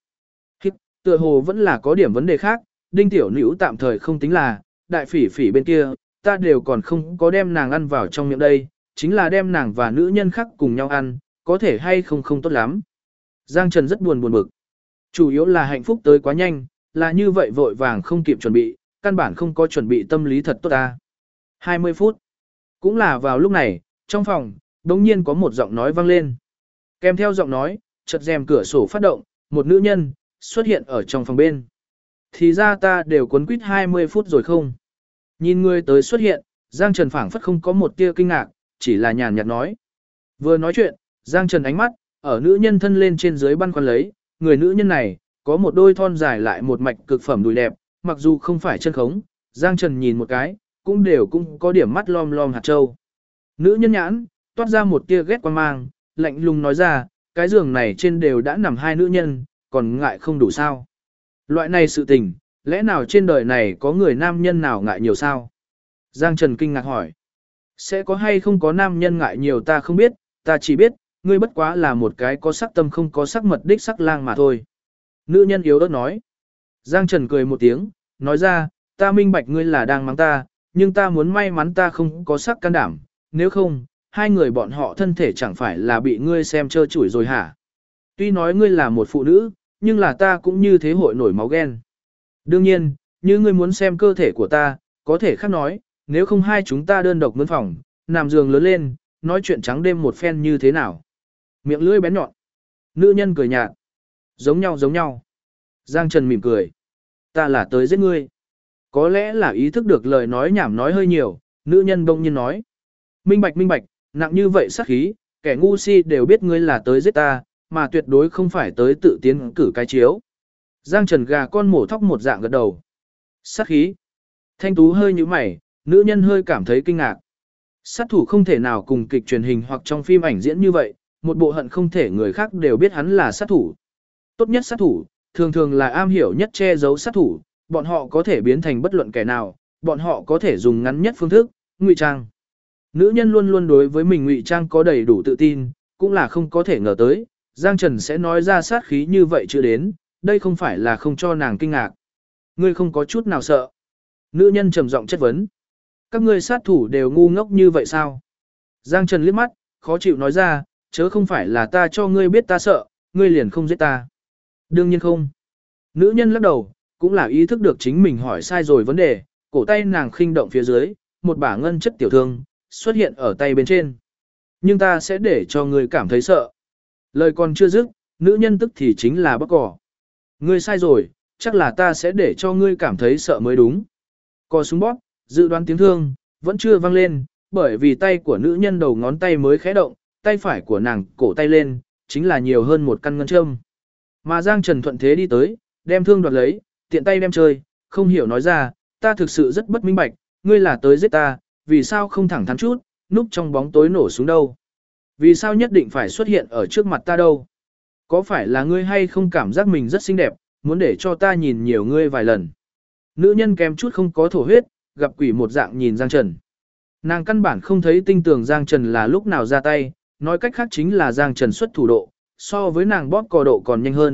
Tựa hồ vẫn là có điểm vấn đề khác, Đinh Tiểu Nữu tạm thời không tính là, Đại Phỉ Phỉ bên kia, ta đều còn không có đem nàng ăn vào trong miệng đây, chính là đem nàng và nữ nhân khác cùng nhau ăn, có thể hay không không tốt lắm. Giang Trần rất buồn bực. Chủ yếu là hạnh phúc tới quá nhanh, là như vậy vội vàng không kịp chuẩn bị, căn bản không có chuẩn bị tâm lý thật tốt ta. 20 phút. Cũng là vào lúc này, trong phòng, đống nhiên có một giọng nói vang lên. Kèm theo giọng nói, chợt rèm cửa sổ phát động, một nữ nhân xuất hiện ở trong phòng bên. Thì ra ta đều cuốn quýt 20 phút rồi không? Nhìn người tới xuất hiện, Giang Trần phảng phất không có một tia kinh ngạc, chỉ là nhàn nhạt nói. Vừa nói chuyện, Giang Trần ánh mắt, ở nữ nhân thân lên trên dưới băn khoăn lấy, người nữ nhân này, có một đôi thon dài lại một mạch cực phẩm đùi đẹp, mặc dù không phải chân khống, Giang Trần nhìn một cái, cũng có điểm mắt lom lom hạt châu. Nữ nhân nhãn, toát ra một tia ghét quan mang, lạnh lùng nói ra, cái giường này trên đều đã nằm hai nữ nhân, còn ngại không đủ sao. Loại này sự tình, lẽ nào trên đời này có người nam nhân nào ngại nhiều sao? Giang Trần kinh ngạc hỏi. Sẽ có hay không có nam nhân ngại nhiều ta không biết, ta chỉ biết, ngươi bất quá là một cái có sắc tâm không có sắc mật đích sắc lang mà thôi. Nữ nhân yếu ớt nói. Giang Trần cười một tiếng, nói ra, ta minh bạch ngươi là đang mắng ta, nhưng ta muốn may mắn ta không có sắc can đảm, nếu không, hai người bọn họ thân thể chẳng phải là bị ngươi xem trơ chủi rồi hả? Tuy nói ngươi là một phụ nữ, nhưng là ta cũng như thế hội nổi máu ghen. Đương nhiên, như ngươi muốn xem cơ thể của ta, có thể khác nói, nếu không hai chúng ta đơn độc mướn phòng, nằm giường lớn lên, nói chuyện trắng đêm một phen như thế nào. Miệng lưỡi bén nhọn. Nữ nhân cười nhạt. Giống nhau giống nhau. Giang Trần mỉm cười. Ta là tới giết ngươi. Có lẽ là ý thức được lời nói nhảm nói hơi nhiều, nữ nhân bỗng nhiên nói. Minh bạch, nặng như vậy sát khí, kẻ ngu si đều biết ngươi là tới giết ta, mà tuyệt đối không phải tới tự tiến cử cái chiếu. Giang Trần gà con mổ thóc một dạng gật đầu. Sát khí. Thanh Tú hơi nhíu mày, nữ nhân hơi cảm thấy kinh ngạc. Sát thủ không thể nào cùng kịch truyền hình hoặc trong phim ảnh diễn như vậy, một bộ hận không thể người khác đều biết hắn là sát thủ. Tốt nhất sát thủ, thường thường là am hiểu nhất che giấu sát thủ, bọn họ có thể biến thành bất luận kẻ nào, bọn họ có thể dùng ngắn nhất phương thức, ngụy trang. Nữ nhân luôn luôn đối với mình ngụy trang có đầy đủ tự tin, cũng là không có thể ngờ tới, Giang Trần sẽ nói ra sát khí như vậy chưa đến, đây không phải là không cho nàng kinh ngạc. Ngươi không có chút nào sợ. Nữ nhân trầm giọng chất vấn. Các ngươi sát thủ đều ngu ngốc như vậy sao? Giang Trần liếc mắt, khó chịu nói ra, chớ không phải là ta cho ngươi biết ta sợ, ngươi liền không giết ta. Đương nhiên không. Nữ nhân lắc đầu, cũng là ý thức được chính mình hỏi sai rồi vấn đề, cổ tay nàng khinh động phía dưới, một bả ngân chất tiểu thương, xuất hiện ở tay bên trên. Nhưng ta sẽ để cho ngươi cảm thấy sợ. Lời còn chưa dứt, nữ nhân tức thì chính là bóc cỏ. Ngươi sai rồi, chắc là ta sẽ để cho ngươi cảm thấy sợ mới đúng. Cò súng bóp, dự đoán tiếng thương, vẫn chưa vang lên, bởi vì tay của nữ nhân đầu ngón tay mới khẽ động, tay phải của nàng cổ tay lên, chính là nhiều hơn một căn ngân châm. Mà Giang Trần thuận thế đi tới, đem thương đoạt lấy, tiện tay đem chơi, không hiểu nói ra, ta thực sự rất bất minh bạch, ngươi là tới giết ta, vì sao không thẳng thắn chút, núp trong bóng tối nổ súng đâu. Vì sao nhất định phải xuất hiện ở trước mặt ta đâu? Có phải là ngươi hay không cảm giác mình rất xinh đẹp, muốn để cho ta nhìn nhiều ngươi vài lần? Nữ nhân kém chút không có thổ huyết, gặp quỷ một dạng nhìn Giang Trần. Nàng căn bản không thấy tinh tường Giang Trần là lúc nào ra tay, nói cách khác chính là Giang Trần xuất thủ độ, so với nàng bóp cò độ còn nhanh hơn,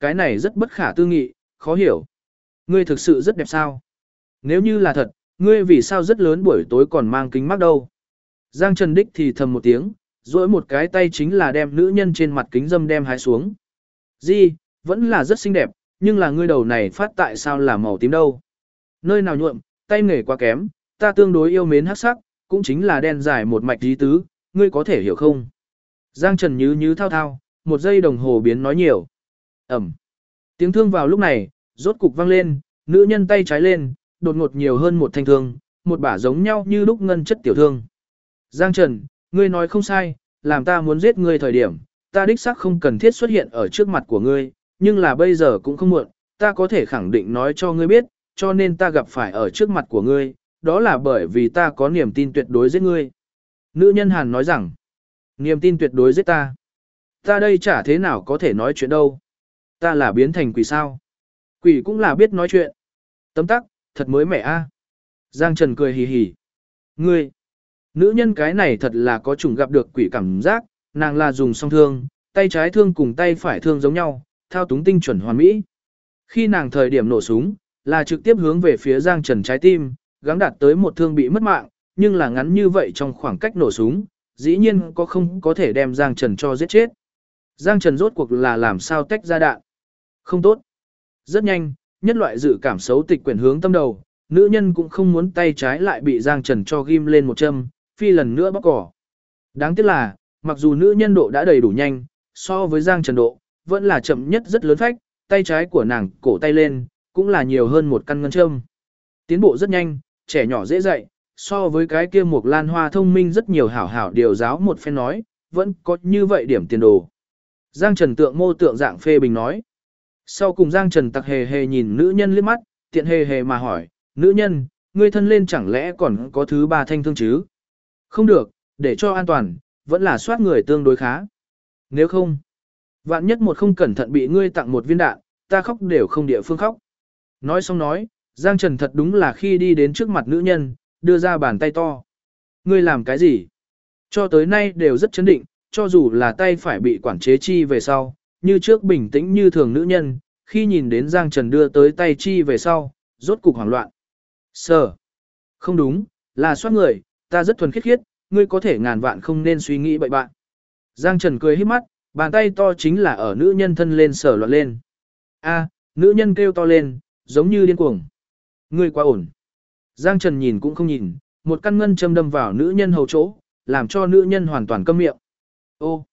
cái này rất bất khả tư nghị, khó hiểu. Ngươi thực sự rất đẹp sao? Nếu như là thật, ngươi vì sao rất lớn buổi tối còn mang kính mắt đâu? Giang Trần đích thì thầm một tiếng, duỗi một cái tay chính là đem nữ nhân trên mặt kính dâm đem hái xuống. Di, vẫn là rất xinh đẹp, nhưng là ngươi đầu này phát tại sao là màu tím đâu? Nơi nào nhuộm, tay nghề quá kém, ta tương đối yêu mến hắc sắc, cũng chính là đen dài một mạch tí tứ, ngươi có thể hiểu không? Giang Trần như thao thao, một giây đồng hồ biến nói nhiều. Ẩm. Tiếng thương vào lúc này, rốt cục vang lên, nữ nhân tay trái lên, đột ngột nhiều hơn một thanh thương, một bả giống nhau như lúc ngân chất tiểu thương. Giang Trần, ngươi nói không sai, làm ta muốn giết ngươi thời điểm, ta đích xác không cần thiết xuất hiện ở trước mặt của ngươi, nhưng là bây giờ cũng không muộn, ta có thể khẳng định nói cho ngươi biết, cho nên ta gặp phải ở trước mặt của ngươi, đó là bởi vì ta có niềm tin tuyệt đối giết ngươi. Nữ nhân Hàn nói rằng, niềm tin tuyệt đối giết ta. Ta đây chả thế nào có thể nói chuyện đâu. Ta là biến thành quỷ sao. Quỷ cũng là biết nói chuyện. Tấm tắc, thật mới mẻ a. Giang Trần cười hì hì. Ngươi, nữ nhân cái này thật là có chủng gặp được quỷ cảm giác, nàng là dùng song thương, tay trái thương cùng tay phải thương giống nhau, thao túng tinh chuẩn hoàn mỹ. Khi nàng thời điểm nổ súng, là trực tiếp hướng về phía Giang Trần trái tim, gắng đạt tới một thương bị mất mạng, nhưng là ngắn như vậy trong khoảng cách nổ súng, dĩ nhiên không có thể đem Giang Trần cho giết chết. Giang Trần rốt cuộc là làm sao tách ra đạn. Không tốt. Rất nhanh, nhất loại dự cảm xấu tịch quyển hướng tâm đầu, nữ nhân cũng không muốn tay trái lại bị Giang Trần cho ghim lên một châm, phi lần nữa bóc cỏ. Đáng tiếc là, mặc dù nữ nhân độ đã đầy đủ nhanh, so với Giang Trần độ, vẫn là chậm nhất rất lớn phách, tay trái của nàng cổ tay lên, cũng là nhiều hơn một căn ngân châm. Tiến bộ rất nhanh, trẻ nhỏ dễ dạy, so với cái kia một lan hoa thông minh rất nhiều hảo hảo điều giáo một phen nói, vẫn có như vậy điểm tiền đồ. Giang Trần tượng mô tượng dạng phê bình nói. Sau cùng Giang Trần tặc hề hề nhìn nữ nhân liếc mắt, tiện hề hề mà hỏi, nữ nhân, ngươi thân lên chẳng lẽ còn có thứ ba thanh thương chứ? Không được, để cho an toàn, vẫn là soát người tương đối khá. Nếu không, vạn nhất một không cẩn thận bị ngươi tặng một viên đạn, ta khóc đều không địa phương khóc. Nói xong nói, Giang Trần thật đúng là khi đi đến trước mặt nữ nhân, đưa ra bàn tay to. Ngươi làm cái gì? Cho tới nay đều rất chấn định, cho dù là tay phải bị quản chế chi về sau, như trước bình tĩnh như thường nữ nhân, khi nhìn đến Giang Trần đưa tới tay chi về sau, rốt cục hoảng loạn. Sờ. Không đúng, là soát người, ta rất thuần khiết khiết, ngươi có thể ngàn vạn không nên suy nghĩ bậy bạn. Giang Trần cười híp mắt, bàn tay to chính là ở nữ nhân thân lên sờ loạn lên. A, nữ nhân kêu to lên, giống như điên cuồng. Ngươi quá ổn. Giang Trần nhìn cũng không nhìn, một căn ngân châm đâm vào nữ nhân hầu chỗ, làm cho nữ nhân hoàn toàn câm miệng. Ô,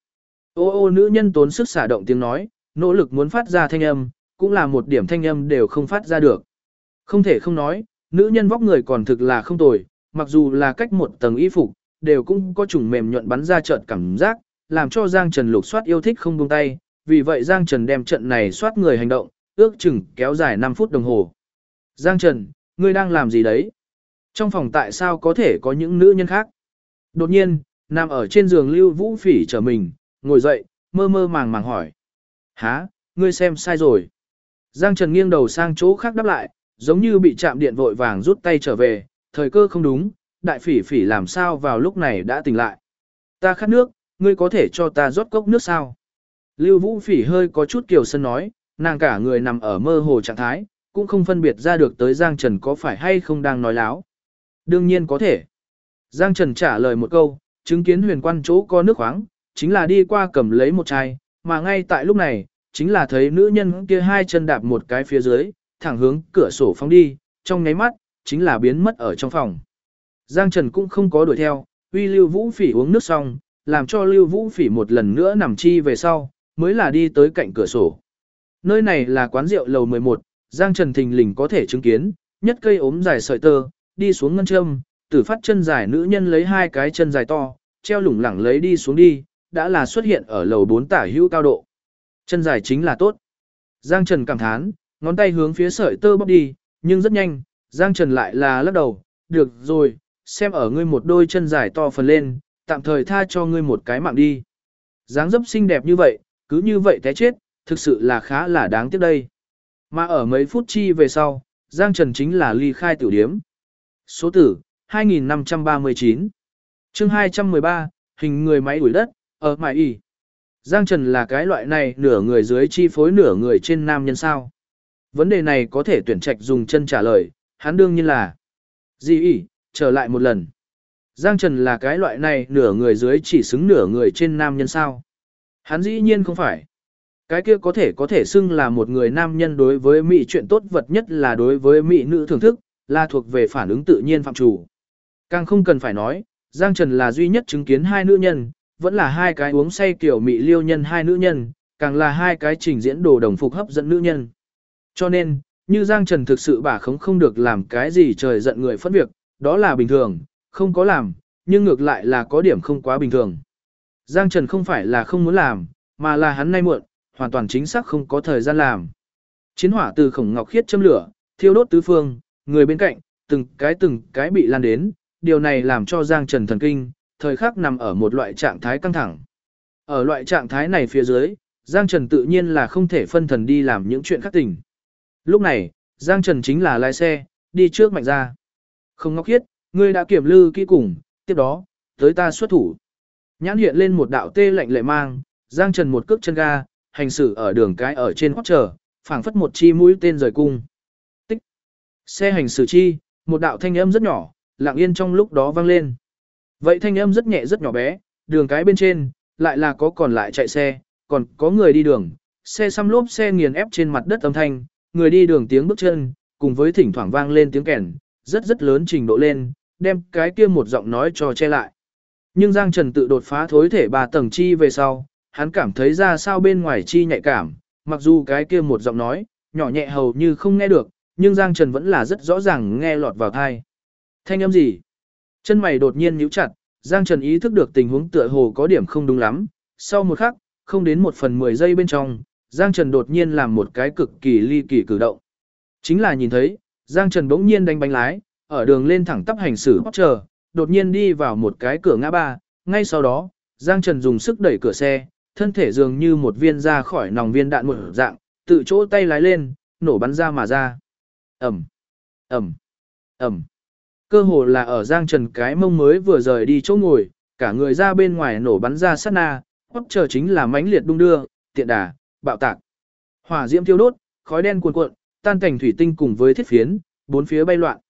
ô nữ nhân tốn sức xả động tiếng nói, nỗ lực muốn phát ra thanh âm, cũng là một điểm thanh âm đều không phát ra được. Không thể không nói, nữ nhân vóc người còn thực là không tồi, mặc dù là cách một tầng y phục, đều cũng có chủng mềm nhuận bắn ra trận cảm giác, làm cho Giang Trần lục soát yêu thích không buông tay, vì vậy Giang Trần đem trận này soát người hành động, ước chừng kéo dài 5 phút đồng hồ. Giang Trần, ngươi đang làm gì đấy? Trong phòng tại sao có thể có những nữ nhân khác? Đột nhiên, nằm ở trên giường Lưu Vũ Phỉ trở mình, ngồi dậy, mơ mơ màng màng hỏi. Hả, ngươi xem sai rồi. Giang Trần nghiêng đầu sang chỗ khác đáp lại, giống như bị chạm điện vội vàng rút tay trở về, thời cơ không đúng, đại phỉ phỉ làm sao vào lúc này đã tỉnh lại. Ta khát nước, ngươi có thể cho ta rót cốc nước sao? Lưu Vũ Phỉ hơi có chút kiều sân nói, nàng cả người nằm ở mơ hồ trạng thái, cũng không phân biệt ra được tới Giang Trần có phải hay không đang nói láo. Đương nhiên có thể. Giang Trần trả lời một câu, chứng kiến huyền quan chỗ có nước khoáng, chính là đi qua cầm lấy một chai, mà ngay tại lúc này, chính là thấy nữ nhân kia hai chân đạp một cái phía dưới, thẳng hướng cửa sổ phóng đi, trong nháy mắt, chính là biến mất ở trong phòng. Giang Trần cũng không có đuổi theo, uy Lưu Vũ Phỉ uống nước xong, làm cho Lưu Vũ Phỉ một lần nữa nằm chi về sau, mới là đi tới cạnh cửa sổ. Nơi này là quán rượu lầu 11, Giang Trần thình lình có thể chứng kiến, nhất cây ốm dài sợi tơ, đi xuống ngân châm, tử phát chân dài nữ nhân lấy hai cái chân dài to, treo lủng lẳng lấy đi xuống đi, đã là xuất hiện ở lầu 4 tả hữu cao độ. Chân dài chính là tốt. Giang Trần cảm thán, ngón tay hướng phía sợi tơ bóc đi, nhưng rất nhanh, Giang Trần lại là lắc đầu, được rồi, xem ở ngươi một đôi chân dài to phần lên, tạm thời tha cho ngươi một cái mạng đi. Dáng dấp xinh đẹp như vậy, cứ như vậy té chết, thực sự là khá là đáng tiếc đây. Mà ở mấy phút chi về sau, Giang Trần chính là ly khai tiểu điếm. Số tử, 2539. Chương 213, hình người máy đuổi đất, ở mại y. Giang Trần là cái loại này nửa người dưới chi phối nửa người trên nam nhân sao? Vấn đề này có thể tuyển trạch dùng chân trả lời, hắn đương nhiên là gì ý, trở lại một lần. Giang Trần là cái loại này nửa người dưới chỉ xứng nửa người trên nam nhân sao? Hắn dĩ nhiên không phải. Cái kia có thể xưng là một người nam nhân đối với mỹ chuyện tốt vật nhất là đối với mỹ nữ thưởng thức, là thuộc về phản ứng tự nhiên phạm chủ. Càng không cần phải nói, Giang Trần là duy nhất chứng kiến hai nữ nhân, vẫn là hai cái uống say kiểu mỹ liêu nhân hai nữ nhân, càng là hai cái trình diễn đồ đồng phục hấp dẫn nữ nhân. Cho nên, như Giang Trần thực sự bà không được làm cái gì trời giận người phân việc, đó là bình thường, không có làm, nhưng ngược lại là có điểm không quá bình thường. Giang Trần không phải là không muốn làm, mà là hắn nay muộn, hoàn toàn chính xác không có thời gian làm. Chiến hỏa từ Khổng Ngọc Khiết châm lửa, thiêu đốt tứ phương, người bên cạnh, từng cái bị lan đến, điều này làm cho Giang Trần thần kinh, thời khắc nằm ở một loại trạng thái căng thẳng. Ở loại trạng thái này phía dưới, Giang Trần tự nhiên là không thể phân thần đi làm những chuyện khác tình. Lúc này, Giang Trần chính là lái xe, đi trước Mạnh ra. Không Ngọc Khiết, ngươi đã kiểm lư kỹ cùng, tiếp đó, tới ta xuất thủ. Nhãn hiện lên một đạo tê lạnh lệ mang, Giang Trần một cước chân ga, hành xử ở đường cái ở trên hót chờ, phảng phất một chi mũi tên rời cung. Tích. Xe hành xử chi, một đạo thanh âm rất nhỏ, lặng yên trong lúc đó vang lên. Vậy thanh âm rất nhẹ rất nhỏ bé, đường cái bên trên, lại là có còn lại chạy xe, còn có người đi đường, xe xăm lốp xe nghiền ép trên mặt đất âm thanh, người đi đường tiếng bước chân, cùng với thỉnh thoảng vang lên tiếng kèn, rất lớn trình độ lên, đem cái kia một giọng nói cho che lại. Nhưng Giang Trần tự đột phá thối thể 3 tầng chi về sau, hắn cảm thấy ra sao bên ngoài chi nhạy cảm, mặc dù cái kia một giọng nói, nhỏ nhẹ hầu như không nghe được, nhưng Giang Trần vẫn là rất rõ ràng nghe lọt vào tai. Thanh âm gì? Chân mày đột nhiên nhíu chặt, Giang Trần ý thức được tình huống tựa hồ có điểm không đúng lắm, sau một khắc, không đến 1/10 giây bên trong, Giang Trần đột nhiên làm một cái cực kỳ ly kỳ cử động. Chính là nhìn thấy, Giang Trần bỗng nhiên đánh bánh lái, ở đường lên thẳng tắp hành xử chờ, đột nhiên đi vào một cái cửa ngã ba, ngay sau đó, Giang Trần dùng sức đẩy cửa xe, thân thể dường như một viên ra khỏi nòng viên đạn một dạng, tự chỗ tay lái lên, nổ bắn ra mà ra. Ầm, ầm, ầm. Cơ hồ là ở Giang Trần cái mông mới vừa rời đi chỗ ngồi, cả người ra bên ngoài nổ bắn ra sát na, hót chờ chính là mãnh liệt đung đưa, tiện đà, bạo tạc. Hỏa diễm thiêu đốt, khói đen cuồn cuộn, tan cảnh thủy tinh cùng với thiết phiến, bốn phía bay loạn.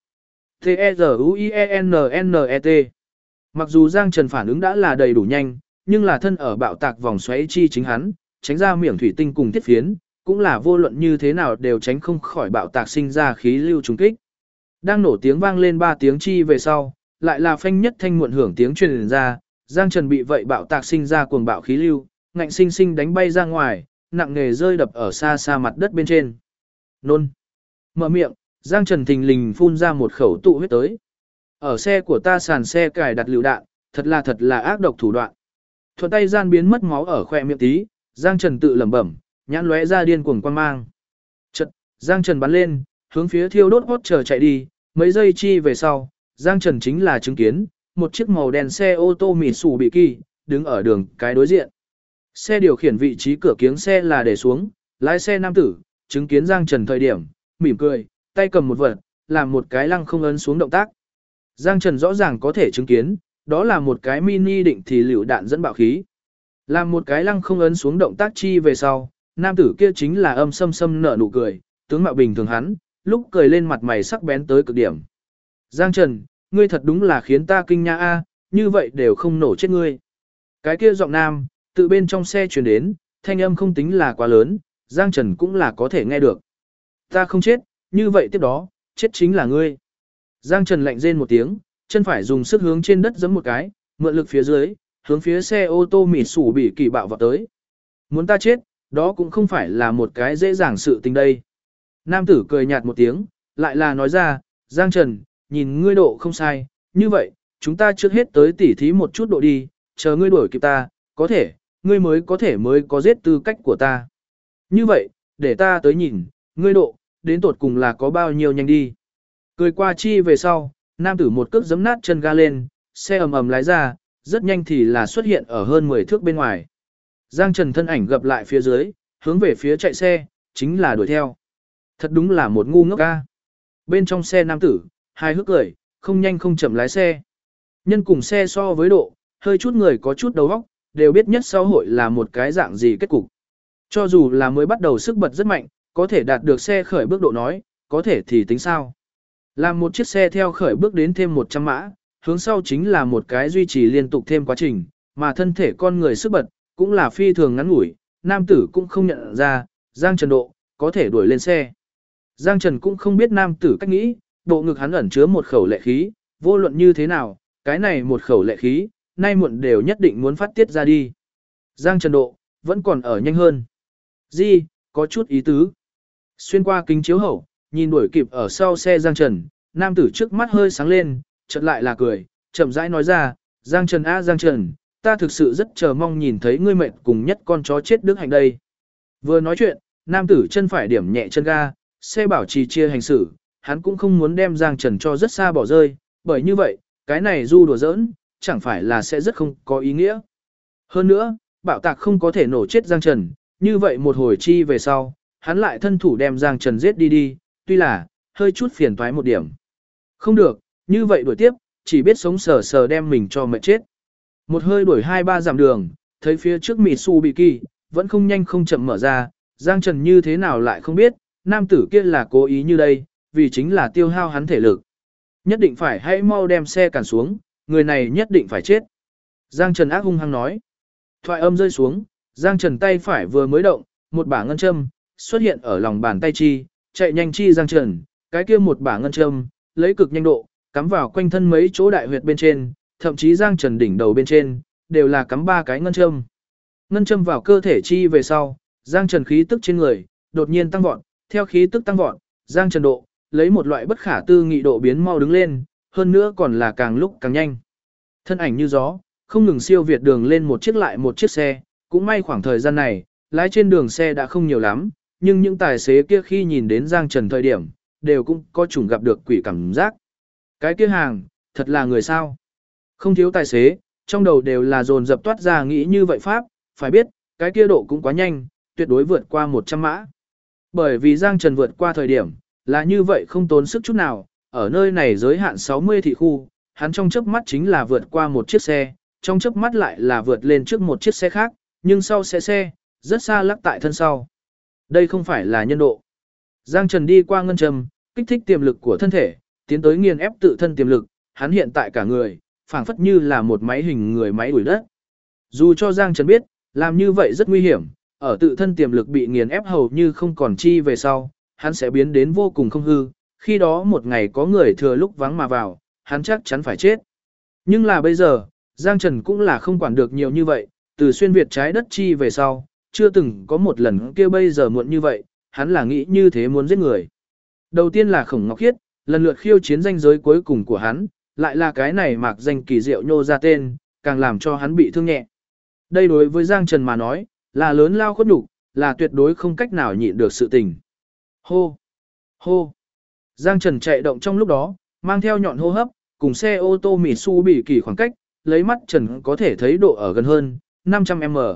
T-E-Z-U-I-E-N-N-E-T. Mặc dù Giang Trần phản ứng đã là đầy đủ nhanh, nhưng là thân ở bạo tạc vòng xoáy chi chính hắn, tránh ra miệng thủy tinh cùng thiết phiến, cũng là vô luận như thế nào đều tránh không khỏi bạo tạc sinh ra khí lưu trùng kích. Đang nổ tiếng vang lên 3 tiếng chi về sau, lại là phanh nhất thanh muộn hưởng tiếng truyền ra, Giang Trần bị vậy bạo tạc sinh ra cuồng bạo khí lưu, ngạnh sinh sinh đánh bay ra ngoài, nặng nề rơi đập ở xa xa mặt đất bên trên. Nôn. Mở miệng, Giang Trần thình lình phun ra một khẩu tụ huyết tới. Ở xe của ta sàn xe cài đặt lựu đạn, thật là ác độc thủ đoạn. Thuận tay gian biến mất máu ở khỏe miệng tí, Giang Trần tự lẩm bẩm, nhãn lóe ra điên cuồng quan mang. Chợt, Giang Trần bắn lên, hướng phía thiêu đốt hốt chờ chạy đi, mấy giây chi về sau, Giang Trần chính là chứng kiến, một chiếc màu đen xe ô tô Mitsubishi, đứng ở đường cái đối diện. Xe điều khiển vị trí cửa kiếng xe là để xuống, lái xe nam tử, chứng kiến Giang Trần thời điểm, mỉm cười, tay cầm một vật, làm một cái lăng không ấn xuống động tác. Giang Trần rõ ràng có thể chứng kiến, đó là một cái mini định thì lựu đạn dẫn bạo khí. Làm một cái lăng không ấn xuống động tác chi về sau, nam tử kia chính là âm sâm sâm nở nụ cười, tướng mạo bình thường hắn, lúc cười lên mặt mày sắc bén tới cực điểm. Giang Trần, ngươi thật đúng là khiến ta kinh nha a, như vậy đều không nổ chết ngươi. Cái kia giọng nam, tự bên trong xe truyền đến, thanh âm không tính là quá lớn, Giang Trần cũng là có thể nghe được. Ta không chết, như vậy tiếp đó, chết chính là ngươi. Giang Trần lạnh rên một tiếng, chân phải dùng sức hướng trên đất giẫm một cái, mượn lực phía dưới, hướng phía xe ô tô Mitsubishi bạo vào tới. Muốn ta chết, đó cũng không phải là một cái dễ dàng sự tình đây. Nam tử cười nhạt một tiếng, lại là nói ra, Giang Trần, nhìn ngươi độ không sai, như vậy, chúng ta trước hết tới tỉ thí một chút độ đi, chờ ngươi đuổi kịp ta, có thể, ngươi mới có giết tư cách của ta. Như vậy, để ta tới nhìn, ngươi độ, đến tột cùng là có bao nhiêu nhanh đi. Cười qua chi về sau, nam tử một cước giẫm nát chân ga lên, xe ầm ầm lái ra, rất nhanh thì là xuất hiện ở hơn 10 thước bên ngoài. Giang Trần thân ảnh gập lại phía dưới, hướng về phía chạy xe, chính là đuổi theo. Thật đúng là một ngu ngốc ca. Bên trong xe nam tử, hai hước cười, không nhanh không chậm lái xe. Nhân cùng xe so với độ, hơi chút người có chút đầu óc, đều biết nhất sau hội là một cái dạng gì kết cục. Cho dù là mới bắt đầu sức bật rất mạnh, có thể đạt được xe khởi bước độ nói, có thể thì tính sao. Làm một chiếc xe theo khởi bước đến thêm 100 mã, hướng sau chính là một cái duy trì liên tục thêm quá trình, mà thân thể con người sức bật, cũng là phi thường ngắn ngủi, nam tử cũng không nhận ra, Giang Trần độ, có thể đuổi lên xe. Giang Trần cũng không biết nam tử cách nghĩ, bộ ngực hắn ẩn chứa một khẩu lệ khí, vô luận như thế nào, cái này một khẩu lệ khí, nay muộn đều nhất định muốn phát tiết ra đi. Giang Trần độ, vẫn còn ở nhanh hơn. Di, có chút ý tứ. Xuyên qua kính chiếu hậu, nhìn đuổi kịp ở sau xe Giang Trần, nam tử trước mắt hơi sáng lên, chợt lại là cười, chậm rãi nói ra, Giang Trần a Giang Trần, ta thực sự rất chờ mong nhìn thấy ngươi mệt cùng nhất con chó chết đức hạnh đây. Vừa nói chuyện, nam tử chân phải điểm nhẹ chân ga, xe bảo trì chia hành xử, hắn cũng không muốn đem Giang Trần cho rất xa bỏ rơi, bởi như vậy, cái này du đùa giỡn, chẳng phải là sẽ rất không có ý nghĩa. Hơn nữa, bạo tạc không có thể nổ chết Giang Trần, như vậy một hồi chi về sau, hắn lại thân thủ đem Giang Trần giết đi, tuy là, hơi chút phiền toái một điểm. Không được, như vậy đuổi tiếp, chỉ biết sống sờ sờ đem mình cho mệt chết. Một hơi đuổi 2-3 dặm đường, thấy phía trước Mitsubishi, vẫn không nhanh không chậm mở ra, Giang Trần như thế nào lại không biết, nam tử kia là cố ý như đây, vì chính là tiêu hao hắn thể lực. Nhất định phải hãy mau đem xe cản xuống, người này nhất định phải chết. Giang Trần ác hung hăng nói. Thoại âm rơi xuống, Giang Trần tay phải vừa mới động, một bả ngân châm xuất hiện ở lòng bàn tay chi, chạy nhanh chi Giang Trần, cái kia một bả ngân châm, lấy cực nhanh độ, cắm vào quanh thân mấy chỗ đại huyệt bên trên, thậm chí Giang Trần đỉnh đầu bên trên, đều là cắm 3 cái ngân châm. Ngân châm vào cơ thể chi về sau, Giang Trần khí tức trên người, đột nhiên tăng vọt, theo khí tức tăng vọt, Giang Trần độ, lấy một loại bất khả tư nghị độ biến mau đứng lên, hơn nữa còn là càng lúc càng nhanh. Thân ảnh như gió, không ngừng siêu việt đường lên một chiếc lại một chiếc xe, cũng may khoảng thời gian này, lái trên đường xe đã không nhiều lắm, nhưng những tài xế kia khi nhìn đến Giang Trần thời điểm, đều cũng có chủng gặp được quỷ cảm giác. Cái kia hàng, thật là người sao? Không thiếu tài xế, trong đầu đều là dồn dập toát ra nghĩ như vậy pháp, phải biết, cái kia độ cũng quá nhanh, tuyệt đối vượt qua 100 mã. Bởi vì Giang Trần vượt qua thời điểm, là như vậy không tốn sức chút nào, ở nơi này giới hạn 60 thị khu, hắn trong chớp mắt chính là vượt qua một chiếc xe, trong chớp mắt lại là vượt lên trước một chiếc xe khác, nhưng sau xe, rất xa lắc tại thân sau. Đây không phải là nhân độ. Giang Trần đi qua ngân châm, kích thích tiềm lực của thân thể, tiến tới nghiền ép tự thân tiềm lực, hắn hiện tại cả người, phảng phất như là một máy hình người máy đuổi đất. Dù cho Giang Trần biết, làm như vậy rất nguy hiểm, ở tự thân tiềm lực bị nghiền ép hầu như không còn chi về sau, hắn sẽ biến đến vô cùng không hư, khi đó một ngày có người thừa lúc vắng mà vào, hắn chắc chắn phải chết. Nhưng là bây giờ, Giang Trần cũng là không quản được nhiều như vậy, từ xuyên Việt trái đất chi về sau, chưa từng có một lần kia bây giờ muộn như vậy, hắn là nghĩ như thế muốn giết người. Đầu tiên là Khổng Ngọc Khiết, lần lượt khiêu chiến danh giới cuối cùng của hắn, lại là cái này mạc danh kỳ diệu nhô ra tên, càng làm cho hắn bị thương nhẹ. Đây đối với Giang Trần mà nói, là lớn lao khuất nhục, là tuyệt đối không cách nào nhịn được sự tình. Hô! Hô! Giang Trần chạy động trong lúc đó, mang theo nhọn hô hấp, cùng xe ô tô Mitsubishi khoảng cách, lấy mắt Trần có thể thấy độ ở gần hơn, 500m,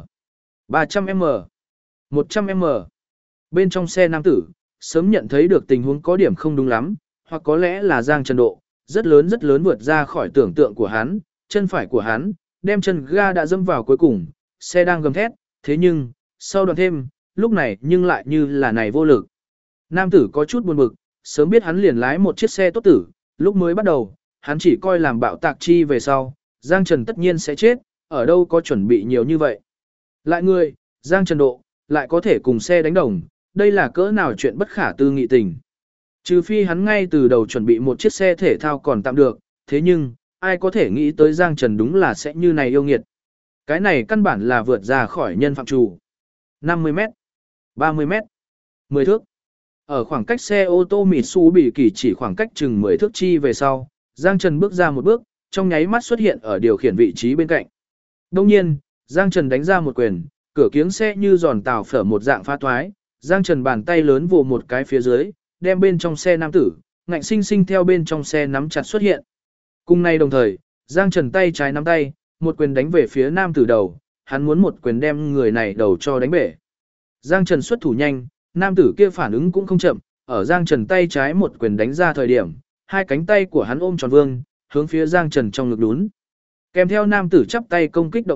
300m, 100m. Bên trong xe nam tử, sớm nhận thấy được tình huống có điểm không đúng lắm, hoặc có lẽ là Giang Trần độ, rất lớn vượt ra khỏi tưởng tượng của hắn, chân phải của hắn, đem chân ga đã dâm vào cuối cùng, xe đang gầm thét, thế nhưng, sau đoạn thêm, lúc này nhưng lại như là này vô lực. Nam tử có chút buồn bực, sớm biết hắn liền lái một chiếc xe tốt tử, lúc mới bắt đầu, hắn chỉ coi làm bạo tạc chi về sau, Giang Trần tất nhiên sẽ chết, ở đâu có chuẩn bị nhiều như vậy. Lại người, Giang Trần độ, lại có thể cùng xe đánh đồng, đây là cỡ nào chuyện bất khả tư nghị tình. Trừ phi hắn ngay từ đầu chuẩn bị một chiếc xe thể thao còn tạm được, thế nhưng, ai có thể nghĩ tới Giang Trần đúng là sẽ như này yêu nghiệt. Cái này căn bản là vượt ra khỏi nhân phạm trù. 50m, 30m, 10 thước. Ở khoảng cách xe ô tô Mitsubishi chỉ khoảng cách chừng 10 thước chi về sau, Giang Trần bước ra một bước, trong nháy mắt xuất hiện ở điều khiển vị trí bên cạnh. Đồng nhiên, Giang Trần đánh ra một quyền, cửa kiếng xe như giòn tàu phở một dạng phá toái, Giang Trần bàn tay lớn vồ một cái phía dưới, đem bên trong xe nam tử, ngạnh sinh sinh theo bên trong xe nắm chặt xuất hiện. Cùng nay đồng thời, Giang Trần tay trái nắm tay, một quyền đánh về phía nam tử đầu, hắn muốn một quyền đem người này đầu cho đánh bể. Giang Trần xuất thủ nhanh, nam tử kia phản ứng cũng không chậm, ở Giang Trần tay trái một quyền đánh ra thời điểm, hai cánh tay của hắn ôm tròn vương, hướng phía Giang Trần trong ngực đún. Kèm theo nam tử chắp tay công kích động tác,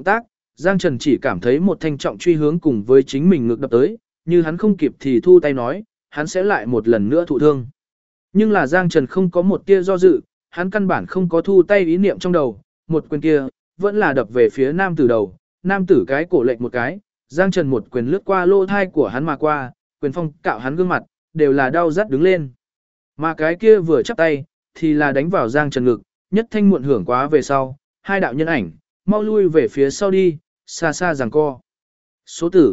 Giang Trần chỉ cảm thấy một thanh trọng truy hướng cùng với chính mình ngực đập tới, như hắn không kịp thì thu tay nói, hắn sẽ lại một lần nữa thụ thương. Nhưng là Giang Trần không có một tia do dự, hắn căn bản không có thu tay ý niệm trong đầu, một quyền kia, vẫn là đập về phía nam tử đầu, nam tử cái cổ lệch một cái, Giang Trần một quyền lướt qua lỗ thai của hắn mà qua, quyền phong cạo hắn gương mặt, đều là đau rát đứng lên. Mà cái kia vừa chắp tay, thì là đánh vào Giang Trần ngực, nhất thanh muộn hưởng quá về sau, hai đạo nhân ảnh, mau lui về phía sau đi, xa xa giằng co. Số tử,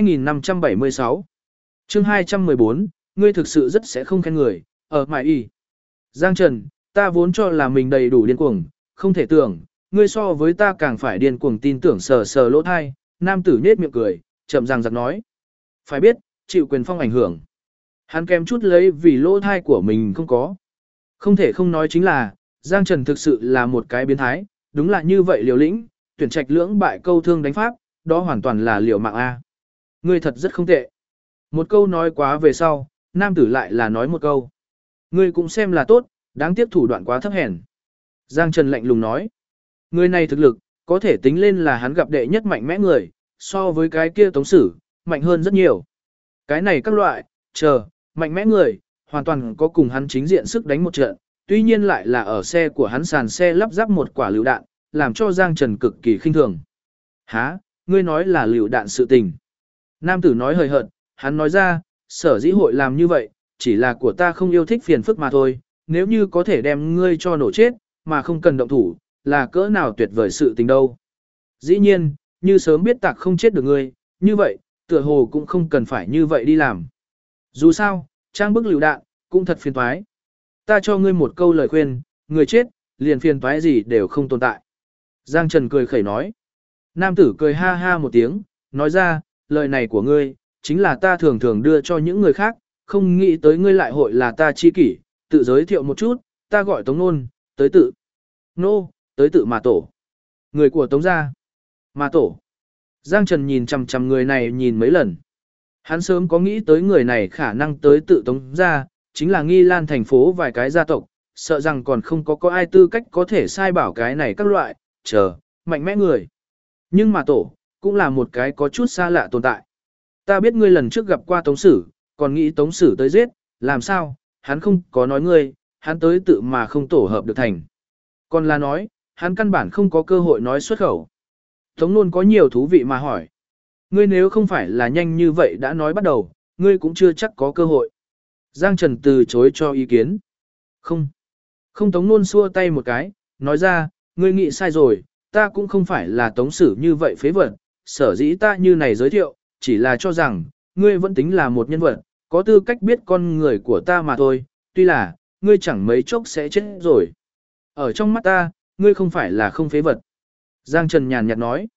2576. Chương 214, ngươi thực sự rất sẽ không khen người, ở mại y. Giang Trần, ta vốn cho là mình đầy đủ điên cuồng, không thể tưởng, ngươi so với ta càng phải điên cuồng tin tưởng sờ sờ lỗ thai, nam tử nết miệng cười, chậm ràng giặc nói. Phải biết, chịu quyền phong ảnh hưởng. Hắn kém chút lấy vì lỗ thai của mình không có. Không thể không nói chính là, Giang Trần thực sự là một cái biến thái, đúng là như vậy liều lĩnh, tuyển trạch lưỡng bại câu thương đánh pháp, đó hoàn toàn là liều mạng A. Ngươi thật rất không tệ. Một câu nói quá về sau, nam tử lại là nói một câu. Ngươi cũng xem là tốt, đáng tiếc thủ đoạn quá thấp hèn. Giang Trần lạnh lùng nói. Người này thực lực, có thể tính lên là hắn gặp đệ nhất mạnh mẽ người, so với cái kia Tống Sử, mạnh hơn rất nhiều. Cái này các loại, mạnh mẽ người, hoàn toàn có cùng hắn chính diện sức đánh một trận, tuy nhiên lại là ở xe của hắn sàn xe lắp ráp một quả lựu đạn, làm cho Giang Trần cực kỳ khinh thường. Hả, ngươi nói là lựu đạn sự tình. Nam tử nói hời hợt, hắn nói ra, sở dĩ hội làm như vậy, chỉ là của ta không yêu thích phiền phức mà thôi, nếu như có thể đem ngươi cho nổ chết, mà không cần động thủ, là cỡ nào tuyệt vời sự tình đâu. Dĩ nhiên, như sớm biết tạc không chết được ngươi, như vậy, tựa hồ cũng không cần phải như vậy đi làm. Dù sao, trang bức lựu đạn, cũng thật phiền toái. Ta cho ngươi một câu lời khuyên, người chết, liền phiền toái gì đều không tồn tại. Giang Trần cười khẩy nói. Nam tử cười ha ha một tiếng, nói ra, lời này của ngươi, chính là ta thường thường đưa cho những người khác, không nghĩ tới ngươi lại hội là ta chi kỷ, tự giới thiệu một chút, ta gọi Tống Nôn, tới tự. Nô, tới tự mà tổ. Người của Tống gia. Mà tổ. Giang Trần nhìn chằm chằm người này nhìn mấy lần. Hắn sớm có nghĩ tới người này khả năng tới tự Tống gia, chính là Nghi Lan thành phố vài cái gia tộc, sợ rằng còn không có ai tư cách có thể sai bảo cái này các loại, mạnh mẽ người. Nhưng mà tổ, cũng là một cái có chút xa lạ tồn tại. Ta biết ngươi lần trước gặp qua Tống Sử, còn nghĩ Tống Sử tới giết, làm sao, hắn không có nói ngươi, hắn tới tự mà không tổ hợp được thành. Còn là nói, hắn căn bản không có cơ hội nói xuất khẩu. Tống Nôn có nhiều thú vị mà hỏi. Ngươi nếu không phải là nhanh như vậy đã nói bắt đầu, ngươi cũng chưa chắc có cơ hội. Giang Trần từ chối cho ý kiến. Không. Không Tống Nôn xua tay một cái, nói ra, ngươi nghĩ sai rồi, ta cũng không phải là Tống Sử như vậy phế vật, sở dĩ ta như này giới thiệu, chỉ là cho rằng, ngươi vẫn tính là một nhân vật, có tư cách biết con người của ta mà thôi, tuy là, ngươi chẳng mấy chốc sẽ chết rồi. Ở trong mắt ta, ngươi không phải là không phế vật. Giang Trần nhàn nhạt nói,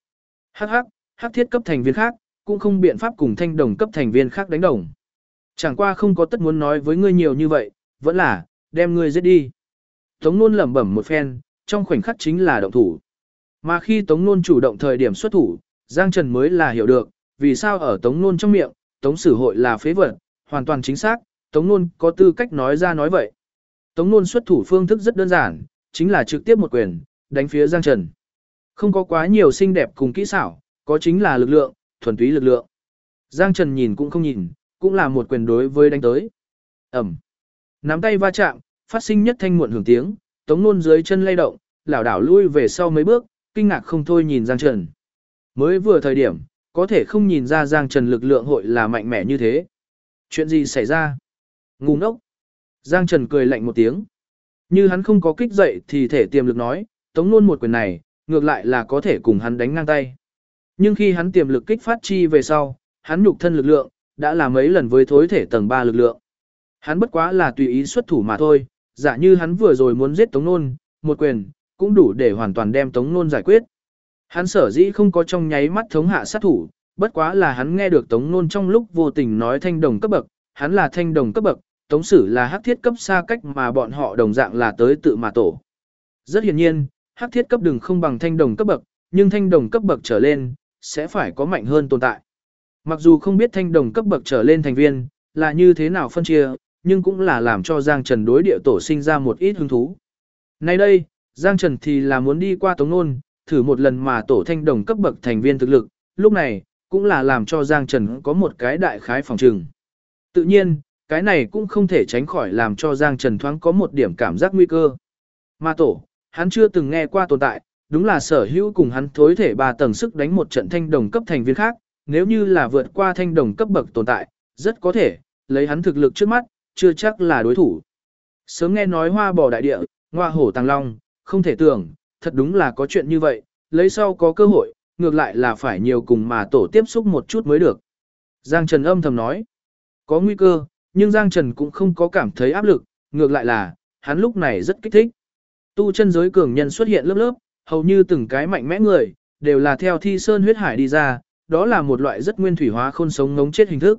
hắc thiết cấp thành viên khác, cũng không biện pháp cùng thanh đồng cấp thành viên khác đánh đồng. Chẳng qua không có tất muốn nói với ngươi nhiều như vậy, vẫn là, đem ngươi giết đi. Tống Nôn lẩm bẩm một phen, trong khoảnh khắc chính là động thủ. Mà khi Tống Nôn chủ động thời điểm xuất thủ, Giang Trần mới là hiểu được, vì sao ở Tống Nôn trong miệng, Tống Sử hội là phế vật, hoàn toàn chính xác, Tống Nôn có tư cách nói ra nói vậy. Tống Nôn xuất thủ phương thức rất đơn giản, chính là trực tiếp một quyền, đánh phía Giang Trần. Không có quá nhiều xinh đẹp cùng kỹ xảo, có chính là lực lượng, thuần túy lực lượng. Giang Trần nhìn cũng không nhìn, cũng là một quyền đối với đánh tới. Ẩm. Nắm tay va chạm, phát sinh nhất thanh muộn hưởng tiếng, Tống Nôn dưới chân lay động, lảo đảo lui về sau mấy bước, kinh ngạc không thôi nhìn Giang Trần. Mới vừa thời điểm, có thể không nhìn ra Giang Trần lực lượng hội là mạnh mẽ như thế. Chuyện gì xảy ra? Ngu ngốc. Giang Trần cười lạnh một tiếng. Như hắn không có kích dậy thì thể tiềm lực nói, Tống Nôn một quyền này, ngược lại là có thể cùng hắn đánh ngang tay. Nhưng khi hắn tiềm lực kích phát chi về sau, hắn nhục thân lực lượng, đã là mấy lần với thối thể tầng 3 lực lượng. Hắn bất quá là tùy ý xuất thủ mà thôi, giả như hắn vừa rồi muốn giết Tống Nôn, một quyền, cũng đủ để hoàn toàn đem Tống Nôn giải quyết. Hắn sở dĩ không có trong nháy mắt thống hạ sát thủ, bất quá là hắn nghe được Tống Nôn trong lúc vô tình nói thanh đồng cấp bậc, hắn là thanh đồng cấp bậc, Tống Sử là hắc thiết cấp xa cách mà bọn họ đồng dạng là tới tự mà tổ. Rất hiển nhiên, hắc thiết cấp đừng không bằng thanh đồng cấp bậc, nhưng thanh đồng cấp bậc trở lên, sẽ phải có mạnh hơn tồn tại. Mặc dù không biết thanh đồng cấp bậc trở lên thành viên, là như thế nào phân chia, nhưng cũng là làm cho Giang Trần đối địa tổ sinh ra một ít hứng thú. Nay đây, Giang Trần thì là muốn đi qua Tống Nôn, thử một lần mà tổ thanh đồng cấp bậc thành viên thực lực, lúc này, cũng là làm cho Giang Trần có một cái đại khái phòng trừng. Tự nhiên, cái này cũng không thể tránh khỏi làm cho Giang Trần thoáng có một điểm cảm giác nguy cơ. Ma tổ, hắn chưa từng nghe qua tồn tại, đúng là sở hữu cùng hắn thối thể 3 tầng sức đánh một trận thanh đồng cấp thành viên khác, nếu như là vượt qua thanh đồng cấp bậc tồn tại, rất có thể, lấy hắn thực lực trước mắt, chưa chắc là đối thủ. Sớm nghe nói hoa bò đại địa, ngoa hổ tàng long, không thể tưởng, thật đúng là có chuyện như vậy, lấy sau có cơ hội, ngược lại là phải nhiều cùng mà tổ tiếp xúc một chút mới được. Giang Trần âm thầm nói, có nguy cơ, nhưng Giang Trần cũng không có cảm thấy áp lực, ngược lại là, hắn lúc này rất kích thích. Tu chân giới cường nhân xuất hiện lớp lớp, hầu như từng cái mạnh mẽ người, đều là theo thi sơn huyết hải đi ra, đó là một loại rất nguyên thủy hóa khôn sống ngống chết hình thức.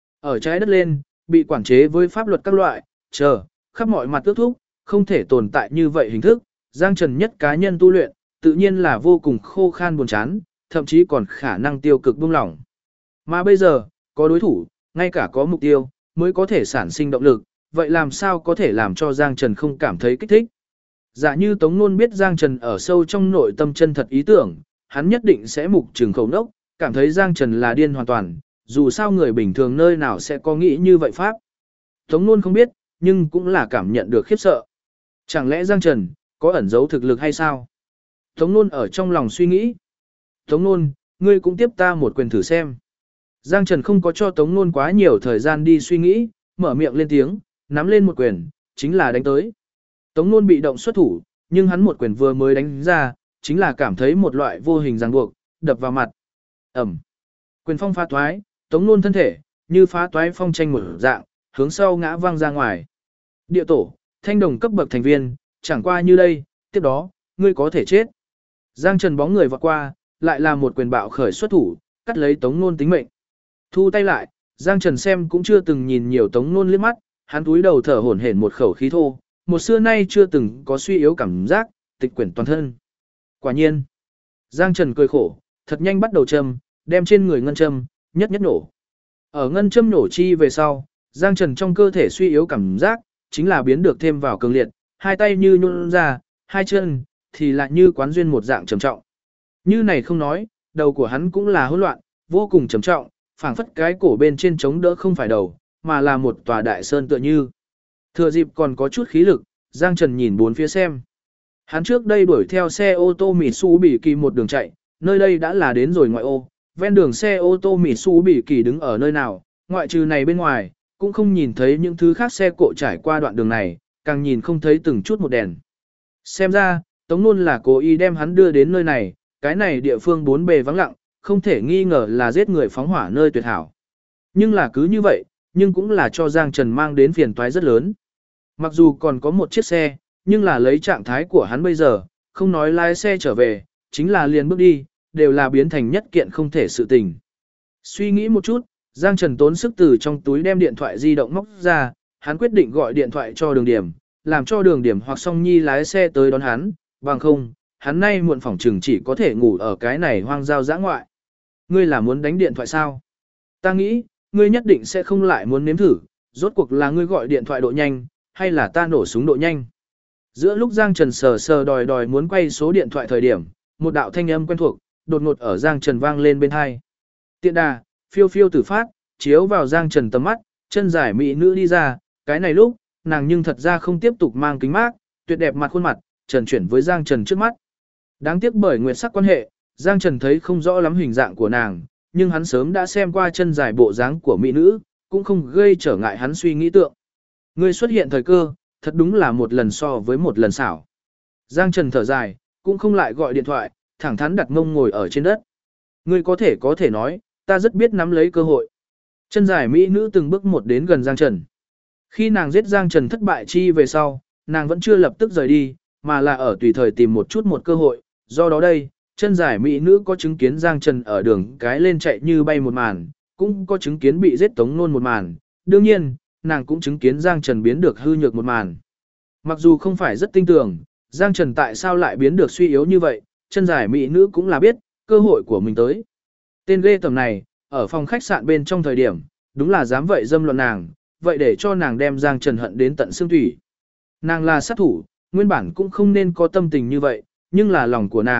Ở trái đất lên, bị quản chế với pháp luật các loại, khắp mọi mặt ước thúc, không thể tồn tại như vậy hình thức, Giang Trần nhất cá nhân tu luyện, tự nhiên là vô cùng khô khan buồn chán, thậm chí còn khả năng tiêu cực buông lỏng. Mà bây giờ, có đối thủ, ngay cả có mục tiêu, mới có thể sản sinh động lực, vậy làm sao có thể làm cho Giang Trần không cảm thấy kích thích? Giả như Tống Nôn biết Giang Trần ở sâu trong nội tâm chân thật ý tưởng, hắn nhất định sẽ mục trừng khẩu nốc, cảm thấy Giang Trần là điên hoàn toàn, dù sao người bình thường nơi nào sẽ có nghĩ như vậy pháp. Tống Nôn không biết, nhưng cũng là cảm nhận được khiếp sợ. Chẳng lẽ Giang Trần có ẩn giấu thực lực hay sao? Tống Nôn ở trong lòng suy nghĩ. Tống Nôn, ngươi cũng tiếp ta một quyền thử xem. Giang Trần không có cho Tống Nôn quá nhiều thời gian đi suy nghĩ, mở miệng lên tiếng, nắm lên một quyền, chính là đánh tới. Tống Nôn bị động xuất thủ, nhưng hắn một quyền vừa mới đánh ra, chính là cảm thấy một loại vô hình ràng buộc, đập vào mặt. Ẩm. Quyền phong phá toái, Tống Nôn thân thể, như phá toái phong tranh một dạng, hướng sau ngã văng ra ngoài. Địa tổ, thanh đồng cấp bậc thành viên, chẳng qua như đây, tiếp đó, ngươi có thể chết. Giang Trần bóng người vọt qua, lại là một quyền bạo khởi xuất thủ, cắt lấy Tống Nôn tính mệnh. Thu tay lại, Giang Trần xem cũng chưa từng nhìn nhiều Tống Nôn liếc mắt, hắn túi đầu thở hổn hển một khẩu khí thô, một xưa nay chưa từng có suy yếu cảm giác, tịch quyển toàn thân. Quả nhiên, Giang Trần cười khổ, thật nhanh bắt đầu châm, đem trên người ngân châm, nhất nhất nổ. Ở ngân châm nổ chi về sau, Giang Trần trong cơ thể suy yếu cảm giác, chính là biến được thêm vào cường liệt, hai tay như nhún ra, hai chân thì lại như quán duyên một dạng trầm trọng. Như này không nói, đầu của hắn cũng là hỗn loạn, vô cùng trầm trọng, phảng phất cái cổ bên trên chống đỡ không phải đầu, mà là một tòa đại sơn tựa như. Thừa dịp còn có chút khí lực, Giang Trần nhìn bốn phía xem. Hắn trước đây đuổi theo xe ô tô Mitsubishi một đường chạy, nơi đây đã là đến rồi ngoại ô, ven đường xe ô tô Mitsubishi đứng ở nơi nào, ngoại trừ này bên ngoài, cũng không nhìn thấy những thứ khác xe cộ trải qua đoạn đường này, càng nhìn không thấy từng chút một đèn. Xem ra, Tống Nôn là cố ý đem hắn đưa đến nơi này, cái này địa phương bốn bề vắng lặng, không thể nghi ngờ là giết người phóng hỏa nơi tuyệt hảo. Nhưng là cứ như vậy, nhưng cũng là cho Giang Trần mang đến phiền toái rất lớn. Mặc dù còn có một chiếc xe, nhưng là lấy trạng thái của hắn bây giờ, không nói lái xe trở về, chính là liền bước đi, đều là biến thành nhất kiện không thể sự tình. Suy nghĩ một chút, Giang Trần tốn sức từ trong túi đem điện thoại di động móc ra, hắn quyết định gọi điện thoại cho Đường Điểm, làm cho Đường Điểm hoặc Song Nhi lái xe tới đón hắn, bằng không, hắn nay muộn phòng trừng chỉ có thể ngủ ở cái này hoang giao dã ngoại. Ngươi là muốn đánh điện thoại sao? Ta nghĩ, ngươi nhất định sẽ không lại muốn nếm thử, rốt cuộc là ngươi gọi điện thoại độ nhanh, hay là ta nổ súng độ nhanh. Giữa lúc Giang Trần sờ sờ đòi muốn quay số điện thoại thời điểm, một đạo thanh âm quen thuộc, đột ngột ở Giang Trần vang lên bên tai. Tiện đà, phiêu phiêu tử phát, chiếu vào Giang Trần tầm mắt, chân dài mỹ nữ đi ra, cái này lúc, nàng nhưng thật ra không tiếp tục mang kính mát, tuyệt đẹp mặt khuôn mặt, trần chuyển với Giang Trần trước mắt. Đáng tiếc bởi nguyệt sắc quan hệ, Giang Trần thấy không rõ lắm hình dạng của nàng, nhưng hắn sớm đã xem qua chân dài bộ dáng của mỹ nữ, cũng không gây trở ngại hắn suy nghĩ tượng. Ngươi xuất hiện thời cơ, thật đúng là một lần so với một lần xảo. Giang Trần thở dài, cũng không lại gọi điện thoại, thẳng thắn đặt mông ngồi ở trên đất. Ngươi có thể nói, ta rất biết nắm lấy cơ hội. Chân dài mỹ nữ từng bước một đến gần Giang Trần. Khi nàng giết Giang Trần thất bại chi về sau, nàng vẫn chưa lập tức rời đi, mà là ở tùy thời tìm một chút một cơ hội. Do đó đây, chân dài mỹ nữ có chứng kiến Giang Trần ở đường cái lên chạy như bay một màn, cũng có chứng kiến bị giết Tống Nôn một màn. Đương nhiên, nàng cũng chứng kiến Giang Trần biến được hư nhược một màn. Mặc dù không phải rất tin tưởng, Giang Trần tại sao lại biến được suy yếu như vậy, chân dài mỹ nữ cũng là biết, cơ hội của mình tới. Tên ghê tầm này, ở phòng khách sạn bên trong thời điểm, đúng là dám vậy dâm luận nàng, vậy để cho nàng đem Giang Trần hận đến tận xương thủy. Nàng là sát thủ, nguyên bản cũng không nên có tâm tình như vậy, nhưng là lòng của nàng,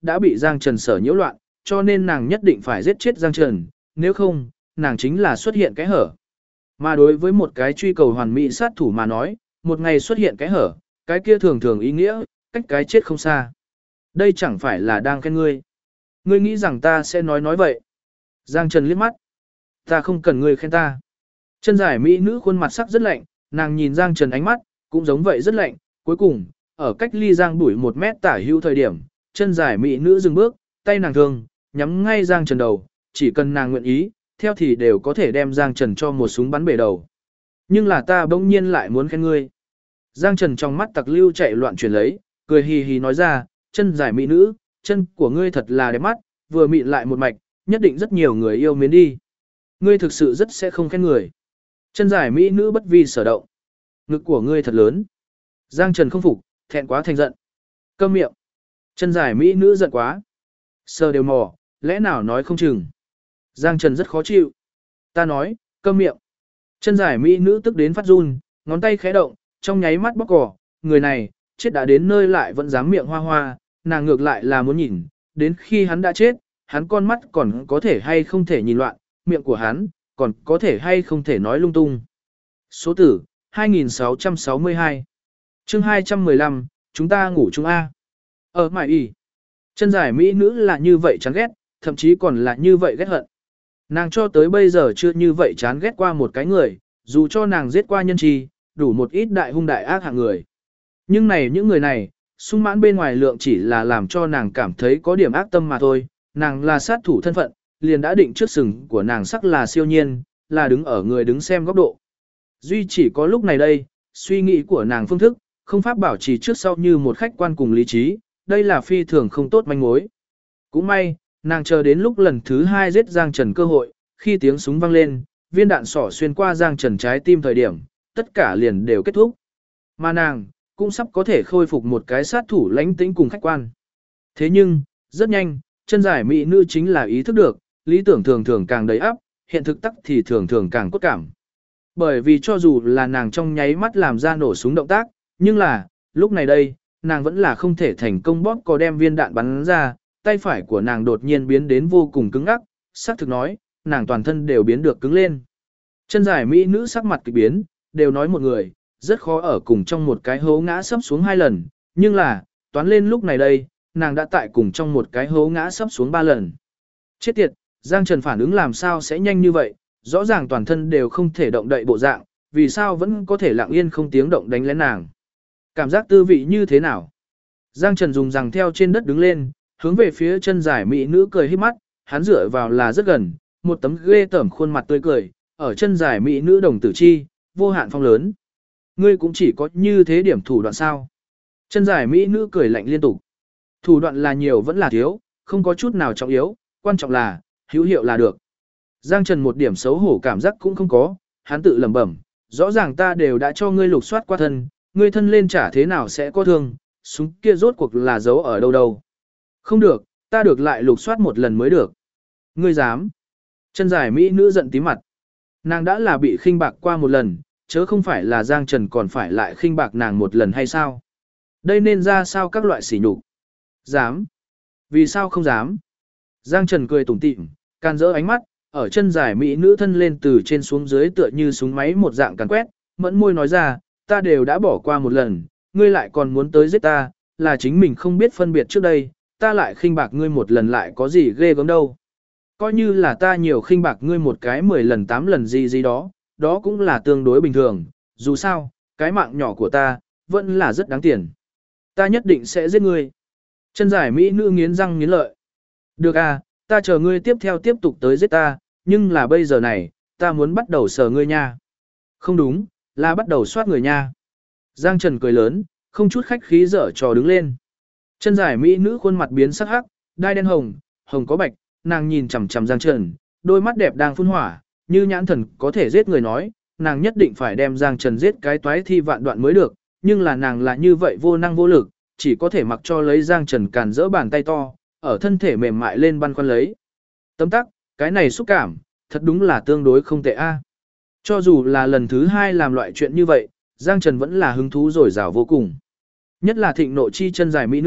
đã bị Giang Trần sở nhiễu loạn, cho nên nàng nhất định phải giết chết Giang Trần, nếu không, nàng chính là xuất hiện cái hở. Mà đối với một cái truy cầu hoàn mỹ sát thủ mà nói, một ngày xuất hiện cái hở, cái kia thường thường ý nghĩa, cách cái chết không xa. Đây chẳng phải là đang khen ngươi. Ngươi nghĩ rằng ta sẽ nói vậy. Giang Trần liếc mắt. Ta không cần ngươi khen ta. Chân dài mỹ nữ khuôn mặt sắc rất lạnh, nàng nhìn Giang Trần ánh mắt, cũng giống vậy rất lạnh. Cuối cùng, ở cách ly Giang Bụi 1 mét tả hữu thời điểm, chân dài mỹ nữ dừng bước, tay nàng thường, nhắm ngay Giang Trần đầu, chỉ cần nàng nguyện ý, theo thì đều có thể đem Giang Trần cho một súng bắn bể đầu. Nhưng là ta bỗng nhiên lại muốn khen ngươi. Giang Trần trong mắt tặc lưu chạy loạn chuyển lấy, cười hì hì nói ra, chân dài mỹ nữ, chân của ngươi thật là đẹp mắt, vừa mịn lại một mạch, nhất định rất nhiều người yêu mến đi. Ngươi thực sự rất sẽ không khen người. Chân dài mỹ nữ bất vi sở động. Ngực của ngươi thật lớn. Giang Trần không phục, thẹn quá thành giận. Câm miệng. Chân dài mỹ nữ giận quá. Sờ đều mò, lẽ nào nói không chừng. Giang Trần rất khó chịu. Ta nói, câm miệng. Chân dài mỹ nữ tức đến phát run, ngón tay khẽ động, trong nháy mắt bóc cỏ. Người này, chết đã đến nơi lại vẫn dám miệng hoa hoa, nàng ngược lại là muốn nhìn, đến khi hắn đã chết, hắn con mắt còn có thể hay không thể nhìn loạn, miệng của hắn, còn có thể hay không thể nói lung tung. Số tử, 2662. Chương 215, chúng ta ngủ chung A. Ở mải y. Chân dài mỹ nữ là như vậy chán ghét, thậm chí còn là như vậy ghét hận. Nàng cho tới bây giờ chưa như vậy chán ghét qua một cái người, dù cho nàng giết qua nhân chi, đủ một ít đại hung đại ác hạng người. Nhưng này những người này, sung mãn bên ngoài lượng chỉ là làm cho nàng cảm thấy có điểm ác tâm mà thôi, nàng là sát thủ thân phận, liền đã định trước sừng của nàng sắc là siêu nhiên, là đứng ở người đứng xem góc độ. Duy chỉ có lúc này đây, suy nghĩ của nàng phương thức, không pháp bảo trì trước sau như một khách quan cùng lý trí, đây là phi thường không tốt manh mối. Cũng may, nàng chờ đến lúc lần thứ 2 giết Giang Trần cơ hội, khi tiếng súng vang lên, viên đạn sỏ xuyên qua Giang Trần trái tim thời điểm, tất cả liền đều kết thúc. Mà nàng, cũng sắp có thể khôi phục một cái sát thủ lãnh tĩnh cùng khách quan. Thế nhưng, rất nhanh, chân dài mỹ nữ chính là ý thức được, lý tưởng thường thường càng đầy ắp, hiện thực tắc thì thường thường càng cốt cảm. Bởi vì cho dù là nàng trong nháy mắt làm ra nổ súng động tác, nhưng là, lúc này đây, nàng vẫn là không thể thành công bóp có đem viên đạn bắn ra, tay phải của nàng đột nhiên biến đến vô cùng cứng ngắc, xác thực nói, nàng toàn thân đều biến được cứng lên. Chân dài mỹ nữ sắc mặt kỳ biến, đều nói một người, rất khó ở cùng trong một cái hố ngã sấp xuống 2 lần, nhưng là, toán lên lúc này đây, nàng đã tại cùng trong một cái hố ngã sấp xuống 3 lần. Chết tiệt, Giang Trần phản ứng làm sao sẽ nhanh như vậy, rõ ràng toàn thân đều không thể động đậy bộ dạng, vì sao vẫn có thể lặng yên không tiếng động đánh lén nàng. Cảm giác tư vị như thế nào? Giang Trần dùng rằng theo trên đất đứng lên, hướng về phía chân dài mỹ nữ cười híp mắt, hắn dựa vào là rất gần, một tấm ghê tởm khuôn mặt tươi cười, ở chân dài mỹ nữ đồng tử chi, vô hạn phong lớn. Ngươi cũng chỉ có như thế điểm thủ đoạn sao? Chân dài mỹ nữ cười lạnh liên tục. Thủ đoạn là nhiều vẫn là thiếu, không có chút nào trọng yếu, quan trọng là, hữu hiệu là được. Giang Trần một điểm xấu hổ cảm giác cũng không có, hắn tự lẩm bẩm, rõ ràng ta đều đã cho ngươi lục soát qua thân, ngươi thân lên trả thế nào sẽ có thương, súng kia rốt cuộc là giấu ở đâu đâu. Không được, ta được lại lục soát một lần mới được. Ngươi dám. Chân dài mỹ nữ giận tí mặt. Nàng đã là bị khinh bạc qua một lần, chớ không phải là Giang Trần còn phải lại khinh bạc nàng một lần hay sao? Đây nên ra sao các loại sỉ nhục? Dám. Vì sao không dám? Giang Trần cười tủm tỉm, can dỡ ánh mắt, ở chân dài mỹ nữ thân lên từ trên xuống dưới tựa như súng máy một dạng càn quét, mẫn môi nói ra, ta đều đã bỏ qua một lần, ngươi lại còn muốn tới giết ta, là chính mình không biết phân biệt trước đây, ta lại khinh bạc ngươi một lần lại có gì ghê gớm đâu. Coi như là ta nhiều khinh bạc ngươi một cái 10 lần 8 lần gì đó, đó cũng là tương đối bình thường, dù sao, cái mạng nhỏ của ta, vẫn là rất đáng tiền. Ta nhất định sẽ giết ngươi. Chân dài mỹ nữ nghiến răng nghiến lợi. Được à, ta chờ ngươi tiếp tục tới giết ta, nhưng là bây giờ này, ta muốn bắt đầu sờ ngươi nha. Không đúng, là bắt đầu soát người nha. Giang Trần cười lớn, không chút khách khí dở trò đứng lên. Chân dài mỹ nữ khuôn mặt biến sắc hắc, đai đen hồng, hồng có bạch, nàng nhìn chằm chằm Giang Trần, đôi mắt đẹp đang phun hỏa, như nhãn thần có thể giết người nói, nàng nhất định phải đem Giang Trần giết cái toái thi vạn đoạn mới được, nhưng là nàng là như vậy vô năng vô lực, chỉ có thể mặc cho lấy Giang Trần càn dỡ bàn tay to, ở thân thể mềm mại lên băn khoăn lấy. Tấm tắc, cái này xúc cảm, thật đúng là tương đối không tệ a. Cho dù là lần thứ 2 làm loại chuyện như vậy, Giang Trần vẫn là hứng thú rồi rào vô cùng. Nhất là thịnh nộ chi chân dài mỹ nữ,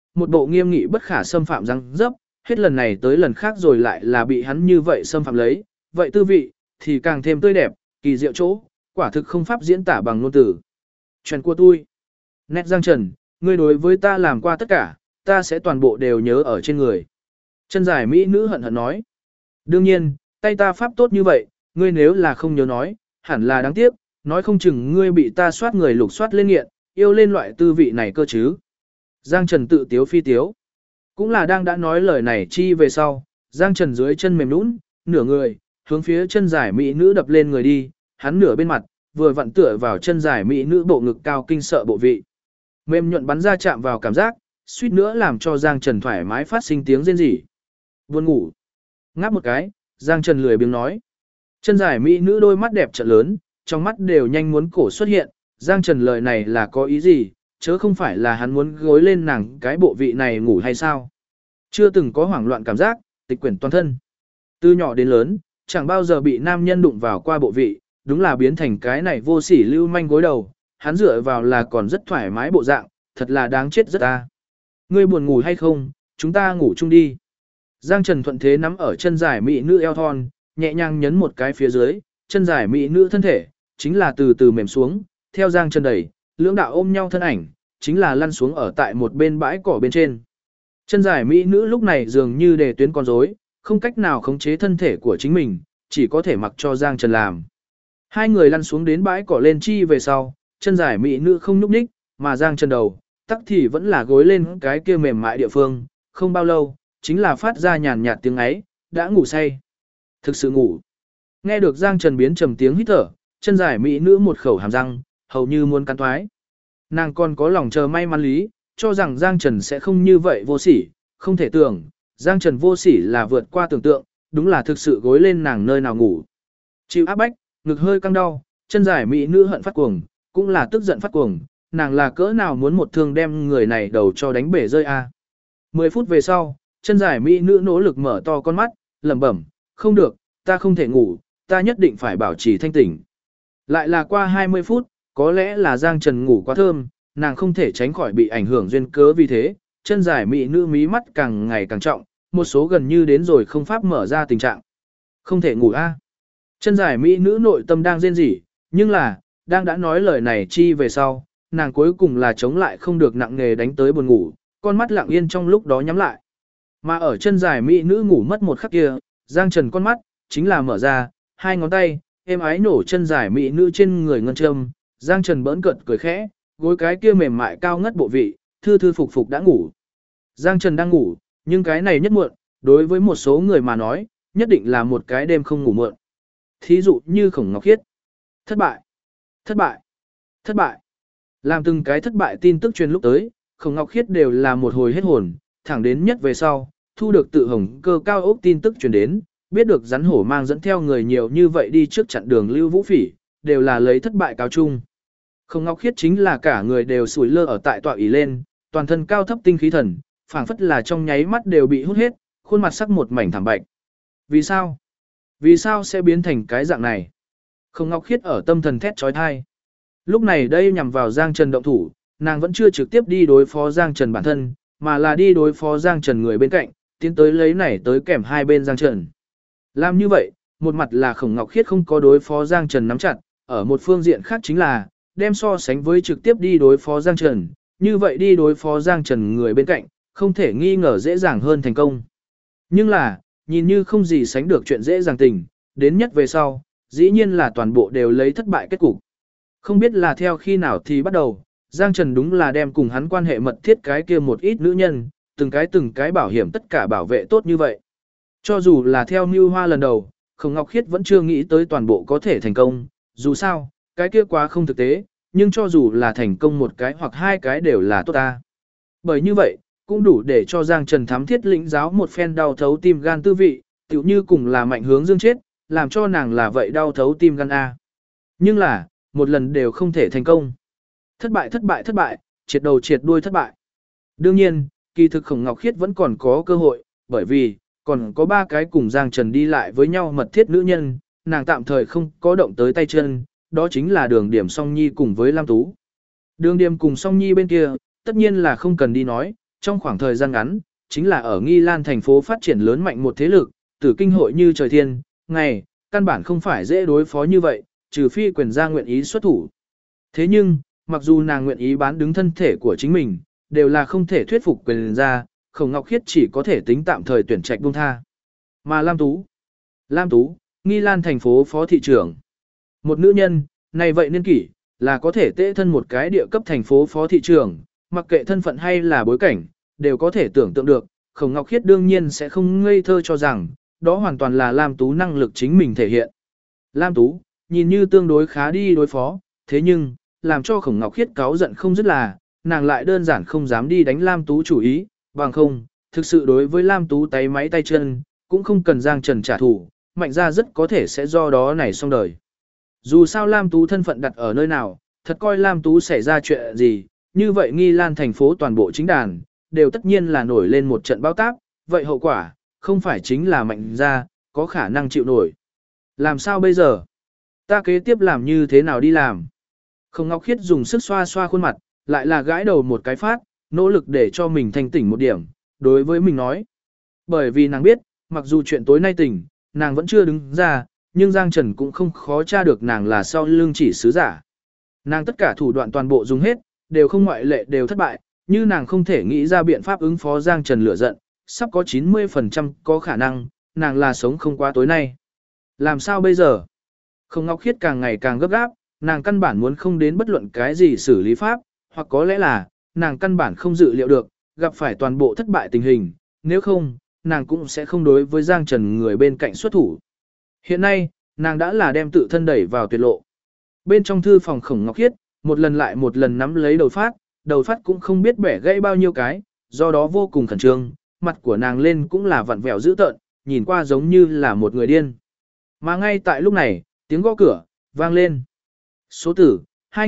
một bộ nghiêm nghị bất khả xâm phạm răng dấp, hết lần này tới lần khác rồi lại là bị hắn như vậy xâm phạm lấy, vậy tư vị, thì càng thêm tươi đẹp, kỳ diệu chỗ, quả thực không pháp diễn tả bằng ngôn từ. Chuyện của tôi. Nét Giang Trần, ngươi đối với ta làm qua tất cả, ta sẽ toàn bộ đều nhớ ở trên người. Chân dài mỹ nữ hận hận nói. Đương nhiên, tay ta pháp tốt như vậy, ngươi nếu là không nhớ nói, hẳn là đáng tiếc, nói không chừng ngươi bị ta soát người lục soát lên nghiện, yêu lên loại tư vị này cơ chứ. Giang Trần tự tiếu phi tiếu. Cũng là đang đã nói lời này chi về sau, Giang Trần dưới chân mềm nũng, nửa người, hướng phía chân dài mỹ nữ đập lên người đi, hắn nửa bên mặt, vừa vặn tựa vào chân dài mỹ nữ bộ ngực cao kinh sợ bộ vị. Mềm nhuận bắn ra chạm vào cảm giác, suýt nữa làm cho Giang Trần thoải mái phát sinh tiếng rên rỉ. Buồn ngủ. Ngáp một cái, Giang Trần lười biếng nói. Chân dài mỹ nữ đôi mắt đẹp trợn lớn, trong mắt đều nhanh muốn cổ xuất hiện, Giang Trần lời này là có ý gì, chớ không phải là hắn muốn gối lên nàng cái bộ vị này ngủ hay sao. Chưa từng có hoảng loạn cảm giác, tịch quyển toàn thân. Từ nhỏ đến lớn, chẳng bao giờ bị nam nhân đụng vào qua bộ vị, đúng là biến thành cái này vô sỉ lưu manh gối đầu, hắn dựa vào là còn rất thoải mái bộ dạng, thật là đáng chết rất ta. Ngươi buồn ngủ hay không, chúng ta ngủ chung đi. Giang Trần thuận thế nắm ở chân dài mỹ nữ eo thon, nhẹ nhàng nhấn một cái phía dưới, chân dài mỹ nữ thân thể, chính là từ từ mềm xuống, theo Giang Trần đẩy, lưỡng đạo ôm nhau thân ảnh, chính là lăn xuống ở tại một bên bãi cỏ bên trên. Chân dài mỹ nữ lúc này dường như đề tuyến con rối, không cách nào khống chế thân thể của chính mình, chỉ có thể mặc cho Giang Trần làm. Hai người lăn xuống đến bãi cỏ lên chi về sau, chân dài mỹ nữ không nhúc nhích, mà Giang Trần đầu, tắc thì vẫn là gối lên cái kia mềm mại địa phương, không bao lâu, chính là phát ra nhàn nhạt tiếng ấy, đã ngủ say. Thực sự ngủ. Nghe được Giang Trần biến trầm tiếng hít thở, chân dài mỹ nữ một khẩu hàm răng, hầu như muốn cắn toái. Nàng còn có lòng chờ may mắn lý, cho rằng Giang Trần sẽ không như vậy vô sỉ, không thể tưởng, Giang Trần vô sỉ là vượt qua tưởng tượng, đúng là thực sự gối lên nàng nơi nào ngủ. Chịu áp bách, ngực hơi căng đau, chân dài mỹ nữ hận phát cuồng, cũng là tức giận phát cuồng, nàng là cỡ nào muốn một thương đem người này đầu cho đánh bể rơi a. 10 phút về sau, chân dài mỹ nữ nỗ lực mở to con mắt, lẩm bẩm, không được, ta không thể ngủ, ta nhất định phải bảo trì thanh tỉnh. Lại là qua 20 phút, có lẽ là Giang Trần ngủ quá thơm, nàng không thể tránh khỏi bị ảnh hưởng duyên cớ vì thế, chân dài mỹ nữ mí mắt càng ngày càng trọng, một số gần như đến rồi không pháp mở ra tình trạng. Không thể ngủ a. Chân dài mỹ nữ nội tâm đang rên rỉ, nhưng là, đang đã nói lời này chi về sau, nàng cuối cùng là chống lại không được nặng nề đánh tới buồn ngủ, con mắt lặng yên trong lúc đó nhắm lại. Mà ở chân dài mỹ nữ ngủ mất một khắc kia, Giang Trần con mắt, chính là mở ra, hai ngón tay, êm ái nổ chân dài mỹ nữ trên người ngân châm, Giang Trần bỡn cợt cười khẽ, gối cái kia mềm mại cao ngất bộ vị, thư thư phục phục đã ngủ. Giang Trần đang ngủ, nhưng cái này nhất muộn, đối với một số người mà nói, nhất định là một cái đêm không ngủ muộn. Thí dụ như Khổng Ngọc Khiết. Thất bại, thất bại, thất bại. Làm từng cái thất bại tin tức truyền lúc tới, Khổng Ngọc Khiết đều là một hồi hết hồn, thẳng đến nhất về sau, thu được tự hồng cơ cao ốc tin tức truyền đến, biết được rắn hổ mang dẫn theo người nhiều như vậy đi trước chặn đường Lưu Vũ Phỉ, đều là lấy thất bại cáo chung. Khổng Ngọc Khiết chính là cả người đều sủi lơ ở tại tọa ỷ lên, toàn thân cao thấp tinh khí thần, phảng phất là trong nháy mắt đều bị hút hết, khuôn mặt sắc một mảnh thảm bạch. Vì sao? Vì sao sẽ biến thành cái dạng này? Khổng Ngọc Khiết ở tâm thần thét chói tai. Lúc này đây nhằm vào Giang Trần động thủ, nàng vẫn chưa trực tiếp đi đối phó Giang Trần bản thân, mà là đi đối phó Giang Trần người bên cạnh, tiến tới lấy này tới kèm hai bên Giang Trần. Làm như vậy, một mặt là Khổng Ngọc Khiết không có đối phó Giang Trần nắm chặt, ở một phương diện khác chính là, đem so sánh với trực tiếp đi đối phó Giang Trần, như vậy đi đối phó Giang Trần người bên cạnh, không thể nghi ngờ dễ dàng hơn thành công. Nhưng là, nhìn như không gì sánh được chuyện dễ dàng tình, đến nhất về sau, dĩ nhiên là toàn bộ đều lấy thất bại kết cục. Không biết là theo khi nào thì bắt đầu, Giang Trần đúng là đem cùng hắn quan hệ mật thiết cái kia một ít nữ nhân, từng cái bảo hiểm tất cả bảo vệ tốt như vậy. Cho dù là theo Mưu Hoa lần đầu, Khổng Ngọc Khiết vẫn chưa nghĩ tới toàn bộ có thể thành công, dù sao, cái kia quá không thực tế, nhưng cho dù là thành công một cái hoặc hai cái đều là tốt ta. Bởi như vậy, cũng đủ để cho Giang Trần thám thiết lĩnh giáo một phen đau thấu tim gan tư vị, tựu như cùng là Mạnh Hướng Dương chết, làm cho nàng là vậy đau thấu tim gan A. Nhưng là, một lần đều không thể thành công. Thất bại, triệt đầu triệt đuôi thất bại. Đương nhiên, kỳ thực Khổng Ngọc Khiết vẫn còn có cơ hội, bởi vì, còn có 3 cái cùng Giang Trần đi lại với nhau mật thiết nữ nhân, nàng tạm thời không có động tới tay chân, đó chính là Đường Điểm Song Nhi cùng với Lam Tú. Đường Điểm cùng Song Nhi bên kia, tất nhiên là không cần đi nói, trong khoảng thời gian ngắn, chính là ở Nghi Lan thành phố phát triển lớn mạnh một thế lực, tử kinh hội như trời thiên, ngày, căn bản không phải dễ đối phó như vậy, trừ phi quyền gia nguyện ý xuất thủ. Thế nhưng, mặc dù nàng nguyện ý bán đứng thân thể của chính mình, đều là không thể thuyết phục quyền gia, Khổng Ngọc Khiết chỉ có thể tính tạm thời tuyển trạch buông tha. Mà Lam Tú, Nghi Lan thành phố phó thị trưởng. Một nữ nhân, này vậy niên kỷ, là có thể tệ thân một cái địa cấp thành phố phó thị trưởng, mặc kệ thân phận hay là bối cảnh, đều có thể tưởng tượng được, Khổng Ngọc Khiết đương nhiên sẽ không ngây thơ cho rằng, đó hoàn toàn là Lam Tú năng lực chính mình thể hiện. Lam Tú, nhìn như tương đối khá đi đối phó, thế nhưng, làm cho Khổng Ngọc Khiết cáu giận không dứt là, nàng lại đơn giản không dám đi đánh Lam Tú chủ ý, bằng không, thực sự đối với Lam Tú tay máy tay chân, cũng không cần Giang Trần trả thù, mạnh ra rất có thể sẽ do đó này xong đời. Dù sao Lam Tú thân phận đặt ở nơi nào, thật coi Lam Tú xảy ra chuyện gì, như vậy Nghi Lan thành phố toàn bộ chính đàn, đều tất nhiên là nổi lên một trận bao táp, vậy hậu quả, không phải chính là mạnh ra, có khả năng chịu nổi. Làm sao bây giờ? Ta kế tiếp làm như thế nào đi làm? Khổng Ngọc Khiết dùng sức xoa xoa khuôn mặt, lại là gãi đầu một cái phát, nỗ lực để cho mình thanh tỉnh một điểm, đối với mình nói. Bởi vì nàng biết, mặc dù chuyện tối nay tỉnh, nàng vẫn chưa đứng ra, nhưng Giang Trần cũng không khó tra được nàng là sau lưng chỉ sứ giả. Nàng tất cả thủ đoạn toàn bộ dùng hết, đều không ngoại lệ đều thất bại, như nàng không thể nghĩ ra biện pháp ứng phó Giang Trần lửa giận, sắp có 90% có khả năng, nàng là sống không qua tối nay. Làm sao bây giờ? Khổng Ngọc Khiết càng ngày càng gấp gáp, nàng căn bản muốn không đến bất luận cái gì xử lý pháp, hoặc có lẽ là, nàng căn bản không dự liệu được, gặp phải toàn bộ thất bại tình hình, nếu không, nàng cũng sẽ không đối với Giang Trần người bên cạnh xuất thủ. Hiện nay, nàng đã là đem tự thân đẩy vào tuyệt lộ. Bên trong thư phòng Khổng Ngọc Khiết, một lần lại một lần nắm lấy đầu phát cũng không biết bẻ gãy bao nhiêu cái, do đó vô cùng khẩn trương, mặt của nàng lên cũng là vặn vẹo dữ tợn, nhìn qua giống như là một người điên. Mà ngay tại lúc này, tiếng gõ cửa, vang lên. Số tử,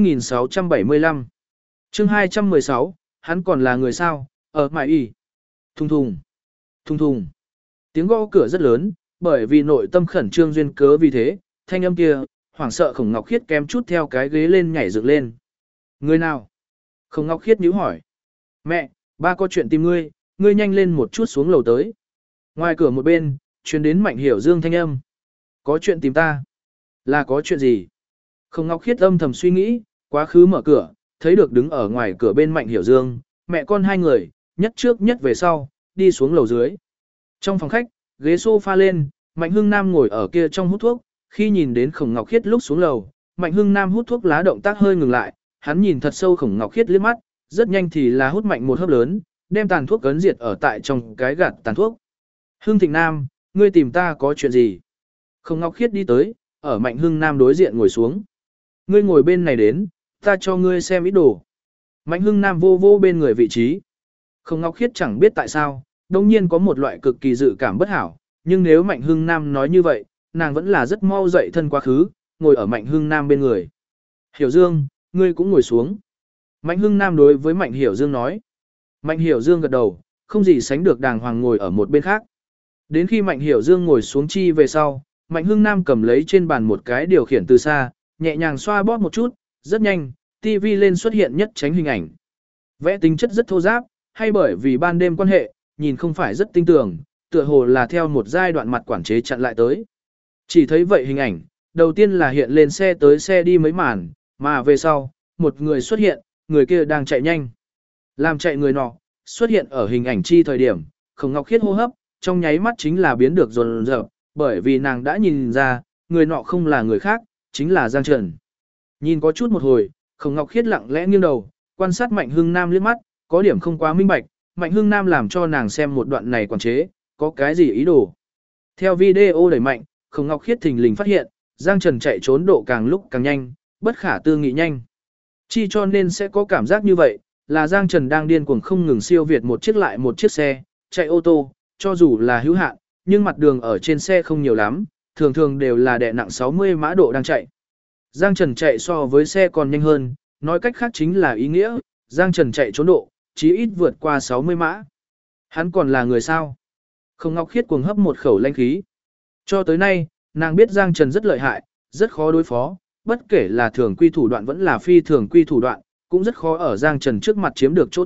2675. Chương 216, hắn còn là người sao, ở mại y. Thùng thùng, thùng thùng. Tiếng gõ cửa rất lớn, bởi vì nội tâm khẩn trương duyên cớ vì thế, thanh âm kia, hoảng sợ Khổng Ngọc Khiết kém chút theo cái ghế lên nhảy dựng lên. Người nào? Khổng Ngọc Khiết nhíu hỏi. Mẹ, ba có chuyện tìm ngươi, ngươi nhanh lên một chút xuống lầu tới. Ngoài cửa một bên, truyền đến Mạnh Hiểu Dương thanh âm. Có chuyện tìm ta? Là có chuyện gì? Khổng Ngọc Khiết âm thầm suy nghĩ, quá khứ mở cửa, thấy được đứng ở ngoài cửa bên Mạnh Hiểu Dương, mẹ con hai người, nhất trước nhất về sau, đi xuống lầu dưới. Trong phòng khách, ghế sofa lên, Mạnh Hưng Nam ngồi ở kia trong hút thuốc, khi nhìn đến Khổng Ngọc Khiết lúc xuống lầu, Mạnh Hưng Nam hút thuốc lá động tác hơi ngừng lại, hắn nhìn thật sâu Khổng Ngọc Khiết liếc mắt, rất nhanh thì là hút mạnh một hớp lớn, đem tàn thuốc cấn diệt ở tại trong cái gạt tàn thuốc. Hưng Thịnh Nam, ngươi tìm ta có chuyện gì? Khổng Ngọc Khiết đi tới, ở Mạnh Hưng Nam đối diện ngồi xuống. Ngươi ngồi bên này đến, ta cho ngươi xem ít đồ. Mạnh Hưng Nam vô vô bên người vị trí. Khổng Ngọc Khiết chẳng biết tại sao, đồng nhiên có một loại cực kỳ dự cảm bất hảo, nhưng nếu Mạnh Hưng Nam nói như vậy, nàng vẫn là rất mau dậy thân quá khứ, ngồi ở Mạnh Hưng Nam bên người. Hiểu Dương, ngươi cũng ngồi xuống. Mạnh Hưng Nam đối với Mạnh Hiểu Dương nói. Mạnh Hiểu Dương gật đầu, không gì sánh được đàng hoàng ngồi ở một bên khác. Đến khi Mạnh Hiểu Dương ngồi xuống chi về sau, Mạnh Hưng Nam cầm lấy trên bàn một cái điều khiển từ xa, nhẹ nhàng xoa bóp một chút, rất nhanh, TV lên xuất hiện nhất tránh hình ảnh. Vẽ tính chất rất thô ráp, hay bởi vì ban đêm quan hệ, nhìn không phải rất tinh tường, tựa hồ là theo một giai đoạn mặt quản chế chặn lại tới. Chỉ thấy vậy hình ảnh, đầu tiên là hiện lên xe tới xe đi mấy màn, mà về sau, một người xuất hiện, người kia đang chạy nhanh. Làm chạy người nọ, xuất hiện ở hình ảnh chi thời điểm, Khổng Ngọc Khiết hô hấp, trong nháy mắt chính là biến được dồn dập, bởi vì nàng đã nhìn ra, người nọ không là người khác, chính là Giang Trần. Nhìn có chút một hồi, Khổng Ngọc Khiết lặng lẽ nghiêng đầu, quan sát Mạnh Hưng Nam liếc mắt, có điểm không quá minh bạch, Mạnh Hưng Nam làm cho nàng xem một đoạn này quản chế, có cái gì ý đồ. Theo video đẩy mạnh, Khổng Ngọc Khiết thình lình phát hiện, Giang Trần chạy trốn độ càng lúc càng nhanh, bất khả tư nghị nhanh. Chi cho nên sẽ có cảm giác như vậy, là Giang Trần đang điên cuồng không ngừng siêu việt một chiếc lại một chiếc xe, chạy ô tô, cho dù là hữu hạn, nhưng mặt đường ở trên xe không nhiều lắm, thường thường đều là đè nặng 60 mã độ đang chạy. Giang Trần chạy so với xe còn nhanh hơn, nói cách khác chính là ý nghĩa, Giang Trần chạy trốn độ, chí ít vượt qua 60 mã. Hắn còn là người sao? Khổng Ngọc Khiết cuồng hấp một khẩu lanh khí. Cho tới nay, nàng biết Giang Trần rất lợi hại, rất khó đối phó, bất kể là thường quy thủ đoạn vẫn là phi thường quy thủ đoạn, cũng rất khó ở Giang Trần trước mặt chiếm được chỗ tốt,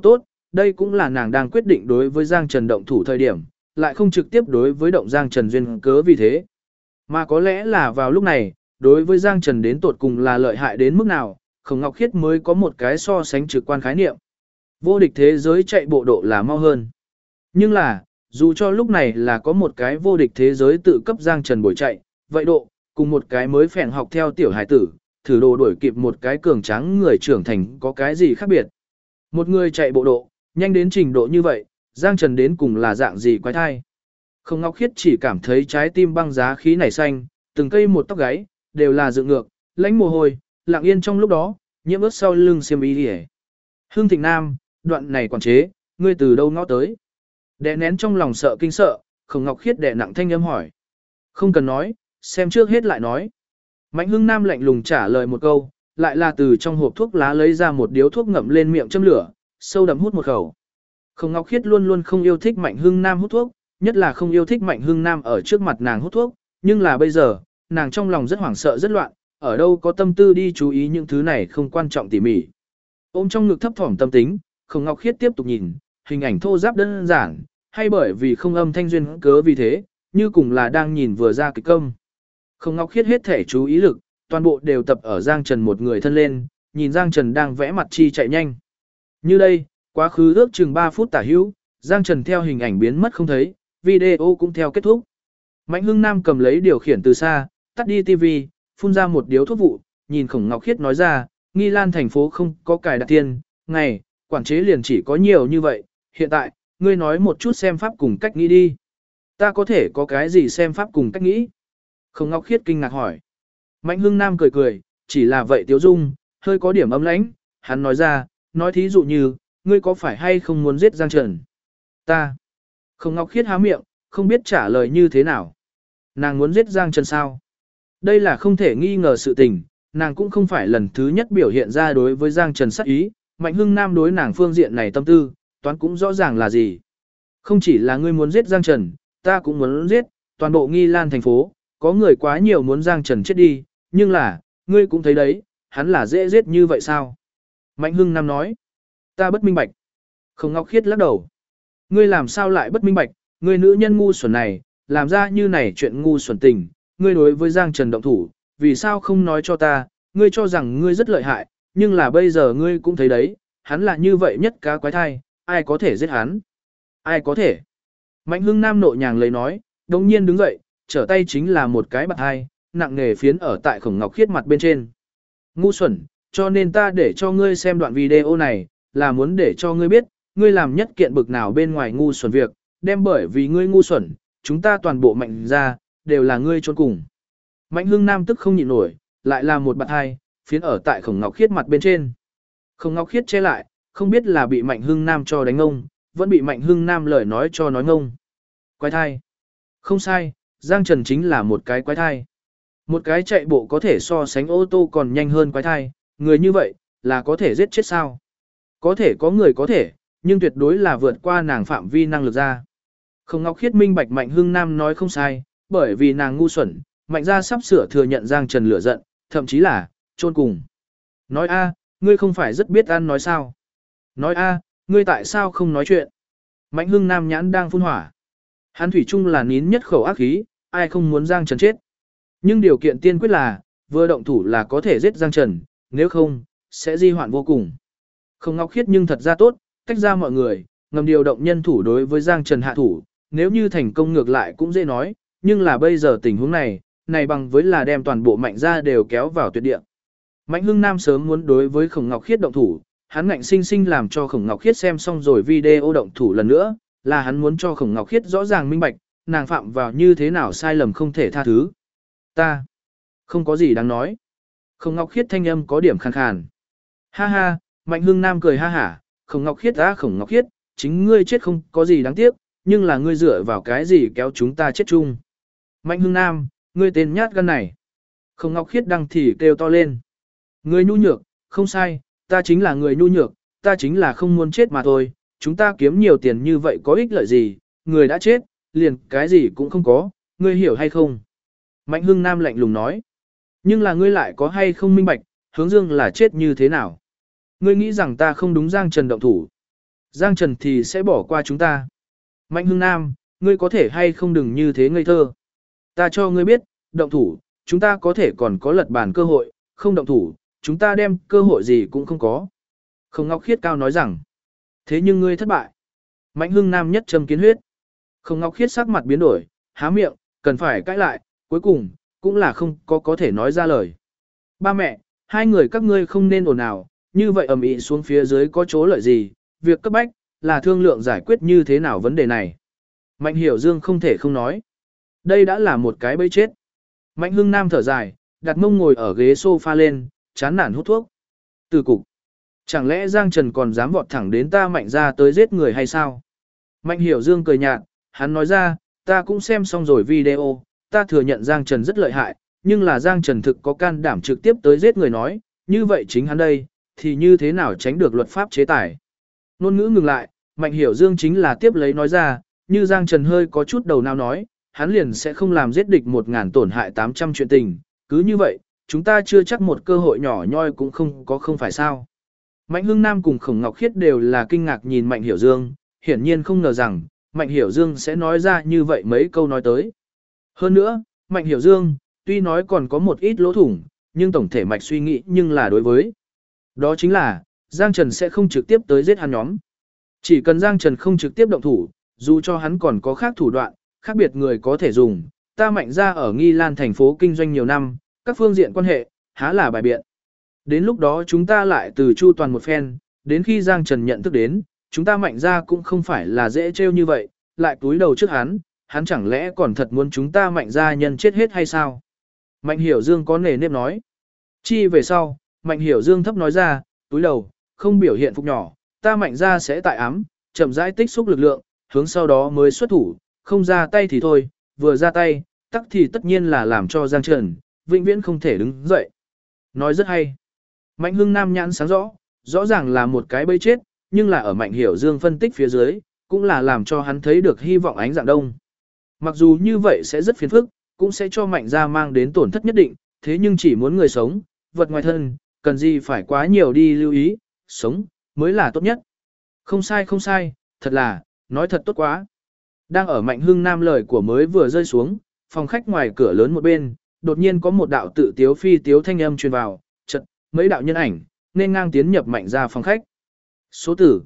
đây cũng là nàng đang quyết định đối với Giang Trần động thủ thời điểm, lại không trực tiếp đối với động Giang Trần duyên cớ vì thế. Mà có lẽ là vào lúc này, đối với Giang Trần đến tột cùng là lợi hại đến mức nào, Khổng Ngọc Khiết mới có một cái so sánh trực quan khái niệm. Vô địch thế giới chạy bộ độ là mau hơn. Nhưng là, dù cho lúc này là có một cái vô địch thế giới tự cấp Giang Trần bồi chạy, vậy độ, cùng một cái mới phèn học theo tiểu hải tử, thử đồ đuổi kịp một cái cường tráng người trưởng thành có cái gì khác biệt. Một người chạy bộ độ, nhanh đến trình độ như vậy, Giang Trần đến cùng là dạng gì quái thai. Khổng Ngọc Khiết chỉ cảm thấy trái tim băng giá khí nảy xanh, từng cây một tóc gáy, đều là dựng ngược, lãnh mồ hôi, lặng yên trong lúc đó, nhiễm ướt sau lưng xiêm y đi. Hương Thịnh Nam, đoạn này quản chế, ngươi từ đâu ngõ tới? Đè nén trong lòng sợ kinh sợ, Khổng Ngọc Khiết đè nặng thanh âm hỏi. Không cần nói, xem trước hết lại nói. Mạnh Hưng Nam lạnh lùng trả lời một câu, lại là từ trong hộp thuốc lá lấy ra một điếu thuốc ngậm lên miệng châm lửa, sâu đậm hút một khẩu. Khổng Ngọc Khiết luôn luôn không yêu thích Mạnh Hưng Nam hút thuốc, nhất là không yêu thích Mạnh Hưng Nam ở trước mặt nàng hút thuốc, nhưng là bây giờ, nàng trong lòng rất hoảng sợ rất loạn, ở đâu có tâm tư đi chú ý những thứ này không quan trọng tỉ mỉ. Ôm trong ngực thấp thỏm tâm tính, Khổng Ngọc Khiết tiếp tục nhìn, hình ảnh thô ráp đơn giản, hay bởi vì không âm thanh duyên cớ vì thế, như cùng là đang nhìn vừa ra kịch công. Khổng Ngọc Khiết hết thể chú ý lực, toàn bộ đều tập ở Giang Trần một người thân lên, nhìn Giang Trần đang vẽ mặt chi chạy nhanh. Như đây, quá khứ ước chừng 3 phút tả hữu, Giang Trần theo hình ảnh biến mất không thấy, video cũng theo kết thúc. Mạnh Hưng Nam cầm lấy điều khiển từ xa, tắt đi TV, phun ra một điếu thuốc vụ, nhìn Khổng Ngọc Khiết nói ra, Nghi Lan thành phố không có cài đặt tiền, ngày, quản chế liền chỉ có nhiều như vậy, hiện tại, ngươi nói một chút xem pháp cùng cách nghĩ đi. Ta có thể có cái gì xem pháp cùng cách nghĩ? Khổng Ngọc Khiết kinh ngạc hỏi. Mạnh Hưng Nam cười cười, chỉ là vậy Tiếu Dung, hơi có điểm ấm lãnh, hắn nói ra, nói thí dụ như, ngươi có phải hay không muốn giết Giang Trần? Ta. Khổng Ngọc Khiết há miệng, không biết trả lời như thế nào. Nàng muốn giết Giang Trần sao? Đây là không thể nghi ngờ sự tình, nàng cũng không phải lần thứ nhất biểu hiện ra đối với Giang Trần sát ý, Mạnh Hưng Nam đối nàng phương diện này tâm tư, toán cũng rõ ràng là gì. Không chỉ là ngươi muốn giết Giang Trần, ta cũng muốn giết, toàn bộ Nghi Lan thành phố, có người quá nhiều muốn Giang Trần chết đi, nhưng là, ngươi cũng thấy đấy, hắn là dễ giết như vậy sao? Mạnh Hưng Nam nói, ta bất minh bạch. Khổng Ngọc Khiết lắc đầu. Ngươi làm sao lại bất minh bạch, ngươi nữ nhân ngu xuẩn này, làm ra như này chuyện ngu xuẩn tình, ngươi đối với Giang Trần động thủ, vì sao không nói cho ta, ngươi cho rằng ngươi rất lợi hại, nhưng là bây giờ ngươi cũng thấy đấy, hắn là như vậy nhất cá quái thai, ai có thể giết hắn? Ai có thể? Mạnh Hưng Nam nộ nhàng lấy nói, đồng nhiên đứng dậy, trở tay chính là một cái bạt hai, nặng nề phiến ở tại Khổng Ngọc Khiết mặt bên trên. Ngu xuẩn, cho nên ta để cho ngươi xem đoạn video này, là muốn để cho ngươi biết, ngươi làm nhất kiện bực nào bên ngoài ngu xuẩn việc, đem bởi vì ngươi ngu xuẩn, chúng ta toàn bộ Mạnh ra, đều là ngươi trốn cùng. Mạnh Hưng Nam tức không nhịn nổi, lại là một bạt hai, phiến ở tại Khổng Ngọc Khiết mặt bên trên. Khổng Ngọc Khiết che lại, không biết là bị Mạnh Hưng Nam cho đánh ngông, vẫn bị Mạnh Hưng Nam lời nói cho nói ngông. Quái thai. Không sai, Giang Trần chính là một cái quái thai. Một cái chạy bộ có thể so sánh ô tô còn nhanh hơn quái thai, người như vậy, là có thể giết chết sao? Có thể có người có thể, nhưng tuyệt đối là vượt qua nàng phạm vi năng lực ra. Khổng Ngọc Khiết minh bạch Mạnh Hưng Nam nói không sai, bởi vì nàng ngu xuẩn, Mạnh gia sắp sửa thừa nhận Giang Trần lửa giận, thậm chí là chôn cùng. Nói a, ngươi không phải rất biết ăn nói sao? Nói a, ngươi tại sao không nói chuyện? Mạnh Hưng Nam nhãn đang phun hỏa. Hắn thủy chung là nín nhất khẩu ác khí, ai không muốn Giang Trần chết. Nhưng điều kiện tiên quyết là, vừa động thủ là có thể giết Giang Trần, nếu không, sẽ di hoạn vô cùng. Khổng Ngọc Khiết nhưng thật ra tốt, tách ra mọi người, ngầm điều động nhân thủ đối với Giang Trần hạ thủ, nếu như thành công ngược lại cũng dễ nói, nhưng là bây giờ tình huống này, này bằng với là đem toàn bộ Mạnh gia đều kéo vào tuyệt địa. Mạnh Hưng Nam sớm muốn đối với Khổng Ngọc Khiết động thủ, hắn ngạnh sinh sinh làm cho Khổng Ngọc Khiết xem xong rồi video động thủ lần nữa, là hắn muốn cho Khổng Ngọc Khiết rõ ràng minh bạch, nàng phạm vào như thế nào sai lầm không thể tha thứ. Ta, không có gì đáng nói. Khổng Ngọc Khiết thanh âm có điểm khàn khàn. Ha ha, Mạnh Hưng Nam cười ha hả, Khổng Ngọc Khiết á Khổng Ngọc Khiết, chính ngươi chết không có gì đáng tiếc, nhưng là ngươi dựa vào cái gì kéo chúng ta chết chung. Mạnh Hưng Nam, ngươi tên nhát gan này. Khổng Ngọc Khiết đăng thì kêu to lên. Ngươi nhu nhược, không sai, ta chính là người nhu nhược, ta chính là không muốn chết mà thôi, chúng ta kiếm nhiều tiền như vậy có ích lợi gì, người đã chết, liền cái gì cũng không có, ngươi hiểu hay không? Mạnh Hưng Nam lạnh lùng nói. Nhưng là ngươi lại có hay không minh bạch, Hướng Dương là chết như thế nào? Ngươi nghĩ rằng ta không đúng Giang Trần động thủ. Giang Trần thì sẽ bỏ qua chúng ta. Mạnh Hưng Nam, ngươi có thể hay không đừng như thế ngây thơ. Ta cho ngươi biết, động thủ, chúng ta có thể còn có lật bàn cơ hội, không động thủ, chúng ta đem cơ hội gì cũng không có. Khổng Ngọc Khiết cao nói rằng, thế nhưng ngươi thất bại. Mạnh Hưng Nam nhất châm kiến huyết. Khổng Ngọc Khiết sắc mặt biến đổi, há miệng, cần phải cãi lại, cuối cùng, cũng là không có thể nói ra lời. Ba mẹ, hai người các ngươi không nên ồn ào, như vậy ầm ĩ xuống phía dưới có chỗ lợi gì, việc cấp bách, là thương lượng giải quyết như thế nào vấn đề này. Mạnh Hiểu Dương không thể không nói. Đây đã là một cái bẫy chết. Mạnh Hưng Nam thở dài, đặt mông ngồi ở ghế sofa lên, chán nản hút thuốc. Từ cục. Chẳng lẽ Giang Trần còn dám vọt thẳng đến ta Mạnh ra tới giết người hay sao? Mạnh Hiểu Dương cười nhạt, hắn nói ra, ta cũng xem xong rồi video, ta thừa nhận Giang Trần rất lợi hại, nhưng là Giang Trần thực có can đảm trực tiếp tới giết người nói, như vậy chính hắn đây, thì như thế nào tránh được luật pháp chế tài. Ngôn ngữ ngừng lại, Mạnh Hiểu Dương chính là tiếp lấy nói ra, như Giang Trần hơi có chút đầu nào nói, hắn liền sẽ không làm giết địch 1000 tổn hại 800 chuyện tình, cứ như vậy, chúng ta chưa chắc một cơ hội nhỏ nhoi cũng không phải sao. Mạnh Hưng Nam cùng Khổng Ngọc Khiết đều là kinh ngạc nhìn Mạnh Hiểu Dương, hiển nhiên không ngờ rằng, Mạnh Hiểu Dương sẽ nói ra như vậy mấy câu nói tới. Hơn nữa, Mạnh Hiểu Dương, tuy nói còn có một ít lỗ thủng, nhưng tổng thể mạch suy nghĩ nhưng là đối với. Đó chính là, Giang Trần sẽ không trực tiếp tới giết hắn nhóm. Chỉ cần Giang Trần không trực tiếp động thủ, dù cho hắn còn có khác thủ đoạn, khác biệt người có thể dùng, ta Mạnh ra ở Nghi Lan thành phố kinh doanh nhiều năm, các phương diện quan hệ, há là bài biện. Đến lúc đó chúng ta lại từ chu toàn một phen, đến khi Giang Trần nhận thức đến, chúng ta Mạnh ra cũng không phải là dễ trêu như vậy, lại túi đầu trước hắn chẳng lẽ còn thật muốn chúng ta Mạnh ra nhân chết hết hay sao? Mạnh Hiểu Dương có nề nếp nói. Chi về sau, Mạnh Hiểu Dương thấp nói ra, túi đầu, không biểu hiện phục nhỏ, ta Mạnh ra sẽ tại ám, chậm rãi tích xúc lực lượng, hướng sau đó mới xuất thủ, không ra tay thì thôi, vừa ra tay, tắc thì tất nhiên là làm cho Giang Trần, vĩnh viễn không thể đứng dậy. Nói rất hay. Mạnh Hưng Nam nhãn sáng rõ ràng là một cái bẫy chết, nhưng là ở Mạnh Hiểu Dương phân tích phía dưới, cũng là làm cho hắn thấy được hy vọng ánh dạng đông. Mặc dù như vậy sẽ rất phiền phức, cũng sẽ cho Mạnh ra mang đến tổn thất nhất định, thế nhưng chỉ muốn người sống, vật ngoài thân, cần gì phải quá nhiều đi lưu ý, sống, mới là tốt nhất. Không sai, thật là, nói thật tốt quá. Đang ở Mạnh Hưng Nam lời của mới vừa rơi xuống, phòng khách ngoài cửa lớn một bên, đột nhiên có một đạo tự tiếu phi tiếu thanh âm truyền vào, chợt mấy đạo nhân ảnh, nên ngang tiến nhập Mạnh ra phòng khách. Số tử,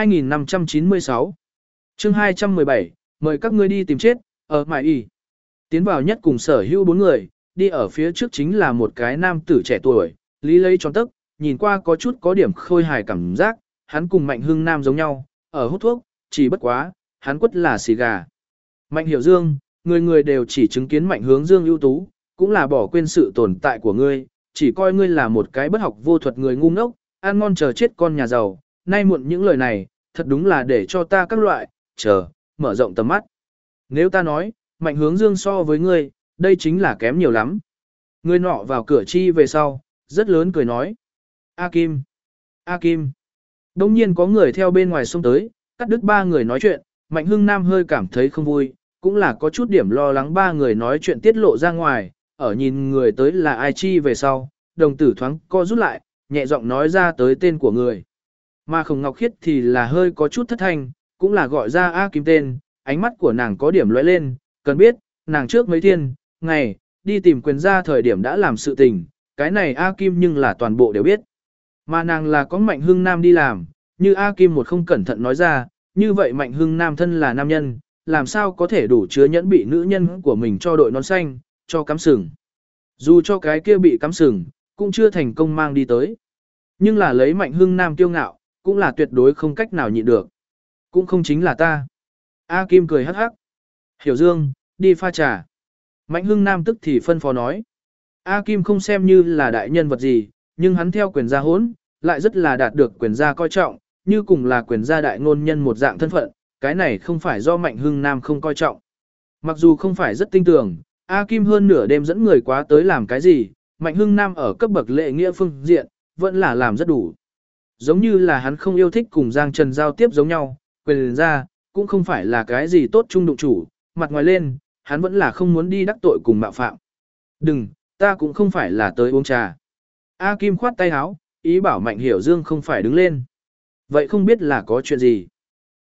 2596. Chương 217, mời các ngươi đi tìm chết, ở Mại Y. Tiến vào nhất cùng sở hữu 4 người, đi ở phía trước chính là một cái nam tử trẻ tuổi, lý lấy tròn tức, nhìn qua có chút có điểm khôi hài cảm giác, hắn cùng Mạnh Hưng Nam giống nhau, ở hút thuốc, chỉ bất quá, hắn quất là xì gà. Mạnh Hiểu Dương, người đều chỉ chứng kiến Mạnh Hướng Dương ưu tú, cũng là bỏ quên sự tồn tại của ngươi, chỉ coi ngươi là một cái bất học vô thuật người ngu ngốc, ăn ngon chờ chết con nhà giàu, nay muộn những lời này, thật đúng là để cho ta các loại, mở rộng tầm mắt. Nếu ta nói, Mạnh Hướng Dương so với ngươi, đây chính là kém nhiều lắm. Người nọ vào cửa chi về sau, rất lớn cười nói. A Kim. Đông nhiên có người theo bên ngoài xông tới, cắt đứt 3 người nói chuyện, Mạnh Hưng Nam hơi cảm thấy không vui, cũng là có chút điểm lo lắng 3 người nói chuyện tiết lộ ra ngoài, ở nhìn người tới là ai chi về sau, đồng tử thoáng co rút lại, nhẹ giọng nói ra tới tên của người. Mà Khổng Ngọc Khiết thì là hơi có chút thất thanh, cũng là gọi ra A Kim tên, ánh mắt của nàng có điểm lóe lên, cần biết, nàng trước mấy thiên, ngày, đi tìm quyền gia thời điểm đã làm sự tình, cái này A Kim nhưng là toàn bộ đều biết. Mà nàng là có Mạnh Hưng Nam đi làm, như A Kim một không cẩn thận nói ra, như vậy Mạnh Hưng Nam thân là nam nhân, làm sao có thể đủ chứa nhẫn bị nữ nhân của mình cho đội nón xanh, cho cắm sừng. Dù cho cái kia bị cắm sừng, cũng chưa thành công mang đi tới. Nhưng là lấy Mạnh Hưng Nam tiêu ngạo, cũng là tuyệt đối không cách nào nhịn được. Cũng không chính là ta. A Kim cười hắc hắc. Hiểu Dương, đi pha trà. Mạnh Hưng Nam tức thì phân phó nói. A Kim không xem như là đại nhân vật gì, nhưng hắn theo quyền gia hỗn, lại rất là đạt được quyền gia coi trọng, như cùng là quyền gia đại ngôn nhân một dạng thân phận, cái này không phải do Mạnh Hưng Nam không coi trọng. Mặc dù không phải rất tin tưởng, A Kim hơn nửa đêm dẫn người quá tới làm cái gì, Mạnh Hưng Nam ở cấp bậc lệ nghĩa phương diện, vẫn là làm rất đủ. Giống như là hắn không yêu thích cùng Giang Trần giao tiếp giống nhau, quyền gia cũng không phải là cái gì tốt trung đụng chủ, mặt ngoài lên, hắn vẫn là không muốn đi đắc tội cùng mạo phạm. Đừng, ta cũng không phải là tới uống trà. A Kim khoát tay áo, ý bảo Mạnh Hiểu Dương không phải đứng lên. Vậy không biết là có chuyện gì.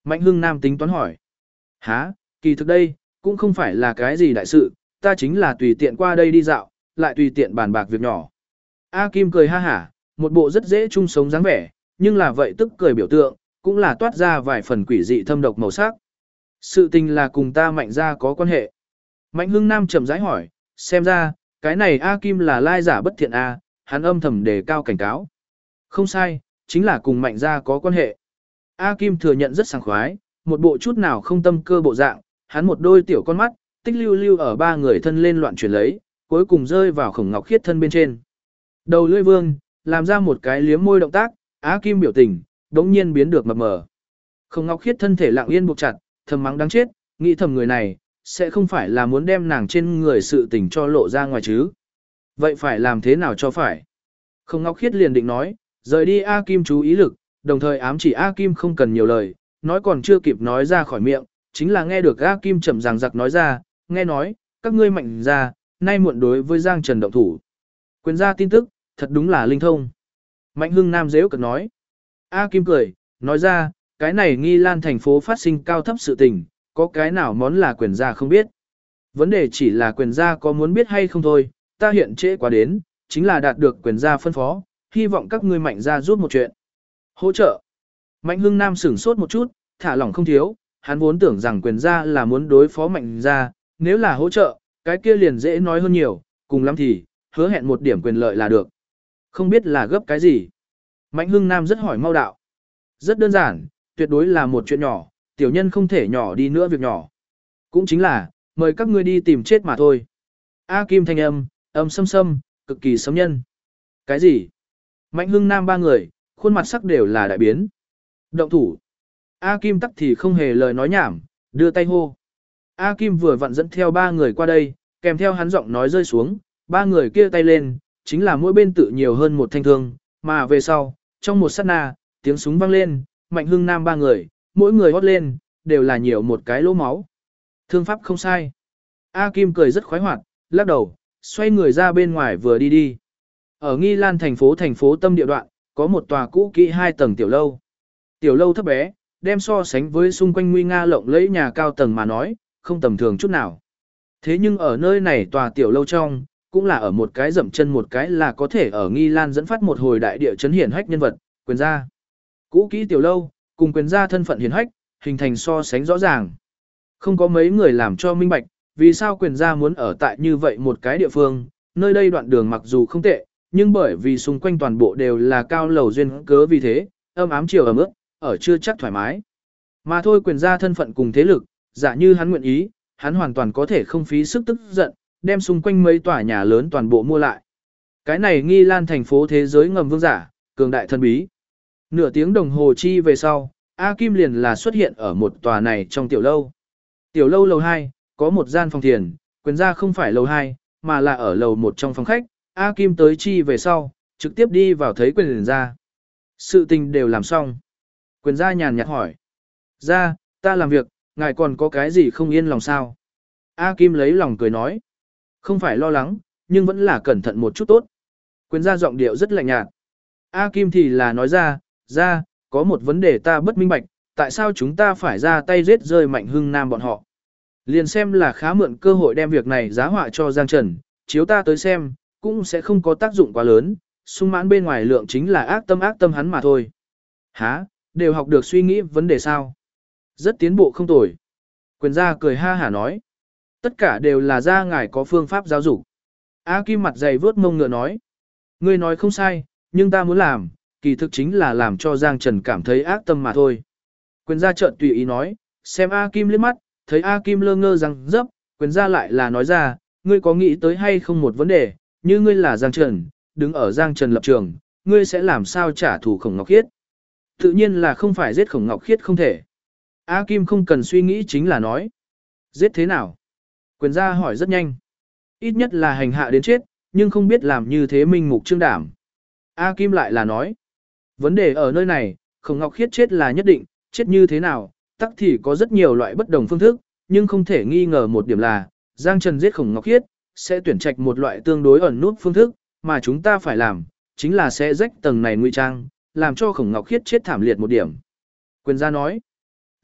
Mạnh Hưng Nam tính toán hỏi. Hả, kỳ thực đây, cũng không phải là cái gì đại sự, ta chính là tùy tiện qua đây đi dạo, lại tùy tiện bàn bạc việc nhỏ. A Kim cười ha hả, một bộ rất dễ chung sống dáng vẻ, nhưng là vậy tức cười biểu tượng, cũng là toát ra vài phần quỷ dị thâm độc màu sắc. Sự tình là cùng ta Mạnh gia có quan hệ. Mạnh Hưng Nam chậm rãi hỏi, xem ra, cái này A Kim là lai giả bất thiện A, hắn âm thầm đề cao cảnh cáo. Không sai, chính là cùng Mạnh gia có quan hệ. A Kim thừa nhận rất sảng khoái, một bộ chút nào không tâm cơ bộ dạng, hắn một đôi tiểu con mắt, tích lưu lưu ở ba người thân lên loạn chuyển lấy, cuối cùng rơi vào Khổng Ngọc Khiết thân bên trên. Đầu lưỡi vương, làm ra một cái liếm môi động tác, A Kim biểu tình, đống nhiên biến được mập mờ. Khổng Ngọc Khiết thân thể lặng yên buộc chặt, thầm mắng đáng chết, nghĩ thầm người này, sẽ không phải là muốn đem nàng trên người sự tình cho lộ ra ngoài chứ. Vậy phải làm thế nào cho phải? Khổng Ngọc Khiết liền định nói, rời đi A Kim chú ý lực, đồng thời ám chỉ A Kim không cần nhiều lời, nói còn chưa kịp nói ra khỏi miệng, chính là nghe được A Kim chậm ràng giặc nói ra, nghe nói, các ngươi Mạnh gia, nay muộn đối với Giang Trần động thủ. Quyền ra tin tức, thật đúng là linh thông. Mạnh Hưng Nam dễ cực nói. A Kim cười, nói ra, cái này Nghi Lan thành phố phát sinh cao thấp sự tình, có cái nào món là quyền gia không biết. Vấn đề chỉ là quyền gia có muốn biết hay không thôi, ta hiện trễ quá đến, chính là đạt được quyền gia phân phó, hy vọng các ngươi Mạnh gia giúp một chuyện. Hỗ trợ. Mạnh Hưng Nam sửng sốt một chút, thả lỏng không thiếu, hắn vốn tưởng rằng quyền gia là muốn đối phó Mạnh gia, nếu là hỗ trợ, cái kia liền dễ nói hơn nhiều, cùng lắm thì, hứa hẹn một điểm quyền lợi là được. Không biết là gấp cái gì. Mạnh Hưng Nam rất hỏi mau đạo. Rất đơn giản, tuyệt đối là một chuyện nhỏ, tiểu nhân không thể nhỏ đi nữa việc nhỏ. Cũng chính là, mời các ngươi đi tìm chết mà thôi. A Kim thanh âm xâm xâm, cực kỳ sấm nhân. Cái gì? Mạnh Hưng Nam ba người, khuôn mặt sắc đều là đại biến. Động thủ. A Kim tắc thì không hề lời nói nhảm, đưa tay hô. A Kim vừa vặn dẫn theo ba người qua đây, kèm theo hắn giọng nói rơi xuống, ba người kia tay lên, chính là mỗi bên tự nhiều hơn một thanh thương, mà về sau, trong một sát na, tiếng súng vang lên, Mạnh Hưng Nam ba người, mỗi người hót lên, đều là nhiều một cái lỗ máu. Thương pháp không sai. A Kim cười rất khoái hoạt, lắc đầu, xoay người ra bên ngoài vừa đi đi. Ở Nghi Lan thành phố tâm địa đoạn, có một tòa cũ kỹ 2 tầng tiểu lâu. Tiểu lâu thấp bé, đem so sánh với xung quanh nguy nga lộng lẫy nhà cao tầng mà nói, không tầm thường chút nào. Thế nhưng ở nơi này tòa tiểu lâu trong, cũng là ở một cái dậm chân một cái là có thể ở Nghi Lan dẫn phát một hồi đại địa chấn hiển hách nhân vật, quyền gia. Cũ kỹ tiểu lâu, cùng quyền gia thân phận hiển hách, hình thành so sánh rõ ràng. Không có mấy người làm cho minh bạch, vì sao quyền gia muốn ở tại như vậy một cái địa phương, nơi đây đoạn đường mặc dù không tệ, nhưng bởi vì xung quanh toàn bộ đều là cao lầu duyên cớ vì thế, âm ám chiều ẩm ướt, ở chưa chắc thoải mái. Mà thôi quyền gia thân phận cùng thế lực, giả như hắn nguyện ý, hắn hoàn toàn có thể không phí sức tức giận, đem xung quanh mấy tòa nhà lớn toàn bộ mua lại. Cái này Nghi Lan thành phố thế giới ngầm vương giả, cường đại thân bí. Nửa tiếng đồng hồ chi về sau, A Kim liền là xuất hiện ở một tòa này trong tiểu lâu. Tiểu lâu lầu 2, có một gian phòng thiền, quyền gia không phải lầu 2, mà là ở lầu 1 trong phòng khách. A Kim tới chi về sau, trực tiếp đi vào thấy quyền gia. Sự tình đều làm xong. Quyền gia nhàn nhạt hỏi. Gia, ta làm việc, ngài còn có cái gì không yên lòng sao? A Kim lấy lòng cười nói. Không phải lo lắng, nhưng vẫn là cẩn thận một chút tốt. Quyền gia giọng điệu rất lạnh nhạt. A Kim thì là nói ra, có một vấn đề ta bất minh bạch, tại sao chúng ta phải ra tay giết rơi Mạnh Hưng Nam bọn họ. Liền xem là khá mượn cơ hội đem việc này giá họa cho Giang Trần, chiếu ta tới xem, cũng sẽ không có tác dụng quá lớn, sung mãn bên ngoài lượng chính là ác tâm hắn mà thôi. Hả, đều học được suy nghĩ vấn đề sao? Rất tiến bộ không tồi. Quyền gia cười ha hả nói. Tất cả đều là ra ngài có phương pháp giáo dục. A Kim mặt dày vớt mông ngựa nói. Ngươi nói không sai, nhưng ta muốn làm, kỳ thực chính là làm cho Giang Trần cảm thấy ác tâm mà thôi. Quyền gia trợn tùy ý nói, xem A Kim liếc mắt, thấy A Kim lơ ngơ răng dấp, quyền gia lại là nói ra, ngươi có nghĩ tới hay không một vấn đề, như ngươi là Giang Trần, đứng ở Giang Trần lập trường, ngươi sẽ làm sao trả thù Khổng Ngọc Khiết? Tự nhiên là không phải giết Khổng Ngọc Khiết không thể. A Kim không cần suy nghĩ chính là nói. Giết thế nào? Quyền gia hỏi rất nhanh. Ít nhất là hành hạ đến chết, nhưng không biết làm như thế minh mục trương đảm. A Kim lại là nói. Vấn đề ở nơi này, Khổng Ngọc Khiết chết là nhất định, chết như thế nào, tắc thì có rất nhiều loại bất đồng phương thức, nhưng không thể nghi ngờ một điểm là, Giang Trần giết Khổng Ngọc Khiết, sẽ tuyển trạch một loại tương đối ẩn nút phương thức, mà chúng ta phải làm, chính là sẽ rách tầng này ngụy trang, làm cho Khổng Ngọc Khiết chết thảm liệt một điểm. Quyền gia nói,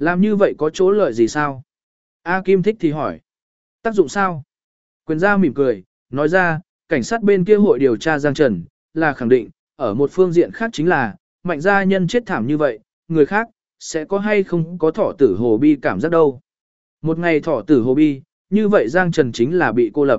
Làm như vậy có chỗ lợi gì sao? A Kim thích thì hỏi. Tác dụng sao? Quyền gia mỉm cười, nói ra, cảnh sát bên kia hội điều tra Giang Trần, là khẳng định, ở một phương diện khác chính là, mạnh gia nhân chết thảm như vậy, người khác, sẽ có hay không có thọ tử hồ bi cảm giác đâu. Một ngày thọ tử hồ bi, như vậy Giang Trần chính là bị cô lập.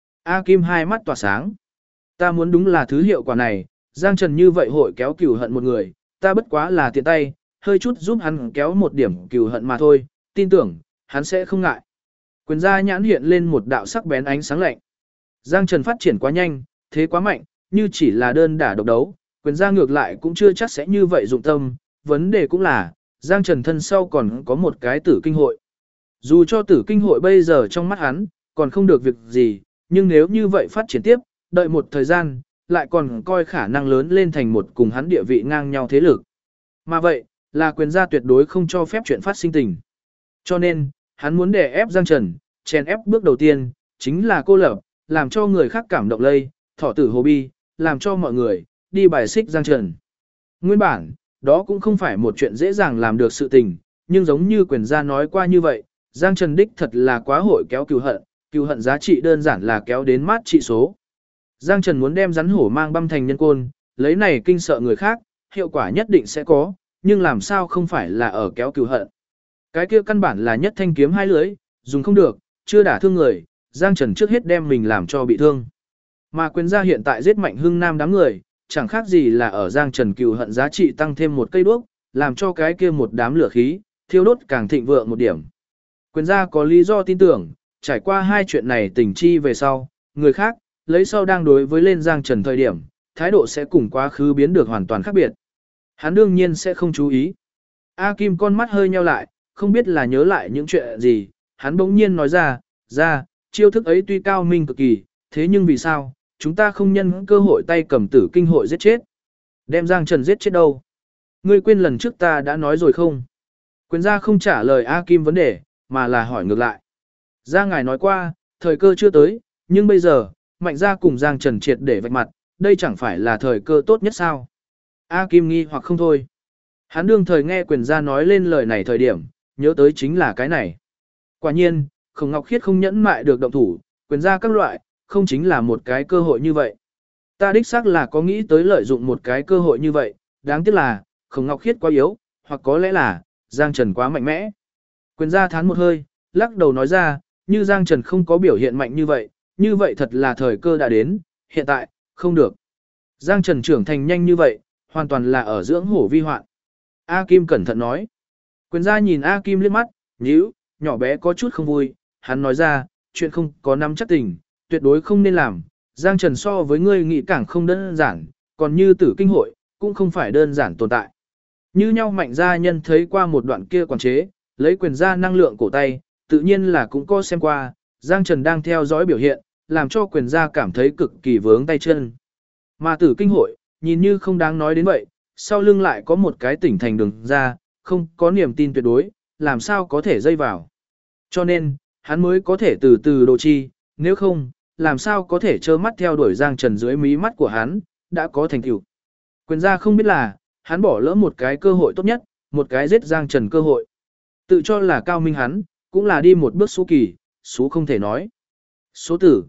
A Kim hai mắt tỏa sáng. Ta muốn đúng là thứ hiệu quả này, Giang Trần như vậy hội kéo cừu hận một người, ta bất quá là tiện tay, hơi chút giúp hắn kéo một điểm cừu hận mà thôi, tin tưởng, hắn sẽ không ngại. Quyền gia nhãn hiện lên một đạo sắc bén ánh sáng lạnh. Giang Trần phát triển quá nhanh, thế quá mạnh, như chỉ là đơn đả độc đấu, quyền gia ngược lại cũng chưa chắc sẽ như vậy dụng tâm, vấn đề cũng là, Giang Trần thân sau còn có một cái tử kinh hội. Dù cho tử kinh hội bây giờ trong mắt hắn, còn không được việc gì, nhưng nếu như vậy phát triển tiếp, đợi một thời gian, lại còn coi khả năng lớn lên thành một cùng hắn địa vị ngang nhau thế lực. Mà vậy, là quyền gia tuyệt đối không cho phép chuyện phát sinh tình. Cho nên, hắn muốn đè ép Giang Trần, chèn ép bước đầu tiên, chính là cô lập, làm cho người khác cảm động lây, thọ tử hồ bi, làm cho mọi người, đi bài xích Giang Trần. Nguyên bản, đó cũng không phải một chuyện dễ dàng làm được sự tình, nhưng giống như quyền gia nói qua như vậy, Giang Trần đích thật là quá hội kéo cừu hận giá trị đơn giản là kéo đến mát trị số. Giang Trần muốn đem rắn hổ mang băm thành nhân côn, lấy này kinh sợ người khác, hiệu quả nhất định sẽ có, nhưng làm sao không phải là ở kéo cừu hận. Cái kia căn bản là nhất thanh kiếm hai lưỡi, dùng không được, chưa đả thương người, Giang Trần trước hết đem mình làm cho bị thương. Mà quyền gia hiện tại giết Mạnh Hưng Nam đám người, chẳng khác gì là ở Giang Trần cừu hận giá trị tăng thêm một cây đuốc, làm cho cái kia một đám lửa khí, thiêu đốt càng thịnh vượng một điểm. Quyền gia có lý do tin tưởng, trải qua hai chuyện này tình chi về sau, người khác, lấy sau đang đối với lên Giang Trần thời điểm, thái độ sẽ cùng quá khứ biến được hoàn toàn khác biệt. Hắn đương nhiên sẽ không chú ý. A Kim con mắt hơi nheo lại, không biết là nhớ lại những chuyện gì, hắn bỗng nhiên nói ra, chiêu thức ấy tuy cao minh cực kỳ, thế nhưng vì sao, chúng ta không nhân cơ hội tay cầm tử kinh hội giết chết. Đem Giang Trần giết chết đâu? Ngươi quên lần trước ta đã nói rồi không? Quyền gia không trả lời A Kim vấn đề, mà là hỏi ngược lại. Gia ngài nói qua, thời cơ chưa tới, nhưng bây giờ, Mạnh gia cùng Giang Trần triệt để vạch mặt, đây chẳng phải là thời cơ tốt nhất sao? A Kim nghi hoặc không thôi. Hắn đương thời nghe quyền gia nói lên lời này thời điểm, nhớ tới chính là cái này. Quả nhiên, Khổng Ngọc Khiết không nhẫn mại được động thủ, quyền gia các loại, không chính là một cái cơ hội như vậy. Ta đích xác là có nghĩ tới lợi dụng một cái cơ hội như vậy, đáng tiếc là, Khổng Ngọc Khiết quá yếu, hoặc có lẽ là, Giang Trần quá mạnh mẽ. Quyền gia thán một hơi, lắc đầu nói ra, như Giang Trần không có biểu hiện mạnh như vậy thật là thời cơ đã đến, hiện tại, không được. Giang Trần trưởng thành nhanh như vậy, hoàn toàn là ở dưỡng hổ vi hoạn. A Kim cẩn thận nói. Quyền gia nhìn A Kim liếc mắt, nhíu, nhỏ bé có chút không vui, hắn nói ra, chuyện không có nắm chắc tình, tuyệt đối không nên làm. Giang Trần so với ngươi nghĩ càng không đơn giản, còn như tử kinh hội, cũng không phải đơn giản tồn tại. Như nhau Mạnh gia nhân thấy qua một đoạn kia quản chế, lấy quyền gia năng lượng cổ tay, tự nhiên là cũng có xem qua, Giang Trần đang theo dõi biểu hiện, làm cho quyền gia cảm thấy cực kỳ vướng tay chân. Mà tử kinh hội, nhìn như không đáng nói đến vậy, sau lưng lại có một cái tỉnh thành đường ra, không có niềm tin tuyệt đối, làm sao có thể dây vào. Cho nên, hắn mới có thể từ từ đồ chi, nếu không, làm sao có thể trơ mắt theo đuổi Giang Trần dưới mí mắt của hắn, đã có thành tựu. Quyền gia không biết là, hắn bỏ lỡ một cái cơ hội tốt nhất, một cái giết Giang Trần cơ hội. Tự cho là cao minh hắn, cũng là đi một bước số kỳ, số không thể nói. Số tử,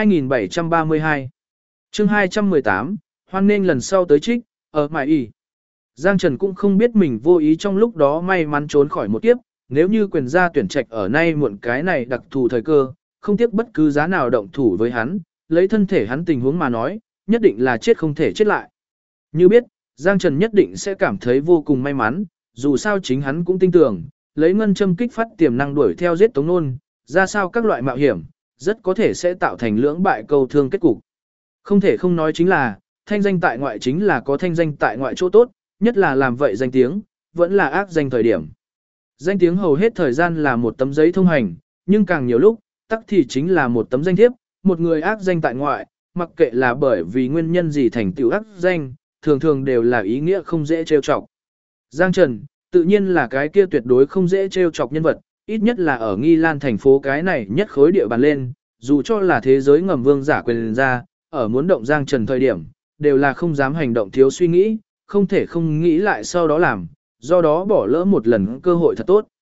2732. Chương 218, hoan nghênh lần sau tới trích, ở mại y. Giang Trần cũng không biết mình vô ý trong lúc đó may mắn trốn khỏi một kiếp, nếu như quyền gia tuyển trạch ở nay muộn cái này đặc thù thời cơ, không tiếc bất cứ giá nào động thủ với hắn, lấy thân thể hắn tình huống mà nói, nhất định là chết không thể chết lại. Như biết, Giang Trần nhất định sẽ cảm thấy vô cùng may mắn, dù sao chính hắn cũng tin tưởng, lấy ngân châm kích phát tiềm năng đuổi theo giết Tống Nôn, ra sao các loại mạo hiểm, rất có thể sẽ tạo thành lưỡng bại câu thương kết cục. Không thể không nói chính là, thanh danh tại ngoại chính là có thanh danh tại ngoại chỗ tốt, nhất là làm vậy danh tiếng, vẫn là ác danh thời điểm. Danh tiếng hầu hết thời gian là một tấm giấy thông hành, nhưng càng nhiều lúc, tắc thì chính là một tấm danh thiếp, một người ác danh tại ngoại, mặc kệ là bởi vì nguyên nhân gì thành tựu ác danh, thường thường đều là ý nghĩa không dễ trêu chọc. Giang Trần, tự nhiên là cái kia tuyệt đối không dễ trêu chọc nhân vật, ít nhất là ở Nghi Lan thành phố cái này nhất khối địa bàn lên, dù cho là thế giới ngầm vương giả quyền ra, ở muốn động Giang Trần thời điểm, đều là không dám hành động thiếu suy nghĩ, không thể không nghĩ lại sau đó làm, do đó bỏ lỡ một lần cơ hội thật tốt.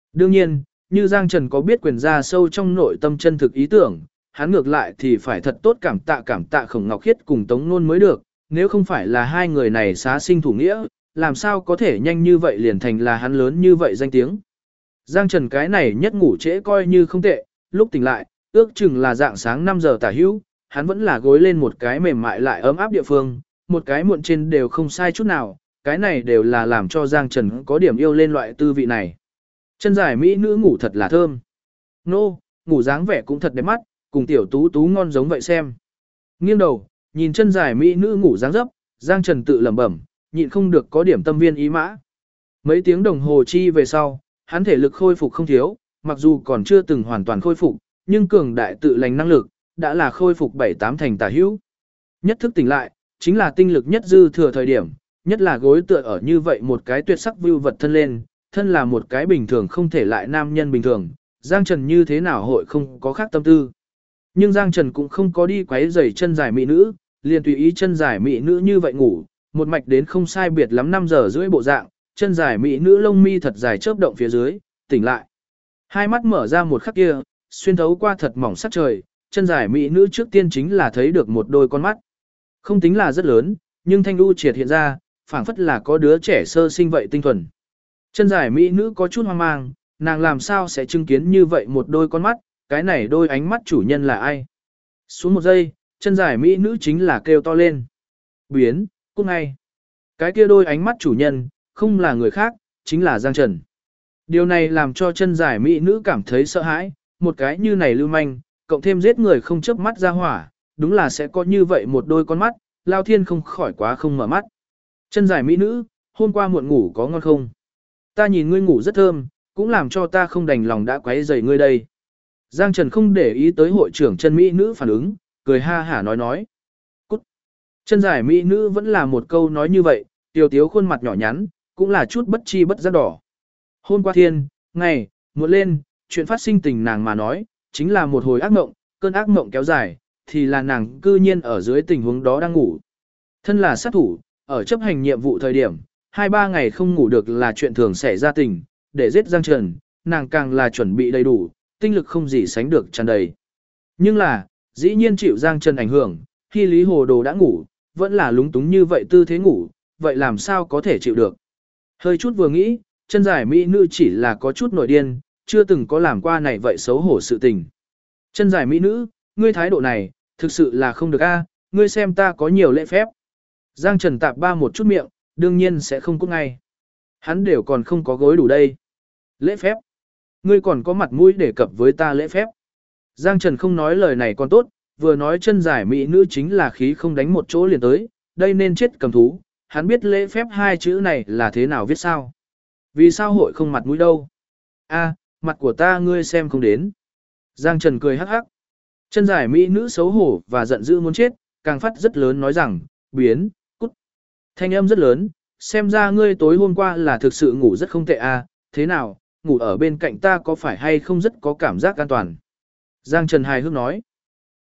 Đương nhiên, như Giang Trần có biết quyền ra sâu trong nội tâm chân thực ý tưởng, hắn ngược lại thì phải thật tốt cảm tạ Khổng Ngọc Khiết cùng Tống Nôn mới được, nếu không phải là hai người này xá sinh thủ nghĩa, làm sao có thể nhanh như vậy liền thành là hắn lớn như vậy danh tiếng. Giang Trần cái này nhất ngủ trễ coi như không tệ, lúc tỉnh lại, ước chừng là dạng sáng 5 giờ tả hữu, hắn vẫn là gối lên một cái mềm mại lại ấm áp địa phương, một cái muộn trên đều không sai chút nào, cái này đều là làm cho Giang Trần có điểm yêu lên loại tư vị này. Chân dài mỹ nữ ngủ thật là thơm. Nô, ngủ dáng vẻ cũng thật đẹp mắt, cùng tiểu tú tú ngon giống vậy xem. Nghiêng đầu, nhìn chân dài mỹ nữ ngủ dáng dấp, Giang Trần tự lẩm bẩm, nhịn không được có điểm tâm viên ý mã. Mấy tiếng đồng hồ chi về sau, hắn thể lực khôi phục không thiếu, mặc dù còn chưa từng hoàn toàn khôi phục, nhưng cường đại tự lành năng lực, đã là khôi phục 7-8 thành tả hữu. Nhất thức tỉnh lại, chính là tinh lực nhất dư thừa thời điểm, nhất là gối tựa ở như vậy một cái tuyệt sắc view vật thân lên, thân là một cái bình thường không thể lại nam nhân bình thường, Giang Trần như thế nào hội không có khác tâm tư. Nhưng Giang Trần cũng không có đi quấy rầy chân dài mỹ nữ, liền tùy ý chân dài mỹ nữ như vậy ngủ, một mạch đến không sai biệt lắm 5 giờ rưỡi bộ dạng, chân dài mỹ nữ lông mi thật dài chớp động phía dưới, tỉnh lại. Hai mắt mở ra một khắc kia, xuyên thấu qua thật mỏng sắc trời, chân dài mỹ nữ trước tiên chính là thấy được một đôi con mắt. Không tính là rất lớn, nhưng thanh lưu triệt hiện ra, phảng phất là có đứa trẻ sơ sinh vậy tinh thuần. Chân dài mỹ nữ có chút hoang mang, nàng làm sao sẽ chứng kiến như vậy một đôi con mắt, cái này đôi ánh mắt chủ nhân là ai? Xuống một giây, chân dài mỹ nữ chính là kêu to lên. Biến, cút ngay. Cái kia đôi ánh mắt chủ nhân, không là người khác, chính là Giang Trần. Điều này làm cho chân dài mỹ nữ cảm thấy sợ hãi, một cái như này lưu manh, cộng thêm giết người không chớp mắt ra hỏa, đúng là sẽ có như vậy một đôi con mắt, Lao Thiên không khỏi quá không mở mắt. Chân dài mỹ nữ, hôm qua muộn ngủ có ngon không? Ta nhìn ngươi ngủ rất thơm, cũng làm cho ta không đành lòng đã quấy rầy ngươi đây. Giang Trần không để ý tới hội trưởng chân mỹ nữ phản ứng, cười ha hả nói. Cút. Chân dài mỹ nữ vẫn là một câu nói như vậy, tiểu tiếu khuôn mặt nhỏ nhắn, cũng là chút bất chi bất giác đỏ. Hôm qua thiên, ngày, muộn lên, chuyện phát sinh tình nàng mà nói, chính là một hồi ác mộng, cơn ác mộng kéo dài, thì là nàng cư nhiên ở dưới tình huống đó đang ngủ. Thân là sát thủ, ở chấp hành nhiệm vụ thời điểm, 2-3 ngày không ngủ được là chuyện thường xảy ra tình, để giết Giang Trần, nàng càng là chuẩn bị đầy đủ, tinh lực không gì sánh được tràn đầy. Nhưng là, dĩ nhiên chịu Giang Trần ảnh hưởng, khi Lý Hồ Đồ đã ngủ, vẫn là lúng túng như vậy tư thế ngủ, vậy làm sao có thể chịu được. Hơi chút vừa nghĩ, chân dài mỹ nữ chỉ là có chút nổi điên, chưa từng có làm qua này vậy xấu hổ sự tình. Chân dài mỹ nữ, ngươi thái độ này, thực sự là không được a, ngươi xem ta có nhiều lễ phép. Giang Trần tạp ba một chút miệng, đương nhiên sẽ không cút ngay. Hắn đều còn không có gối đủ đây. Lễ phép? Ngươi còn có mặt mũi để cập với ta lễ phép. Giang Trần không nói lời này còn tốt, vừa nói chân dài mỹ nữ chính là khí không đánh một chỗ liền tới, đây nên chết cầm thú, hắn biết lễ phép hai chữ này là thế nào viết sao. Vì sao hội không mặt mũi đâu? A, mặt của ta ngươi xem không đến. Giang Trần cười hắc hắc. Chân dài mỹ nữ xấu hổ và giận dữ muốn chết, càng phát rất lớn nói rằng, biến, cút. Thanh âm rất lớn, xem ra ngươi tối hôm qua là thực sự ngủ rất không tệ a, thế nào, ngủ ở bên cạnh ta có phải hay không rất có cảm giác an toàn. Giang Trần hài hước nói.